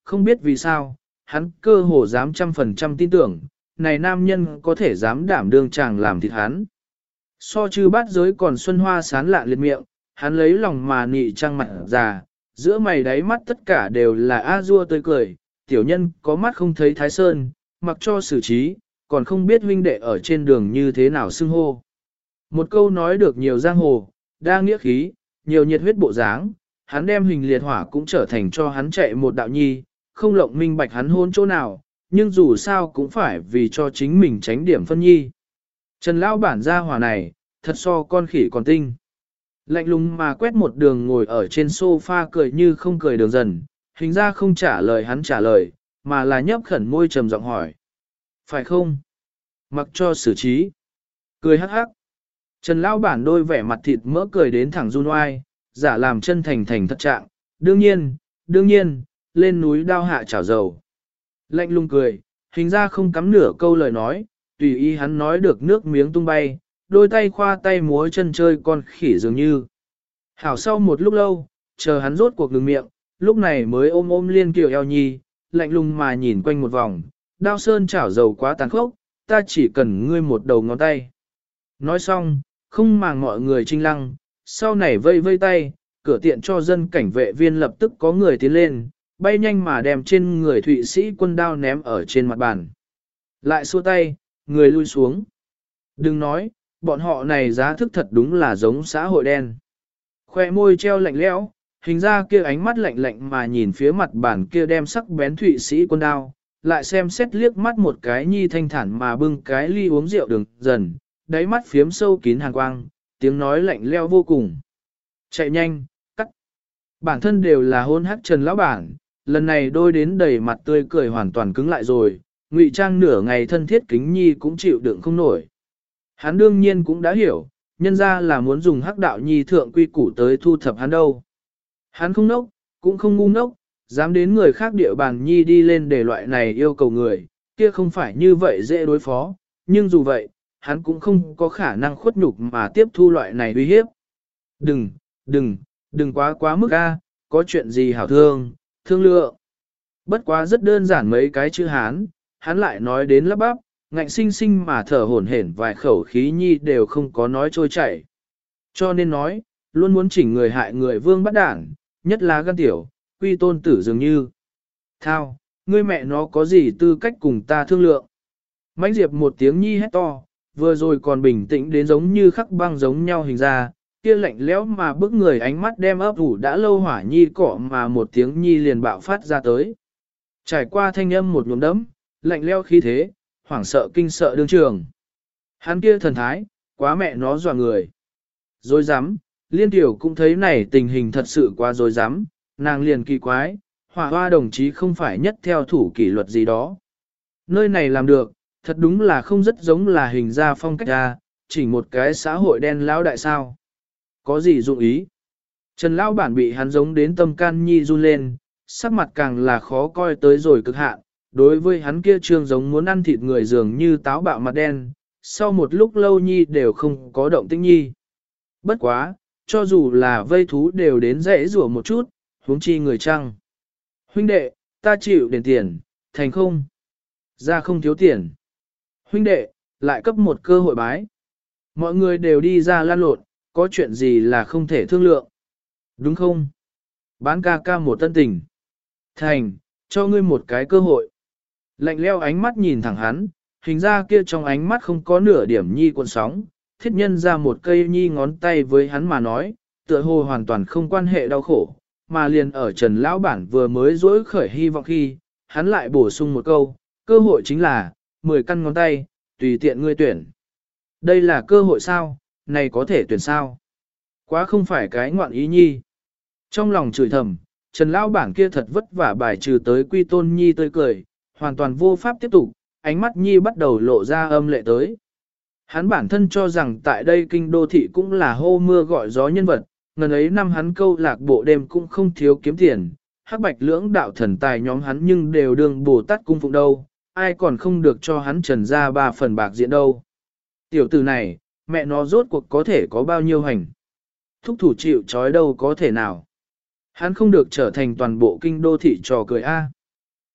không biết vì sao, hắn cơ hồ dám trăm phần trăm tin tưởng, này nam nhân có thể dám đảm đương chàng làm thịt hắn. So chư bát giới còn xuân hoa sán lạ liệt miệng, hắn lấy lòng mà nị trăng mặt già, giữa mày đáy mắt tất cả đều là a dua tươi cười, tiểu nhân có mắt không thấy thái sơn, mặc cho xử trí, còn không biết huynh đệ ở trên đường như thế nào xưng hô. Một câu nói được nhiều giang hồ, đa nghĩa khí, nhiều nhiệt huyết bộ dáng, hắn đem hình liệt hỏa cũng trở thành cho hắn chạy một đạo nhi, không lộng minh bạch hắn hôn chỗ nào, nhưng dù sao cũng phải vì cho chính mình tránh điểm phân nhi. Trần Lão bản gia hỏa này, thật so con khỉ còn tinh. Lạnh lùng mà quét một đường ngồi ở trên sofa cười như không cười đường dần, hình ra không trả lời hắn trả lời, mà là nhấp khẩn môi trầm giọng hỏi. Phải không? Mặc cho xử trí. Cười hắc hắc. Trần Lão bản đôi vẻ mặt thịt mỡ cười đến thẳng run oai, giả làm chân thành thành thật trạng. Đương nhiên, đương nhiên, lên núi đao hạ chảo dầu. Lạnh lùng cười, hình ra không cắm nửa câu lời nói, tùy ý hắn nói được nước miếng tung bay, đôi tay khoa tay múa chân chơi con khỉ dường như. Hảo sau một lúc lâu, chờ hắn rốt cuộc ngừng miệng, lúc này mới ôm ôm liên kiều eo nhi, lạnh lùng mà nhìn quanh một vòng, đao sơn chảo dầu quá tàn khốc, ta chỉ cần ngươi một đầu ngón tay. Nói xong, không màng mọi người trinh lăng, sau này vây vây tay, cửa tiện cho dân cảnh vệ viên lập tức có người tiến lên, bay nhanh mà đem trên người Thụy Sĩ quân đao ném ở trên mặt bàn. Lại xua tay, người lui xuống. Đừng nói, bọn họ này giá thức thật đúng là giống xã hội đen. Khoe môi treo lạnh lẽo, hình ra kia ánh mắt lạnh lạnh mà nhìn phía mặt bàn kia đem sắc bén Thụy Sĩ quân đao, lại xem xét liếc mắt một cái nhi thanh thản mà bưng cái ly uống rượu đường dần, đáy mắt phiếm sâu kín hàn quang, tiếng nói lạnh lẽo vô cùng. Chạy nhanh, cắt. Bản thân đều là hôn hắc Trần lão bản, lần này đôi đến đầy mặt tươi cười hoàn toàn cứng lại rồi, ngụy trang nửa ngày thân thiết kính nhi cũng chịu đựng không nổi. Hắn đương nhiên cũng đã hiểu, nhân ra là muốn dùng hắc đạo nhi thượng quy củ tới thu thập hắn đâu. Hắn không nốc, cũng không ngu ngốc, dám đến người khác địa bàn nhi đi lên để loại này yêu cầu người, kia không phải như vậy dễ đối phó, nhưng dù vậy, hắn cũng không có khả năng khuất nhục mà tiếp thu loại này uy hiếp. Đừng, đừng, đừng quá quá mức a, có chuyện gì hảo thương, thương lượng. Bất quá rất đơn giản mấy cái chữ Hán, hắn lại nói đến lắp bắp, ngạnh sinh sinh mà thở hổn hển vài khẩu khí nhi đều không có nói trôi chảy. Cho nên nói, luôn muốn chỉnh người hại người vương bắt đảng, nhất là gan tiểu, quy tôn tử dường như. Thao, ngươi mẹ nó có gì tư cách cùng ta thương lượng. Mãnh Diệp một tiếng nhi hét to, vừa rồi còn bình tĩnh đến giống như khắc băng giống nhau hình ra, kia lạnh lẽo mà bức người ánh mắt đem ấp ủ đã lâu hỏa nhi cỏ mà một tiếng nhi liền bạo phát ra tới. Trải qua thanh âm một nhuộm đấm, lạnh lẽo khí thế, hoảng sợ kinh sợ đương trường. Hắn kia thần thái, quá mẹ nó dọa người. Rồi dám, Liên Tiểu cũng thấy này tình hình thật sự quá rồi dám, nàng liền kỳ quái, hỏa hoa đồng chí không phải nhất theo thủ kỷ luật gì đó. Nơi này làm được, thật đúng là không rất giống là hình ra phong cách ra, chỉ một cái xã hội đen lão đại sao. Có gì dụng ý? Trần lão bản bị hắn giống đến tâm can nhi run lên, sắc mặt càng là khó coi tới rồi cực hạn. Đối với hắn kia trương giống muốn ăn thịt người dường như táo bạo mặt đen, sau một lúc lâu nhi đều không có động tĩnh nhi. Bất quá, cho dù là vây thú đều đến dễ rủa một chút, huống chi người trăng. Huynh đệ, ta chịu đền tiền, thành không? Ra không thiếu tiền. Huynh đệ, lại cấp một cơ hội bái. Mọi người đều đi ra lan lộn, có chuyện gì là không thể thương lượng. Đúng không? Bán ca ca một tân tình. Thành, cho ngươi một cái cơ hội. Lạnh leo ánh mắt nhìn thẳng hắn, hình ra kia trong ánh mắt không có nửa điểm nhi cuộn sóng, thiết nhân ra một cây nhi ngón tay với hắn mà nói, tựa hồ hoàn toàn không quan hệ đau khổ, mà liền ở Trần Lão Bản vừa mới dỗi khởi hy vọng khi, hắn lại bổ sung một câu, cơ hội chính là, mười căn ngón tay, tùy tiện ngươi tuyển. Đây là cơ hội sao, này có thể tuyển sao? Quá không phải cái ngoạn ý nhi. Trong lòng chửi thầm, Trần Lão Bản kia thật vất vả bài trừ tới Quy Tôn Nhi tươi cười, hoàn toàn vô pháp tiếp tục, ánh mắt Nhi bắt đầu lộ ra âm lệ tới. Hắn bản thân cho rằng tại đây kinh đô thị cũng là hô mưa gọi gió nhân vật, ngần ấy năm hắn câu lạc bộ đêm cũng không thiếu kiếm tiền, hắc bạch lưỡng đạo thần tài nhóm hắn nhưng đều đương Bồ Tát cung phụng đâu, ai còn không được cho hắn trần ra ba phần bạc diện đâu. Tiểu tử này, mẹ nó rốt cuộc có thể có bao nhiêu hành. Thúc thủ chịu trói đâu có thể nào. Hắn không được trở thành toàn bộ kinh đô thị trò cười a.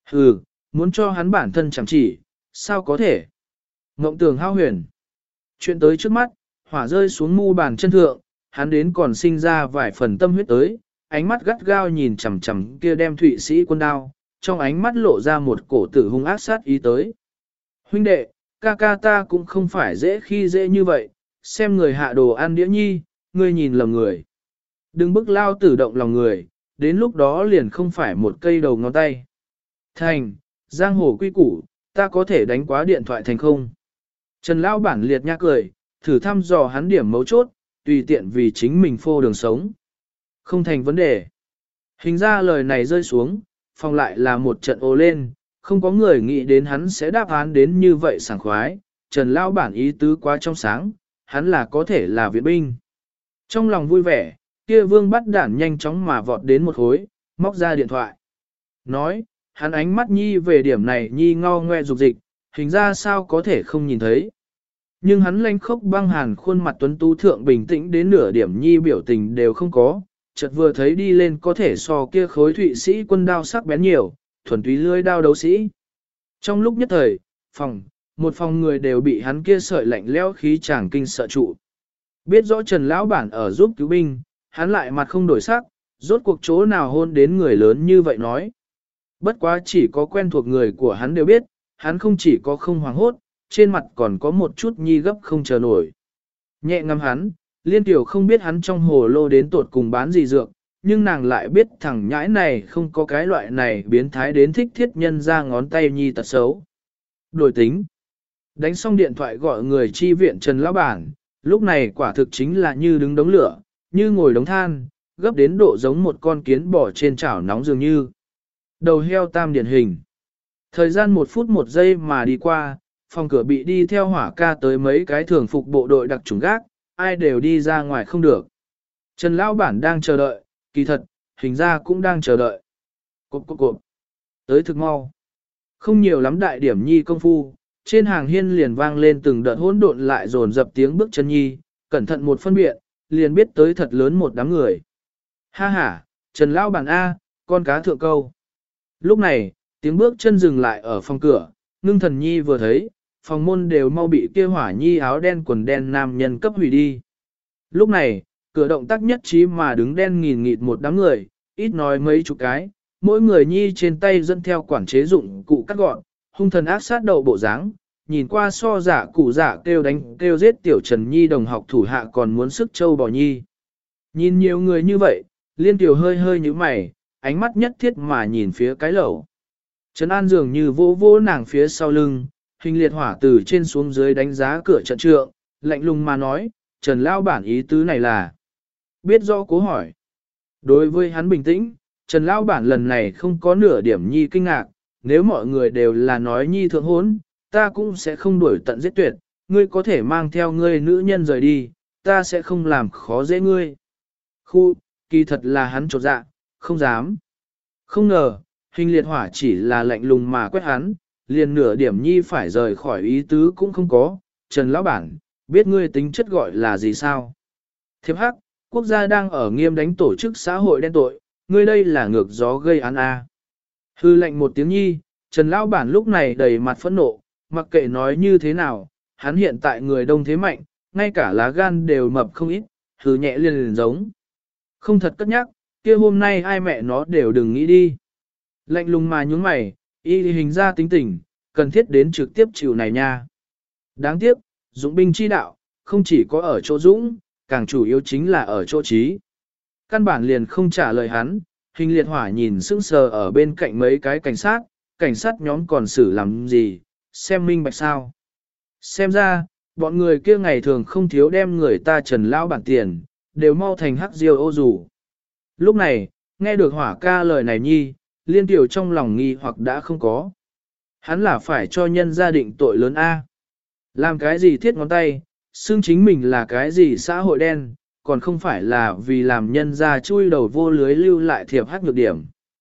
Hừ, muốn cho hắn bản thân chẳng chỉ, sao có thể? Ngộng tường hao huyền. Chuyện tới trước mắt, hỏa rơi xuống mu bàn chân thượng, hắn đến còn sinh ra vài phần tâm huyết tới, ánh mắt gắt gao nhìn chằm chằm kia đem Thụy Sĩ quân đao, trong ánh mắt lộ ra một cổ tử hung ác sát ý tới. Huynh đệ, ca ca ta cũng không phải dễ khi dễ như vậy, xem người hạ đồ ăn đĩa nhi, ngươi nhìn lầm người. Đừng bức lao tử động lòng người, đến lúc đó liền không phải một cây đầu ngón tay. Thành, giang hồ quy củ, ta có thể đánh quá điện thoại thành không? Trần Lão bản liệt nhác cười, thử thăm dò hắn điểm mấu chốt, tùy tiện vì chính mình phô đường sống. Không thành vấn đề. Hình ra lời này rơi xuống, phòng lại là một trận ồ lên, không có người nghĩ đến hắn sẽ đáp án đến như vậy sảng khoái. Trần Lão bản ý tứ quá trong sáng, hắn là có thể là viện binh. Trong lòng vui vẻ, kia vương bắt đản nhanh chóng mà vọt đến một khối, móc ra điện thoại. Nói, hắn ánh mắt nhi về điểm này nhi ngao ngoe dục dịch, hình ra sao có thể không nhìn thấy. Nhưng hắn lanh khốc băng hàn khuôn mặt tuấn tú thượng bình tĩnh đến nửa điểm nhi biểu tình đều không có, chợt vừa thấy đi lên có thể so kia khối Thụy Sĩ quân đao sắc bén nhiều, thuần túy lưỡi đao đấu sĩ. Trong lúc nhất thời, phòng, một phòng người đều bị hắn kia sợi lạnh lẽo khí chàng kinh sợ trụ. Biết rõ Trần Lão bản ở giúp cứu binh, hắn lại mặt không đổi sắc, rốt cuộc chỗ nào hôn đến người lớn như vậy nói. Bất quá chỉ có quen thuộc người của hắn đều biết, hắn không chỉ có không hoảng hốt, trên mặt còn có một chút nhi gấp không chờ nổi. Nhẹ ngắm hắn, Liên Tiểu không biết hắn trong hồ lô đến tột cùng bán gì dược, nhưng nàng lại biết thằng nhãi này không có cái loại này biến thái đến thích thiết nhân ra ngón tay nhi tật xấu. Đổi tính. Đánh xong điện thoại gọi người chi viện Trần Lão bản, lúc này quả thực chính là như đứng đống lửa, như ngồi đống than, gấp đến độ giống một con kiến bò trên chảo nóng dường như. Đầu heo tam điển hình. Thời gian một phút một giây mà đi qua, phòng cửa bị đi theo hỏa ca tới mấy cái thường phục bộ đội đặc trùng gác, ai đều đi ra ngoài không được. Trần Lão bản đang chờ đợi, kỳ thật, hình ra cũng đang chờ đợi. Cộp cộp cộp. Tới thực mau. Không nhiều lắm đại điểm nhi công phu, trên hàng hiên liền vang lên từng đợt hỗn độn lại dồn dập tiếng bước chân nhi, cẩn thận một phân biện, liền biết tới thật lớn một đám người. Ha ha, Trần Lão bản A, con cá thượng câu. Lúc này, tiếng bước chân dừng lại ở phòng cửa, ngưng thần nhi vừa thấy, phòng môn đều mau bị kia hỏa nhi áo đen quần đen nam nhân cấp hủy đi. Lúc này, cửa động tác nhất trí mà đứng đen nghìn nghịt một đám người, ít nói mấy chục cái, mỗi người nhi trên tay dẫn theo quản chế dụng cụ cắt gọn, hung thần ác sát đầu bộ dáng, nhìn qua so giả cụ giả kêu đánh kêu giết tiểu Trần Nhi đồng học thủ hạ còn muốn sức châu bò nhi. Nhìn nhiều người như vậy, Liên Tiểu hơi hơi như mày, ánh mắt nhất thiết mà nhìn phía cái lẩu. Trần An dường như vô vô nàng phía sau lưng, hình liệt hỏa từ trên xuống dưới đánh giá cửa trận trượng, lạnh lùng mà nói, Trần Lão bản ý tứ này là biết rõ cố hỏi. Đối với hắn bình tĩnh, Trần Lão bản lần này không có nửa điểm nhi kinh ngạc, nếu mọi người đều là nói nhi thượng hốn, ta cũng sẽ không đuổi tận giết tuyệt, ngươi có thể mang theo ngươi nữ nhân rời đi, ta sẽ không làm khó dễ ngươi. Khu, kỳ thật là hắn trột dạ, không dám. Không ngờ, hình liệt hỏa chỉ là lạnh lùng mà quét hắn, liền nửa điểm nhi phải rời khỏi ý tứ cũng không có. Trần Lão bản, biết ngươi tính chất gọi là gì sao? Thiệp hắc, quốc gia đang ở nghiêm đánh tổ chức xã hội đen tội, ngươi đây là ngược gió gây án a. Hư lệnh một tiếng nhi, Trần Lão bản lúc này đầy mặt phẫn nộ, mặc kệ nói như thế nào, hắn hiện tại người đông thế mạnh, ngay cả lá gan đều mập không ít, hư nhẹ liền liền giống. Không thật cất nhắc, kia hôm nay ai mẹ nó đều đừng nghĩ đi. Lạnh lùng mà nhúng mày, y hình ra tính tình, cần thiết đến trực tiếp chịu này nha. Đáng tiếc, dũng binh chi đạo, không chỉ có ở chỗ dũng, càng chủ yếu chính là ở chỗ trí. Căn bản liền không trả lời hắn, hình liệt hỏa nhìn sững sờ ở bên cạnh mấy cái cảnh sát, cảnh sát nhóm còn xử làm gì, xem minh bạch sao. Xem ra, bọn người kia ngày thường không thiếu đem người ta Trần Lão bản tiền, đều mau thành hắc diêu ô dù. Lúc này, nghe được hỏa ca lời này nhi, Liên Tiểu trong lòng nghi hoặc đã không có. Hắn là phải cho nhân gia định tội lớn A. Làm cái gì thiết ngón tay, xương chính mình là cái gì xã hội đen, còn không phải là vì làm nhân gia chui đầu vô lưới lưu lại thiệp hắc nhược điểm.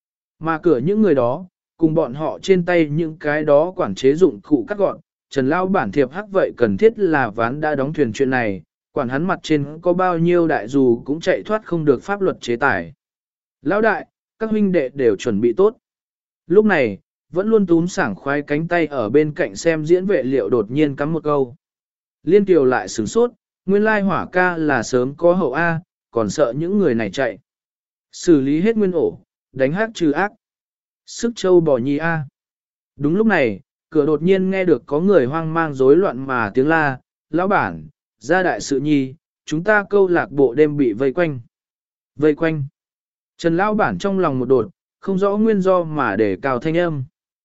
Mà cửa những người đó, cùng bọn họ trên tay những cái đó quản chế dụng cụ cắt gọn, Trần Lão bản thiệp hắc vậy cần thiết là ván đã đóng thuyền chuyện này, quản hắn mặt trên có bao nhiêu đại dù cũng chạy thoát không được pháp luật chế tài. Lão đại, các huynh đệ đều chuẩn bị tốt. Lúc này, vẫn luôn túm sảng khoái cánh tay ở bên cạnh xem diễn vệ liệu đột nhiên cắm một câu. Liên Kiều lại sửng sốt, nguyên lai hỏa ca là sớm có hậu A, còn sợ những người này chạy. Xử lý hết nguyên ổ, đánh hát trừ ác. Sức châu bò nhi A. Đúng lúc này, cửa đột nhiên nghe được có người hoang mang rối loạn mà tiếng la, lão bản, ra đại sự nhi, chúng ta câu lạc bộ đêm bị vây quanh. Vây quanh. Trần lão bản trong lòng một đột, không rõ nguyên do mà để cào thanh âm.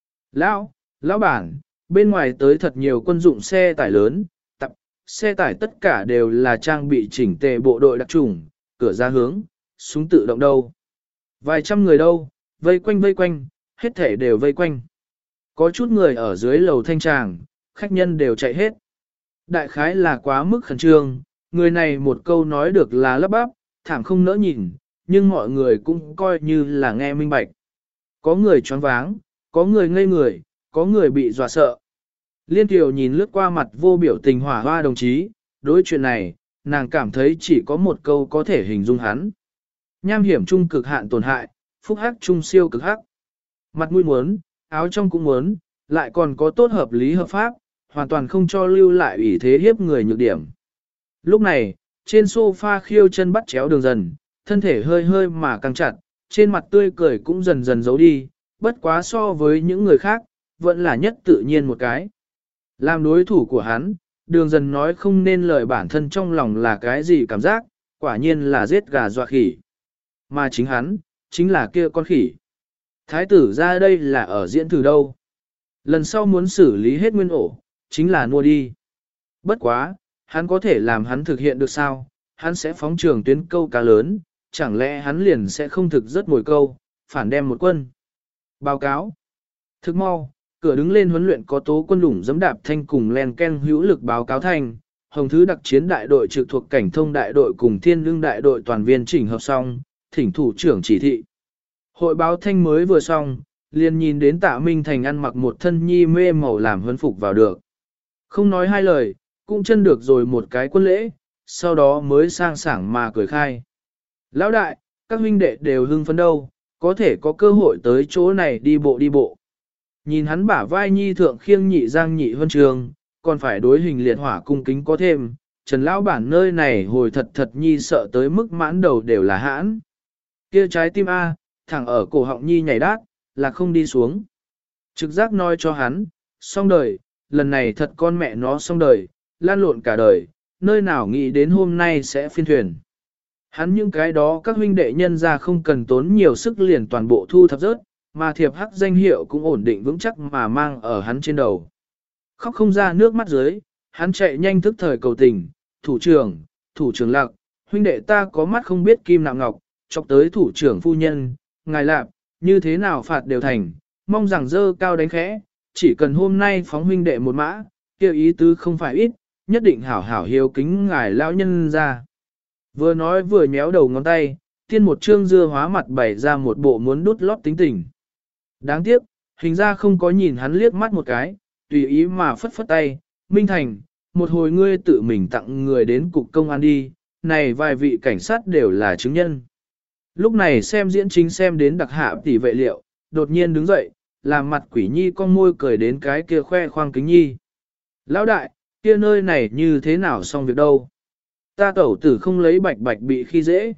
Lão, lão bản, bên ngoài tới thật nhiều quân dụng xe tải lớn, tập, xe tải tất cả đều là trang bị chỉnh tề bộ đội đặc trùng, cửa ra hướng, súng tự động đâu. Vài trăm người đâu, vây quanh vây quanh, hết thể đều vây quanh. Có chút người ở dưới lầu thanh tràng, khách nhân đều chạy hết. Đại khái là quá mức khẩn trương, người này một câu nói được là lắp bắp, thảm không nỡ nhìn, nhưng mọi người cũng coi như là nghe minh bạch. Có người choáng váng, có người ngây người, có người bị dọa sợ. Liên Kiều nhìn lướt qua mặt vô biểu tình hỏa hoa đồng chí, đối chuyện này, nàng cảm thấy chỉ có một câu có thể hình dung hắn. Nham hiểm trung cực hạn tổn hại, phúc hắc trung siêu cực hắc. Mặt mũi muốn, áo trong cũng muốn, lại còn có tốt hợp lý hợp pháp, hoàn toàn không cho lưu lại ủy thế hiếp người nhược điểm. Lúc này, trên sofa khiêu chân bắt chéo đường dần, thân thể hơi hơi mà căng chặt, trên mặt tươi cười cũng dần dần giấu đi, bất quá so với những người khác, vẫn là nhất tự nhiên một cái. Làm đối thủ của hắn, đường dần nói không nên lời bản thân trong lòng là cái gì cảm giác, quả nhiên là giết gà dọa khỉ. Mà chính hắn, chính là kia con khỉ. Thái tử ra đây là ở diễn thử đâu. Lần sau muốn xử lý hết nguyên ổ, chính là mua đi. Bất quá, hắn có thể làm hắn thực hiện được sao? Hắn sẽ phóng trường tuyến câu cá lớn, chẳng lẽ hắn liền sẽ không thực rất mồi câu, phản đem một quân. Báo cáo. Thực mau, cửa đứng lên huấn luyện có tố quân lủng giẫm đạp thanh cùng len ken hữu lực báo cáo thanh, hồng thứ đặc chiến đại đội trực thuộc cảnh thông đại đội cùng thiên lương đại đội toàn viên chỉnh hợp xong, thỉnh thủ trưởng chỉ thị. Hội báo thanh mới vừa xong, liền nhìn đến Tạ Minh Thành ăn mặc một thân nhi mê màu làm huấn phục vào được. Không nói hai lời, cũng chân được rồi một cái quân lễ, sau đó mới sang sảng mà cười khai. Lão đại, các huynh đệ đều hưng phấn đâu, có thể có cơ hội tới chỗ này đi bộ đi bộ. Nhìn hắn bả vai nhi thượng khiêng nhị giang nhị huân trường, còn phải đối hình liệt hỏa cung kính có thêm, Trần lão bản nơi này hồi thật thật nhi sợ tới mức mãn đầu đều là hãn. Kia trái tim A, thẳng ở cổ họng nhi nhảy đát, là không đi xuống. Trực giác nói cho hắn, xong đời, lần này thật con mẹ nó xong đời, lan lộn cả đời, nơi nào nghĩ đến hôm nay sẽ phiên thuyền. Hắn những cái đó các huynh đệ nhân ra không cần tốn nhiều sức liền toàn bộ thu thập rớt, mà thiệp hắc danh hiệu cũng ổn định vững chắc mà mang ở hắn trên đầu. Khóc không ra nước mắt dưới, hắn chạy nhanh thức thời cầu tình, thủ trưởng, thủ trưởng lạc, huynh đệ ta có mắt không biết kim nạm ngọc, chọc tới thủ trưởng phu nhân, ngài lạp, như thế nào phạt đều thành, mong rằng dơ cao đánh khẽ, chỉ cần hôm nay phóng huynh đệ một mã, kêu ý tứ không phải ít, nhất định hảo hảo hiếu kính ngài lão nhân ra. Vừa nói vừa nhéo đầu ngón tay, tiên một trương dưa hóa mặt bày ra một bộ muốn đút lót tính tình. Đáng tiếc, hình ra không có nhìn hắn liếc mắt một cái, tùy ý mà phất phất tay, Minh Thành, một hồi ngươi tự mình tặng người đến cục công an đi, này vài vị cảnh sát đều là chứng nhân. Lúc này xem diễn chính xem đến đặc hạ tỷ vệ liệu, đột nhiên đứng dậy, làm mặt quỷ nhi con môi cười đến cái kia khoe khoang kính nhi. Lão đại, kia nơi này như thế nào xong việc đâu? Ta tẩu tử không lấy bạch bạch bị khi dễ.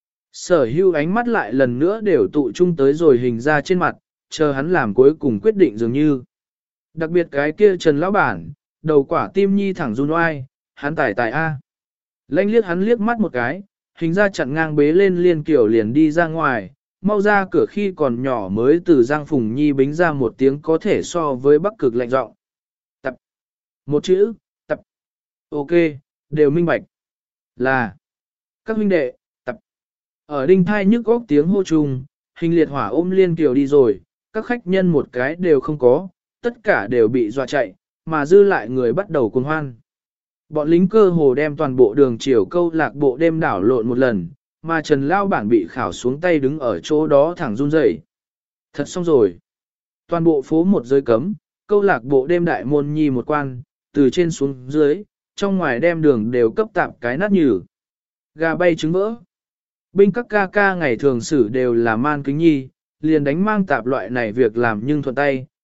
Sở hưu ánh mắt lại lần nữa đều tụ chung tới rồi hình ra trên mặt, chờ hắn làm cuối cùng quyết định dường như. Đặc biệt cái kia Trần lão bản, đầu quả tim nhi thẳng run oai, hắn tài tài A. Lanh liếc hắn liếc mắt một cái, hình ra chặn ngang bế lên Liên Kiều liền đi ra ngoài, mau ra cửa khi còn nhỏ mới từ Giang Phùng Nhi bính ra một tiếng có thể so với bắc cực lạnh giọng. Tập. Một chữ, tập. Ok, đều minh bạch. Là. Các huynh đệ, tập. Ở đinh thai nhức góc tiếng hô trùng, hình liệt hỏa ôm Liên Kiều đi rồi, các khách nhân một cái đều không có, tất cả đều bị dọa chạy, mà dư lại người bắt đầu cuồng hoan. Bọn lính cơ hồ đem toàn bộ đường chiều câu lạc bộ đêm đảo lộn một lần, mà Trần Lao Bản bị khảo xuống tay đứng ở chỗ đó thẳng run rẩy. Thật xong rồi. Toàn bộ phố một giới cấm, câu lạc bộ đêm đại môn nhi một quan, từ trên xuống dưới, trong ngoài đem đường đều cấp tạp cái nát nhừ. Gà bay trứng vỡ. Binh các ca ca ngày thường xử đều là man kính nhi, liền đánh mang tạp loại này việc làm nhưng thuận tay,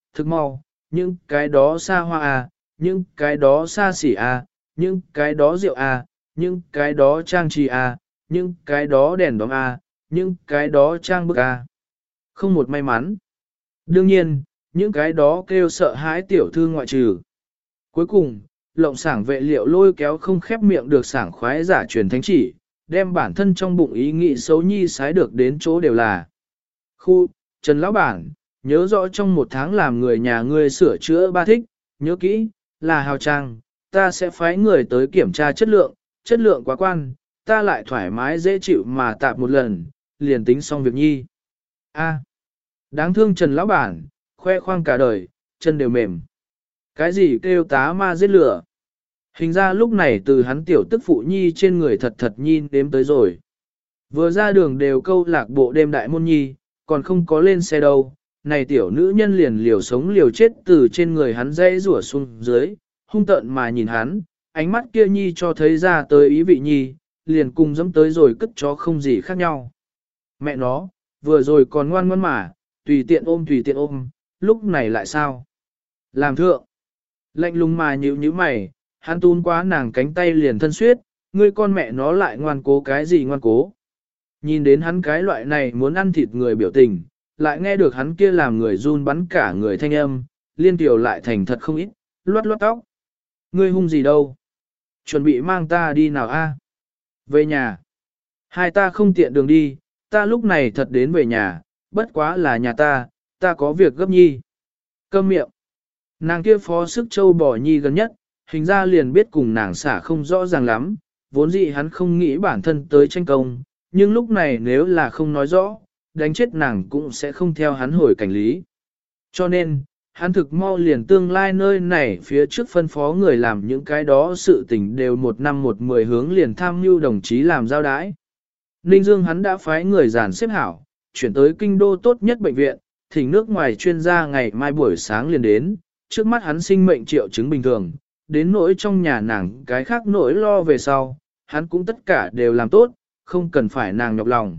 thực mau, những cái đó xa hoa à, những cái đó xa xỉ à, những cái đó rượu à, những cái đó trang trí à, những cái đó đèn đóm à, những cái đó trang bức à. Không một may mắn. Đương nhiên, những cái đó kêu sợ hãi tiểu thư ngoại trừ. Cuối cùng, lộng sảng vệ liệu lôi kéo không khép miệng được sảng khoái giả truyền thánh chỉ, đem bản thân trong bụng ý nghĩ xấu nhi sái được đến chỗ đều là. Khu, Trần Lão Bản, nhớ rõ trong một tháng làm người nhà ngươi sửa chữa ba thích, nhớ kỹ, là hào trang, ta sẽ phái người tới kiểm tra chất lượng, chất lượng quá quan, ta lại thoải mái dễ chịu mà tạp một lần, liền tính xong việc nhi. A, đáng thương Trần Lão Bản, khoe khoang cả đời, chân đều mềm. Cái gì kêu tá ma giết lửa? Hình ra lúc này từ hắn tiểu tức phụ nhi trên người thật thật nhi đếm tới rồi. Vừa ra đường đều câu lạc bộ đêm đại môn nhi, còn không có lên xe đâu. Này tiểu nữ nhân liền liều sống liều chết từ trên người hắn dây rủa xuống dưới, hung tợn mà nhìn hắn, ánh mắt kia nhi cho thấy ra tới ý vị nhi, liền cùng dẫm tới rồi cất chó không gì khác nhau. Mẹ nó, vừa rồi còn ngoan ngoan mà, tùy tiện ôm tùy tiện ôm, lúc này lại sao? Làm thượng. Lạnh lùng mà nhíu nhíu mày, hắn tún quá nàng cánh tay liền thân suyết, ngươi con mẹ nó lại ngoan cố cái gì ngoan cố. Nhìn đến hắn cái loại này muốn ăn thịt người biểu tình, lại nghe được hắn kia làm người run bắn cả người thanh âm, liên tiểu lại thành thật không ít, loát loát tóc. Ngươi hung gì đâu? Chuẩn bị mang ta đi nào a? Về nhà. Hai ta không tiện đường đi, ta lúc này thật đến về nhà, bất quá là nhà ta, ta có việc gấp nhi. Câm miệng. Nàng kia phó sức châu bỏ nhi gần nhất, hình ra liền biết cùng nàng xả không rõ ràng lắm, vốn dĩ hắn không nghĩ bản thân tới tranh công, nhưng lúc này nếu là không nói rõ, đánh chết nàng cũng sẽ không theo hắn hồi cảnh lý. Cho nên, hắn thực mau liền tương lai nơi này phía trước phân phó người làm những cái đó sự tình đều một năm một mười hướng liền tham mưu đồng chí làm giao đái. Ninh Dương hắn đã phái người giàn xếp hảo, chuyển tới kinh đô tốt nhất bệnh viện, thỉnh nước ngoài chuyên gia ngày mai buổi sáng liền đến, trước mắt hắn sinh mệnh triệu chứng bình thường, đến nỗi trong nhà nàng cái khác nỗi lo về sau, hắn cũng tất cả đều làm tốt, không cần phải nàng nhọc lòng.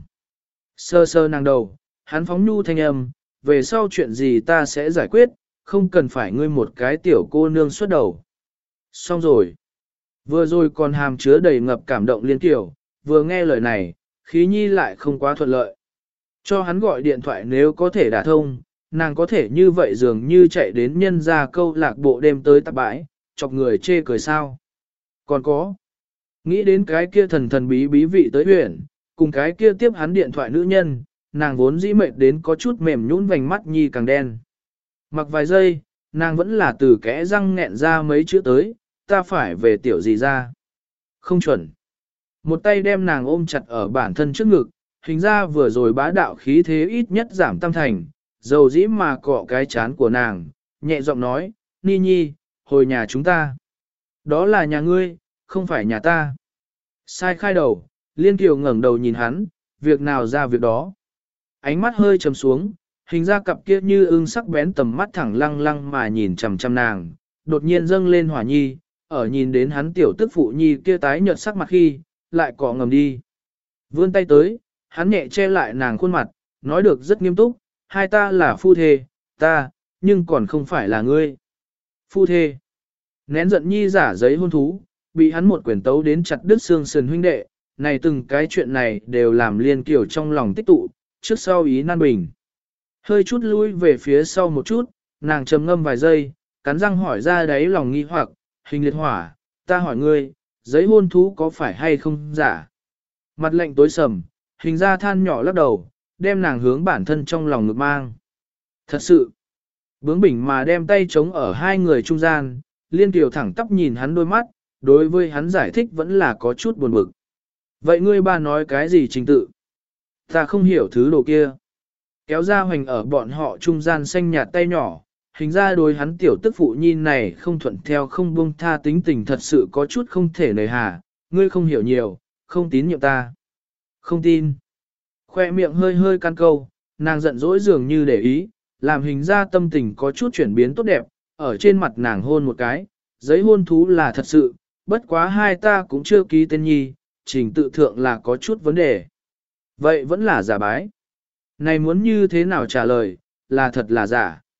Sơ sơ nàng đầu, hắn phóng nhu thanh âm, về sau chuyện gì ta sẽ giải quyết, không cần phải ngươi một cái tiểu cô nương xuất đầu. Xong rồi. Vừa rồi còn hàm chứa đầy ngập cảm động liên kiểu, vừa nghe lời này, khí nhi lại không quá thuận lợi. Cho hắn gọi điện thoại nếu có thể đả thông, nàng có thể như vậy dường như chạy đến nhân ra câu lạc bộ đêm tới tạp bãi, chọc người chê cười sao. Còn có, nghĩ đến cái kia thần thần bí bí vị tới huyện, cùng cái kia tiếp hắn điện thoại nữ nhân, nàng vốn dĩ mệt đến có chút mềm nhũn vành mắt nhi càng đen. Mặc vài giây, nàng vẫn là từ kẽ răng nghẹn ra mấy chữ tới, ta phải về tiểu gì ra. Không chuẩn. Một tay đem nàng ôm chặt ở bản thân trước ngực, hình ra vừa rồi bá đạo khí thế ít nhất giảm tam thành, dầu dĩ mà cọ cái chán của nàng, nhẹ giọng nói, Ni Nhi, hồi nhà chúng ta. Đó là nhà ngươi, không phải nhà ta. Sai khai đầu, Liên Kiều ngẩng đầu nhìn hắn, việc nào ra việc đó. Ánh mắt hơi trầm xuống, hình ra cặp kia như ưng sắc bén tầm mắt thẳng lăng lăng mà nhìn chằm chằm nàng, đột nhiên dâng lên hỏa nhi, ở nhìn đến hắn tiểu tức phụ nhi kia tái nhợt sắc mặt khi, lại cọ ngầm đi. Vươn tay tới, hắn nhẹ che lại nàng khuôn mặt, nói được rất nghiêm túc, hai ta là phu thê, ta, nhưng còn không phải là ngươi. Phu thê. Nén giận nhi giả giấy hôn thú, bị hắn một quyền tấu đến chặt đứt xương sườn huynh đệ, này từng cái chuyện này đều làm Liên Kiều trong lòng tích tụ, trước sau ý nan bình. Hơi chút lui về phía sau một chút, nàng trầm ngâm vài giây, cắn răng hỏi ra đáy lòng nghi hoặc, hình liệt hỏa, ta hỏi ngươi, giấy hôn thú có phải hay không giả? Mặt lạnh tối sầm, hình ra than nhỏ lắc đầu, đem nàng hướng bản thân trong lòng ngực mang. Thật sự, bướng bỉnh mà đem tay chống ở hai người trung gian, Liên Kiều thẳng tắp nhìn hắn đôi mắt, đối với hắn giải thích vẫn là có chút buồn bực. Vậy ngươi ba nói cái gì trình tự? Ta không hiểu thứ đồ kia. Kéo ra hoành ở bọn họ trung gian xanh nhạt tay nhỏ, hình ra đối hắn tiểu tức phụ nhi này không thuận theo không buông tha tính tình thật sự có chút không thể nề hà, ngươi không hiểu nhiều, không tín nhiệm ta. Không tin. Khoe miệng hơi hơi can câu, nàng giận dỗi dường như để ý, làm hình ra tâm tình có chút chuyển biến tốt đẹp, ở trên mặt nàng hôn một cái, giấy hôn thú là thật sự, bất quá hai ta cũng chưa ký tên nhi, trình tự thượng là có chút vấn đề. Vậy vẫn là giả bái. Này muốn như thế nào trả lời, là thật là giả.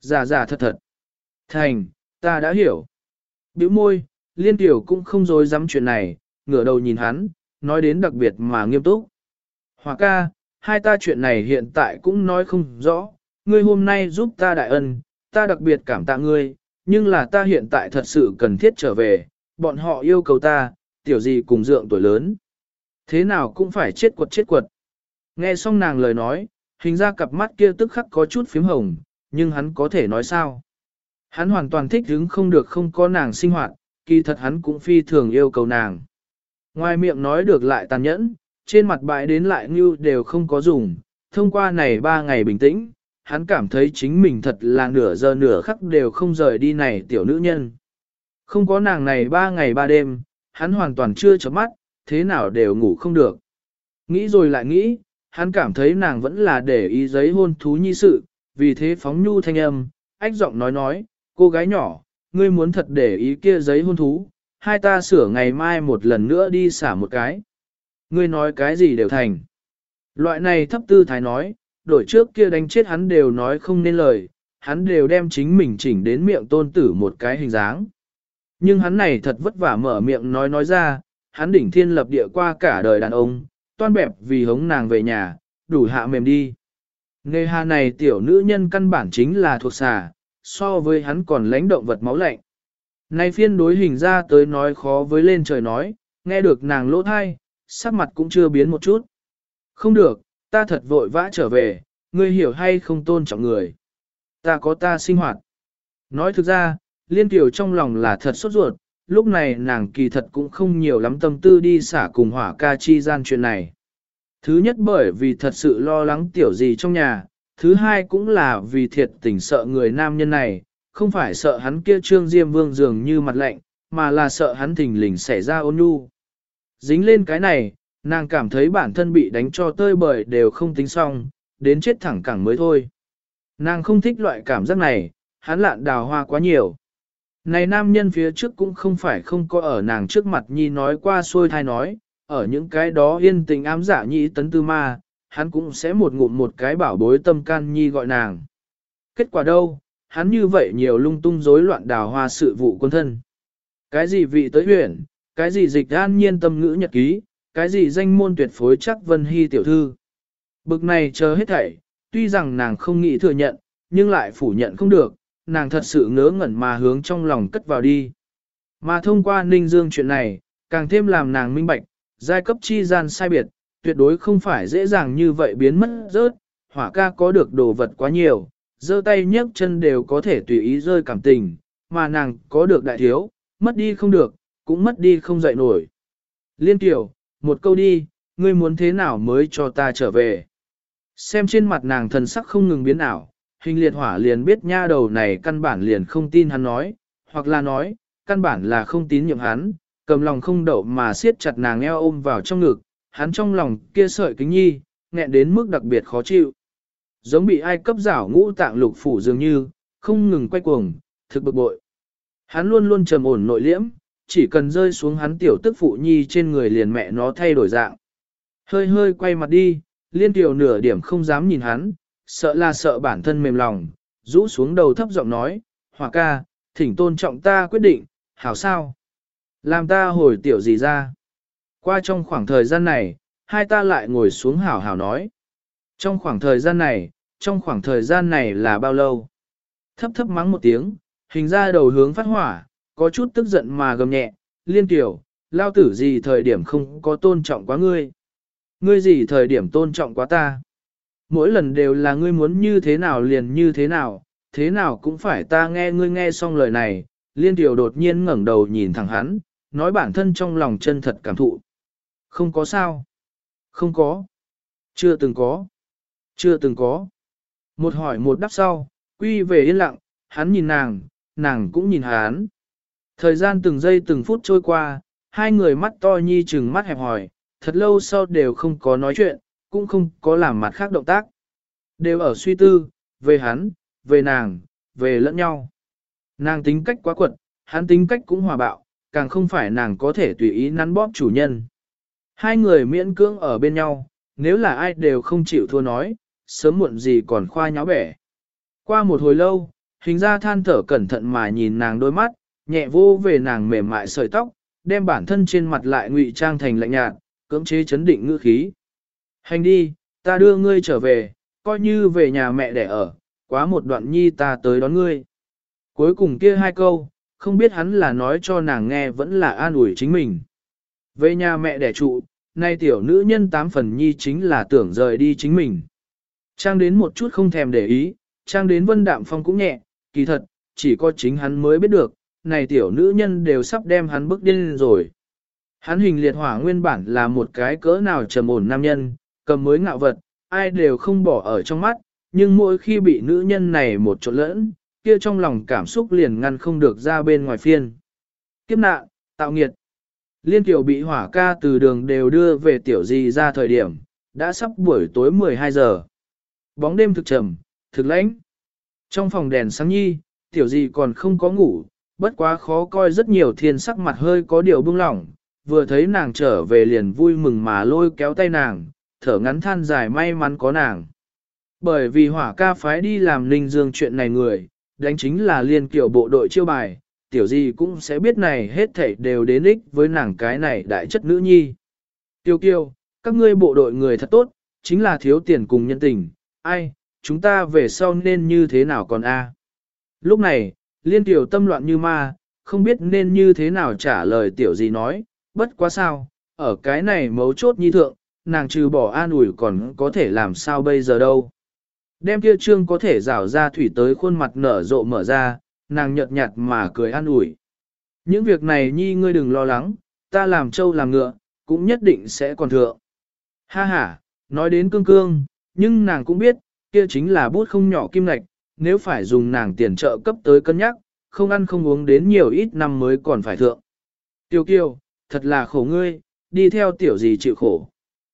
Giả giả thật thật. Thành, ta đã hiểu. Bĩu môi, Liên Tiểu cũng không dối dám chuyện này, ngửa đầu nhìn hắn, nói đến đặc biệt mà nghiêm túc. Hòa ca, hai ta chuyện này hiện tại cũng nói không rõ, ngươi hôm nay giúp ta đại ân, ta đặc biệt cảm tạ ngươi, nhưng là ta hiện tại thật sự cần thiết trở về, bọn họ yêu cầu ta, tiểu gì cùng dượng tuổi lớn. Thế nào cũng phải chết quật chết quật. Nghe xong nàng lời nói, hình ra cặp mắt kia tức khắc có chút phím hồng, nhưng hắn có thể nói sao? Hắn hoàn toàn thích hứng không được không có nàng sinh hoạt, kỳ thật hắn cũng phi thường yêu cầu nàng. Ngoài miệng nói được lại tàn nhẫn, trên mặt bãi đến lại như đều không có dùng, thông qua này ba ngày bình tĩnh, hắn cảm thấy chính mình thật là nửa giờ nửa khắc đều không rời đi này tiểu nữ nhân. Không có nàng này ba ngày ba đêm, hắn hoàn toàn chưa chớp mắt, thế nào đều ngủ không được. Nghĩ rồi lại nghĩ, hắn cảm thấy nàng vẫn là để ý giấy hôn thú nhi sự, vì thế phóng nhu thanh âm, ách giọng nói nói, cô gái nhỏ, ngươi muốn thật để ý kia giấy hôn thú, hai ta sửa ngày mai một lần nữa đi xả một cái. Ngươi nói cái gì đều thành. Loại này thấp tư thái nói, đổi trước kia đánh chết hắn đều nói không nên lời, hắn đều đem chính mình chỉnh đến miệng tôn tử một cái hình dáng. Nhưng hắn này thật vất vả mở miệng nói nói ra, hắn đỉnh thiên lập địa qua cả đời đàn ông, toan bẹp vì hống nàng về nhà, đủ hạ mềm đi. Nghề hà này tiểu nữ nhân căn bản chính là thuộc xà, so với hắn còn lãnh động vật máu lạnh. Này phiên đối hình ra tới nói khó với lên trời nói, nghe được nàng lỗ thai, sắc mặt cũng chưa biến một chút. Không được, ta thật vội vã trở về, ngươi hiểu hay không tôn trọng người. Ta có ta sinh hoạt. Nói thực ra, Liên Tiểu trong lòng là thật sốt ruột, lúc này nàng kỳ thật cũng không nhiều lắm tâm tư đi xả cùng hỏa ca chi gian chuyện này. Thứ nhất bởi vì thật sự lo lắng tiểu gì trong nhà, thứ hai cũng là vì thiệt tình sợ người nam nhân này, không phải sợ hắn kia trương diêm vương dường như mặt lạnh, mà là sợ hắn thình lình xảy ra ôn nhu. Dính lên cái này, nàng cảm thấy bản thân bị đánh cho tơi bời đều không tính xong, đến chết thẳng cẳng mới thôi. Nàng không thích loại cảm giác này, hắn lạn đào hoa quá nhiều. Này nam nhân phía trước cũng không phải không có ở nàng trước mặt nhi nói qua xuôi thai nói, ở những cái đó yên tình ám giả nhị tấn tư ma, hắn cũng sẽ một ngụm một cái bảo bối tâm can nhi gọi nàng. Kết quả đâu, hắn như vậy nhiều lung tung rối loạn đào hoa sự vụ quân thân. Cái gì vị tới huyện, cái gì dịch an nhiên tâm ngữ nhật ký, cái gì danh môn tuyệt phối chắc vân hy tiểu thư. Bực này chờ hết thảy, tuy rằng nàng không nghĩ thừa nhận, nhưng lại phủ nhận không được, nàng thật sự ngớ ngẩn mà hướng trong lòng cất vào đi. Mà thông qua Ninh Dương chuyện này, càng thêm làm nàng minh bạch, giai cấp chi gian sai biệt, tuyệt đối không phải dễ dàng như vậy biến mất rớt, hỏa ca có được đồ vật quá nhiều, giơ tay nhấc chân đều có thể tùy ý rơi cảm tình, mà nàng có được đại thiếu, mất đi không được, cũng mất đi không dậy nổi. Liên Tiểu, một câu đi, ngươi muốn thế nào mới cho ta trở về. Xem trên mặt nàng thần sắc không ngừng biến ảo, hình liệt hỏa liền biết nha đầu này căn bản liền không tin hắn nói, hoặc là nói, căn bản là không tín nhiệm hắn, cầm lòng không đậu mà siết chặt nàng eo ôm vào trong ngực, hắn trong lòng kia sợi kính nhi, nghẹn đến mức đặc biệt khó chịu. Giống bị ai cấp rảo ngũ tạng lục phủ dường như, không ngừng quay cuồng, thực bực bội. Hắn luôn luôn trầm ổn nội liễm, chỉ cần rơi xuống hắn tiểu tức phụ nhi trên người liền mẹ nó thay đổi dạng. Hơi hơi quay mặt đi, Liên Tiểu nửa điểm không dám nhìn hắn, sợ là sợ bản thân mềm lòng, rũ xuống đầu thấp giọng nói, Hòa ca, thỉnh tôn trọng ta quyết định, hảo sao? Làm ta hồi tiểu gì ra? Qua trong khoảng thời gian này, hai ta lại ngồi xuống hảo hảo nói. Trong khoảng thời gian này, trong khoảng thời gian này là bao lâu? Thấp thấp mắng một tiếng, hình ra đầu hướng phát hỏa, có chút tức giận mà gầm nhẹ, Liên Tiểu, lao tử gì thời điểm không có tôn trọng quá ngươi? Ngươi gì thời điểm tôn trọng quá ta? Mỗi lần đều là ngươi muốn như thế nào liền như thế nào, thế nào cũng phải ta nghe ngươi nghe xong lời này. Liên Tiểu đột nhiên ngẩng đầu nhìn thẳng hắn, nói bản thân trong lòng chân thật cảm thụ. Không có sao. Không có. Chưa từng có. Chưa từng có. Một hỏi một đáp sau, quy về yên lặng, hắn nhìn nàng, nàng cũng nhìn hắn. Thời gian từng giây từng phút trôi qua, hai người mắt to nhi chừng mắt hẹp hỏi, thật lâu sau đều không có nói chuyện, cũng không có làm mặt khác động tác. Đều ở suy tư, về hắn, về nàng, về lẫn nhau. Nàng tính cách quá quật, hắn tính cách cũng hòa bạo, càng không phải nàng có thể tùy ý nắn bóp chủ nhân. Hai người miễn cưỡng ở bên nhau, nếu là ai đều không chịu thua nói, sớm muộn gì còn khoa nháo bẻ. Qua một hồi lâu, hình ra than thở cẩn thận mà nhìn nàng đôi mắt, nhẹ vô về nàng mềm mại sợi tóc, đem bản thân trên mặt lại ngụy trang thành lạnh nhạt, cưỡng chế chấn định ngữ khí. Hành đi, ta đưa ngươi trở về, coi như về nhà mẹ đẻ ở, quá một đoạn nhi ta tới đón ngươi. Cuối cùng kia hai câu, không biết hắn là nói cho nàng nghe vẫn là an ủi chính mình. Về nhà mẹ đẻ trụ, nay tiểu nữ nhân tám phần nhi chính là tưởng rời đi chính mình. Trang đến một chút không thèm để ý, trang đến Vân Đạm Phong cũng nhẹ, kỳ thật, chỉ có chính hắn mới biết được, này tiểu nữ nhân đều sắp đem hắn bức điên rồi. Hắn hình liệt hỏa nguyên bản là một cái cỡ nào trầm ổn nam nhân, cầm mới ngạo vật, ai đều không bỏ ở trong mắt, nhưng mỗi khi bị nữ nhân này một trộn lẫn, kia trong lòng cảm xúc liền ngăn không được ra bên ngoài phiên. Kiếp nạn, tạo nghiệt. Liên tiểu bị hỏa ca từ đường đều đưa về tiểu gì ra thời điểm, đã sắp buổi tối mười hai giờ. Bóng đêm thực trầm, thực lãnh. Trong phòng đèn sáng nhi, tiểu gì còn không có ngủ, bất quá khó coi rất nhiều thiên sắc mặt hơi có điều bưng lỏng, vừa thấy nàng trở về liền vui mừng mà lôi kéo tay nàng, thở ngắn than dài may mắn có nàng. Bởi vì hỏa ca phái đi làm Ninh Dương chuyện này người, đánh chính là liên kiểu bộ đội chiêu bài, tiểu gì cũng sẽ biết này hết thảy đều đến ích với nàng cái này đại chất nữ nhi. Tiêu kiêu, các ngươi bộ đội người thật tốt, chính là thiếu tiền cùng nhân tình, ai, chúng ta về sau nên như thế nào còn a? Lúc này, liên tiểu tâm loạn như ma, không biết nên như thế nào trả lời tiểu gì nói, bất quá sao, ở cái này mấu chốt nhi thượng, nàng trừ bỏ an ủi còn có thể làm sao bây giờ đâu. Đem kia trương có thể rảo ra thủy tới khuôn mặt nở rộ mở ra, nàng nhợt nhạt mà cười an ủi. Những việc này nhi ngươi đừng lo lắng, ta làm trâu làm ngựa, cũng nhất định sẽ còn thượng. Ha ha, nói đến cương cương, nhưng nàng cũng biết, kia chính là bút không nhỏ kim ngạch, nếu phải dùng nàng tiền trợ cấp tới cân nhắc, không ăn không uống đến nhiều ít năm mới còn phải thượng. Tiêu kiều, thật là khổ ngươi, đi theo tiểu gì chịu khổ.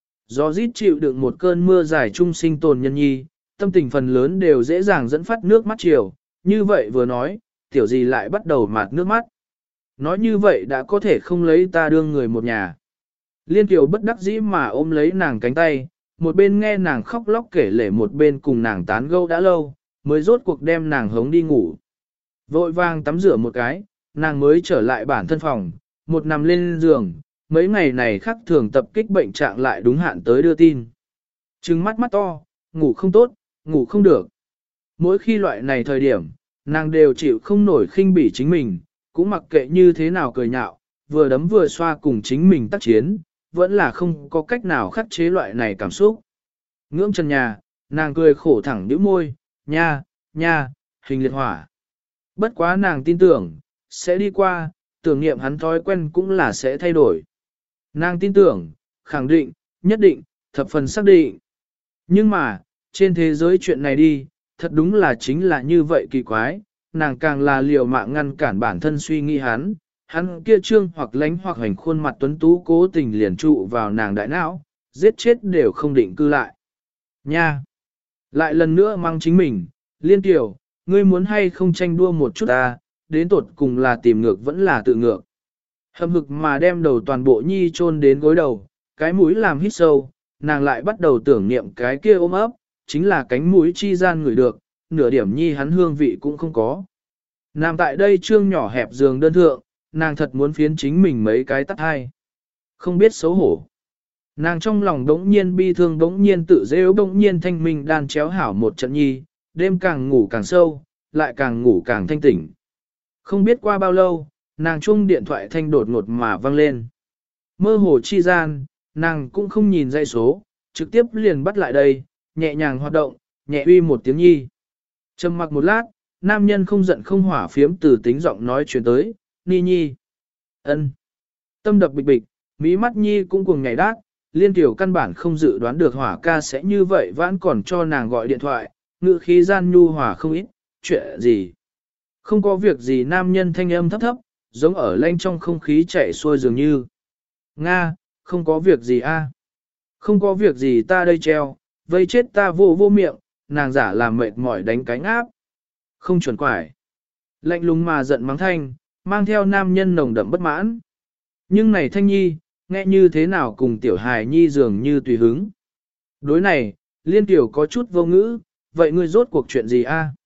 Do rít chịu đựng một cơn mưa dài trung sinh tồn nhân nhi, tâm tình phần lớn đều dễ dàng dẫn phát nước mắt chiều, như vậy vừa nói, tiểu gì lại bắt đầu mạt nước mắt. Nói như vậy đã có thể không lấy ta đương người một nhà. Liên Kiều bất đắc dĩ mà ôm lấy nàng cánh tay, một bên nghe nàng khóc lóc kể lể một bên cùng nàng tán gẫu đã lâu, mới rốt cuộc đem nàng hống đi ngủ. Vội vàng tắm rửa một cái, nàng mới trở lại bản thân phòng, một nằm lên giường, mấy ngày này khắc thường tập kích bệnh trạng lại đúng hạn tới đưa tin. Trừng mắt mắt to, ngủ không tốt, ngủ không được. Mỗi khi loại này thời điểm, nàng đều chịu không nổi khinh bỉ chính mình, cũng mặc kệ như thế nào cười nhạo, vừa đấm vừa xoa cùng chính mình tác chiến, vẫn là không có cách nào khắc chế loại này cảm xúc. Ngưỡng chân nhà, nàng cười khổ thẳng nhíu môi, nha, nha, hình liệt hỏa. Bất quá nàng tin tưởng, sẽ đi qua, tưởng niệm hắn thói quen cũng là sẽ thay đổi. Nàng tin tưởng, khẳng định, nhất định, thập phần xác định. Nhưng mà, trên thế giới chuyện này đi, thật đúng là chính là như vậy kỳ quái, nàng càng là liều mạng ngăn cản bản thân suy nghĩ hắn, hắn kia trương hoặc lánh hoặc hành khuôn mặt tuấn tú cố tình liền trụ vào nàng đại não, giết chết đều không định cư lại. Nha! Lại lần nữa mang chính mình, Liên Tiểu, ngươi muốn hay không tranh đua một chút ta, đến tột cùng là tìm ngược vẫn là tự ngược. Hầm hực mà đem đầu toàn bộ nhi chôn đến gối đầu, cái mũi làm hít sâu, nàng lại bắt đầu tưởng niệm cái kia ôm ấp, chính là cánh mũi chi gian ngửi được, nửa điểm nhi hắn hương vị cũng không có. Nằm tại đây trương nhỏ hẹp giường đơn thượng, nàng thật muốn phiến chính mình mấy cái tắt hai. Không biết xấu hổ. Nàng trong lòng đống nhiên bi thương đống nhiên tự rêu đống nhiên thanh minh đan chéo hảo một trận nhi, đêm càng ngủ càng sâu, lại càng ngủ càng thanh tỉnh. Không biết qua bao lâu, nàng chuông điện thoại thanh đột ngột mà vang lên. Mơ hồ chi gian, nàng cũng không nhìn dãy số, trực tiếp liền bắt lại đây, nhẹ nhàng hoạt động, nhẹ uy một tiếng nhi. Trầm mặc một lát, nam nhân không giận không hỏa phiếm từ tính giọng nói chuyện tới, Ni Nhi. Ân. Tâm đập bịch bịch, mí mắt Nhi cũng cùng nhảy đát, Liên Tiểu căn bản không dự đoán được hỏa ca sẽ như vậy vẫn còn cho nàng gọi điện thoại, ngữ khí gian nhu hòa không ít, chuyện gì. Không có việc gì nam nhân thanh âm thấp thấp, giống ở lanh trong không khí chạy xuôi dường như. Nga, không có việc gì a, Không có việc gì ta đây treo, vây chết ta vô vô miệng, nàng giả làm mệt mỏi đánh cánh áp. Không chuẩn quải. Lạnh lùng mà giận mắng thanh, mang theo nam nhân nồng đậm bất mãn. Nhưng này thanh nhi, nghe như thế nào cùng tiểu hài nhi dường như tùy hứng. Đối này, Liên Tiểu có chút vô ngữ, vậy ngươi rốt cuộc chuyện gì a?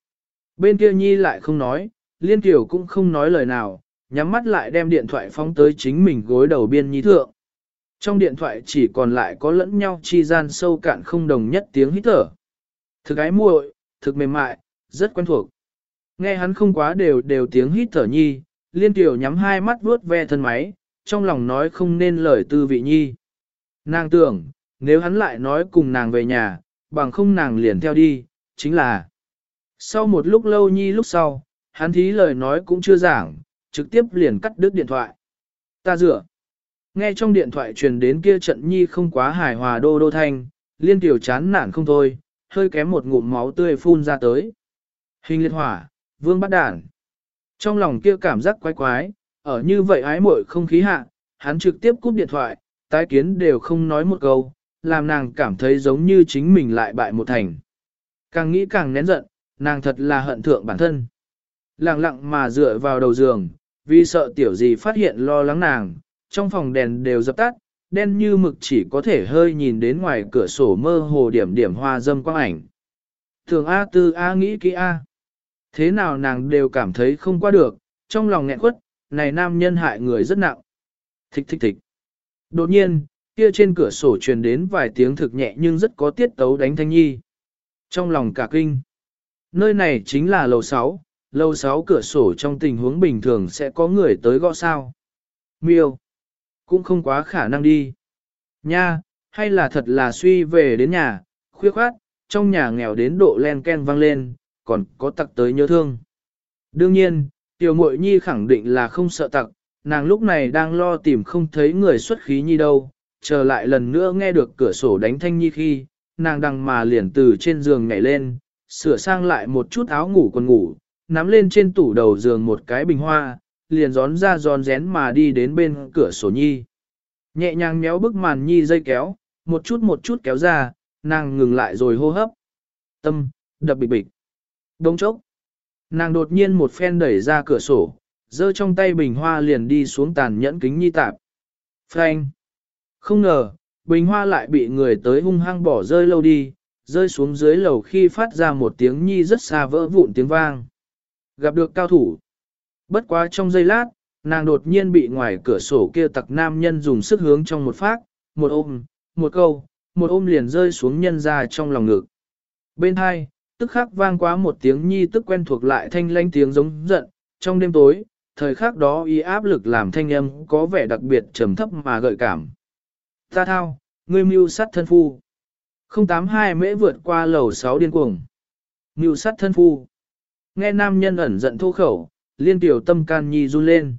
Bên kia nhi lại không nói, liên tiểu cũng không nói lời nào, nhắm mắt lại đem điện thoại phóng tới chính mình gối đầu biên nhi thượng. Trong điện thoại chỉ còn lại có lẫn nhau chi gian sâu cạn không đồng nhất tiếng hít thở. Thực ái muội, thực mềm mại, rất quen thuộc. Nghe hắn không quá đều đều tiếng hít thở nhi, liên tiểu nhắm hai mắt vuốt ve thân máy, trong lòng nói không nên lời tư vị nhi. Nàng tưởng, nếu hắn lại nói cùng nàng về nhà, bằng không nàng liền theo đi, chính là. Sau một lúc lâu nhi lúc sau, hắn thí lời nói cũng chưa giảng, trực tiếp liền cắt đứt điện thoại. Ta dựa. Nghe trong điện thoại truyền đến kia trận nhi không quá hài hòa đô đô thanh, liên tiểu chán nản không thôi, hơi kém một ngụm máu tươi phun ra tới. Hình liệt hỏa, vương bắt đản. Trong lòng kia cảm giác quái quái, ở như vậy ái muội không khí hạ, hắn trực tiếp cúp điện thoại, tái kiến đều không nói một câu, làm nàng cảm thấy giống như chính mình lại bại một thành. Càng nghĩ càng nén giận, nàng thật là hận thượng bản thân. Lặng lặng mà dựa vào đầu giường, vì sợ tiểu gì phát hiện lo lắng nàng, trong phòng đèn đều dập tắt, đen như mực chỉ có thể hơi nhìn đến ngoài cửa sổ mơ hồ điểm điểm hoa dâm quang ảnh. Thường A tư A nghĩ kỹ A. Thế nào nàng đều cảm thấy không qua được, trong lòng nghẹn quất, này nam nhân hại người rất nặng. Thích thích thích. Đột nhiên, kia trên cửa sổ truyền đến vài tiếng thực nhẹ nhưng rất có tiết tấu đánh thanh nhi. Trong lòng cả kinh. Nơi này chính là lầu sáu, lầu sáu cửa sổ trong tình huống bình thường sẽ có người tới gõ sao. Miêu. Cũng không quá khả năng đi. Nha, hay là thật là suy về đến nhà, khuya khoát, trong nhà nghèo đến độ len ken vang lên, còn có tặc tới nhớ thương. Đương nhiên, tiểu muội nhi khẳng định là không sợ tặc, nàng lúc này đang lo tìm không thấy người xuất khí nhi đâu, chờ lại lần nữa nghe được cửa sổ đánh thanh nhi khi, nàng đằng mà liền từ trên giường nhảy lên, sửa sang lại một chút áo ngủ quần ngủ, nắm lên trên tủ đầu giường một cái bình hoa, liền gión ra gión rén mà đi đến bên cửa sổ nhi. Nhẹ nhàng méo bức màn nhi dây kéo, một chút một chút kéo ra, nàng ngừng lại rồi hô hấp. Tâm, đập bịch bịch. Đông chốc. Nàng đột nhiên một phen đẩy ra cửa sổ, giơ trong tay bình hoa liền đi xuống tàn nhẫn kính nhi tạp. Phanh. Không ngờ, bình hoa lại bị người tới hung hăng bỏ rơi lâu đi, rơi xuống dưới lầu khi phát ra một tiếng nhi rất xa vỡ vụn tiếng vang. Gặp được cao thủ. Bất quá trong giây lát, nàng đột nhiên bị ngoài cửa sổ kia tặc nam nhân dùng sức hướng trong một phát, một ôm, một câu, một ôm liền rơi xuống nhân ra trong lòng ngực. Bên hai, tức khắc vang quá một tiếng nhi tức quen thuộc lại thanh lanh tiếng giống giận, trong đêm tối, thời khắc đó y áp lực làm thanh âm có vẻ đặc biệt trầm thấp mà gợi cảm. Ta thao, ngươi mưu sát thân phu. không tám hai mễ vượt qua lầu sáu điên cuồng. Mưu sát thân phu. Nghe nam nhân ẩn giận thô khẩu, liên tiểu tâm can nhi run lên.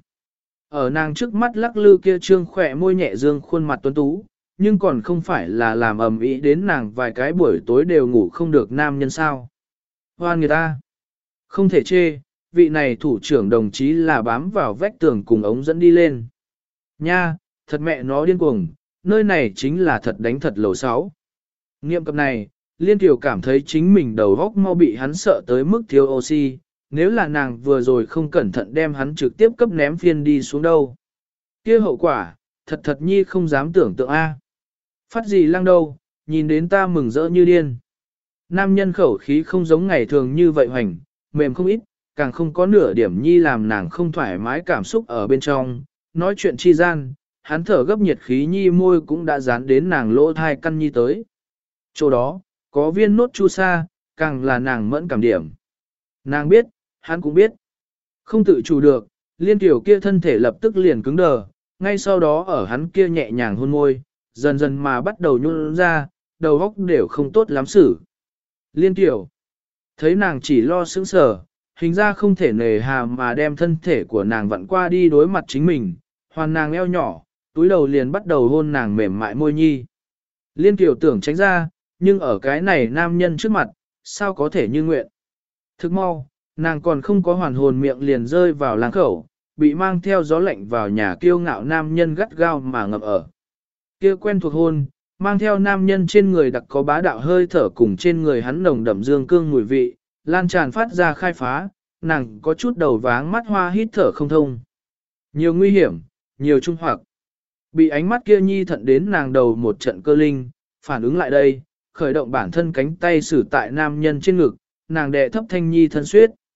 Ở nàng trước mắt lắc lư kia trương khỏe môi nhẹ dương khuôn mặt tuấn tú, nhưng còn không phải là làm ầm ĩ đến nàng vài cái buổi tối đều ngủ không được nam nhân sao. Hoan người ta. Không thể chê, vị này thủ trưởng đồng chí là bám vào vách tường cùng ống dẫn đi lên. Nha, thật mẹ nó điên cuồng, nơi này chính là thật đánh thật lầu sáu. Nghiệm cập này, Liên Tiểu cảm thấy chính mình đầu góc mau bị hắn sợ tới mức thiếu oxy, nếu là nàng vừa rồi không cẩn thận đem hắn trực tiếp cấp ném phiên đi xuống đâu. Kia hậu quả, thật thật nhi không dám tưởng tượng A. Phát gì lăng đâu, nhìn đến ta mừng rỡ như điên. Nam nhân khẩu khí không giống ngày thường như vậy hoành, mềm không ít, càng không có nửa điểm nhi làm nàng không thoải mái cảm xúc ở bên trong. Nói chuyện chi gian, hắn thở gấp nhiệt khí nhi môi cũng đã dán đến nàng lỗ thai căn nhi tới. Chỗ đó, có viên nốt chu sa, càng là nàng mẫn cảm điểm. Nàng biết, hắn cũng biết. Không tự chủ được, Liên Tiểu kia thân thể lập tức liền cứng đờ, ngay sau đó ở hắn kia nhẹ nhàng hôn môi, dần dần mà bắt đầu nhún ra, đầu óc đều không tốt lắm xử. Liên Tiểu, thấy nàng chỉ lo sững sờ, hình ra không thể nề hà mà đem thân thể của nàng vặn qua đi đối mặt chính mình, hoàn nàng eo nhỏ, túi đầu liền bắt đầu hôn nàng mềm mại môi nhi. Liên Tiểu tưởng tránh ra, nhưng ở cái này nam nhân trước mặt, sao có thể như nguyện. Thức mau, nàng còn không có hoàn hồn miệng liền rơi vào làng khẩu, bị mang theo gió lạnh vào nhà kiêu ngạo nam nhân gắt gao mà ngập ở. Kia quen thuộc hôn, mang theo nam nhân trên người đặc có bá đạo hơi thở cùng trên người hắn nồng đậm dương cương mùi vị, lan tràn phát ra khai phá, nàng có chút đầu váng mắt hoa hít thở không thông. Nhiều nguy hiểm, nhiều trung hoặc. Bị ánh mắt kia nhi thận đến nàng đầu một trận cơ linh, phản ứng lại đây, khởi động bản thân cánh tay xử tại nam nhân trên ngực, nàng đệ thấp thanh nhi thân suyết.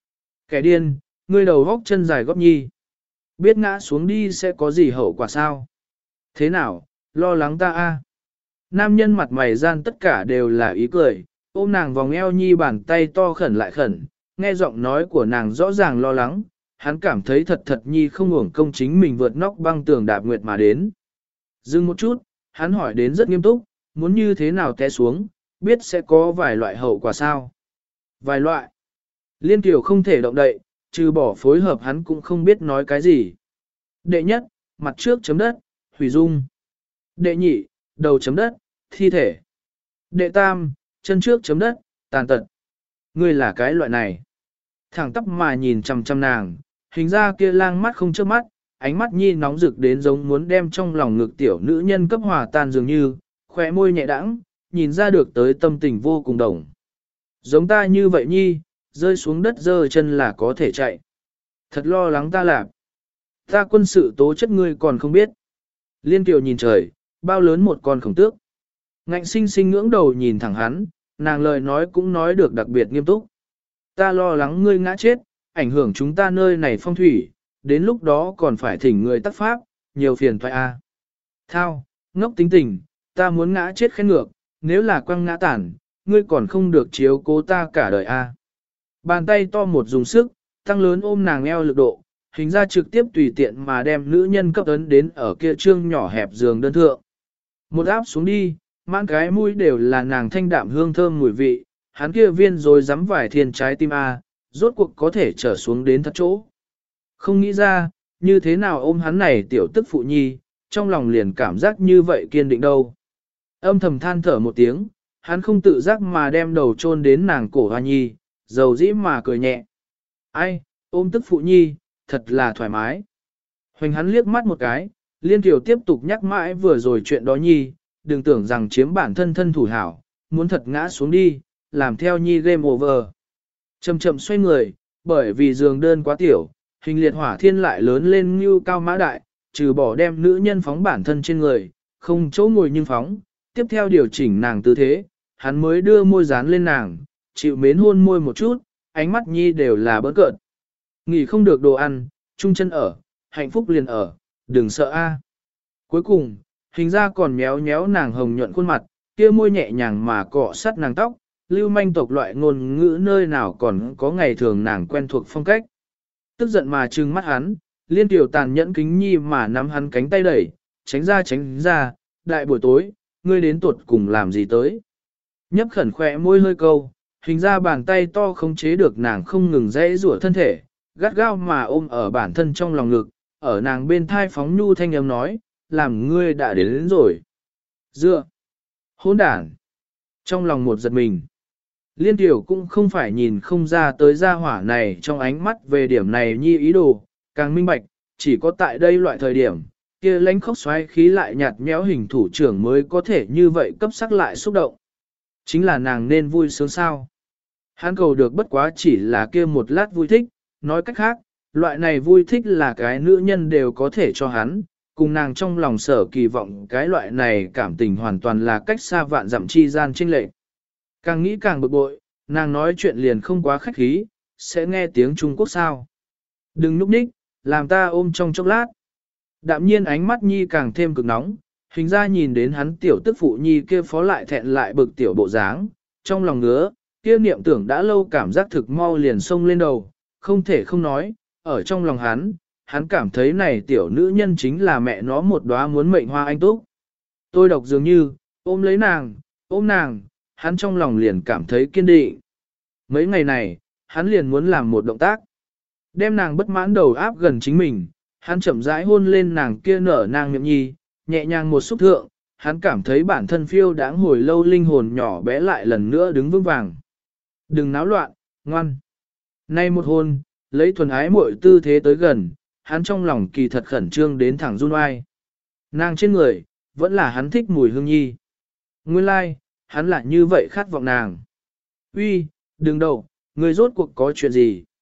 Kẻ điên, ngươi đầu góc chân dài góp nhi. Biết ngã xuống đi sẽ có gì hậu quả sao? Thế nào, lo lắng ta a? Nam nhân mặt mày gian tất cả đều là ý cười, ôm nàng vòng eo nhi bàn tay to khẩn lại khẩn, nghe giọng nói của nàng rõ ràng lo lắng, hắn cảm thấy thật thật nhi không uổng công chính mình vượt nóc băng tường đạp nguyệt mà đến. Dừng một chút, hắn hỏi đến rất nghiêm túc, muốn như thế nào té xuống, biết sẽ có vài loại hậu quả sao? Vài loại. Liên Kiều không thể động đậy, trừ bỏ phối hợp hắn cũng không biết nói cái gì. Đệ nhất, mặt trước chấm đất, hủy dung. Đệ nhị, đầu chấm đất, thi thể. Đệ tam, chân trước chấm đất, tàn tật. Ngươi là cái loại này. Thẳng tắp mà nhìn chằm chằm nàng, hình ra kia lang mắt không chớp mắt, ánh mắt nhi nóng rực đến giống muốn đem trong lòng ngực tiểu nữ nhân cấp hòa tan dường như, khóe môi nhẹ đãng, nhìn ra được tới tâm tình vô cùng đồng. Giống ta như vậy nhi, rơi xuống đất giơ chân là có thể chạy. Thật lo lắng ta làm. Ta quân sự tố chất ngươi còn không biết. Liên Kiều nhìn trời, bao lớn một con khổng tước. Ngạnh sinh sinh ngưỡng đầu nhìn thẳng hắn, nàng lời nói cũng nói được đặc biệt nghiêm túc. Ta lo lắng ngươi ngã chết, ảnh hưởng chúng ta nơi này phong thủy, đến lúc đó còn phải thỉnh người tác pháp, nhiều phiền toái a. Thao, ngốc tính tình, ta muốn ngã chết khen ngược, nếu là quăng ngã tản, ngươi còn không được chiếu cố ta cả đời a. Bàn tay to một dùng sức, tăng lớn ôm nàng eo lực độ, hình ra trực tiếp tùy tiện mà đem nữ nhân cấp ấn đến ở kia trương nhỏ hẹp giường đơn thượng. Một áp xuống đi, mãn cái mũi đều là nàng thanh đạm hương thơm mùi vị, hắn kia viên rồi dám vải thiên trái tim a, rốt cuộc có thể trở xuống đến thật chỗ. Không nghĩ ra, như thế nào ôm hắn này tiểu tức phụ nhi, trong lòng liền cảm giác như vậy kiên định đâu. Âm thầm than thở một tiếng, hắn không tự giác mà đem đầu chôn đến nàng cổ hoa nhi, dầu dĩ mà cười nhẹ. Ai, ôm tức phụ nhi, thật là thoải mái. Hoành hắn liếc mắt một cái, Liên Kiều tiếp tục nhắc mãi vừa rồi chuyện đó nhi, đừng tưởng rằng chiếm bản thân thân thủ hảo, muốn thật ngã xuống đi, làm theo nhi game over. Chậm chậm xoay người, bởi vì giường đơn quá tiểu, hình liệt hỏa thiên lại lớn lên như cao mã đại, trừ bỏ đem nữ nhân phóng bản thân trên người, không chỗ ngồi nhưng phóng, tiếp theo điều chỉnh nàng tư thế, hắn mới đưa môi dán lên nàng, chịu mến hôn môi một chút, ánh mắt nhi đều là bỡn cợt. Nghỉ không được đồ ăn, chung chân ở, hạnh phúc liền ở, đừng sợ a. Cuối cùng, hình ra còn méo méo nàng hồng nhuận khuôn mặt, kia môi nhẹ nhàng mà cọ sát nàng tóc, lưu manh tộc loại ngôn ngữ nơi nào còn có ngày thường nàng quen thuộc phong cách. Tức giận mà trừng mắt hắn, Liên Kiều tàn nhẫn kính nhi mà nắm hắn cánh tay đẩy, tránh ra tránh ra, đại buổi tối, ngươi đến tuột cùng làm gì tới. Nhấp khẩn khỏe môi hơi câu, hình ra bàn tay to không chế được nàng không ngừng dãy rủa thân thể, gắt gao mà ôm ở bản thân trong lòng ngực, ở nàng bên thai phóng nhu thanh âm nói, làm ngươi đã đến, đến rồi. Dựa, hỗn đản. Trong lòng một giật mình, Liên Kiều cũng không phải nhìn không ra tới gia hỏa này trong ánh mắt về điểm này nhi ý đồ, càng minh bạch, chỉ có tại đây loại thời điểm, kia lãnh khốc xoáy khí lại nhạt nhẽo hình thủ trưởng mới có thể như vậy cấp sắc lại xúc động. Chính là nàng nên vui sướng sao. Hắn cầu được bất quá chỉ là kia một lát vui thích, nói cách khác, loại này vui thích là cái nữ nhân đều có thể cho hắn, cùng nàng trong lòng sở kỳ vọng cái loại này cảm tình hoàn toàn là cách xa vạn dặm chi gian chênh lệch. Càng nghĩ càng bực bội, nàng nói chuyện liền không quá khách khí, sẽ nghe tiếng Trung Quốc sao. Đừng núp ních, làm ta ôm trong chốc lát. Đạm nhiên ánh mắt nhi càng thêm cực nóng, hình ra nhìn đến hắn tiểu tức phụ nhi kia phó lại thẹn lại bực tiểu bộ dáng, trong lòng ngứa, kia niệm tưởng đã lâu cảm giác thực mau liền xông lên đầu, không thể không nói, ở trong lòng hắn, hắn cảm thấy này tiểu nữ nhân chính là mẹ nó một đóa muốn mệnh hoa anh túc. Tôi độc dường như, ôm lấy nàng, ôm nàng, hắn trong lòng liền cảm thấy kiên định. Mấy ngày này, hắn liền muốn làm một động tác. Đem nàng bất mãn đầu áp gần chính mình, hắn chậm rãi hôn lên nàng kia nở nàng miệng nhi, nhẹ nhàng một xúc thượng, hắn cảm thấy bản thân phiêu đáng hồi lâu linh hồn nhỏ bé lại lần nữa đứng vững vàng. Đừng náo loạn, ngoan. Nay một hôn, lấy thuần ái muội tư thế tới gần, hắn trong lòng kỳ thật khẩn trương đến thẳng run oai. Nàng trên người, vẫn là hắn thích mùi hương nhi. Nguyên lai, like, hắn lại như vậy khát vọng nàng. Uy, đừng đầu, người rốt cuộc có chuyện gì?